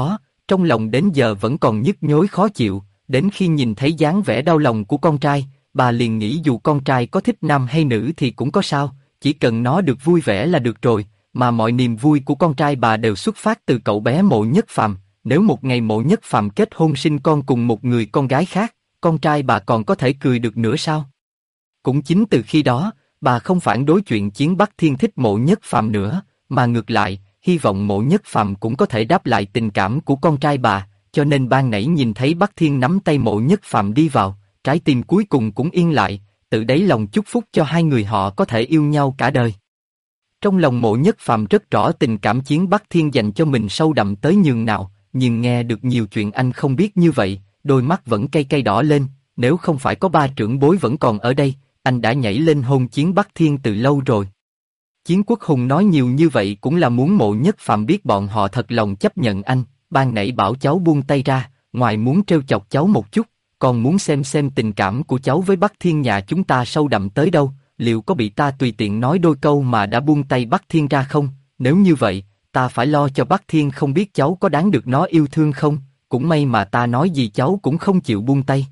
trong lòng đến giờ vẫn còn nhức nhối khó chịu, đến khi nhìn thấy dáng vẻ đau lòng của con trai, bà liền nghĩ dù con trai có thích nam hay nữ thì cũng có sao, chỉ cần nó được vui vẻ là được rồi, mà mọi niềm vui của con trai bà đều xuất phát từ cậu bé Mộ Nhất Phàm, nếu một ngày Mộ Nhất Phàm kết hôn sinh con cùng một người con gái khác, con trai bà còn có thể cười được nữa sao? Cũng chính từ khi đó, bà không phản đối chuyện Chiến Bắc Thiên thích Mộ Nhất Phàm nữa, mà ngược lại, hy vọng Mộ Nhất Phàm cũng có thể đáp lại tình cảm của con trai bà, cho nên ban nãy nhìn thấy Bắc Thiên nắm tay Mộ Nhất Phàm đi vào, trái tim cuối cùng cũng yên lại, tự đáy lòng chúc phúc cho hai người họ có thể yêu nhau cả đời. Trong lòng Mộ Nhất Phàm rất rõ tình cảm Chiến Bắc Thiên dành cho mình sâu đậm tới nhường nào, nhưng nghe được nhiều chuyện anh không biết như vậy, đôi mắt vẫn cay cay đỏ lên, nếu không phải có ba trưởng bối vẫn còn ở đây, anh đã nhảy lên hôn Chiến Bắc Thiên từ lâu rồi. Chiến Quốc Hùng nói nhiều như vậy cũng là muốn Mộ Nhất Phàm biết bọn họ thật lòng chấp nhận anh, ban nãy bảo cháu buông tay ra, ngoài muốn trêu chọc cháu một chút, còn muốn xem tình cảm của cháu với Bắc Thiên nhà chúng ta sâu đậm tới đâu, liệu có bị ta tùy tiện nói đôi câu mà đã buông tay Bắc Thiên ra không, nếu như vậy, ta phải lo cho Bắc Thiên không biết cháu có đáng được nó yêu thương không, cũng may mà ta nói gì cháu cũng không chịu buông tay.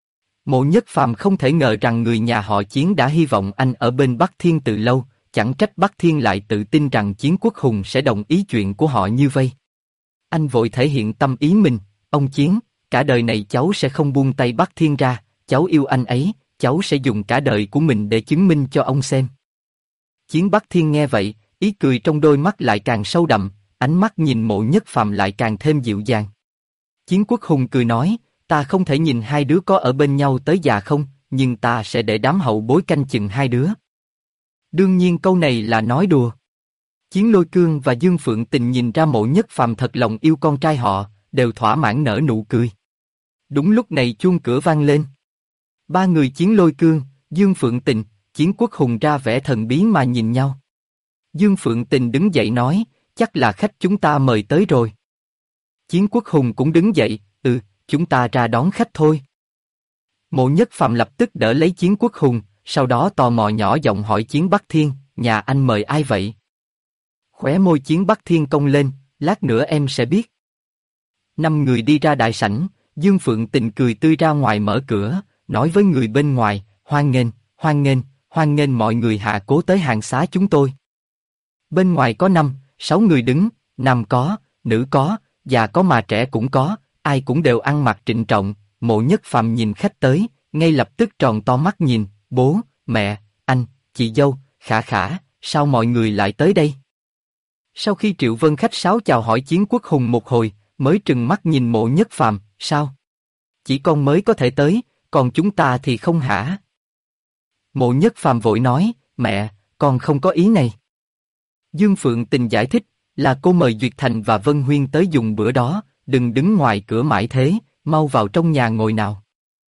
Mộ Nhất Phàm không thể ngờ rằng người nhà họ Chiến đã hy vọng anh ở bên Bắc Thiên từ lâu, chẳng trách Bắc Thiên lại tự tin rằng Chiến Quốc Hùng sẽ đồng ý chuyện của họ như vây. Anh vội thể hiện tâm ý mình, ông Chiến, cả đời này cháu sẽ không buông tay Bắc Thiên ra, cháu yêu anh ấy, cháu sẽ dùng cả đời của mình để chứng minh cho ông xem. Chiến Bắc Thiên nghe vậy, ý cười trong đôi mắt lại càng sâu đậm, ánh mắt nhìn Mộ Nhất Phàm lại càng thêm dịu dàng. Chiến Quốc Hùng cười nói, ta không thể nhìn hai đứa có ở bên nhau tới già không, nhưng ta sẽ để đám hậu bối canh chừng hai đứa. Đương nhiên câu này là nói đùa. Chiến Lôi Cương và Dương Phượng Tình nhìn ra Mộ Nhất Phàm thật lòng yêu con trai họ, đều thỏa mãn nở nụ cười. Đúng lúc này chuông cửa vang lên. Ba người Chiến Lôi Cương, Dương Phượng Tình, Chiến Quốc Hùng ra vẻ thần bí mà nhìn nhau. Dương Phượng Tình đứng dậy nói, chắc là khách chúng ta mời tới rồi. Chiến Quốc Hùng cũng đứng dậy, chúng ta ra đón khách thôi. Mộ Nhất Phàm lập tức đỡ lấy Chiến Quốc Hùng, sau đó tò mò nhỏ giọng hỏi Chiến Bắc Thiên, nhà anh mời ai vậy? Khóe môi Chiến Bắc Thiên cong lên, lát nữa em sẽ biết. 5 người đi ra đại sảnh, Dương Phượng Tình cười tươi ra ngoài mở cửa, nói với người bên ngoài, hoan nghênh mọi người hạ cố tới hàng xá chúng tôi. Bên ngoài có 5-6 người đứng, nam có, nữ có, già có mà trẻ cũng có, ai cũng đều ăn mặc trịnh trọng. Mộ Nhất Phàm nhìn khách tới, ngay lập tức tròn to mắt nhìn, bố, mẹ, anh, chị dâu, Khả Khả, sao mọi người lại tới đây? Sau khi Triệu Vân khách sáo chào hỏi Chiến Quốc Hùng một hồi, mới trừng mắt nhìn Mộ Nhất Phàm, sao? Chỉ con mới có thể tới, còn chúng ta thì không hả? Mộ Nhất Phàm vội nói, mẹ, con không có ý này. Dương Phượng Tình giải thích, là cô mời Duyệt Thành và Vân Huyên tới dùng bữa đó, đừng đứng ngoài cửa mãi thế, mau vào trong nhà ngồi nào.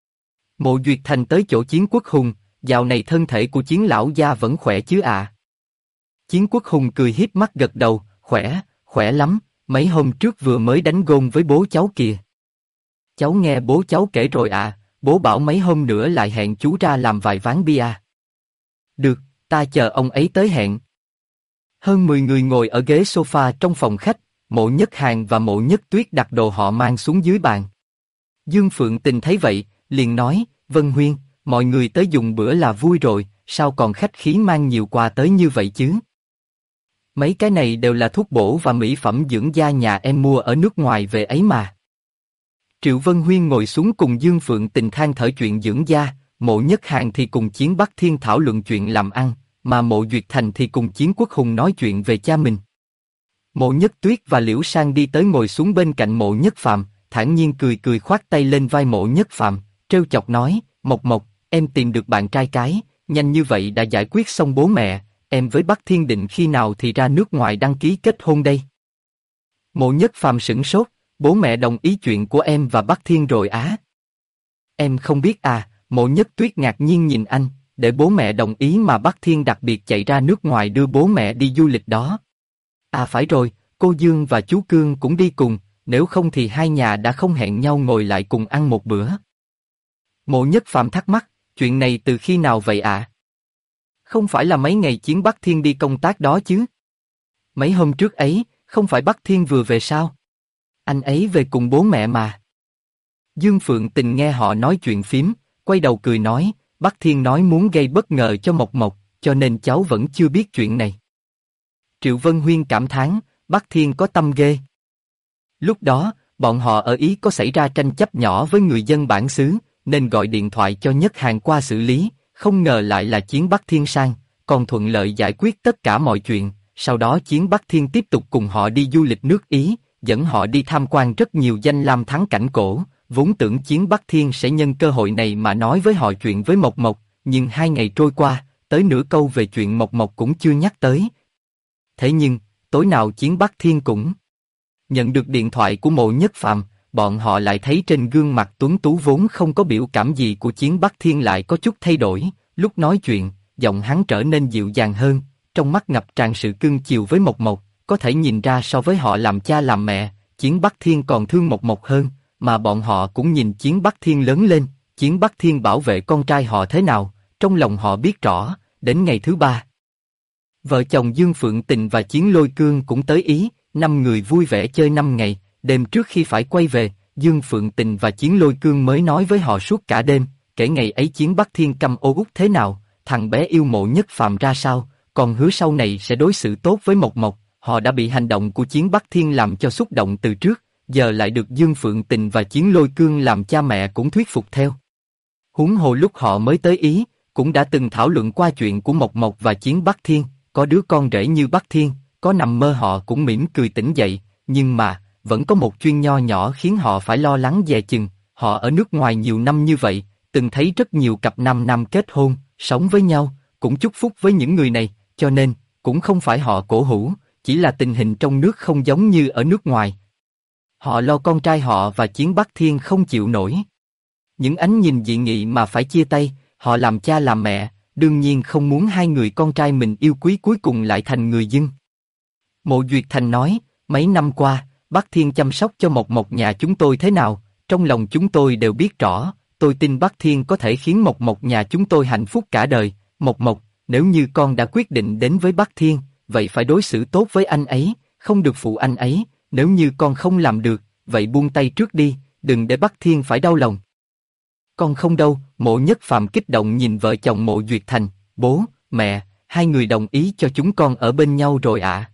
Mộ Duyệt Thành tới chỗ Chiến Quốc Hùng, dạo này thân thể của Chiến lão gia vẫn khỏe chứ ạ? Chiến Quốc Hùng cười híp mắt gật đầu, khỏe lắm, mấy hôm trước vừa mới đánh gôn với bố cháu kìa. Cháu nghe bố cháu kể rồi ạ, bố bảo mấy hôm nữa lại hẹn chú ra làm vài ván bia. Được, ta chờ ông ấy tới hẹn. Hơn 10 người ngồi ở ghế sofa trong phòng khách, Mộ Nhất Hàn và Mộ Nhất Tuyết đặt đồ họ mang xuống dưới bàn. Dương Phượng Tình thấy vậy, liền nói, Vân Huyên, mọi người tới dùng bữa là vui rồi, sao còn khách khí mang nhiều quà tới như vậy chứ? Mấy cái này đều là thuốc bổ và mỹ phẩm dưỡng da nhà em mua ở nước ngoài về ấy mà. Triệu Vân Huyên ngồi xuống cùng Dương Phượng Tình than thở chuyện dưỡng da, Mộ Nhất Hàn thì cùng Chiến Bắc Thiên thảo luận chuyện làm ăn, mà Mộ Duyệt Thành thì cùng Chiến Quốc Hùng nói chuyện về cha mình. Mộ Nhất Tuyết và Liễu Sang đi tới ngồi xuống bên cạnh Mộ Nhất Phàm, thản nhiên cười khoác tay lên vai Mộ Nhất Phàm, trêu chọc nói, Mộc, em tìm được bạn trai cái, nhanh như vậy đã giải quyết xong bố mẹ, em với Bắc Thiên định khi nào thì ra nước ngoài đăng ký kết hôn đây? Mộ Nhất Phàm sửng sốt, bố mẹ đồng ý chuyện của em và Bắc Thiên rồi á? Em không biết à? Mộ Nhất Tuyết ngạc nhiên nhìn anh, để bố mẹ đồng ý mà Bắc Thiên đặc biệt chạy ra nước ngoài đưa bố mẹ đi du lịch đó. À phải rồi, cô Dương và chú Cương cũng đi cùng, nếu không thì hai nhà đã không hẹn nhau ngồi lại cùng ăn một bữa. Mộ Nhất Phàm thắc mắc, chuyện này từ khi nào vậy ạ? Không phải là mấy ngày Chiến Bắc Thiên đi công tác đó chứ? Mấy hôm trước ấy, không phải Bắc Thiên vừa về sao? Anh ấy về cùng bố mẹ mà. Dương Phượng Tình nghe họ nói chuyện phím, quay đầu cười nói, Bắc Thiên nói muốn gây bất ngờ cho Mộc Mộc, cho nên cháu vẫn chưa biết chuyện này. Triệu Vân Huyên cảm thán, Bắc Thiên có tâm ghê. Lúc đó, bọn họ ở Ý có xảy ra tranh chấp nhỏ với người dân bản xứ, nên gọi điện thoại cho Nhất Hàn qua xử lý, không ngờ lại là Chiến Bắc Thiên sang, còn thuận lợi giải quyết tất cả mọi chuyện. Sau đó Chiến Bắc Thiên tiếp tục cùng họ đi du lịch nước Ý, dẫn họ đi tham quan rất nhiều danh lam thắng cảnh cổ, vốn tưởng Chiến Bắc Thiên sẽ nhân cơ hội này mà nói với họ chuyện với Mộc Mộc, nhưng 2 ngày trôi qua, tới nửa câu về chuyện Mộc Mộc cũng chưa nhắc tới. Thế nhưng, tối nào Chiến Bắc Thiên cũng nhận được điện thoại của Mộ Nhất Phàm, bọn họ lại thấy trên gương mặt tuấn tú vốn không có biểu cảm gì của Chiến Bắc Thiên lại có chút thay đổi, lúc nói chuyện, giọng hắn trở nên dịu dàng hơn, trong mắt ngập tràn sự cưng chiều với Mộc Mộc, có thể nhìn ra so với họ làm cha làm mẹ, Chiến Bắc Thiên còn thương Mộc Mộc hơn, mà bọn họ cũng nhìn Chiến Bắc Thiên lớn lên, Chiến Bắc Thiên bảo vệ con trai họ thế nào, trong lòng họ biết rõ, đến ngày thứ 3. Vợ chồng Dương Phượng Tình và Chiến Lôi Cương cũng tới Ý, 5 người vui vẻ chơi 5 ngày, đêm trước khi phải quay về, Dương Phượng Tình và Chiến Lôi Cương mới nói với họ suốt cả đêm, kể ngày ấy Chiến Bắc Thiên căm ô út thế nào, thằng bé yêu Mộ Nhất Phàm ra sao, còn hứa sau này sẽ đối xử tốt với Mộc Mộc, họ đã bị hành động của Chiến Bắc Thiên làm cho xúc động từ trước, giờ lại được Dương Phượng Tình và Chiến Lôi Cương làm cha mẹ cũng thuyết phục theo. Huống hồ lúc họ mới tới Ý, cũng đã từng thảo luận qua chuyện của Mộc Mộc và Chiến Bắc Thiên, có đứa con rể như Bắc Thiên, có nằm mơ họ cũng mỉm cười tỉnh dậy, nhưng mà, vẫn có một chuyện nho nhỏ khiến họ phải lo lắng dè chừng, họ ở nước ngoài nhiều năm như vậy, từng thấy rất nhiều cặp nam nam kết hôn, sống với nhau, cũng chúc phúc với những người này, cho nên, cũng không phải họ cổ hủ, chỉ là tình hình trong nước không giống như ở nước ngoài. Họ lo con trai họ và Chiến Bắc Thiên không chịu nổi. Những ánh nhìn dị nghị mà phải chia tay, họ làm cha làm mẹ, đương nhiên không muốn hai người con trai mình yêu quý cuối cùng lại thành người dưng. Mộ Duyệt Thành nói, mấy năm qua, Bắc Thiên chăm sóc cho Mộc Mộc nhà chúng tôi thế nào, trong lòng chúng tôi đều biết rõ, tôi tin Bắc Thiên có thể khiến Mộc Mộc nhà chúng tôi hạnh phúc cả đời. Mộc Mộc, nếu như con đã quyết định đến với Bắc Thiên, vậy phải đối xử tốt với anh ấy, không được phụ anh ấy, nếu như con không làm được, vậy buông tay trước đi, đừng để Bắc Thiên phải đau lòng. Con không đâu, Mộ Nhất Phàm kích động nhìn vợ chồng Mộ Duyệt Thành, bố, mẹ, hai người đồng ý cho chúng con ở bên nhau rồi ạ.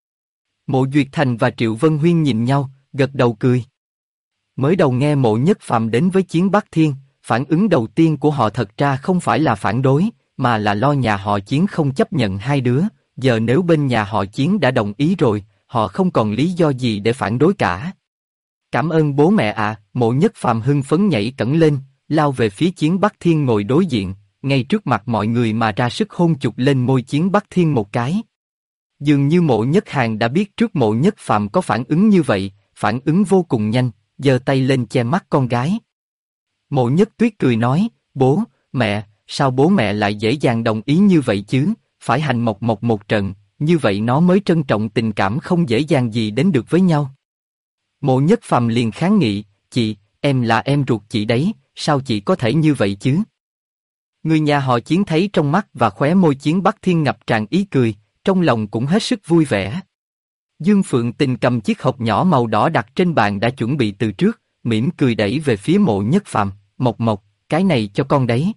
Mộ Duyệt Thành và Triệu Vân Huyên nhìn nhau, gật đầu cười. Mới đầu nghe Mộ Nhất Phàm đến với Chiến Bắc Thiên, phản ứng đầu tiên của họ thật ra không phải là phản đối, mà là lo nhà họ Chiến không chấp nhận hai đứa, giờ nếu bên nhà họ Chiến đã đồng ý rồi, họ không còn lý do gì để phản đối cả. Cảm ơn bố mẹ ạ, Mộ Nhất Phàm hưng phấn nhảy cẫng lên, lao về phía Chiến Bắc Thiên ngồi đối diện, ngay trước mặt mọi người mà ra sức hôn chụp lên môi Chiến Bắc Thiên một cái. Dường như Mộ Nhất Hàn đã biết trước Mộ Nhất Phàm có phản ứng như vậy, phản ứng vô cùng nhanh, giơ tay lên che mắt con gái. Mộ Nhất Tuyết cười nói, bố, mẹ, sao bố mẹ lại dễ dàng đồng ý như vậy chứ, phải hành Mộc Mộc một trận, như vậy nó mới trân trọng tình cảm không dễ dàng gì đến được với nhau. Mộ Nhất Phàm liền kháng nghị, chị, em là em ruột chị đấy, sao chị có thể như vậy chứ? Người nhà họ Chiến thấy trong mắt và khóe môi Chiến Bắc Thiên ngập tràn ý cười, trong lòng cũng hết sức vui vẻ. Dương Phượng Tình cầm chiếc hộp nhỏ màu đỏ đặt trên bàn đã chuẩn bị từ trước, mỉm cười đẩy về phía Mộ Nhất Phàm, Mộc Mộc, cái này cho con đấy.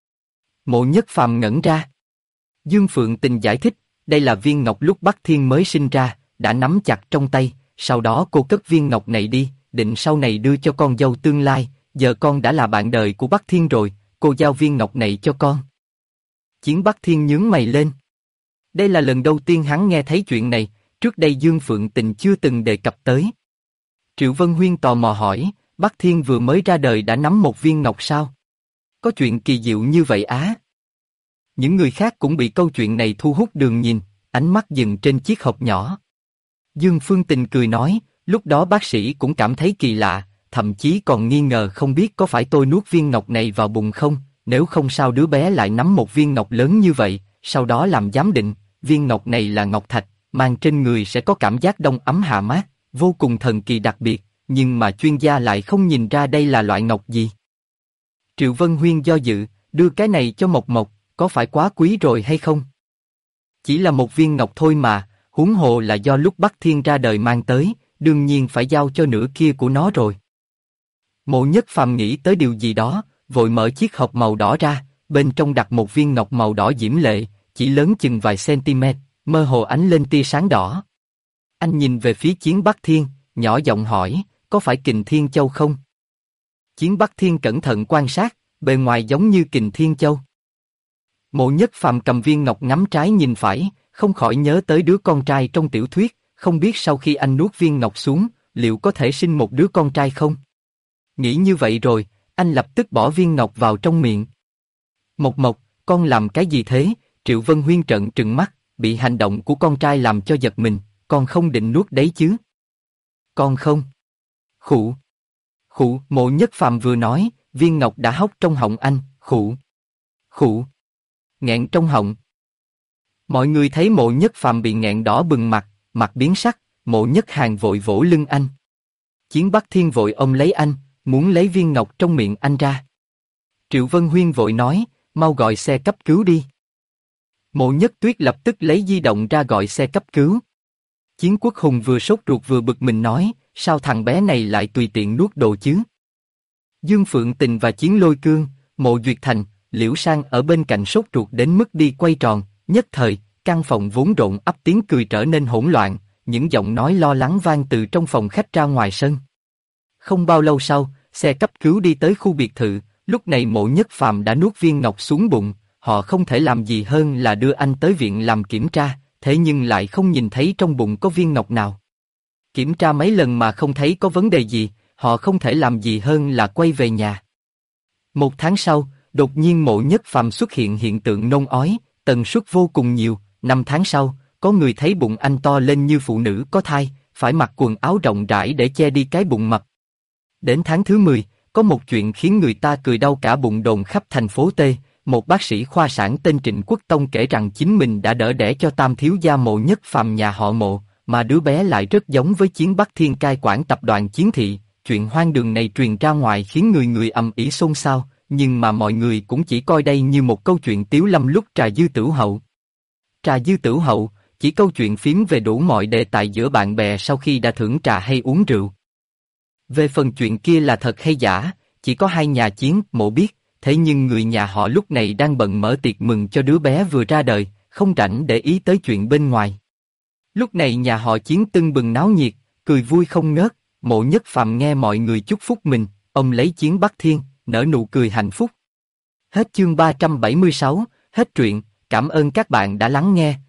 Mộ Nhất Phàm ngẩn ra. Dương Phượng Tình giải thích, đây là viên ngọc lúc Bắc Thiên mới sinh ra, đã nắm chặt trong tay, sau đó cô cất viên ngọc này đi, định sau này đưa cho con dâu tương lai, giờ con đã là bạn đời của Bắc Thiên rồi, cô giao viên ngọc này cho con. Chiến Bắc Thiên nhướng mày lên. Đây là lần đầu tiên hắn nghe thấy chuyện này, trước đây Dương Phượng Tình chưa từng đề cập tới. Triệu Vân Huyên tò mò hỏi, Bắc Thiên vừa mới ra đời đã nắm một viên ngọc sao? Có chuyện kỳ diệu như vậy á? Những người khác cũng bị câu chuyện này thu hút đường nhìn, ánh mắt dừng trên chiếc hộp nhỏ. Dương Phương Tình cười nói, lúc đó bác sĩ cũng cảm thấy kỳ lạ, thậm chí còn nghi ngờ không biết có phải tôi nuốt viên ngọc này vào bụng không, nếu không sao đứa bé lại nắm một viên ngọc lớn như vậy, sau đó làm giám định, viên ngọc này là ngọc thạch, mang trên người sẽ có cảm giác đông ấm hạ mát, vô cùng thần kỳ đặc biệt, nhưng mà chuyên gia lại không nhìn ra đây là loại ngọc gì. Triệu Vân Huyên do dự, đưa cái này cho Mộc Mộc, có phải quá quý rồi hay không? Chỉ là một viên ngọc thôi mà, huống hồ là do lúc Bắc Thiên ra đời mang tới, đương nhiên phải giao cho nửa kia của nó rồi. Mộ Nhất Phàm nghĩ tới điều gì đó, vội mở chiếc hộp màu đỏ ra, bên trong đặt một viên ngọc màu đỏ diễm lệ, chỉ lớn chừng vài cm, mơ hồ ánh lên tia sáng đỏ. Anh nhìn về phía Chiến Bắc Thiên, nhỏ giọng hỏi, có phải Kình Thiên Châu không? Chiến Bắc Thiên cẩn thận quan sát, bề ngoài giống như Kình Thiên Châu. Mộ Nhất Phàm cầm viên ngọc ngắm trái nhìn phải, không khỏi nhớ tới đứa con trai trong tiểu thuyết, không biết sau khi anh nuốt viên ngọc xuống, liệu có thể sinh một đứa con trai không? Nghĩ như vậy rồi, anh lập tức bỏ viên ngọc vào trong miệng. Mộc Mộc, con làm cái gì thế? Triệu Vân Huyên trợn trừng mắt, bị hành động của con trai làm cho giật mình, con không định nuốt đấy chứ? Con không. Khụ. Khụ, Mộ Nhất Phàm vừa nói, viên ngọc đã hóc trong họng anh, khụ. Khụ. Nghẹn trong họng. Mọi người thấy Mộ Nhất Phàm bị nghẹn đỏ bừng mặt, mặt biến sắc, Mộ Nhất Hàn vội vỗ lưng anh. Chiến Bắc Thiên vội ôm lấy anh, muốn lấy viên ngọc trong miệng anh ra. Triệu Vân Huyên vội nói, mau gọi xe cấp cứu đi. Mộ Nhất Tuyết lập tức lấy di động ra gọi xe cấp cứu. Chiến Quốc Hùng vừa sốt ruột vừa bực mình nói, sao thằng bé này lại tùy tiện nuốt đồ chứ? Dương Phượng Tình và Chiến Lôi Cương, Mộ Duyệt Thành, Liễu Sang ở bên cạnh sốt ruột đến mức đi quay tròn, nhất thời, căn phòng vốn rộn ắp tiếng cười trở nên hỗn loạn, những giọng nói lo lắng vang từ trong phòng khách ra ngoài sân. Không bao lâu sau, xe cấp cứu đi tới khu biệt thự, lúc này Mộ Nhất Phàm đã nuốt viên ngọc xuống bụng, họ không thể làm gì hơn là đưa anh tới viện làm kiểm tra, thế nhưng lại không nhìn thấy trong bụng có viên ngọc nào. Kiểm tra mấy lần mà không thấy có vấn đề gì, họ không thể làm gì hơn là quay về nhà. 1 tháng sau, đột nhiên Mộ Nhất Phàm xuất hiện hiện tượng nôn ói, tần suất vô cùng nhiều. 5 tháng sau, có người thấy bụng anh to lên như phụ nữ có thai, phải mặc quần áo rộng rãi để che đi cái bụng mập. Đến tháng thứ 10, có một chuyện khiến người ta cười đau cả bụng đồn khắp thành phố T. Một bác sĩ khoa sản tên Trịnh Quốc Tông kể rằng chính mình đã đỡ đẻ cho tam thiếu gia Mộ Nhất Phàm nhà họ Mộ, mà đứa bé lại rất giống với Chiến Bắc Thiên cai quản tập đoàn Chiến Thị. Chuyện hoang đường này truyền ra ngoài khiến người người ầm ĩ xôn xao, nhưng mà mọi người cũng chỉ coi đây như một câu chuyện tiếu lâm lúc trà dư tửu hậu. Trà dư tửu hậu, chỉ câu chuyện phím về đủ mọi đề tài giữa bạn bè sau khi đã thưởng trà hay uống rượu. Về phần chuyện kia là thật hay giả, chỉ có hai nhà Chiến, Mộ biết, thế nhưng người nhà họ lúc này đang bận mở tiệc mừng cho đứa bé vừa ra đời, không rảnh để ý tới chuyện bên ngoài. Lúc này nhà họ Chiến tưng bừng náo nhiệt, cười vui không ngớt, Mộ Nhất Phàm nghe mọi người chúc phúc mình, ông lấy Chiến Bắc Thiên, nở nụ cười hạnh phúc. Hết chương 376, hết truyện, cảm ơn các bạn đã lắng nghe.